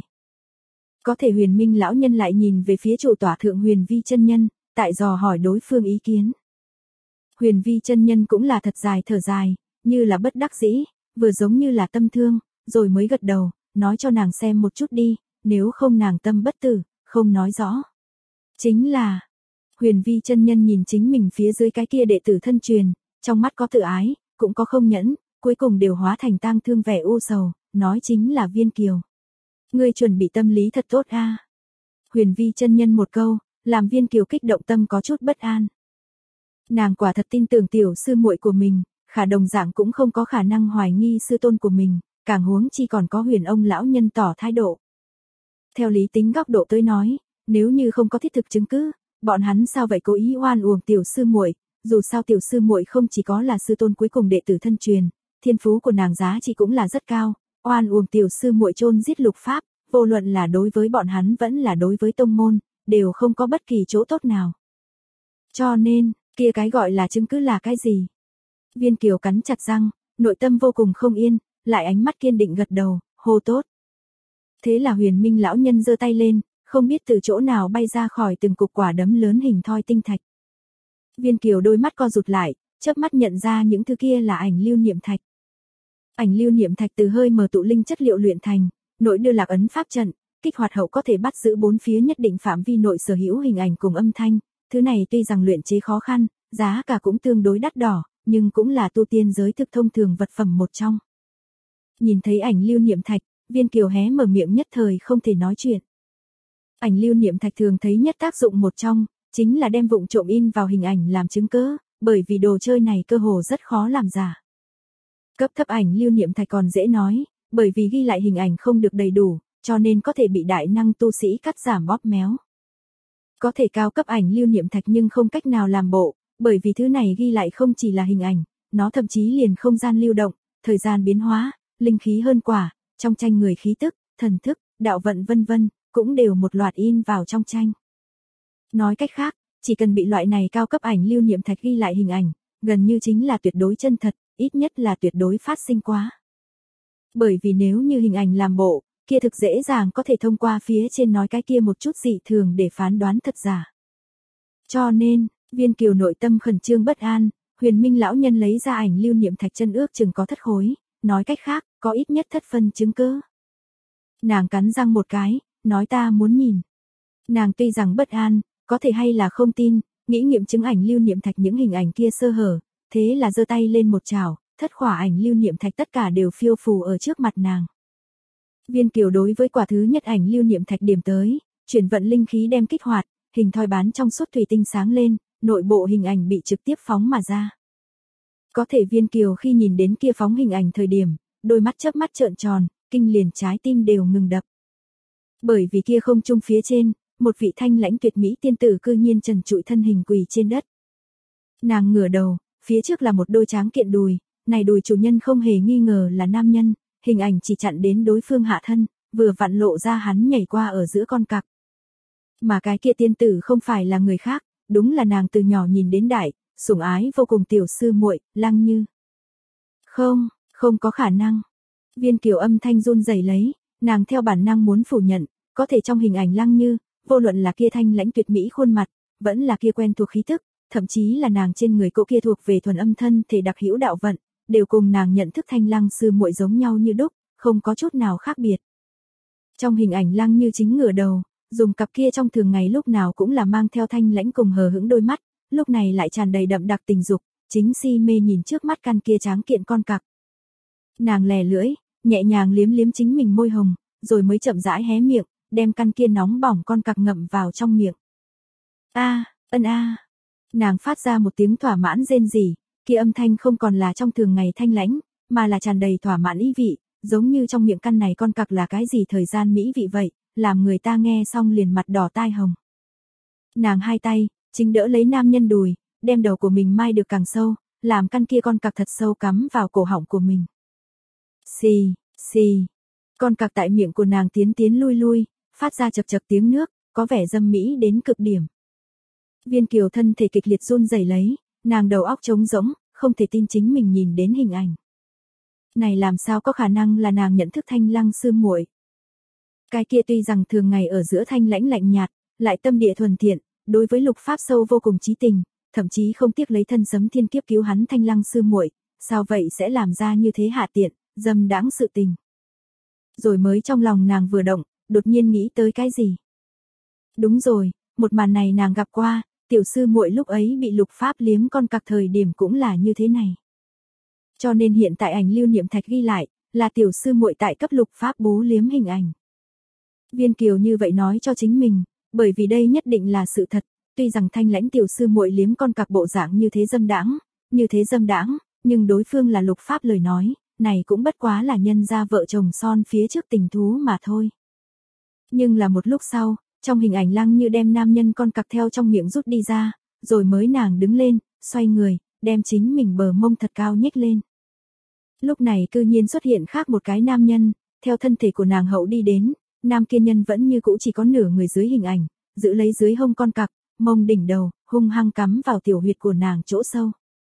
Có thể Huyền Minh lão nhân lại nhìn về phía chủ tọa thượng Huyền Vi chân nhân, tại dò hỏi đối phương ý kiến. Huyền Vi chân nhân cũng là thật dài thở dài, như là bất đắc dĩ, vừa giống như là tâm thương, rồi mới gật đầu, nói cho nàng xem một chút đi, nếu không nàng tâm bất tử, không nói rõ. Chính là, Huyền Vi chân nhân nhìn chính mình phía dưới cái kia đệ tử thân truyền, trong mắt có tự ái, cũng có không nhẫn, cuối cùng đều hóa thành tang thương vẻ u sầu, nói chính là Viên Kiều. Ngươi chuẩn bị tâm lý thật tốt a. Huyền Vi chân nhân một câu, làm Viên Kiều kích động tâm có chút bất an. Nàng quả thật tin tưởng tiểu sư muội của mình, khả đồng dạng cũng không có khả năng hoài nghi sư tôn của mình, càng huống chi còn có Huyền ông lão nhân tỏ thái độ. Theo lý tính góc độ tới nói, nếu như không có thiết thực chứng cứ, bọn hắn sao vậy cố ý oan uổng tiểu sư muội, dù sao tiểu sư muội không chỉ có là sư tôn cuối cùng đệ tử thân truyền, thiên phú của nàng giá trị cũng là rất cao, oan uổng tiểu sư muội chôn giết lục pháp, vô luận là đối với bọn hắn vẫn là đối với tông môn, đều không có bất kỳ chỗ tốt nào. Cho nên, kia cái gọi là chứng cứ là cái gì? Viên Kiều cắn chặt răng, nội tâm vô cùng không yên, lại ánh mắt kiên định gật đầu, hô tốt. Thế là Huyền Minh lão nhân giơ tay lên, không biết từ chỗ nào bay ra khỏi từng cục quả đấm lớn hình thoi tinh thạch. Viên Kiều đôi mắt co rụt lại, chớp mắt nhận ra những thứ kia là ảnh lưu niệm thạch. Ảnh lưu niệm thạch từ hơi mờ tụ linh chất liệu luyện thành, nội đưa lạc ấn pháp trận, kích hoạt hậu có thể bắt giữ bốn phía nhất định phạm vi nội sở hữu hình ảnh cùng âm thanh, thứ này tuy rằng luyện chế khó khăn, giá cả cũng tương đối đắt đỏ, nhưng cũng là tu tiên giới thực thông thường vật phẩm một trong. Nhìn thấy ảnh lưu niệm thạch, Viên Kiều hé mở miệng nhất thời không thể nói chuyện. Ảnh lưu niệm thạch thường thấy nhất tác dụng một trong, chính là đem vụng trộm in vào hình ảnh làm chứng cứ, bởi vì đồ chơi này cơ hồ rất khó làm giả. Cấp thấp ảnh lưu niệm thạch còn dễ nói, bởi vì ghi lại hình ảnh không được đầy đủ, cho nên có thể bị đại năng tu sĩ cắt giảm bóp méo. Có thể cao cấp ảnh lưu niệm thạch nhưng không cách nào làm bộ, bởi vì thứ này ghi lại không chỉ là hình ảnh, nó thậm chí liền không gian lưu động, thời gian biến hóa, linh khí hơn quả, trong tranh người khí tức, thần thức, đạo vận vân vân, cũng đều một loạt in vào trong tranh. Nói cách khác, chỉ cần bị loại này cao cấp ảnh lưu niệm thạch ghi lại hình ảnh, gần như chính là tuyệt đối chân thật, ít nhất là tuyệt đối phát sinh quá. Bởi vì nếu như hình ảnh làm bộ, kia thực dễ dàng có thể thông qua phía trên nói cái kia một chút dị thường để phán đoán thật giả. Cho nên, Viên Kiều nội tâm khẩn trương bất an, Huyền Minh lão nhân lấy ra ảnh lưu niệm thạch chân ước chừng có thất khối, nói cách khác, có ít nhất thất phân chứng cứ. Nàng cắn răng một cái, nói ta muốn nhìn. Nàng tuy rằng bất an, có thể hay là không tin, nghĩ nghiệm chứng ảnh lưu niệm thạch những hình ảnh kia sơ hở, thế là giơ tay lên một chảo, thất khỏa ảnh lưu niệm thạch tất cả đều phiêu phù ở trước mặt nàng. Viên Kiều đối với quả thứ nhất ảnh lưu niệm thạch điểm tới, chuyển vận linh khí đem kích hoạt, hình thoi bán trong suốt thủy tinh sáng lên, nội bộ hình ảnh bị trực tiếp phóng mà ra. Có thể Viên Kiều khi nhìn đến kia phóng hình ảnh thời điểm, đôi mắt chớp mắt trợn tròn, kinh liền trái tim đều ngừng đập. Bởi vì kia không trung phía trên, một vị thanh lãnh tuyệt mỹ tiên tử cư nhiên trần trụi thân hình quỳ trên đất. Nàng ngửa đầu, phía trước là một đôi tráng kiện đùi, này đùi chủ nhân không hề nghi ngờ là nam nhân, hình ảnh chỉ chặn đến đối phương hạ thân, vừa vặn lộ ra hắn nhảy qua ở giữa con cặc. Mà cái kia tiên tử không phải là người khác, đúng là nàng từ nhỏ nhìn đến đại, sủng ái vô cùng tiểu sư muội, Lăng Như. Không, không có khả năng. Viên Kiều âm thanh run rẩy lấy, nàng theo bản năng muốn phủ nhận, có thể trong hình ảnh Lăng Như, vô luận là kia thanh lãnh tuyệt mỹ khuôn mặt, vẫn là kia quen thuộc khí tức, thậm chí là nàng trên người cỗ kia thuộc về thuần âm thân thể đặc hữu đạo vận, đều cùng nàng nhận thức thanh Lăng sư muội giống nhau như đúc, không có chút nào khác biệt. Trong hình ảnh Lăng Như chính ngửa đầu, dùng cặp kia trong thường ngày lúc nào cũng là mang theo thanh lãnh cùng hờ hững đôi mắt, lúc này lại tràn đầy đậm đặc tình dục, chính si mê nhìn trước mắt căn kia tráng kiện con cặc. Nàng lè lưỡi, nhẹ nhàng liếm liếm chính mình môi hồng, rồi mới chậm rãi hé miệng, đem căn kia nóng bỏng con cặc ngậm vào trong miệng. A, ân a. Nàng phát ra một tiếng thỏa mãn rên rỉ, kia âm thanh không còn là trong thường ngày thanh lãnh, mà là tràn đầy thỏa mãn ý vị, giống như trong miệng căn này con cặc là cái gì thời gian mỹ vị vậy, làm người ta nghe xong liền mặt đỏ tai hồng. Nàng hai tay, chính đỡ lấy nam nhân đùi, đem đầu của mình mai được càng sâu, làm căn kia con cặc thật sâu cắm vào cổ họng của mình. Xì, xì. Con cặc tại miệng của nàng tiến tiến lui lui, phát ra chập chập tiếng nước, có vẻ dâm mỹ đến cực điểm. Viên Kiều thân thể kịch liệt run rẩy lấy, nàng đầu óc trống rỗng, không thể tin chính mình nhìn đến hình ảnh. Này làm sao có khả năng là nàng nhận thức thanh Lăng sư muội? Cái kia tuy rằng thường ngày ở giữa thanh lãnh lạnh nhạt, lại tâm địa thuần thiện, đối với lục pháp sâu vô cùng chí tình, thậm chí không tiếc lấy thân sấm thiên kiếp cứu hắn thanh Lăng sư muội, sao vậy sẽ làm ra như thế hạ tiện, dâm đãng sự tình. Rồi mới trong lòng nàng vừa động, đột nhiên nghĩ tới cái gì? Đúng rồi, một màn này nàng gặp qua, tiểu sư muội lúc ấy bị lục pháp liếm con cặc thời điểm cũng là như thế này. Cho nên hiện tại ảnh lưu niệm thạch ghi lại, là tiểu sư muội tại cấp lục pháp bố liếm hình ảnh. Viên Kiều như vậy nói cho chính mình, bởi vì đây nhất định là sự thật, tuy rằng thanh lãnh tiểu sư muội liếm con cặc bộ dạng như thế dâm đãng, như thế dâm đãng, nhưng đối phương là lục pháp lời nói, này cũng bất quá là nhân gia vợ chồng son phía trước tình thú mà thôi. Nhưng là một lúc sau, trong hình ảnh Lăng Như đem nam nhân con cặc theo trong miệng rút đi ra, rồi mới nàng đứng lên, xoay người, đem chính mình bờ mông thật cao nhếch lên. Lúc này cư nhiên xuất hiện khác một cái nam nhân, theo thân thể của nàng hậu đi đến, nam kia nhân vẫn như cũ chỉ có nửa người dưới hình ảnh, giữ lấy dưới hông con cặc, mông đỉnh đầu, hung hăng cắm vào tiểu huyệt của nàng chỗ sâu.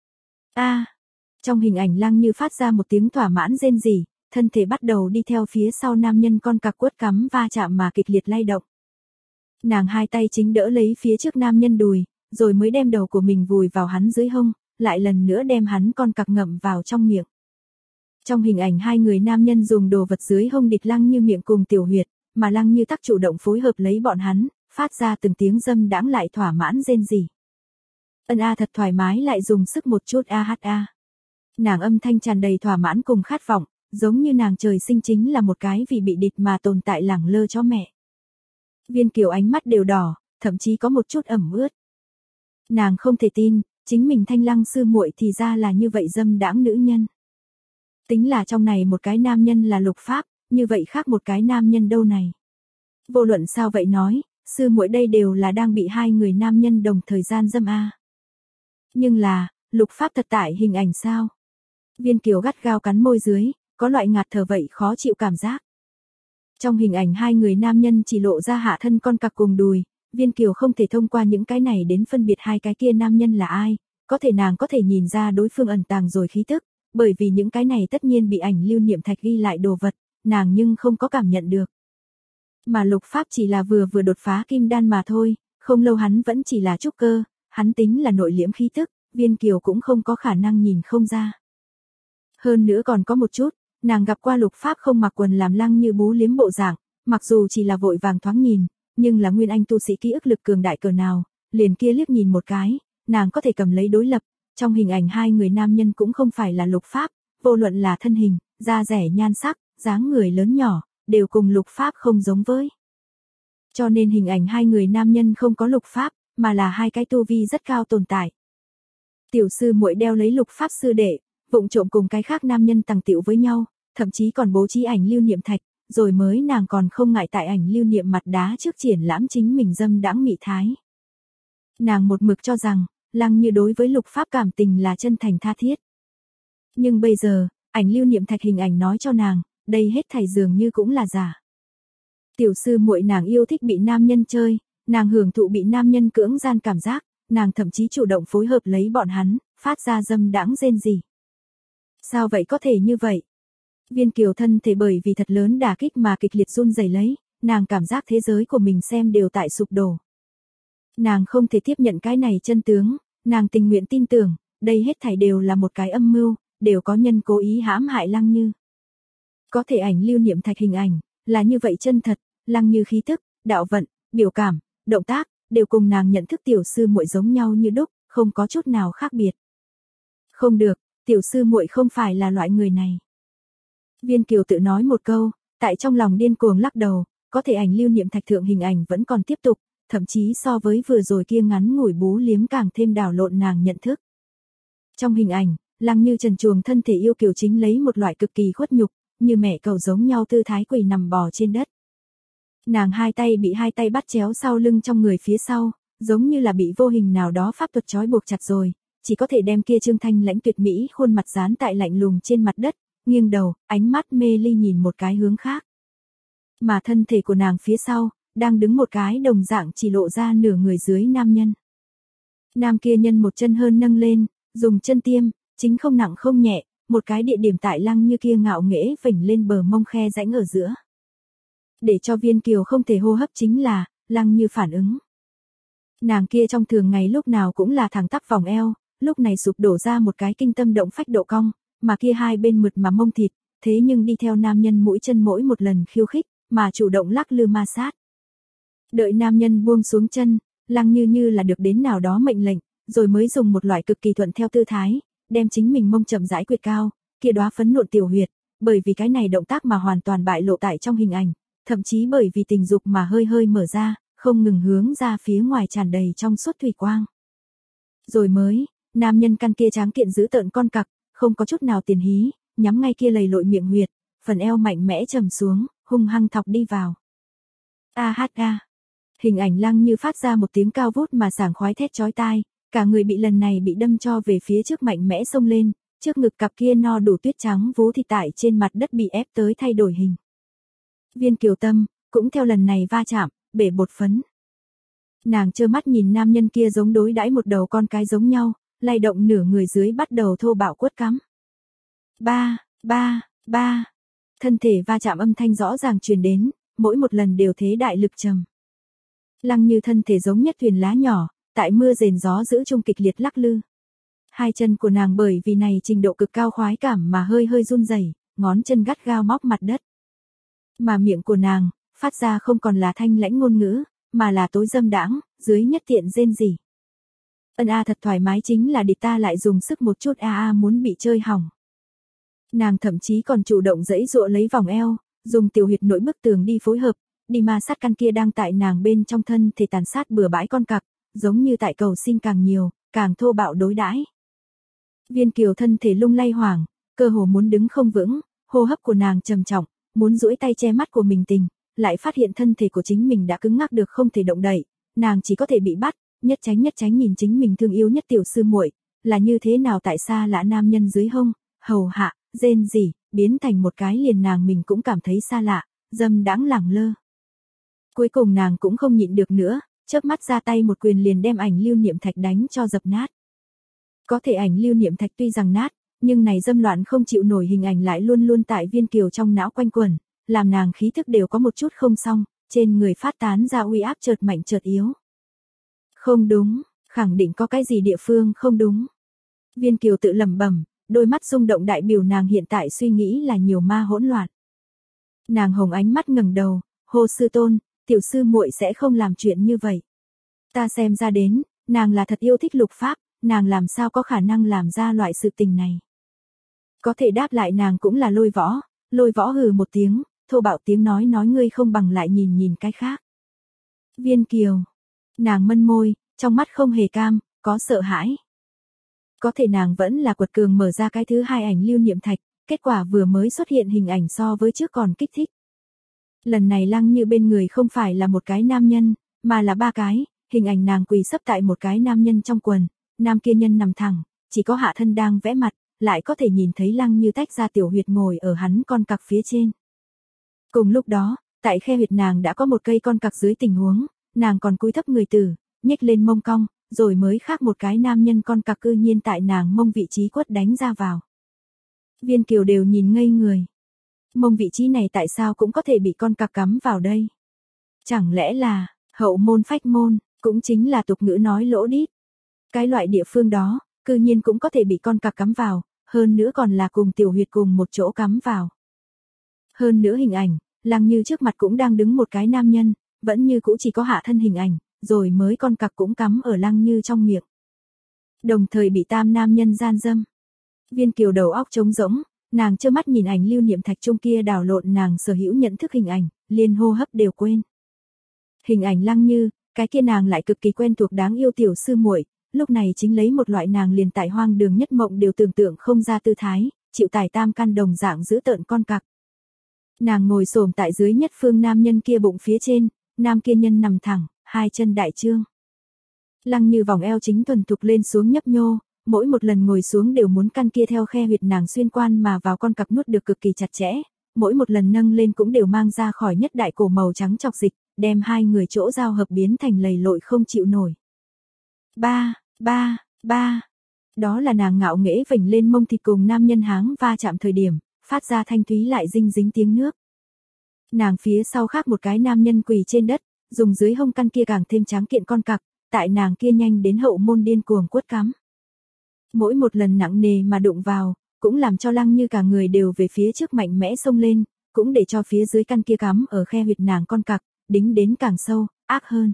A, trong hình ảnh Lăng Như phát ra một tiếng thỏa mãn rên rỉ, thân thể bắt đầu đi theo phía sau nam nhân con cặc quất cắm va chạm mà kịch liệt lay động. Nàng hai tay chính đỡ lấy phía trước nam nhân đùi, rồi mới đem đầu của mình vùi vào hắn dưới hông, lại lần nữa đem hắn con cặc ngậm vào trong miệng. Trong hình ảnh hai người nam nhân dùng đồ vật dưới hông địch Lăng Như miệng cùng tiểu huyệt, mà Lăng Như tắc chủ động phối hợp lấy bọn hắn, phát ra từng tiếng dâm đãng lại thỏa mãn rên rỉ. Ân a thật thoải mái lại dùng sức một chút a hát a. Nàng âm thanh tràn đầy thỏa mãn cùng khát vọng, giống như nàng trời sinh chính là một cái vì bị địch mà tồn tại lẳng lơ chó mẹ. Viên Kiều ánh mắt đều đỏ, thậm chí có một chút ẩm ướt. Nàng không thể tin, chính mình thanh Lăng sư muội thì ra là như vậy dâm đãng nữ nhân. Tính là trong này một cái nam nhân là lục pháp, như vậy khác một cái nam nhân đâu này. Vô luận sao vậy nói, sư muội đây đều là đang bị hai người nam nhân đồng thời gian dâm a. Nhưng là, lục pháp thật tại hình ảnh sao? Viên Kiều gắt gao cắn môi dưới, có loại ngạt thở vậy khó chịu cảm giác. Trong hình ảnh hai người nam nhân chỉ lộ ra hạ thân con cặc cùng đùi, Viên Kiều không thể thông qua những cái này đến phân biệt hai cái kia nam nhân là ai, có thể nàng có thể nhìn ra đối phương ẩn tàng rồi khí tức, bởi vì những cái này tất nhiên bị ảnh lưu niệm thạch ghi lại đồ vật, nàng nhưng không có cảm nhận được. Mà lục pháp chỉ là vừa vừa đột phá kim đan mà thôi, không lâu hắn vẫn chỉ là trúc cơ, hắn tính là nội liễm khí tức, Viên Kiều cũng không có khả năng nhìn không ra. Hơn nữa còn có một chút, nàng gặp qua lục pháp không mặc quần làm Lăng Như bú liếm bộ dạng, mặc dù chỉ là vội vàng thoáng nhìn, nhưng là nguyên anh tu sĩ ký ức lực cường đại cỡ nào, liền kia liếc nhìn một cái, nàng có thể cầm lấy đối lập, trong hình ảnh hai người nam nhân cũng không phải là Lục Pháp, vô luận là thân hình, da rẻ nhan sắc, dáng người lớn nhỏ, đều cùng Lục Pháp không giống với. Cho nên hình ảnh hai người nam nhân không có Lục Pháp, mà là hai cái tu vi rất cao tồn tại. Tiểu sư muội đeo lấy Lục Pháp sư đệ, vụng trộm cùng cái khác nam nhân tàng tiểu với nhau, thậm chí còn bố trí ảnh lưu niệm thạch, rồi mới nàng còn không ngại tại ảnh lưu niệm mặt đá trước triển lãm chính mình dâm đãng mị thái. Nàng một mực cho rằng, Lăng Như đối với Lục Pháp cảm tình là chân thành tha thiết. Nhưng bây giờ, ảnh lưu niệm thạch hình ảnh nói cho nàng, đây hết thảy dường như cũng là giả. Tiểu sư muội nàng yêu thích bị nam nhân chơi, nàng hưởng thụ bị nam nhân cưỡng gian cảm giác, nàng thậm chí chủ động phối hợp lấy bọn hắn, phát ra dâm đãng rên rỉ. Sao vậy có thể như vậy? Viên Kiều thân thể bởi vì thật lớn đả kích mà kịch liệt run rẩy lấy, nàng cảm giác thế giới của mình xem đều tại sụp đổ. Nàng không thể tiếp nhận cái này chân tướng, nàng tình nguyện tin tưởng, đây hết thảy đều là một cái âm mưu, đều có nhân cố ý hãm hại Lăng Như. Có thể ảnh lưu niệm thạch hình ảnh, là như vậy chân thật, Lăng Như khí thức, đạo vận, biểu cảm, động tác, đều cùng nàng nhận thức tiểu sư muội giống nhau như đúc, không có chút nào khác biệt. Không được, tiểu sư muội không phải là loại người này. Viên Kiều tự nói một câu, tại trong lòng điên cuồng lắc đầu, có thể ảnh lưu niệm thạch thượng hình ảnh vẫn còn tiếp tục, thậm chí so với vừa rồi kia ngắn ngủi bú liếm càng thêm đảo lộn nàng nhận thức. Trong hình ảnh, Lăng Như trần truồng thân thể yêu kiều chính lấy một loại cực kỳ khuất nhục, như mẹ cầu giống nhau tư thái quỳ nằm bò trên đất. Nàng hai tay bị hai tay bắt chéo sau lưng trong người phía sau, giống như là bị vô hình nào đó pháp thuật trói buộc chặt rồi, chỉ có thể đem kia trương thanh lãnh tuyệt mỹ khuôn mặt dán tại lạnh lùng trên mặt đất, nghiêng đầu, ánh mắt mê ly nhìn một cái hướng khác. Mà thân thể của nàng phía sau, đang đứng một cái đồng dạng chỉ lộ ra nửa người dưới nam nhân. Nam kia nhân một chân hơn nâng lên, dùng chân tiêm, chính không nặng không nhẹ, một cái địa điểm tại Lăng Như kia ngạo nghễ vểnh lên bờ mông khe rãnh ở giữa. Để cho Viên Kiều không thể hô hấp chính là, Lăng Như phản ứng. Nàng kia trong thường ngày lúc nào cũng là thẳng tắp vòng eo, lúc này sụp đổ ra một cái kinh tâm động phách độ cong, mà kia hai bên mượt mà mông thịt, thế nhưng đi theo nam nhân mũi chân mỗi một lần khiêu khích, mà chủ động lắc lư ma sát. Đợi nam nhân buông xuống chân, Lăng Như như là được đến nào đó mệnh lệnh, rồi mới dùng một loại cực kỳ thuận theo tư thái, đem chính mình mông chậm rãi quyệt cao, kia đóa phấn nộn tiểu huyệt, bởi vì cái này động tác mà hoàn toàn bại lộ tại trong hình ảnh, thậm chí bởi vì tình dục mà hơi hơi mở ra, không ngừng hướng ra phía ngoài tràn đầy trong suốt thủy quang. Rồi mới, nam nhân căn kia tráng kiện giữ tợn con cặc, không có chút nào tiền hí, nhắm ngay kia lầy lội miệng huyệt, phần eo mạnh mẽ trầm xuống, hung hăng thọc đi vào. A hát a. Hình ảnh Lăng Như phát ra một tiếng cao vút mà sảng khoái thét chói tai, cả người bị lần này bị đâm cho về phía trước mạnh mẽ xông lên, trước ngực cặp kia no đủ tuyết trắng vú thịt tại trên mặt đất bị ép tới thay đổi hình. Viên Kiều tâm, cũng theo lần này va chạm, bể bột phấn. Nàng trơ mắt nhìn nam nhân kia giống đối đãi một đầu con cái giống nhau, lay động nửa người dưới bắt đầu thô bạo quất cắm. Ba, ba, ba. Thân thể va chạm âm thanh rõ ràng truyền đến, mỗi một lần đều thế đại lực trầm. Lăng Như thân thể giống nhất thuyền lá nhỏ, tại mưa rền gió giữ chung kịch liệt lắc lư. Hai chân của nàng bởi vì này trình độ cực cao khoái cảm mà hơi hơi run rẩy, ngón chân gắt gao móc mặt đất. Mà miệng của nàng, phát ra không còn là thanh lãnh ngôn ngữ, mà là tối dâm đãng, dưới nhất tiện rên rỉ. Ân a thật thoải mái chính là địch ta lại dùng sức một chút a a muốn bị chơi hỏng. Nàng thậm chí còn chủ động dẫy dụa lấy vòng eo, dùng tiểu huyệt nội bức tường đi phối hợp, đi ma sát căn kia đang tại nàng bên trong thân thể tàn sát bừa bãi con cặc, giống như tại cầu xin càng nhiều, càng thô bạo đối đãi. Viên Kiều thân thể lung lay hoảng, cơ hồ muốn đứng không vững, hô hấp của nàng trầm trọng, muốn duỗi tay che mắt của mình tình, lại phát hiện thân thể của chính mình đã cứng ngắc được không thể động đậy, nàng chỉ có thể bị bắt, nhất tránh nhất tránh nhìn chính mình thương yêu nhất tiểu sư muội, là như thế nào tại xa lạ nam nhân dưới hông, hầu hạ, rên rỉ, biến thành một cái liền nàng mình cũng cảm thấy xa lạ, dâm đãng lẳng lơ. Cuối cùng nàng cũng không nhịn được nữa, chớp mắt ra tay một quyền liền đem ảnh lưu niệm thạch đánh cho dập nát. Có thể ảnh lưu niệm thạch tuy rằng nát, nhưng này dâm loạn không chịu nổi hình ảnh lại luôn luôn tại Viên Kiều trong não quanh quẩn, làm nàng khí thức đều có một chút không xong, trên người phát tán ra uy áp chợt mạnh chợt yếu. Không đúng, khẳng định có cái gì địa phương không đúng. Viên Kiều tự lẩm bẩm, đôi mắt rung động đại biểu nàng hiện tại suy nghĩ là nhiều ma hỗn loạn. Nàng hồng ánh mắt ngẩng đầu, hô sư tôn, tiểu sư muội sẽ không làm chuyện như vậy. Ta xem ra đến, nàng là thật yêu thích Lục Pháp, nàng làm sao có khả năng làm ra loại sự tình này. Có thể đáp lại nàng cũng là Lôi Võ, Lôi Võ hừ một tiếng, thô bạo tiếng nói nói ngươi không bằng lại nhìn nhìn cái khác. Viên Kiều, nàng mân môi, trong mắt không hề cam, có sợ hãi. Có thể nàng vẫn là quật cường mở ra cái thứ hai ảnh lưu niệm thạch, kết quả vừa mới xuất hiện hình ảnh so với trước còn kích thích. Lần này Lăng Như bên người không phải là một cái nam nhân, mà là ba cái, hình ảnh nàng quỳ sấp tại một cái nam nhân trong quần, nam kia nhân nằm thẳng, chỉ có hạ thân đang vẽ mặt, lại có thể nhìn thấy Lăng Như tách ra tiểu huyệt ngồi ở hắn con cặc phía trên. Cùng lúc đó, tại khe huyệt nàng đã có một cây con cặc dưới tình huống, nàng còn cúi thấp người tử, nhếch lên mông cong, rồi mới khác một cái nam nhân con cặc cư nhiên tại nàng mông vị trí quất đánh ra vào. Viên Kiều đều nhìn ngây người. Mông vị trí này tại sao cũng có thể bị con cặc cắm vào đây? Chẳng lẽ là, hậu môn phách môn, cũng chính là tục ngữ nói lỗ đít. Cái loại địa phương đó, cư nhiên cũng có thể bị con cặc cắm vào, hơn nữa còn là cùng tiểu huyệt cùng một chỗ cắm vào. Hơn nữa hình ảnh, Lăng Như trước mặt cũng đang đứng một cái nam nhân, vẫn như cũ chỉ có hạ thân hình ảnh, rồi mới con cặc cũng cắm ở Lăng Như trong miệng. Đồng thời bị tam nam nhân gian dâm. Viên Kiều đầu óc trống rỗng, nàng trơ mắt nhìn ảnh lưu niệm thạch trung kia đảo lộn nàng sở hữu nhận thức hình ảnh, liền hô hấp đều quên. Hình ảnh Lăng Như, cái kia nàng lại cực kỳ quen thuộc đáng yêu tiểu sư muội, lúc này chính lấy một loại nàng liền tại hoang đường nhất mộng đều tưởng tượng không ra tư thái, chịu tải tam căn đồng dạng giữ tợn con cặc. Nàng ngồi xổm tại dưới nhất phương nam nhân kia bụng phía trên, nam kia nhân nằm thẳng, hai chân đại trương. Lăng Như vòng eo chính thuần thục lên xuống nhấp nhô, mỗi một lần ngồi xuống đều muốn căn kia theo khe huyệt nàng xuyên quan mà vào con cặc nuốt được cực kỳ chặt chẽ, mỗi một lần nâng lên cũng đều mang ra khỏi nhất đại cổ màu trắng chọc dịch, đem hai người chỗ giao hợp biến thành lầy lội không chịu nổi. Ba, ba, ba. Đó là nàng ngạo nghễ vểnh lên mông thịt cùng nam nhân háng va chạm thời điểm, phát ra thanh thúy lại dinh dính tiếng nước. Nàng phía sau khác một cái nam nhân quỳ trên đất, dùng dưới hông căn kia càng thêm tráng kiện con cặc, tại nàng kia nhanh đến hậu môn điên cuồng quất cắm. Mỗi một lần nặng nề mà đụng vào, cũng làm cho Lăng Như cả người đều về phía trước mạnh mẽ xông lên, cũng để cho phía dưới căn kia cắm ở khe huyệt nàng con cặc, đính đến càng sâu, ác hơn.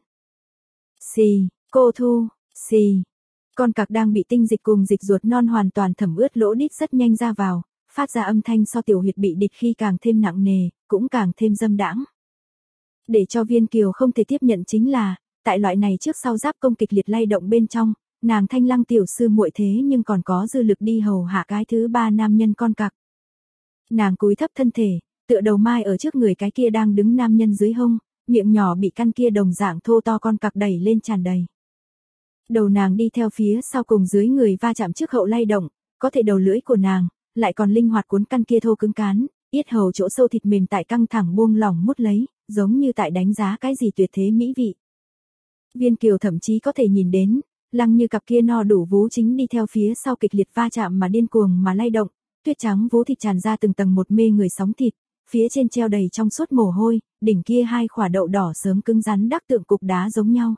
Xì, cô thu, xì. Con cặc đang bị tinh dịch cùng dịch ruột non hoàn toàn thẩm ướt lỗ đít rất nhanh ra vào, phát ra âm thanh so tiểu huyệt bị địch khi càng thêm nặng nề, cũng càng thêm dâm đãng. Để cho Viên Kiều không thể tiếp nhận chính là, tại loại này trước sau giáp công kịch liệt lay động bên trong, nàng Thanh Lăng tiểu sư muội thế nhưng còn có dư lực đi hầu hạ cái thứ ba nam nhân con cặc. Nàng cúi thấp thân thể, tựa đầu mai ở trước người cái kia đang đứng nam nhân dưới hông, miệng nhỏ bị căn kia đồng dạng thô to con cặc đẩy lên tràn đầy. Đầu nàng đi theo phía sau cùng dưới người va chạm trước hậu lay động, có thể đầu lưỡi của nàng lại còn linh hoạt cuốn căn kia thô cứng cán, yết hầu chỗ sâu thịt mềm tại căng thẳng buông lỏng mút lấy, giống như tại đánh giá cái gì tuyệt thế mỹ vị. Viên Kiều thậm chí có thể nhìn đến, Lăng Như cặp kia no đủ vú chính đi theo phía sau kịch liệt va chạm mà điên cuồng mà lay động, tuyết trắng vú thịt tràn ra từng tầng một mê người sóng thịt, phía trên treo đầy trong suốt mồ hôi, đỉnh kia hai khỏa đậu đỏ sớm cứng rắn đắc tượng cục đá giống nhau.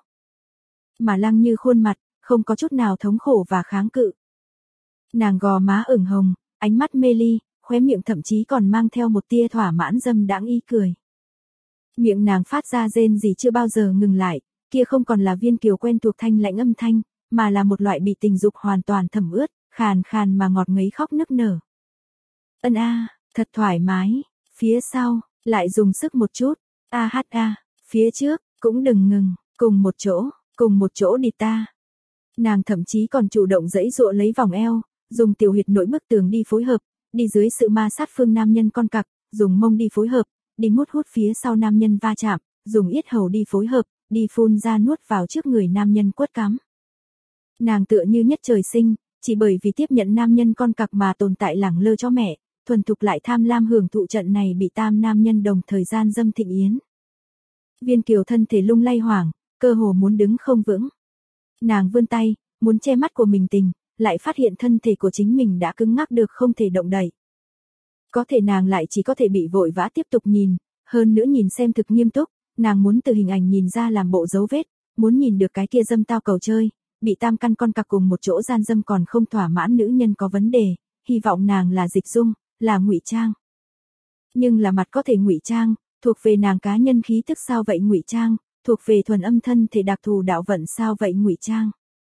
Mà Lăng Như khuôn mặt, không có chút nào thống khổ và kháng cự. Nàng gò má ửng hồng, ánh mắt mê ly, khóe miệng thậm chí còn mang theo một tia thỏa mãn dâm đãng ý cười. Miệng nàng phát ra rên gì chưa bao giờ ngừng lại, kia không còn là Viên Kiều quen thuộc thanh lãnh âm thanh, mà là một loại bị tình dục hoàn toàn thẩm ướt, khàn khàn mà ngọt ngấy khóc nức nở. Ân a, thật thoải mái, phía sau, lại dùng sức một chút, a hát a, phía trước, cũng đừng ngừng, cùng một chỗ, cùng một chỗ đi ta. Nàng thậm chí còn chủ động giãy giụa lấy vòng eo, dùng tiểu huyệt nội bức tường đi phối hợp, đi dưới sự ma sát phương nam nhân con cặc, dùng mông đi phối hợp, đi mút hút phía sau nam nhân va chạm, dùng yết hầu đi phối hợp, đi phun ra nuốt vào trước người nam nhân quất cắm. Nàng tựa như nhất trời sinh, chỉ bởi vì tiếp nhận nam nhân con cặc mà tồn tại lẳng lơ cho mẹ, thuần thục lại tham lam hưởng thụ trận này bị tam nam nhân đồng thời gian dâm thịnh yến. Viên Kiều thân thể lung lay hoảng, cơ hồ muốn đứng không vững. Nàng vươn tay, muốn che mắt của mình tình, lại phát hiện thân thể của chính mình đã cứng ngắc được không thể động đậy. Có thể nàng lại chỉ có thể bị vội vã tiếp tục nhìn, hơn nữa nhìn xem thực nghiêm túc, nàng muốn từ hình ảnh nhìn ra làm bộ dấu vết, muốn nhìn được cái kia dâm tao cầu chơi, bị tam căn con cặc cùng một chỗ gian dâm còn không thỏa mãn nữ nhân có vấn đề, hy vọng nàng là dịch dung, là ngụy trang. Nhưng là mặt có thể ngụy trang, thuộc về nàng cá nhân khí tức sao vậy ngụy trang, thuộc về thuần âm thân thể đặc thù đạo vận sao vậy ngụy trang.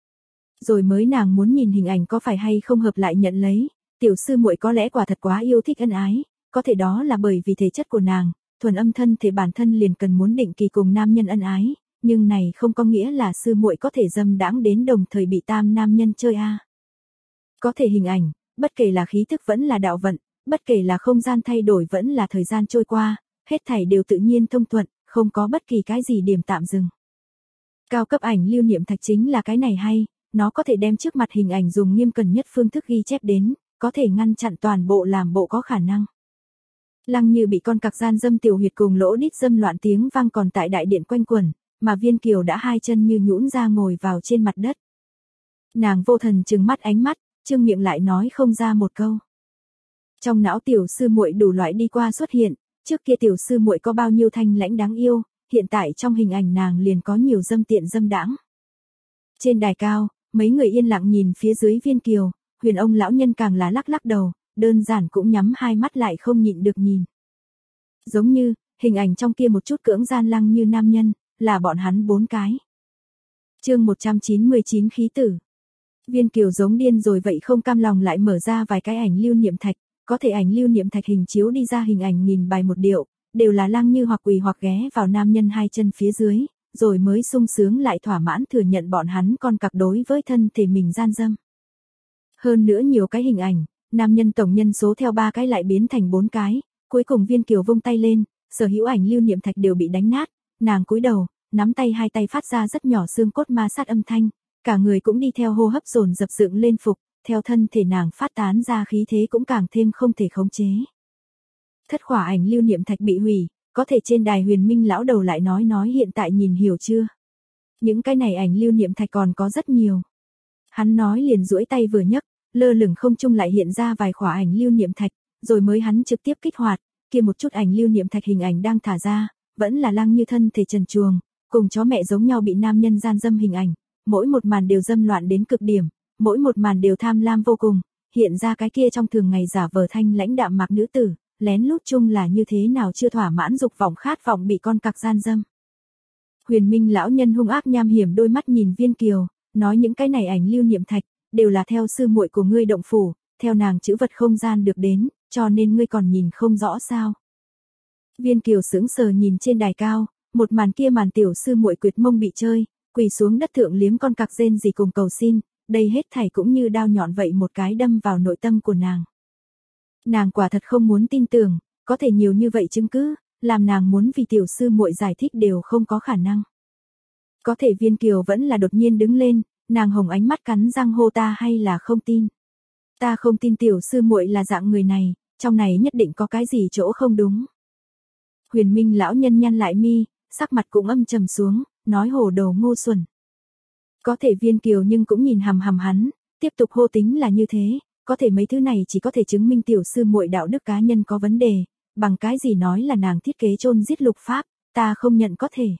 Rồi mới nàng muốn nhìn hình ảnh có phải hay không hợp lại nhận lấy, tiểu sư muội có lẽ quả thật quá yêu thích ân ái, có thể đó là bởi vì thể chất của nàng, thuần âm thân thể bản thân liền cần muốn định kỳ cùng nam nhân ân ái, nhưng này không có nghĩa là sư muội có thể dâm đãng đến đồng thời bị tam nam nhân chơi a. À. Có thể hình ảnh, bất kể là khí thức vẫn là đạo vận, bất kể là không gian thay đổi vẫn là thời gian trôi qua, hết thảy đều tự nhiên thông thuận, không có bất kỳ cái gì điểm tạm dừng. Cao cấp ảnh lưu niệm thạch chính là cái này hay, nó có thể đem trước mặt hình ảnh dùng nghiêm cẩn nhất phương thức ghi chép đến, có thể ngăn chặn toàn bộ làm bộ có khả năng. Lăng Như bị con cặc gian dâm tiểu huyệt cùng lỗ đít dâm loạn tiếng vang còn tại đại điện quanh quẩn, mà Viên Kiều đã hai chân như nhũn ra ngồi vào trên mặt đất. Nàng vô thần trừng mắt ánh mắt, trương miệng lại nói không ra một câu. Trong não tiểu sư muội đủ loại đi qua xuất hiện, trước kia tiểu sư muội có bao nhiêu thanh lãnh đáng yêu, hiện tại trong hình ảnh nàng liền có nhiều dâm tiện dâm đãng. Trên đài cao, mấy người yên lặng nhìn phía dưới Viên Kiều, Huyền ông lão nhân càng là lắc lắc đầu, đơn giản cũng nhắm hai mắt lại không nhịn được nhìn. Giống như, hình ảnh trong kia một chút cưỡng gian Lăng Như nam nhân, là bọn hắn bốn cái. Chương một trăm chín mươi chín khí tử. Viên Kiều giống điên rồi vậy không cam lòng lại mở ra vài cái ảnh lưu niệm thạch, có thể ảnh lưu niệm thạch hình chiếu đi ra hình ảnh nghìn bài một điệu, đều là Lăng Như hoặc quỳ hoặc ghé vào nam nhân hai chân phía dưới, rồi mới sung sướng lại thỏa mãn thừa nhận bọn hắn con cặc đối với thân thể mình gian dâm. Hơn nữa nhiều cái hình ảnh, nam nhân tổng nhân số theo ba cái lại biến thành bốn cái, cuối cùng Viên Kiều vung tay lên, sở hữu ảnh lưu niệm thạch đều bị đánh nát, nàng cúi đầu, nắm tay hai tay phát ra rất nhỏ xương cốt ma sát âm thanh, cả người cũng đi theo hô hấp dồn dập dựng lên phục, theo thân thể nàng phát tán ra khí thế cũng càng thêm không thể khống chế. Thất khỏa ảnh lưu niệm thạch bị hủy, có thể trên đài Huyền Minh lão đầu lại nói nói hiện tại nhìn hiểu chưa? Những cái này ảnh lưu niệm thạch còn có rất nhiều. Hắn nói liền duỗi tay vừa nhấc, lơ lửng không trung lại hiện ra vài khỏa ảnh lưu niệm thạch, rồi mới hắn trực tiếp kích hoạt, kia một chút ảnh lưu niệm thạch hình ảnh đang thả ra, vẫn là Lăng Như thân thể trần truồng, cùng chó mẹ giống nhau bị nam nhân gian dâm hình ảnh, mỗi một màn đều dâm loạn đến cực điểm, mỗi một màn đều tham lam vô cùng, hiện ra cái kia trong thường ngày giả vờ thanh lãnh đạm mạc nữ tử, lén lút chung là như thế nào chưa thỏa mãn dục vọng khát vọng bị con cặc gian dâm. Huyền Minh lão nhân hung ác nham hiểm đôi mắt nhìn Viên Kiều, nói những cái này ảnh lưu niệm thạch đều là theo sư muội của ngươi động phủ, theo nàng chữ vật không gian được đến, cho nên ngươi còn nhìn không rõ sao? Viên Kiều sững sờ nhìn trên đài cao, một màn kia màn tiểu sư muội quyệt mông bị chơi, quỳ xuống đất thượng liếm con cặc rên gì cùng cầu xin, đây hết thảy cũng như đao nhọn vậy một cái đâm vào nội tâm của nàng. Nàng quả thật không muốn tin tưởng, có thể nhiều như vậy chứng cứ, làm nàng muốn vì tiểu sư muội giải thích đều không có khả năng. Có thể Viên Kiều vẫn là đột nhiên đứng lên, nàng hồng ánh mắt cắn răng hô ta hay là không tin. Ta không tin tiểu sư muội là dạng người này, trong này nhất định có cái gì chỗ không đúng. Huyền Minh lão nhân nhăn lại mi, sắc mặt cũng âm trầm xuống, nói hồ đồ ngu xuẩn. Có thể Viên Kiều nhưng cũng nhìn hằm hằm hắn, tiếp tục hô tính là như thế, có thể mấy thứ này chỉ có thể chứng minh tiểu sư muội đạo đức cá nhân có vấn đề, bằng cái gì nói là nàng thiết kế chôn giết lục pháp, ta không nhận có thể.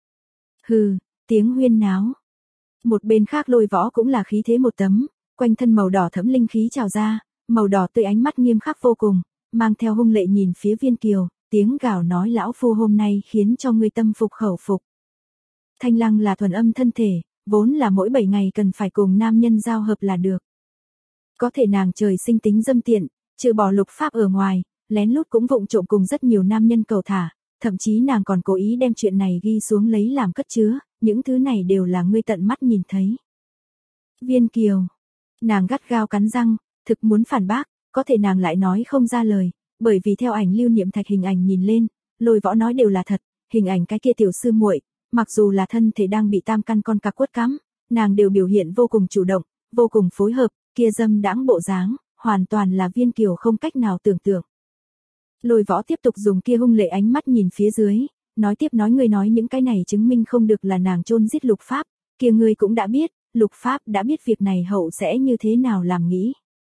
Hừ, tiếng huyên náo. Một bên khác Lôi Võ cũng là khí thế một tấm, quanh thân màu đỏ thẫm linh khí trào ra, màu đỏ tươi ánh mắt nghiêm khắc vô cùng, mang theo hung lệ nhìn phía Viên Kiều, tiếng gào nói lão phu hôm nay khiến cho ngươi tâm phục khẩu phục. Thanh Lăng là thuần âm thân thể, vốn là mỗi bảy ngày cần phải cùng nam nhân giao hợp là được. Có thể nàng trời sinh tính dâm tiện, trừ bỏ lục pháp ở ngoài, lén lút cũng vụng trộm cùng rất nhiều nam nhân cầu thả, thậm chí nàng còn cố ý đem chuyện này ghi xuống lấy làm cất chứa, những thứ này đều là ngươi tận mắt nhìn thấy. Viên Kiều, nàng gắt gao cắn răng, thực muốn phản bác, có thể nàng lại nói không ra lời, bởi vì theo ảnh lưu niệm thạch hình ảnh nhìn lên, Lôi Võ nói đều là thật, hình ảnh cái kia tiểu sư muội, mặc dù là thân thể đang bị tam căn con cặc quất cắm, nàng đều biểu hiện vô cùng chủ động, vô cùng phối hợp, kia dâm đãng bộ dáng, hoàn toàn là Viên Kiều không cách nào tưởng tượng. Lôi Võ tiếp tục dùng kia hung lệ ánh mắt nhìn phía dưới, nói tiếp nói ngươi nói những cái này chứng minh không được là nàng chôn giết lục pháp, kia ngươi cũng đã biết, lục pháp đã biết việc này hậu sẽ như thế nào làm nghĩ.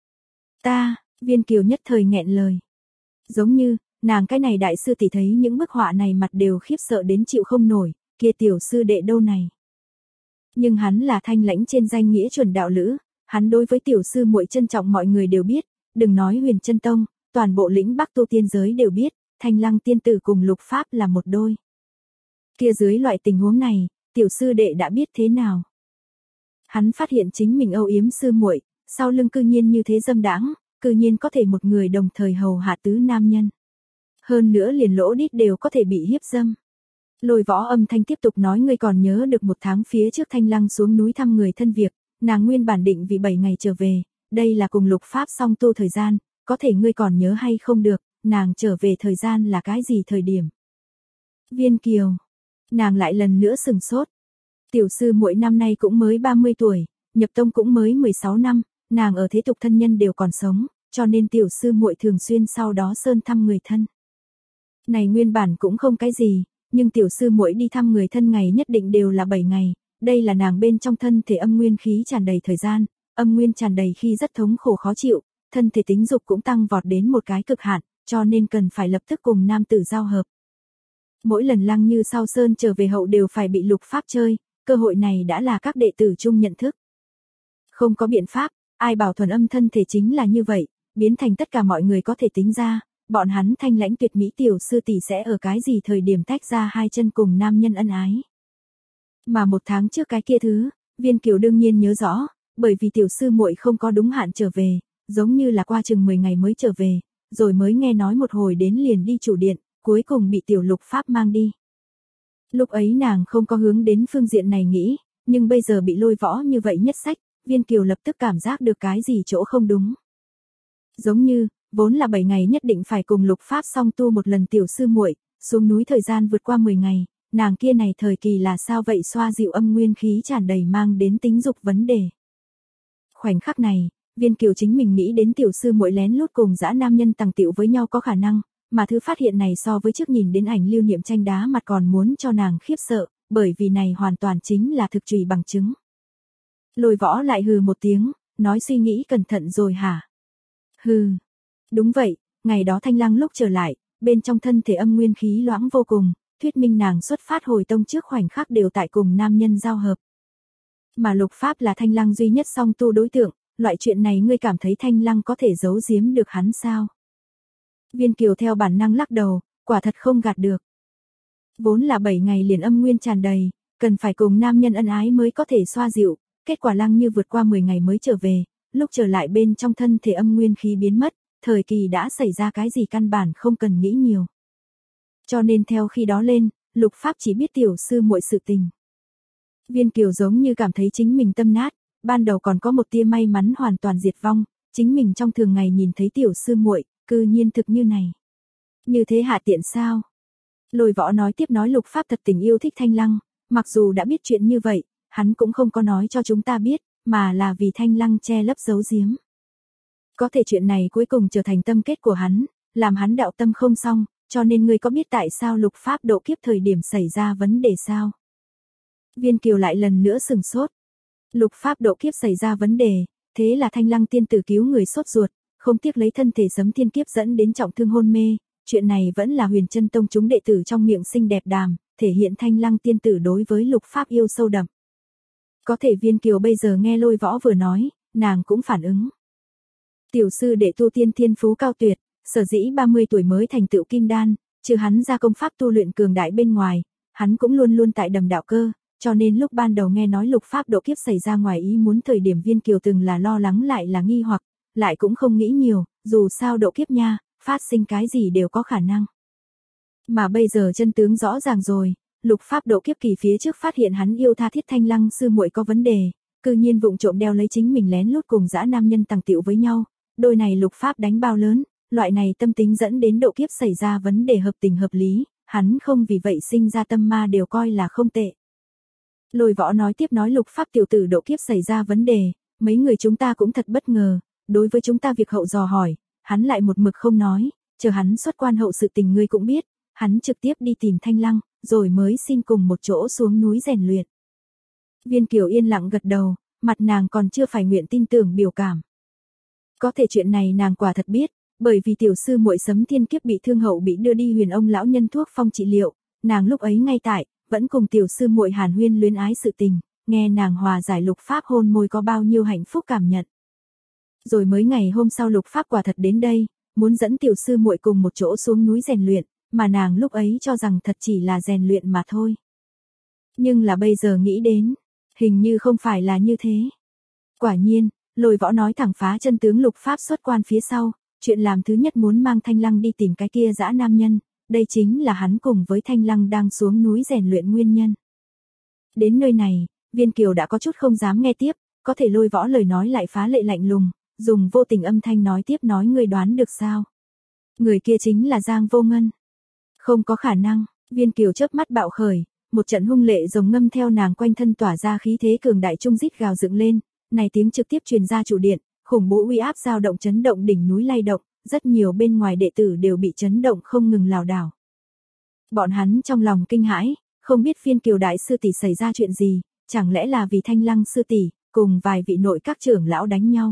Ta, Viên Kiều nhất thời nghẹn lời. Giống như, nàng cái này đại sư tỷ thấy những bức họa này mặt đều khiếp sợ đến chịu không nổi, kia tiểu sư đệ đâu này. Nhưng hắn là thanh lãnh trên danh nghĩa chuẩn đạo lữ, hắn đối với tiểu sư muội trân trọng mọi người đều biết, đừng nói Huyền Chân Tông, toàn bộ lĩnh Bắc tu tiên giới đều biết, Thanh Lăng tiên tử cùng Lục Pháp là một đôi. Kia dưới loại tình huống này, tiểu sư đệ đã biết thế nào? Hắn phát hiện chính mình âu yếm sư muội, sau lưng cư nhiên như thế dâm đãng, cư nhiên có thể một người đồng thời hầu hạ tứ nam nhân. Hơn nữa liền lỗ đít đều có thể bị hiếp dâm. Lôi Võ âm thanh tiếp tục nói, ngươi còn nhớ được một tháng phía trước Thanh Lăng xuống núi thăm người thân việc, nàng nguyên bản định vì bảy ngày trở về, đây là cùng Lục Pháp song tu thời gian, có thể ngươi còn nhớ hay không được, nàng trở về thời gian là cái gì thời điểm? Viên Kiều, nàng lại lần nữa sừng sốt. Tiểu sư muội năm nay cũng mới ba mươi tuổi, nhập tông cũng mới mười sáu năm, nàng ở thế tục thân nhân đều còn sống, cho nên tiểu sư muội thường xuyên sau đó sơn thăm người thân. Này nguyên bản cũng không cái gì, nhưng tiểu sư muội đi thăm người thân ngày nhất định đều là bảy ngày, đây là nàng bên trong thân thể âm nguyên khí tràn đầy thời gian, âm nguyên tràn đầy khi rất thống khổ khó chịu, thân thể tính dục cũng tăng vọt đến một cái cực hạn, cho nên cần phải lập tức cùng nam tử giao hợp. Mỗi lần Lăng Như sau sơn trở về hậu đều phải bị Lục Pháp chơi, cơ hội này đã là các đệ tử chung nhận thức. Không có biện pháp, ai bảo thuần âm thân thể chính là như vậy, biến thành tất cả mọi người có thể tính ra, bọn hắn thanh lãnh tuyệt mỹ tiểu sư tỷ sẽ ở cái gì thời điểm tách ra hai chân cùng nam nhân ân ái. Mà một tháng trước cái kia thứ, Viên Kiều đương nhiên nhớ rõ, bởi vì tiểu sư muội không có đúng hạn trở về, giống như là qua chừng mười ngày mới trở về, rồi mới nghe nói một hồi đến liền đi chủ điện, cuối cùng bị tiểu Lục Pháp mang đi. Lúc ấy nàng không có hướng đến phương diện này nghĩ, nhưng bây giờ bị Lôi Võ như vậy nhất sách, Viên Kiều lập tức cảm giác được cái gì chỗ không đúng. Giống như, vốn là bảy ngày nhất định phải cùng Lục Pháp song tu một lần tiểu sư muội, xuống núi thời gian vượt qua mười ngày, nàng kia này thời kỳ là sao vậy xoa dịu âm nguyên khí tràn đầy mang đến tính dục vấn đề. Khoảnh khắc này, Viên Kiều chính mình nghĩ đến tiểu sư muội lén lút cùng dã nam nhân tàng tiểu với nhau có khả năng, mà thứ phát hiện này so với trước nhìn đến ảnh lưu niệm tranh đá mặt còn muốn cho nàng khiếp sợ, bởi vì này hoàn toàn chính là thực trùy bằng chứng. Lôi Võ lại hừ một tiếng, nói suy nghĩ cẩn thận rồi hả? Hừ. Đúng vậy, ngày đó Thanh Lăng lúc trở lại, bên trong thân thể âm nguyên khí loãng vô cùng, thuyết minh nàng xuất phát hồi tông trước khoảnh khắc đều tại cùng nam nhân giao hợp. Mà Lục Pháp là Thanh Lăng duy nhất song tu đối tượng, loại chuyện này ngươi cảm thấy Thanh Lăng có thể giấu giếm được hắn sao? Viên Kiều theo bản năng lắc đầu, quả thật không gạt được. Vốn là bảy ngày liền âm nguyên tràn đầy, cần phải cùng nam nhân ân ái mới có thể xoa dịu, kết quả Lăng Như vượt qua mười ngày mới trở về, lúc trở lại bên trong thân thể âm nguyên khí biến mất, thời kỳ đã xảy ra cái gì căn bản không cần nghĩ nhiều. Cho nên theo khi đó lên, Lục Pháp chỉ biết tiểu sư muội sự tình. Viên Kiều giống như cảm thấy chính mình tâm nát, ban đầu còn có một tia may mắn hoàn toàn diệt vong, chính mình trong thường ngày nhìn thấy tiểu sư muội, cư nhiên thực như này. Như thế hạ tiện sao? Lôi Võ nói tiếp nói Lục Pháp thật tình yêu thích Thanh Lăng, mặc dù đã biết chuyện như vậy, hắn cũng không có nói cho chúng ta biết, mà là vì Thanh Lăng che lấp giấu giếm. Có thể chuyện này cuối cùng trở thành tâm kết của hắn, làm hắn đạo tâm không xong, cho nên ngươi có biết tại sao Lục Pháp độ kiếp thời điểm xảy ra vấn đề sao? Viên Kiều lại lần nữa sừng sốt. Lục Pháp độ kiếp xảy ra vấn đề, thế là Thanh Lăng tiên tử cứu người sốt ruột, không tiếc lấy thân thể sấm thiên kiếp dẫn đến trọng thương hôn mê, chuyện này vẫn là Huyền Chân Tông chúng đệ tử trong miệng xinh đẹp đàm, thể hiện Thanh Lăng tiên tử đối với Lục Pháp yêu sâu đậm. Có thể Viên Kiều bây giờ nghe Lôi Võ vừa nói, nàng cũng phản ứng. Tiểu sư đệ tu tiên thiên phú cao tuyệt, sở dĩ ba mươi tuổi mới thành tựu kim đan, trừ hắn ra công pháp tu luyện cường đại bên ngoài, hắn cũng luôn luôn tại đầm đạo cơ, cho nên lúc ban đầu nghe nói Lục Pháp độ kiếp xảy ra ngoài ý muốn thời điểm Viên Kiều từng là lo lắng lại là nghi hoặc, lại cũng không nghĩ nhiều, dù sao độ kiếp nha, phát sinh cái gì đều có khả năng. Mà bây giờ chân tướng rõ ràng rồi, Lục Pháp độ kiếp kỳ phía trước phát hiện hắn yêu tha thiết Thanh Lăng sư muội có vấn đề, cư nhiên vụng trộm đeo lấy chính mình lén lút cùng dã nam nhân tàng tiểu với nhau, đôi này Lục Pháp đánh bao lớn, loại này tâm tính dẫn đến độ kiếp xảy ra vấn đề hợp tình hợp lý, hắn không vì vậy sinh ra tâm ma đều coi là không tệ. Lôi Võ nói tiếp nói Lục Pháp tiểu tử độ kiếp xảy ra vấn đề, mấy người chúng ta cũng thật bất ngờ, đối với chúng ta việc hậu dò hỏi, hắn lại một mực không nói, chờ hắn xuất quan hậu sự tình ngươi cũng biết, hắn trực tiếp đi tìm Thanh Lăng, rồi mới xin cùng một chỗ xuống núi rèn luyện. Viên Kiều yên lặng gật đầu, mặt nàng còn chưa phải nguyện tin tưởng biểu cảm. Có thể chuyện này nàng quả thật biết, bởi vì tiểu sư muội Sấm Thiên Kiếp bị thương hậu bị đưa đi Huyền ông lão nhân thuốc phong trị liệu, nàng lúc ấy ngay tại, vẫn cùng tiểu sư muội Hàn Huyên luyến ái sự tình, nghe nàng hòa giải Lục Pháp hôn môi có bao nhiêu hạnh phúc cảm nhận. Rồi mới ngày hôm sau Lục Pháp quả thật đến đây, muốn dẫn tiểu sư muội cùng một chỗ xuống núi rèn luyện, mà nàng lúc ấy cho rằng thật chỉ là rèn luyện mà thôi. Nhưng là bây giờ nghĩ đến, hình như không phải là như thế. Quả nhiên, Lôi Võ nói thẳng phá chân tướng Lục Pháp xuất quan phía sau, chuyện làm thứ nhất muốn mang Thanh Lăng đi tìm cái kia dã nam nhân, đây chính là hắn cùng với Thanh Lăng đang xuống núi rèn luyện nguyên nhân. Đến nơi này, Viên Kiều đã có chút không dám nghe tiếp, có thể Lôi Võ lời nói lại phá lệ lạnh lùng, dùng vô tình âm thanh nói tiếp nói ngươi đoán được sao? Người kia chính là Giang Vô Ngân. Không có khả năng, Viên Kiều chớp mắt bạo khởi, một trận hung lệ rồng ngâm theo nàng quanh thân tỏa ra khí thế cường đại trung rít gào dựng lên, này tiếng trực tiếp truyền ra chủ điện, khủng bố uy áp dao động chấn động đỉnh núi lay động, rất nhiều bên ngoài đệ tử đều bị chấn động không ngừng lảo đảo. Bọn hắn trong lòng kinh hãi, không biết Viên Kiều đại sư tỷ xảy ra chuyện gì, chẳng lẽ là vì Thanh Lăng sư tỷ cùng vài vị nội các trưởng lão đánh nhau.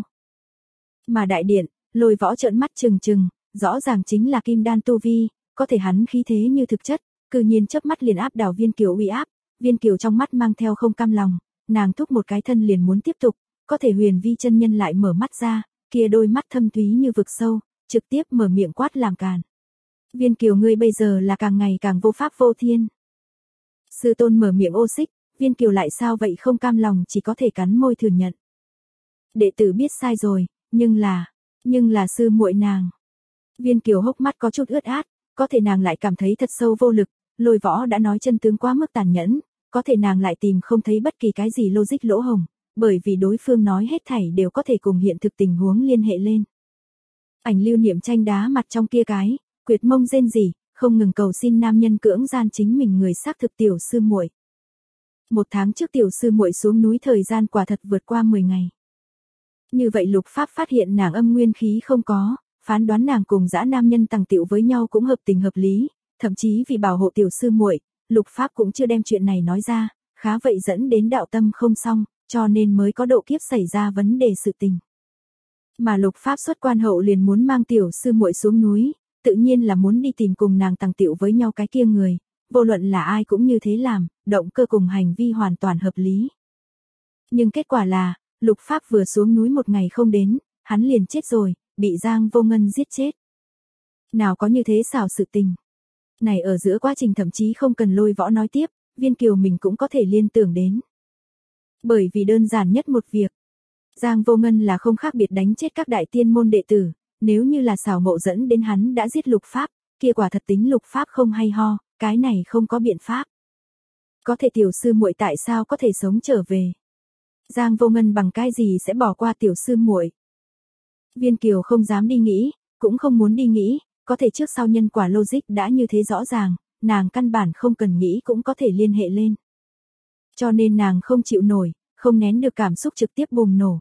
Mà đại điện, Lôi Võ trợn mắt trừng trừng, rõ ràng chính là kim đan tu vi, có thể hắn khí thế như thực chất, cư nhiên chớp mắt liền áp đảo Viên Kiều uy áp, Viên Kiều trong mắt mang theo không cam lòng, nàng thúc một cái thân liền muốn tiếp tục, có thể Huyền Vi chân nhân lại mở mắt ra, kia đôi mắt thâm thúy như vực sâu, trực tiếp mở miệng quát làm càn. Viên Kiều ngươi bây giờ là càng ngày càng vô pháp vô thiên. Sư tôn mở miệng ô xích, Viên Kiều lại sao vậy không cam lòng chỉ có thể cắn môi thừa nhận. Đệ tử biết sai rồi, nhưng là, nhưng là sư muội nàng. Viên Kiều hốc mắt có chút ướt át, có thể nàng lại cảm thấy thật sâu vô lực, Lôi Võ đã nói chân tướng quá mức tàn nhẫn, có thể nàng lại tìm không thấy bất kỳ cái gì logic lỗ hổng, bởi vì đối phương nói hết thảy đều có thể cùng hiện thực tình huống liên hệ lên. Ảnh Lưu Niệm tranh đá mặt trong kia cái, quyệt mông rên rỉ, không ngừng cầu xin nam nhân cưỡng gian chính mình người xác thực tiểu sư muội. Một tháng trước tiểu sư muội xuống núi thời gian quả thật vượt qua mười ngày. Như vậy Lục Pháp phát hiện nàng âm nguyên khí không có, phán đoán nàng cùng dã nam nhân tàng tiểu với nhau cũng hợp tình hợp lý, thậm chí vì bảo hộ tiểu sư muội, Lục Pháp cũng chưa đem chuyện này nói ra, khá vậy dẫn đến đạo tâm không xong, cho nên mới có độ kiếp xảy ra vấn đề sự tình. Mà Lục Pháp xuất quan hậu liền muốn mang tiểu sư muội xuống núi, tự nhiên là muốn đi tìm cùng nàng tàng tiểu với nhau cái kia người, vô luận là ai cũng như thế làm, động cơ cùng hành vi hoàn toàn hợp lý. Nhưng kết quả là, Lục Pháp vừa xuống núi một ngày không đến, hắn liền chết rồi, bị Giang Vô Ngân giết chết. Nào có như thế xảo sự tình. Này ở giữa quá trình thậm chí không cần Lôi Võ nói tiếp, Viên Kiều mình cũng có thể liên tưởng đến. Bởi vì đơn giản nhất một việc, Giang Vô Ngân là không khác biệt đánh chết các đại tiên môn đệ tử, nếu như là xảo ngộ dẫn đến hắn đã giết Lục Pháp, kia quả thật tính Lục Pháp không hay ho, cái này không có biện pháp. Có thể tiểu sư muội tại sao có thể sống trở về? Giang Vô Ngân bằng cái gì sẽ bỏ qua tiểu sư muội? Viên Kiều không dám đi nghĩ, cũng không muốn đi nghĩ, có thể trước sau nhân quả logic đã như thế rõ ràng, nàng căn bản không cần nghĩ cũng có thể liên hệ lên. Cho nên nàng không chịu nổi, không nén được cảm xúc trực tiếp bùng nổ.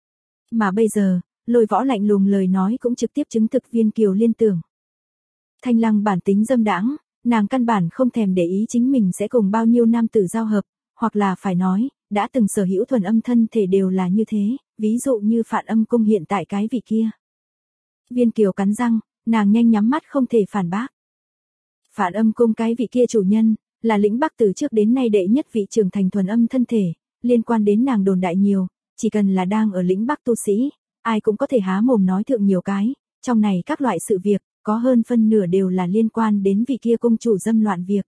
Mà bây giờ, Lôi Võ lạnh lùng lời nói cũng trực tiếp chứng thực Viên Kiều liên tưởng. Thanh Lăng bản tính dâm đãng, nàng căn bản không thèm để ý chính mình sẽ cùng bao nhiêu nam tử giao hợp, hoặc là phải nói, đã từng sở hữu thuần âm thân thể đều là như thế, ví dụ như Phạn Âm Cung hiện tại cái vị kia. Viên Kiều cắn răng, nàng nhanh nhắm mắt không thể phản bác. Phạn Âm Cung cái vị kia chủ nhân, là lĩnh Bắc từ trước đến nay đệ nhất vị trưởng thành thuần âm thân thể, liên quan đến nàng đồn đại nhiều, chỉ cần là đang ở lĩnh Bắc tu sĩ, ai cũng có thể há mồm nói thượng nhiều cái, trong này các loại sự việc, có hơn phân nửa đều là liên quan đến vị kia cung chủ dâm loạn việc.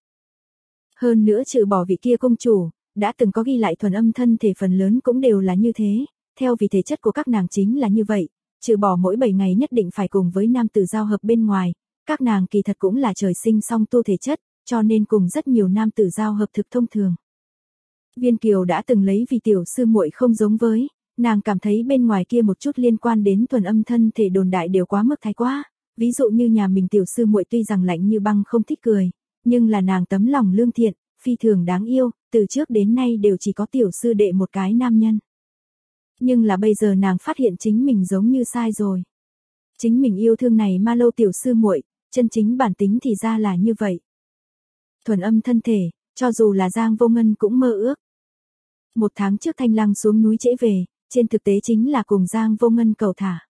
Hơn nữa trừ bỏ vị kia cung chủ, đã từng có ghi lại thuần âm thân thể phần lớn cũng đều là như thế, theo vì thể chất của các nàng chính là như vậy, trừ bỏ mỗi bảy ngày nhất định phải cùng với nam tử giao hợp bên ngoài, các nàng kỳ thật cũng là trời sinh song tu thể chất, cho nên cùng rất nhiều nam tử giao hợp thực thông thường. Viên Kiều đã từng lấy vì tiểu sư muội không giống với, nàng cảm thấy bên ngoài kia một chút liên quan đến thuần âm thân thể đồn đại đều quá mức thái quá, ví dụ như nhà mình tiểu sư muội tuy rằng lạnh như băng không thích cười, nhưng là nàng tấm lòng lương thiện, phi thường đáng yêu, từ trước đến nay đều chỉ có tiểu sư đệ một cái nam nhân. Nhưng là bây giờ nàng phát hiện chính mình giống như sai rồi. Chính mình yêu thương này ma lâu tiểu sư muội, chân chính bản tính thì ra là như vậy. Thuần âm thân thể, cho dù là Giang Vô Ngân cũng mơ ước. Một tháng trước Thanh Lăng xuống núi trễ về, trên thực tế chính là cùng Giang Vô Ngân cầu thả.